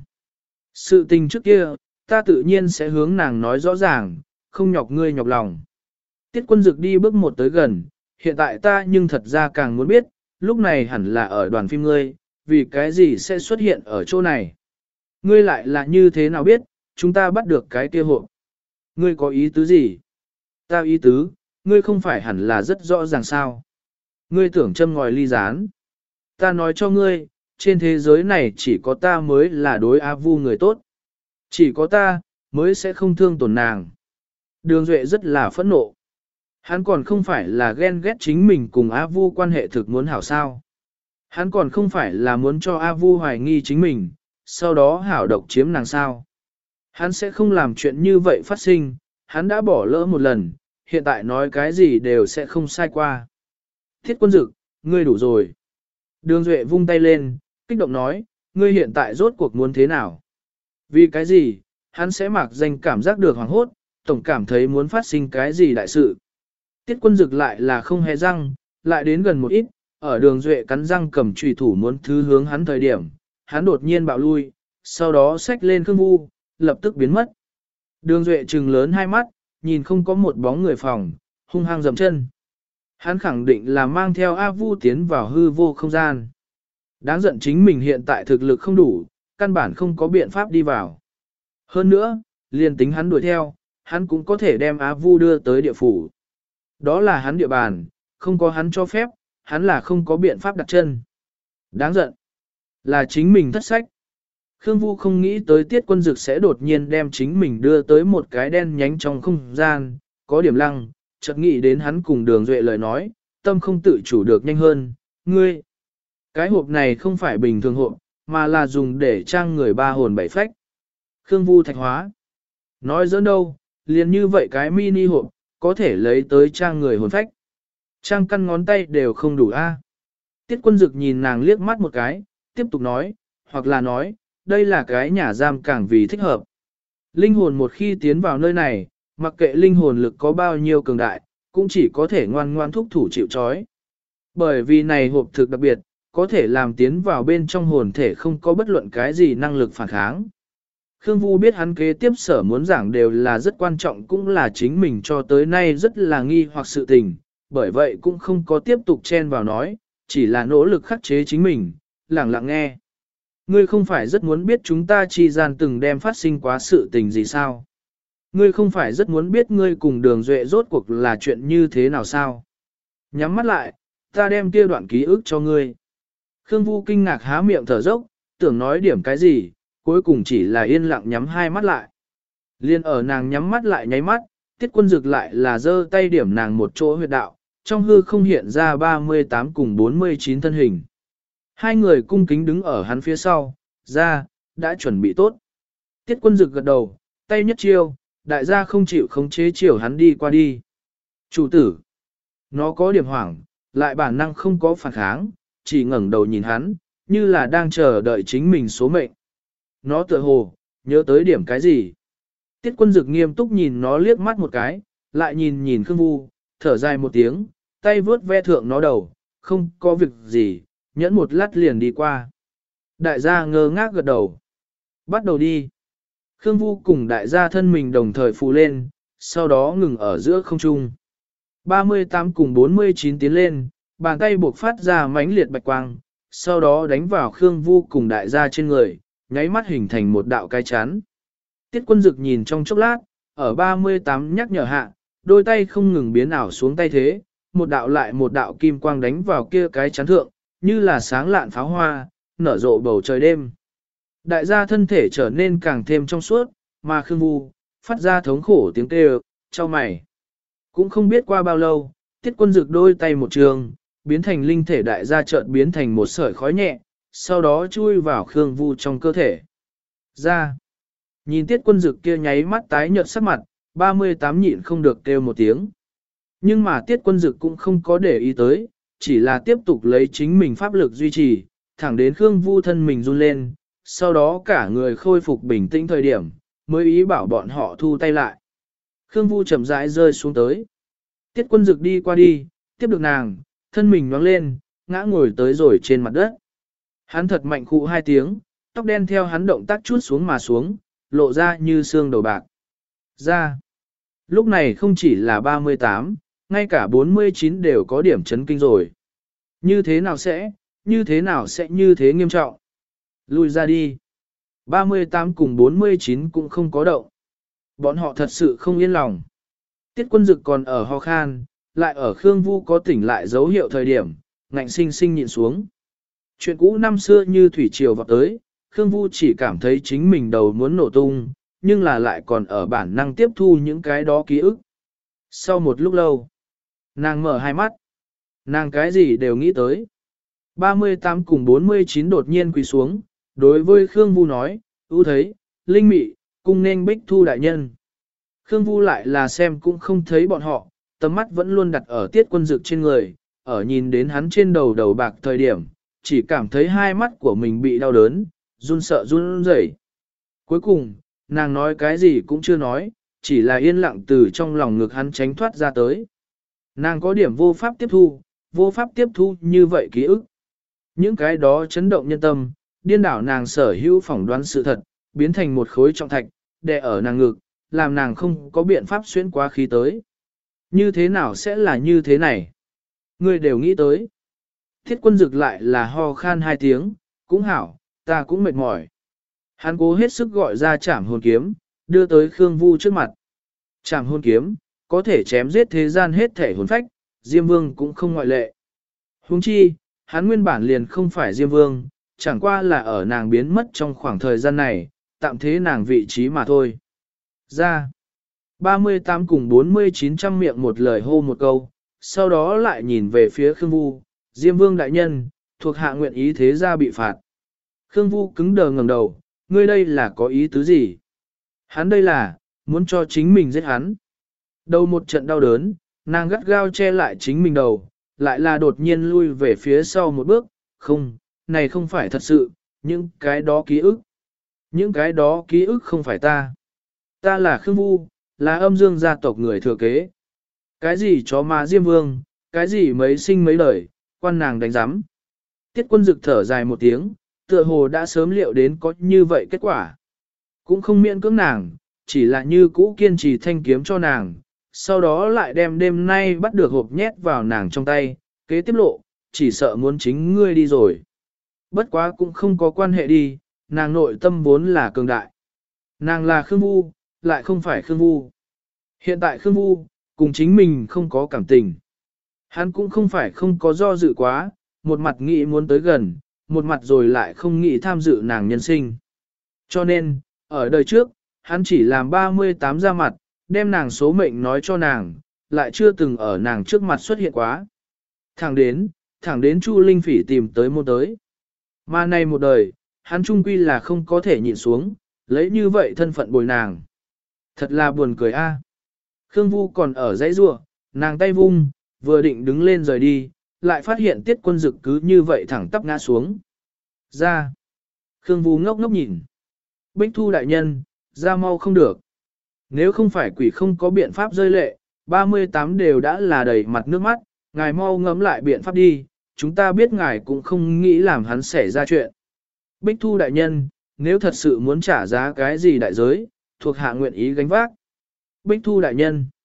Sự tình trước kia, ta tự nhiên sẽ hướng nàng nói rõ ràng, không nhọc ngươi nhọc lòng. Tiết Quân Dực đi bước một tới gần, hiện tại ta nhưng thật ra càng muốn biết, lúc này hẳn là ở đoàn phim ngươi, vì cái gì sẽ xuất hiện ở chỗ này. Ngươi lại là như thế nào biết, chúng ta bắt được cái kia hộp. Ngươi có ý tứ gì? Ta ý tứ, ngươi không phải hẳn là rất rõ ràng sao. Ngươi tưởng châm ngòi ly gián. Ta nói cho ngươi, trên thế giới này chỉ có ta mới là đối A Vu người tốt. Chỉ có ta, mới sẽ không thương tổn nàng. Đường Duệ rất là phẫn nộ. Hắn còn không phải là ghen ghét chính mình cùng A Vu quan hệ thực muốn hảo sao. Hắn còn không phải là muốn cho A Vu hoài nghi chính mình, sau đó hảo độc chiếm nàng sao. Hắn sẽ không làm chuyện như vậy phát sinh, hắn đã bỏ lỡ một lần, hiện tại nói cái gì đều sẽ không sai qua. Thiết Quân Dực, ngươi đủ rồi. Đường Duệ vung tay lên, kích động nói, ngươi hiện tại rốt cuộc muốn thế nào? Vì cái gì, hắn sẽ mặc danh cảm giác được hoảng hốt, tổng cảm thấy muốn phát sinh cái gì đại sự. Tiết Quân Dực lại là không hề răng, lại đến gần một ít, ở Đường Duệ cắn răng cầm chùy thủ muốn thứ hướng hắn thời điểm, hắn đột nhiên bạo lui, sau đó xách lên Khương Vu, lập tức biến mất. Đường Duệ trừng lớn hai mắt, nhìn không có một bóng người phòng, hung hăng dậm chân. Hắn khẳng định là mang theo A Vu tiến vào hư vô không gian. Đáng giận chính mình hiện tại thực lực không đủ, căn bản không có biện pháp đi vào. Hơn nữa, liền tính hắn đuổi theo, hắn cũng có thể đem A Vu đưa tới địa phủ. Đó là hắn địa bàn, không có hắn cho phép, hắn là không có biện pháp đặt chân. Đáng giận, là chính mình thất sách. Khương Vu không nghĩ tới Tiết Quân Dực sẽ đột nhiên đem chính mình đưa tới một cái đen nhánh trong không gian, có điểm lăng, chợt nghĩ đến hắn cùng Đường Duệ lời nói, tâm không tự chủ được nhanh hơn, ngươi. Cái hộp này không phải bình thường hộp, mà là dùng để trang người ba hồn bảy phách. Khương Vu thạch hóa. Nói giỡn đâu, liền như vậy cái mini hộp, có thể lấy tới trang người hồn phách. Trang căn ngón tay đều không đủ a. Tiết Quân Dực nhìn nàng liếc mắt một cái, tiếp tục nói, hoặc là nói, đây là cái nhà giam càng vì thích hợp. Linh hồn một khi tiến vào nơi này, mặc kệ linh hồn lực có bao nhiêu cường đại, cũng chỉ có thể ngoan ngoan thúc thủ chịu trói. Bởi vì này hộp thực đặc biệt, có thể làm tiến vào bên trong hồn thể không có bất luận cái gì năng lực phản kháng. Khương Vu biết hắn kế tiếp sở muốn giảng đều là rất quan trọng, cũng là chính mình cho tới nay rất là nghi hoặc sự tình, bởi vậy cũng không có tiếp tục chen vào nói, chỉ là nỗ lực khắc chế chính mình, lặng lặng nghe. Ngươi không phải rất muốn biết chúng ta chi gian từng đem phát sinh quá sự tình gì sao? Ngươi không phải rất muốn biết ngươi cùng Đường Duệ rốt cuộc là chuyện như thế nào sao? Nhắm mắt lại, ta đem kia đoạn ký ức cho ngươi. Khương Vu kinh ngạc há miệng thở dốc, tưởng nói điểm cái gì, cuối cùng chỉ là yên lặng nhắm hai mắt lại. Liên ở nàng nhắm mắt lại nháy mắt, Tiết Quân Dực lại là giơ tay điểm nàng một chỗ huyệt đạo, trong hư không hiện ra 38 cùng 49 thân hình. Hai người cung kính đứng ở hắn phía sau, ra, đã chuẩn bị tốt. Tiết Quân Dực gật đầu, tay nhất chiêu, đại gia không chịu khống chế chiều hắn đi qua đi. Chủ tử, nó có điểm hoảng, lại bản năng không có phản kháng, chỉ ngẩng đầu nhìn hắn, như là đang chờ đợi chính mình số mệnh. Nó tựa hồ, nhớ tới điểm cái gì. Tiết Quân Dực nghiêm túc nhìn nó liếc mắt một cái, lại nhìn nhìn Khương Vu, thở dài một tiếng, tay vướt ve thượng nó đầu, không có việc gì, nhẫn một lát liền đi qua. Đại gia ngơ ngác gật đầu. Bắt đầu đi. Khương Vu cùng đại gia thân mình đồng thời phù lên, sau đó ngừng ở giữa không trung. 38 cùng 49 tiến lên, bàn tay buộc phát ra mãnh liệt bạch quang, sau đó đánh vào Khương Vu cùng đại gia trên người, nháy mắt hình thành một đạo cái chắn. Tiết Quân Dực nhìn trong chốc lát, ở 38 nhắc nhở hạ, đôi tay không ngừng biến ảo xuống tay thế, một đạo lại một đạo kim quang đánh vào kia cái chắn thượng, như là sáng lạn pháo hoa, nở rộ bầu trời đêm. Đại gia thân thể trở nên càng thêm trong suốt, mà Khương Vu phát ra thống khổ tiếng kêu, cho mày. Cũng không biết qua bao lâu, Tiết Quân Dực đôi tay một trường, biến thành linh thể đại gia chợt biến thành một sợi khói nhẹ, sau đó chui vào Khương Vu trong cơ thể. Ra, nhìn Tiết Quân Dực kia nháy mắt tái nhợt sắc mặt, 38 nhịn không được kêu một tiếng. Nhưng mà Tiết Quân Dực cũng không có để ý tới, chỉ là tiếp tục lấy chính mình pháp lực duy trì, thẳng đến Khương Vu thân mình run lên, sau đó cả người khôi phục bình tĩnh thời điểm, mới ý bảo bọn họ thu tay lại. Khương Vu chậm rãi rơi xuống tới. Tiết Quân Dực đi qua đi, tiếp được nàng, thân mình nhoáng lên, ngã ngồi tới rồi trên mặt đất. Hắn thật mạnh khụ hai tiếng, tóc đen theo hắn động tác chút xuống mà xuống, lộ ra như xương đầu bạc. Ra. Lúc này không chỉ là 38, ngay cả 49 đều có điểm chấn kinh rồi. Như thế nào sẽ như thế nghiêm trọng. Lui ra đi. 38 cùng 49 cũng không có động. Bọn họ thật sự không yên lòng. Tiết Quân Dực còn ở ho khan, lại ở Khương Vu có tỉnh lại dấu hiệu thời điểm, ngạnh sinh sinh nhịn xuống. Chuyện cũ năm xưa như thủy triều vọt tới, Khương Vu chỉ cảm thấy chính mình đầu muốn nổ tung, nhưng là lại còn ở bản năng tiếp thu những cái đó ký ức. Sau một lúc lâu, nàng mở hai mắt, nàng cái gì đều nghĩ tới. 38 cùng 49 đột nhiên quỳ xuống, đối với Khương Vu nói, ưu thấy, linh mị, cung nên Bích Thu đại nhân. Khương Vu lại là xem cũng không thấy bọn họ, tầm mắt vẫn luôn đặt ở Tiết Quân Dực trên người, ở nhìn đến hắn trên đầu bạc thời điểm, chỉ cảm thấy hai mắt của mình bị đau đớn, run sợ run rẩy. Cuối cùng, nàng nói cái gì cũng chưa nói, chỉ là yên lặng từ trong lòng ngực hắn tránh thoát ra tới. Nàng có điểm vô pháp tiếp thu như vậy ký ức. Những cái đó chấn động nhân tâm, điên đảo nàng sở hữu phỏng đoán sự thật, biến thành một khối trọng thạch, đè ở nàng ngực, làm nàng không có biện pháp xuyên qua khí tới. Như thế nào sẽ là như thế này? Người đều nghĩ tới. Thiết Quân Dực lại là ho khan hai tiếng, cũng hảo, ta cũng mệt mỏi. Hắn cố hết sức gọi ra Trảm Hồn Kiếm, đưa tới Khương Vu trước mặt. Trảm Hồn Kiếm, có thể chém giết thế gian hết thể hồn phách, Diêm Vương cũng không ngoại lệ. Huống chi, hắn nguyên bản liền không phải Diêm Vương, chẳng qua là ở nàng biến mất trong khoảng thời gian này, tạm thế nàng vị trí mà thôi. Ra, 38 cùng 49 trăm miệng một lời hô một câu, sau đó lại nhìn về phía Khương Vu, Diêm Vương đại nhân, thuộc hạ nguyện ý thế ra bị phạt. Khương Vu cứng đờ ngẩng đầu, ngươi đây là có ý tứ gì? Hắn đây là, muốn cho chính mình giết hắn. Đầu một trận đau đớn, nàng gắt gao che lại chính mình đầu, lại là đột nhiên lui về phía sau một bước, không, này không phải thật sự, những cái đó ký ức. Những cái đó ký ức không phải ta. Ta là Khương Vu, là âm dương gia tộc người thừa kế. Cái gì chó ma Diêm Vương, cái gì mấy sinh mấy đời, quan nàng đánh giám. Tiết Quân Dực thở dài một tiếng, tựa hồ đã sớm liệu đến có như vậy kết quả. Cũng không miễn cưỡng nàng, chỉ là như cũ kiên trì thanh kiếm cho nàng, sau đó lại đem đêm nay bắt được hộp nhét vào nàng trong tay, kế tiếp lộ, chỉ sợ muốn chính ngươi đi rồi. Bất quá cũng không có quan hệ đi, nàng nội tâm vốn là cường đại. Nàng là Khương Vu, lại không phải Khương Vu. Hiện tại Khương Vu, cùng chính mình không có cảm tình. Hắn cũng không phải không có do dự quá, một mặt nghĩ muốn tới gần, một mặt rồi lại không nghĩ tham dự nàng nhân sinh. Cho nên, ở đời trước, hắn chỉ làm 38 ra mặt, đem nàng số mệnh nói cho nàng, lại chưa từng ở nàng trước mặt xuất hiện quá. Thẳng đến Chu Linh Phỉ tìm tới môn tới. Mà này một đời, hắn trung quy là không có thể nhịn xuống, lấy như vậy thân phận bồi nàng. Thật là buồn cười a. Khương Vu còn ở dãy rua, nàng tay vung, vừa định đứng lên rời đi, lại phát hiện Tiết Quân Dực cứ như vậy thẳng tắp ngã xuống. Ra. Khương Vu ngốc ngốc nhìn. Bích Thu đại nhân, ra mau không được. Nếu không phải quỷ không có biện pháp rơi lệ, 38 đều đã là đầy mặt nước mắt, ngài mau ngẫm lại biện pháp đi, chúng ta biết ngài cũng không nghĩ làm hắn xảy ra chuyện. Bích Thu đại nhân, nếu thật sự muốn trả giá cái gì đại giới, thuộc hạ nguyện ý gánh vác. Bích Thu đại nhân.